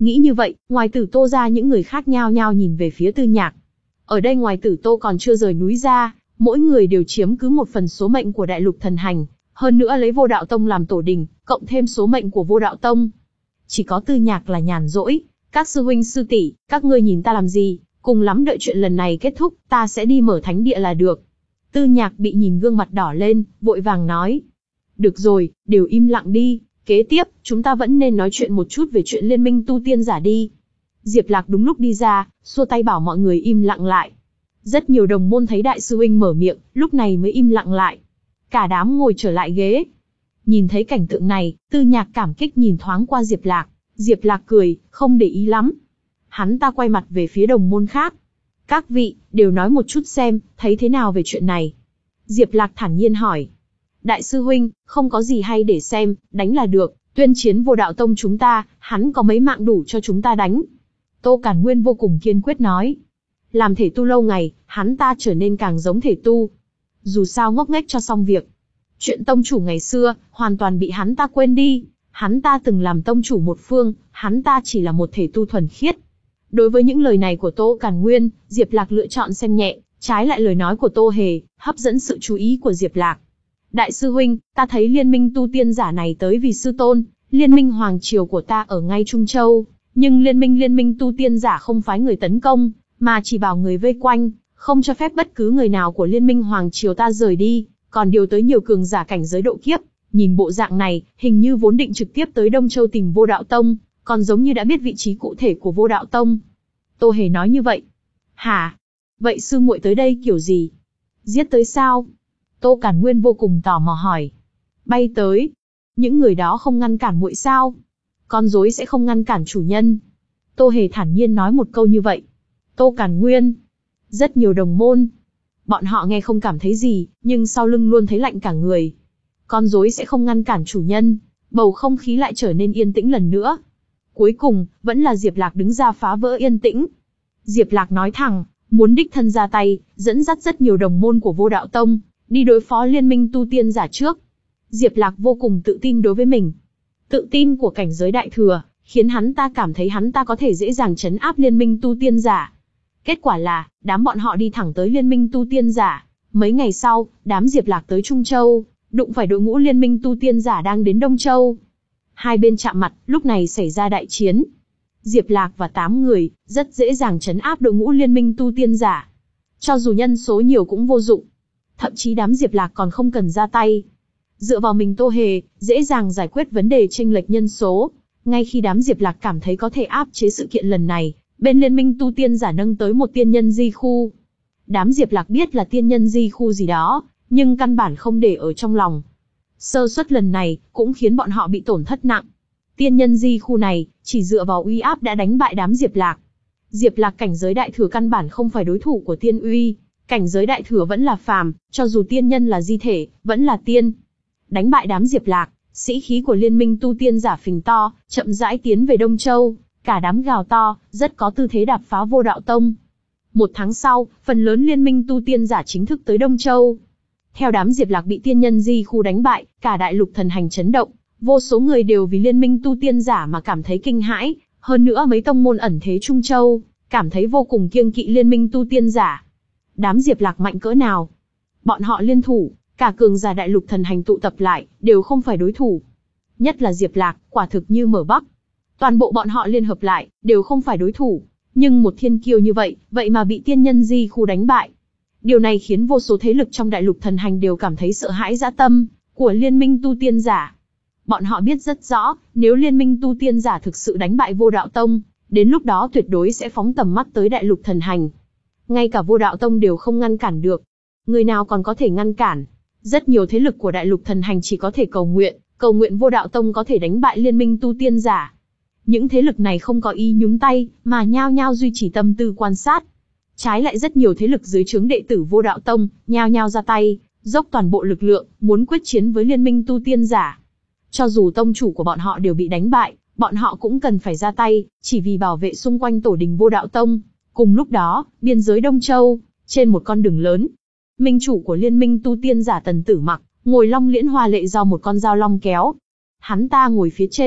Nghĩ như vậy, ngoài Tử Tô ra những người khác nhao nhao nhìn về phía Tư Nhạc. Ở đây ngoài Tử Tô còn chưa rời núi ra, mỗi người đều chiếm cứ một phần số mệnh của Đại Lục Thần Hành, hơn nữa lấy Vô Đạo Tông làm tổ đình, cộng thêm số mệnh của Vô Đạo Tông. Chỉ có Tư Nhạc là nhàn rỗi. Các sư huynh sư tỷ, các ngươi nhìn ta làm gì? Cùng lắm đợi chuyện lần này kết thúc, ta sẽ đi mở thánh địa là được. Tư Nhạc bị nhìn gương mặt đỏ lên, vội vàng nói. Được rồi, đều im lặng đi. Kế tiếp, chúng ta vẫn nên nói chuyện một chút về chuyện liên minh tu tiên giả đi. Diệp Lạc đúng lúc đi ra, xua tay bảo mọi người im lặng lại. Rất nhiều đồng môn thấy đại sư huynh mở miệng, lúc này mới im lặng lại. Cả đám ngồi trở lại ghế. Nhìn thấy cảnh tượng này, Tư Nhạc cảm kích nhìn thoáng qua Diệp Lạc. Diệp Lạc cười, không để ý lắm. Hắn ta quay mặt về phía đồng môn khác. Các vị, đều nói một chút xem, thấy thế nào về chuyện này. Diệp Lạc thản nhiên hỏi. Đại sư huynh, không có gì hay để xem, đánh là được, tuyên chiến Vô Đạo Tông chúng ta, hắn có mấy mạng đủ cho chúng ta đánh. Tô Càn Nguyên vô cùng kiên quyết nói. Làm thể tu lâu ngày, hắn ta trở nên càng giống thể tu. Dù sao ngốc nghếch cho xong việc. Chuyện tông chủ ngày xưa, hoàn toàn bị hắn ta quên đi. Hắn ta từng làm tông chủ một phương, hắn ta chỉ là một thể tu thuần khiết. Đối với những lời này của Tô Càn Nguyên, Diệp Lạc lựa chọn xem nhẹ, trái lại lời nói của Tô Hề, hấp dẫn sự chú ý của Diệp Lạc. Đại sư huynh, ta thấy liên minh tu tiên giả này tới vì sư tôn, liên minh hoàng triều của ta ở ngay Trung Châu, nhưng liên minh liên minh tu tiên giả không phái người tấn công, mà chỉ bảo người vây quanh, không cho phép bất cứ người nào của liên minh hoàng triều ta rời đi, còn điều tới nhiều cường giả cảnh giới độ kiếp. Nhìn bộ dạng này, hình như vốn định trực tiếp tới Đông Châu tìm Vô Đạo Tông, còn giống như đã biết vị trí cụ thể của Vô Đạo Tông. Tô Hề nói như vậy. Hả? Vậy sư muội tới đây kiểu gì? Giết tới sao? Tô Càn Nguyên vô cùng tò mò hỏi. Bay tới. Những người đó không ngăn cản muội sao? Con rối sẽ không ngăn cản chủ nhân. Tô Hề thản nhiên nói một câu như vậy. Tô Càn Nguyên. Rất nhiều đồng môn. Bọn họ nghe không cảm thấy gì, nhưng sau lưng luôn thấy lạnh cả người. Con rối sẽ không ngăn cản chủ nhân. Bầu không khí lại trở nên yên tĩnh lần nữa. Cuối cùng, vẫn là Diệp Lạc đứng ra phá vỡ yên tĩnh. Diệp Lạc nói thẳng, muốn đích thân ra tay, dẫn dắt rất nhiều đồng môn của Vô Đạo Tông, đi đối phó liên minh tu tiên giả trước. Diệp Lạc vô cùng tự tin đối với mình. Tự tin của cảnh giới đại thừa, khiến hắn ta cảm thấy hắn ta có thể dễ dàng trấn áp liên minh tu tiên giả. Kết quả là, đám bọn họ đi thẳng tới liên minh tu tiên giả. Mấy ngày sau, đám Diệp Lạc tới Trung Châu, đụng phải đội ngũ liên minh tu tiên giả đang đến Đông Châu. Hai bên chạm mặt, lúc này xảy ra đại chiến. Diệp Lạc và tám người, rất dễ dàng trấn áp đội ngũ liên minh tu tiên giả. Cho dù nhân số nhiều cũng vô dụng. Thậm chí đám Diệp Lạc còn không cần ra tay. Dựa vào mình Tô Hề, dễ dàng giải quyết vấn đề chênh lệch nhân số. Ngay khi đám Diệp Lạc cảm thấy có thể áp chế sự kiện lần này, bên liên minh tu tiên giả nâng tới một tiên nhân di khu. Đám Diệp Lạc biết là tiên nhân di khu gì đó, nhưng căn bản không để ở trong lòng. Sơ suất lần này, cũng khiến bọn họ bị tổn thất nặng. Tiên nhân di khu này, chỉ dựa vào uy áp đã đánh bại đám Diệp Lạc. Diệp Lạc cảnh giới đại thừa căn bản không phải đối thủ của tiên uy. Cảnh giới đại thừa vẫn là phàm, cho dù tiên nhân là di thể, vẫn là tiên. Đánh bại đám Diệp Lạc, sĩ khí của liên minh tu tiên giả phình to, chậm rãi tiến về Đông Châu. Cả đám gào to, rất có tư thế đạp phá Vô Đạo Tông. Một tháng sau, phần lớn liên minh tu tiên giả chính thức tới Đông Châu. Theo đám Diệp Lạc bị tiên nhân di khu đánh bại, cả đại lục thần hành chấn động. Vô số người đều vì liên minh tu tiên giả mà cảm thấy kinh hãi. Hơn nữa mấy tông môn ẩn thế Trung Châu, cảm thấy vô cùng kiêng kỵ liên minh tu tiên giả. Đám Diệp Lạc mạnh cỡ nào? Bọn họ liên thủ, cả cường giả đại lục thần hành tụ tập lại, đều không phải đối thủ. Nhất là Diệp Lạc, quả thực như mở bắp. Toàn bộ bọn họ liên hợp lại, đều không phải đối thủ. Nhưng một thiên kiêu như vậy, vậy mà bị tiên nhân di khu đánh bại. Điều này khiến vô số thế lực trong đại lục thần hành đều cảm thấy sợ hãi dã tâm của liên minh tu tiên giả. Bọn họ biết rất rõ, nếu liên minh tu tiên giả thực sự đánh bại Vô Đạo Tông, đến lúc đó tuyệt đối sẽ phóng tầm mắt tới đại lục thần hành. Ngay cả Vô Đạo Tông đều không ngăn cản được. Người nào còn có thể ngăn cản? Rất nhiều thế lực của đại lục thần hành chỉ có thể cầu nguyện, cầu nguyện Vô Đạo Tông có thể đánh bại liên minh tu tiên giả. Những thế lực này không có ý nhúng tay, mà nhao nhao duy trì tâm tư quan sát. Trái lại rất nhiều thế lực dưới trướng đệ tử Vô Đạo Tông, nhao nhao ra tay, dốc toàn bộ lực lượng, muốn quyết chiến với liên minh tu tiên giả. Cho dù tông chủ của bọn họ đều bị đánh bại, bọn họ cũng cần phải ra tay, chỉ vì bảo vệ xung quanh tổ đình Vô Đạo Tông. Cùng lúc đó, biên giới Đông Châu, trên một con đường lớn, minh chủ của liên minh tu tiên giả Tần Tử Mặc, ngồi long liễn hoa lệ do một con dao long kéo. Hắn ta ngồi phía trên,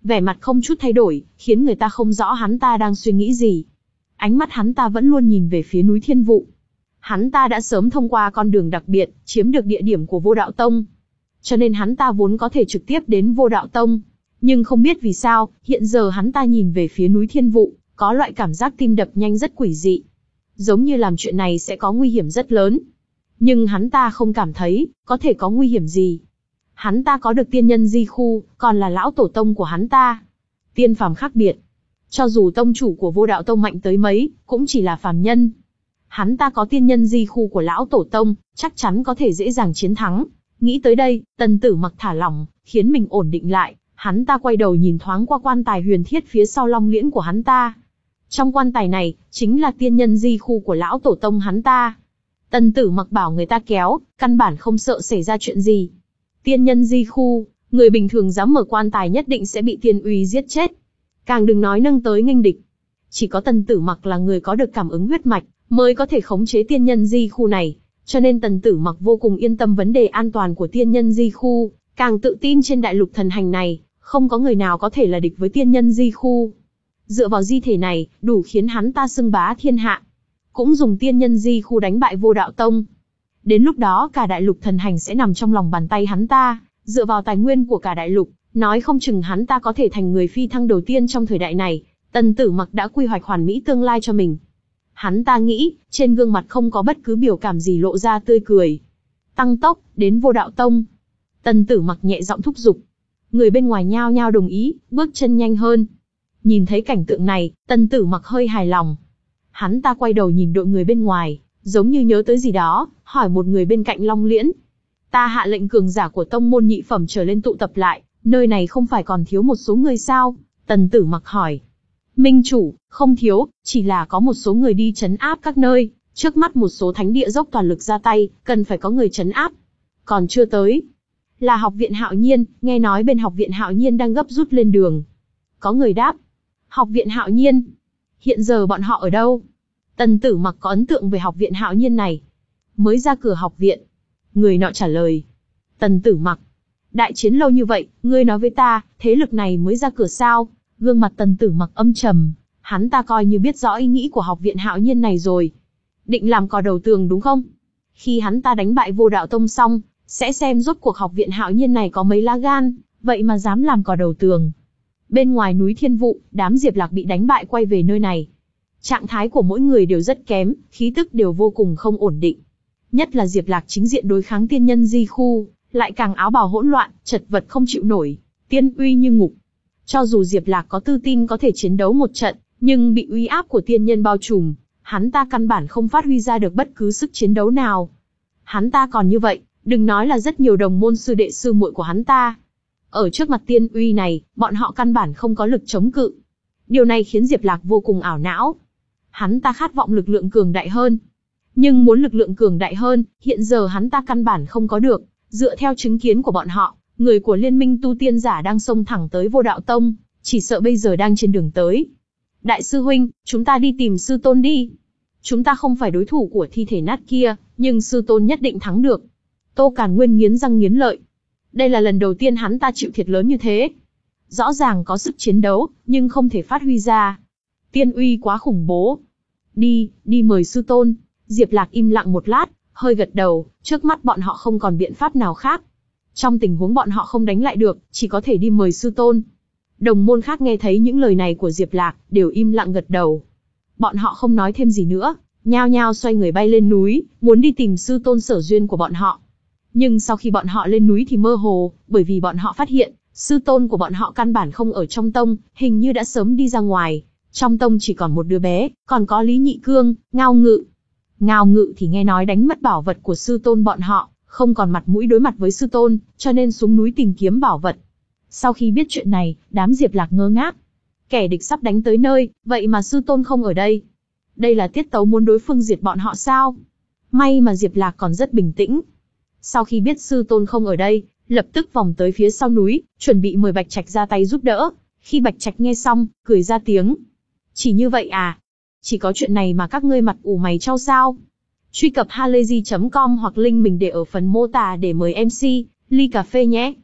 vẻ mặt không chút thay đổi, khiến người ta không rõ hắn ta đang suy nghĩ gì. Ánh mắt hắn ta vẫn luôn nhìn về phía núi Thiên Vụ. Hắn ta đã sớm thông qua con đường đặc biệt, chiếm được địa điểm của Vô Đạo Tông. Cho nên hắn ta vốn có thể trực tiếp đến Vô Đạo Tông. Nhưng không biết vì sao, hiện giờ hắn ta nhìn về phía núi Thiên Vụ, có loại cảm giác tim đập nhanh rất quỷ dị. Giống như làm chuyện này sẽ có nguy hiểm rất lớn. Nhưng hắn ta không cảm thấy, có thể có nguy hiểm gì. Hắn ta có được tiên nhân di khu, còn là lão tổ tông của hắn ta. Tiên phàm khác biệt. Cho dù tông chủ của Vô Đạo Tông mạnh tới mấy, cũng chỉ là phàm nhân. Hắn ta có tiên nhân di khu của lão tổ tông, chắc chắn có thể dễ dàng chiến thắng. Nghĩ tới đây, Tần Tử Mặc thả lỏng, khiến mình ổn định lại. Hắn ta quay đầu nhìn thoáng qua quan tài huyền thiết phía sau long liễn của hắn ta. Trong quan tài này, chính là tiên nhân di khu của lão tổ tông hắn ta. Tần Tử Mặc bảo người ta kéo, căn bản không sợ xảy ra chuyện gì. Tiên nhân di khu, người bình thường dám mở quan tài nhất định sẽ bị tiên uy giết chết. Càng đừng nói nâng tới nghênh địch. Chỉ có Tần Tử Mặc là người có được cảm ứng huyết mạch, mới có thể khống chế tiên nhân di khu này. Cho nên Tần Tử Mặc vô cùng yên tâm vấn đề an toàn của tiên nhân di khu, càng tự tin trên đại lục thần hành này, không có người nào có thể là địch với tiên nhân di khu. Dựa vào di thể này, đủ khiến hắn ta xưng bá thiên hạ. Cũng dùng tiên nhân di khu đánh bại Vô Đạo Tông. Đến lúc đó cả đại lục thần hành sẽ nằm trong lòng bàn tay hắn ta, dựa vào tài nguyên của cả đại lục, nói không chừng hắn ta có thể thành người phi thăng đầu tiên trong thời đại này. Tần Tử Mặc đã quy hoạch hoàn mỹ tương lai cho mình. Hắn ta nghĩ, trên gương mặt không có bất cứ biểu cảm gì lộ ra tươi cười. Tăng tốc, đến Vô Đạo Tông. Tần Tử Mặc nhẹ giọng thúc giục. Người bên ngoài nhao nhao đồng ý, bước chân nhanh hơn. Nhìn thấy cảnh tượng này, Tần Tử Mặc hơi hài lòng. Hắn ta quay đầu nhìn đội người bên ngoài, giống như nhớ tới gì đó, hỏi một người bên cạnh Long Liễn. Ta hạ lệnh cường giả của tông môn nhị phẩm trở lên tụ tập lại, nơi này không phải còn thiếu một số người sao? Tần Tử Mặc hỏi. Minh chủ, không thiếu, chỉ là có một số người đi trấn áp các nơi, trước mắt một số thánh địa dốc toàn lực ra tay, cần phải có người trấn áp. Còn chưa tới. Là học viện Hạo Nhiên, nghe nói bên học viện Hạo Nhiên đang gấp rút lên đường. Có người đáp. Học viện Hạo Nhiên? Hiện giờ bọn họ ở đâu? Tần Tử Mặc có ấn tượng về học viện Hạo Nhiên này. Mới ra cửa học viện. Người nọ trả lời. Tần Tử Mặc. Đại chiến lâu như vậy, ngươi nói với ta, thế lực này mới ra cửa sao? Gương mặt Tần Tử Mặc âm trầm. Hắn ta coi như biết rõ ý nghĩ của học viện Hạo Nhiên này rồi. Định làm cò đầu tường đúng không? Khi hắn ta đánh bại Vô Đạo Tông xong, sẽ xem rốt cuộc học viện Hạo Nhiên này có mấy lá gan, vậy mà dám làm cò đầu tường. Bên ngoài núi Thiên Vụ, đám Diệp Lạc bị đánh bại quay về nơi này. Trạng thái của mỗi người đều rất kém, khí tức đều vô cùng không ổn định. Nhất là Diệp Lạc chính diện đối kháng tiên nhân di khu, lại càng áo bào hỗn loạn, chật vật không chịu nổi, tiên uy như ngục. Cho dù Diệp Lạc có tự tin có thể chiến đấu một trận, nhưng bị uy áp của tiên nhân bao trùm, hắn ta căn bản không phát huy ra được bất cứ sức chiến đấu nào. Hắn ta còn như vậy, đừng nói là rất nhiều đồng môn sư đệ sư muội của hắn ta. Ở trước mặt tiên uy này, bọn họ căn bản không có lực chống cự. Điều này khiến Diệp Lạc vô cùng ảo não. Hắn ta khát vọng lực lượng cường đại hơn. Nhưng muốn lực lượng cường đại hơn, hiện giờ hắn ta căn bản không có được. Dựa theo chứng kiến của bọn họ, người của liên minh tu tiên giả đang xông thẳng tới Vô Đạo Tông, chỉ sợ bây giờ đang trên đường tới. Đại sư huynh, chúng ta đi tìm sư tôn đi. Chúng ta không phải đối thủ của thi thể nát kia, nhưng sư tôn nhất định thắng được. Tô Càn Nguyên nghiến răng nghiến lợi. Đây là lần đầu tiên hắn ta chịu thiệt lớn như thế. Rõ ràng có sức chiến đấu, nhưng không thể phát huy ra. Tiên uy quá khủng bố. Đi, đi mời sư tôn. Diệp Lạc im lặng một lát, hơi gật đầu, trước mắt bọn họ không còn biện pháp nào khác. Trong tình huống bọn họ không đánh lại được, chỉ có thể đi mời sư tôn. Đồng môn khác nghe thấy những lời này của Diệp Lạc, đều im lặng gật đầu. Bọn họ không nói thêm gì nữa, nhao nhao xoay người bay lên núi, muốn đi tìm sư tôn sở duyên của bọn họ. Nhưng sau khi bọn họ lên núi thì mơ hồ, bởi vì bọn họ phát hiện, sư tôn của bọn họ căn bản không ở trong tông, hình như đã sớm đi ra ngoài. Trong tông chỉ còn một đứa bé, còn có Lý Nhị Cương, Ngao Ngự. Ngao Ngự thì nghe nói đánh mất bảo vật của sư tôn bọn họ, không còn mặt mũi đối mặt với sư tôn, cho nên xuống núi tìm kiếm bảo vật. Sau khi biết chuyện này, đám Diệp Lạc ngơ ngác. Kẻ địch sắp đánh tới nơi, vậy mà sư tôn không ở đây. Đây là tiết tấu muốn đối phương diệt bọn họ sao? May mà Diệp Lạc còn rất bình tĩnh. Sau khi biết sư tôn không ở đây, lập tức vòng tới phía sau núi, chuẩn bị mời Bạch Trạch ra tay giúp đỡ. Khi Bạch Trạch nghe xong, cười ra tiếng. Chỉ như vậy à? Chỉ có chuyện này mà các ngươi mặt ủ mày chau sao? Truy cập halayzi chấm com hoặc link mình để ở phần mô tả để mời em xê, ly cà phê nhé.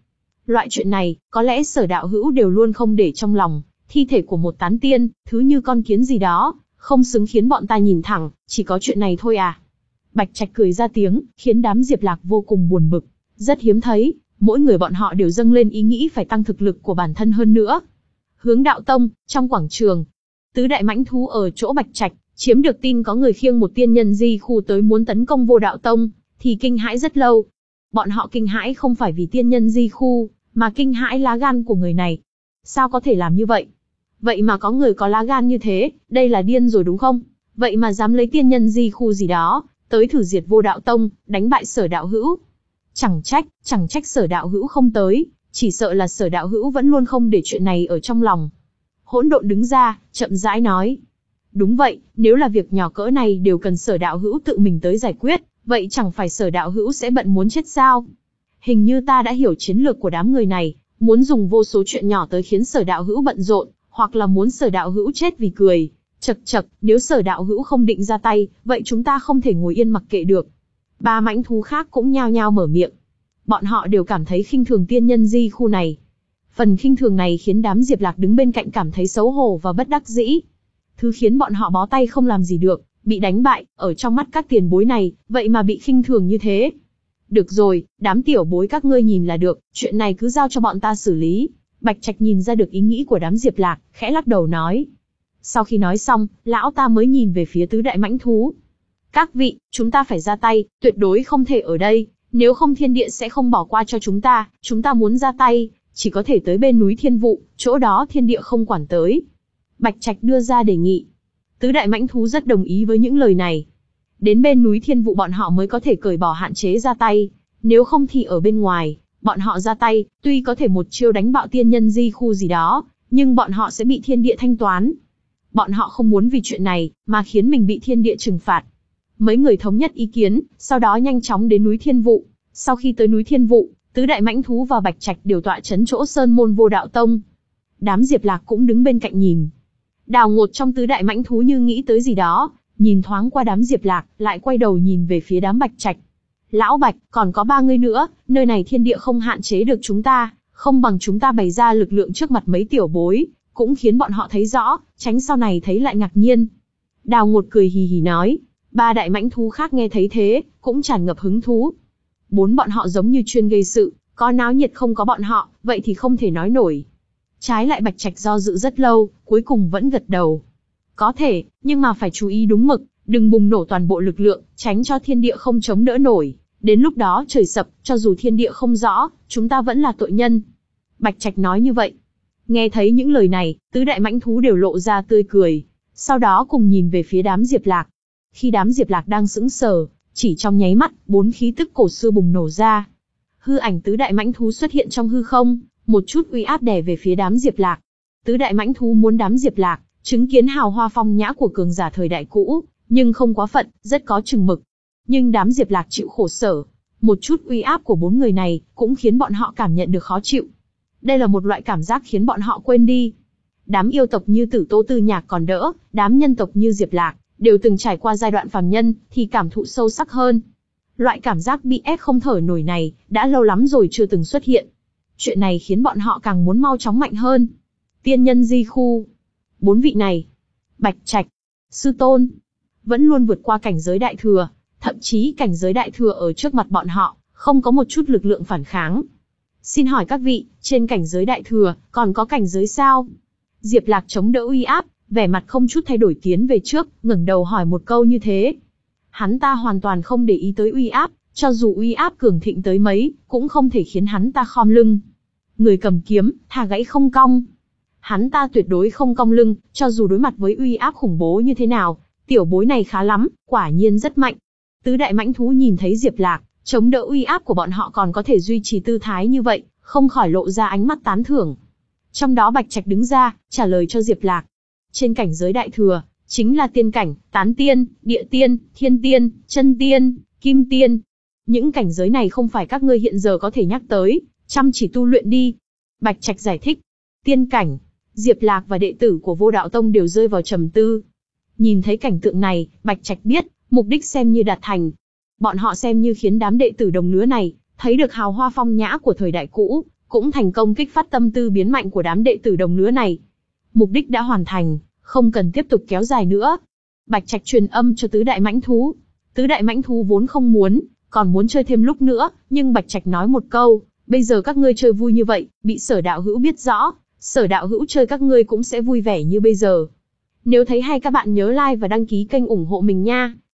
Loại chuyện này, có lẽ Sở đạo hữu đều luôn không để trong lòng, thi thể của một tán tiên, thứ như con kiến gì đó, không xứng khiến bọn ta nhìn thẳng, chỉ có chuyện này thôi à. Bạch Trạch cười ra tiếng, khiến đám Diệp Lạc vô cùng buồn bực. Rất hiếm thấy, mỗi người bọn họ đều dâng lên ý nghĩ phải tăng thực lực của bản thân hơn nữa. Hướng đạo tông, trong quảng trường, tứ đại mãnh thú ở chỗ Bạch Trạch, chiếm được tin có người khiêng một tiên nhân di khu tới muốn tấn công Vô Đạo Tông, thì kinh hãi rất lâu. Bọn họ kinh hãi không phải vì tiên nhân di khu, mà kinh hãi lá gan của người này. Sao có thể làm như vậy? Vậy mà có người có lá gan như thế, đây là điên rồi đúng không? Vậy mà dám lấy tiên nhân di khu gì đó, tới thử diệt Vô Đạo Tông, đánh bại Sở đạo hữu. Chẳng trách, chẳng trách Sở đạo hữu không tới, chỉ sợ là Sở đạo hữu vẫn luôn không để chuyện này ở trong lòng. Hỗn Độn đứng ra, chậm rãi nói. Đúng vậy, nếu là việc nhỏ cỡ này đều cần Sở đạo hữu tự mình tới giải quyết, vậy chẳng phải Sở đạo hữu sẽ bận muốn chết sao? Hình như ta đã hiểu chiến lược của đám người này, muốn dùng vô số chuyện nhỏ tới khiến Sở đạo hữu bận rộn, hoặc là muốn Sở đạo hữu chết vì cười. Chậc chậc, nếu Sở đạo hữu không định ra tay, vậy chúng ta không thể ngồi yên mặc kệ được. Ba mãnh thú khác cũng nhao nhao mở miệng. Bọn họ đều cảm thấy khinh thường tiên nhân di khu này. Phần khinh thường này khiến đám Diệp Lạc đứng bên cạnh cảm thấy xấu hổ và bất đắc dĩ. Thứ khiến bọn họ bó tay không làm gì được, bị đánh bại, ở trong mắt các tiền bối này, vậy mà bị khinh thường như thế. Được rồi, đám tiểu bối các ngươi nhìn là được, chuyện này cứ giao cho bọn ta xử lý. Bạch Trạch nhìn ra được ý nghĩ của đám Diệp Lạc, khẽ lắc đầu nói. Sau khi nói xong, lão ta mới nhìn về phía tứ đại mãnh thú. Các vị, chúng ta phải ra tay, tuyệt đối không thể ở đây, nếu không thiên địa sẽ không bỏ qua cho chúng ta, chúng ta muốn ra tay, chỉ có thể tới bên núi Thiên Vụ, chỗ đó thiên địa không quản tới. Bạch Trạch đưa ra đề nghị. Tứ đại mãnh thú rất đồng ý với những lời này. Đến bên núi Thiên Vụ bọn họ mới có thể cởi bỏ hạn chế ra tay, nếu không thì ở bên ngoài, bọn họ ra tay, tuy có thể một chiêu đánh bạo tiên nhân di khu gì đó, nhưng bọn họ sẽ bị thiên địa thanh toán. Bọn họ không muốn vì chuyện này, mà khiến mình bị thiên địa trừng phạt. Mấy người thống nhất ý kiến, sau đó nhanh chóng đến núi Thiên Vụ. Sau khi tới núi Thiên Vụ, tứ đại mãnh thú và Bạch Trạch đều tọa trấn chỗ sơn môn Vô Đạo Tông. Đám Diệp Lạc cũng đứng bên cạnh nhìn. Đào Ngột trong tứ đại mãnh thú như nghĩ tới gì đó, nhìn thoáng qua đám Diệp Lạc, lại quay đầu nhìn về phía đám Bạch Trạch. Lão Bạch, còn có ba người nữa, nơi này thiên địa không hạn chế được chúng ta, không bằng chúng ta bày ra lực lượng trước mặt mấy tiểu bối, cũng khiến bọn họ thấy rõ, tránh sau này thấy lại ngạc nhiên. Đào Ngột cười hì hì nói. Ba đại mãnh thú khác nghe thấy thế, cũng tràn ngập hứng thú. Bốn bọn họ giống như chuyên gây sự, có náo nhiệt không có bọn họ, vậy thì không thể nói nổi. Trái lại Bạch Trạch do dự rất lâu, cuối cùng vẫn gật đầu. Có thể, nhưng mà phải chú ý đúng mực, đừng bùng nổ toàn bộ lực lượng, tránh cho thiên địa không chống đỡ nổi. Đến lúc đó trời sập, cho dù thiên địa không rõ, chúng ta vẫn là tội nhân. Bạch Trạch nói như vậy. Nghe thấy những lời này, tứ đại mãnh thú đều lộ ra tươi cười, sau đó cùng nhìn về phía đám Diệp Lạc. Khi đám Diệp Lạc đang sững sờ, chỉ trong nháy mắt, bốn khí tức cổ xưa bùng nổ ra. Hư ảnh tứ đại mãnh thú xuất hiện trong hư không, một chút uy áp đè về phía đám Diệp Lạc. Tứ đại mãnh thú muốn đám Diệp Lạc chứng kiến hào hoa phong nhã của cường giả thời đại cũ, nhưng không quá phận, rất có chừng mực. Nhưng đám Diệp Lạc chịu khổ sở, một chút uy áp của bốn người này cũng khiến bọn họ cảm nhận được khó chịu. Đây là một loại cảm giác khiến bọn họ quên đi. Đám yêu tộc như Tử Tô Tư Nhạc còn đỡ, đám nhân tộc như Diệp Lạc đều từng trải qua giai đoạn phàm nhân, thì cảm thụ sâu sắc hơn. Loại cảm giác bị ép không thở nổi này, đã lâu lắm rồi chưa từng xuất hiện. Chuyện này khiến bọn họ càng muốn mau chóng mạnh hơn. Tiên nhân di khu. Bốn vị này, Bạch Trạch, Sư Tôn, vẫn luôn vượt qua cảnh giới đại thừa, thậm chí cảnh giới đại thừa ở trước mặt bọn họ, không có một chút lực lượng phản kháng. Xin hỏi các vị, trên cảnh giới đại thừa, còn có cảnh giới sao? Diệp Lạc chống đỡ uy áp, vẻ mặt không chút thay đổi tiến về trước, ngẩng đầu hỏi một câu như thế. Hắn ta hoàn toàn không để ý tới uy áp, cho dù uy áp cường thịnh tới mấy, cũng không thể khiến hắn ta khom lưng. Người cầm kiếm, thà gãy không cong. Hắn ta tuyệt đối không cong lưng, cho dù đối mặt với uy áp khủng bố như thế nào, tiểu bối này khá lắm, quả nhiên rất mạnh. Tứ đại mãnh thú nhìn thấy Diệp Lạc, chống đỡ uy áp của bọn họ còn có thể duy trì tư thái như vậy, không khỏi lộ ra ánh mắt tán thưởng. Trong đó Bạch Trạch đứng ra, trả lời cho Diệp Lạc. Trên cảnh giới đại thừa, chính là tiên cảnh, tán tiên, địa tiên, thiên tiên, chân tiên, kim tiên. Những cảnh giới này không phải các ngươi hiện giờ có thể nhắc tới, chăm chỉ tu luyện đi. Bạch Trạch giải thích. Tiên cảnh, Diệp Lạc và đệ tử của Vô Đạo Tông đều rơi vào trầm tư. Nhìn thấy cảnh tượng này, Bạch Trạch biết, mục đích xem như đạt thành. Bọn họ xem như khiến đám đệ tử đồng lứa này, thấy được hào hoa phong nhã của thời đại cũ, cũng thành công kích phát tâm tư biến mạnh của đám đệ tử đồng lứa này. Mục đích đã hoàn thành, không cần tiếp tục kéo dài nữa. Bạch Trạch truyền âm cho tứ đại mãnh thú. Tứ đại mãnh thú vốn không muốn, còn muốn chơi thêm lúc nữa, nhưng Bạch Trạch nói một câu, bây giờ các ngươi chơi vui như vậy, bị Sở đạo hữu biết rõ, Sở đạo hữu chơi các ngươi cũng sẽ vui vẻ như bây giờ. Nếu thấy hay các bạn nhớ like và đăng ký kênh ủng hộ mình nha.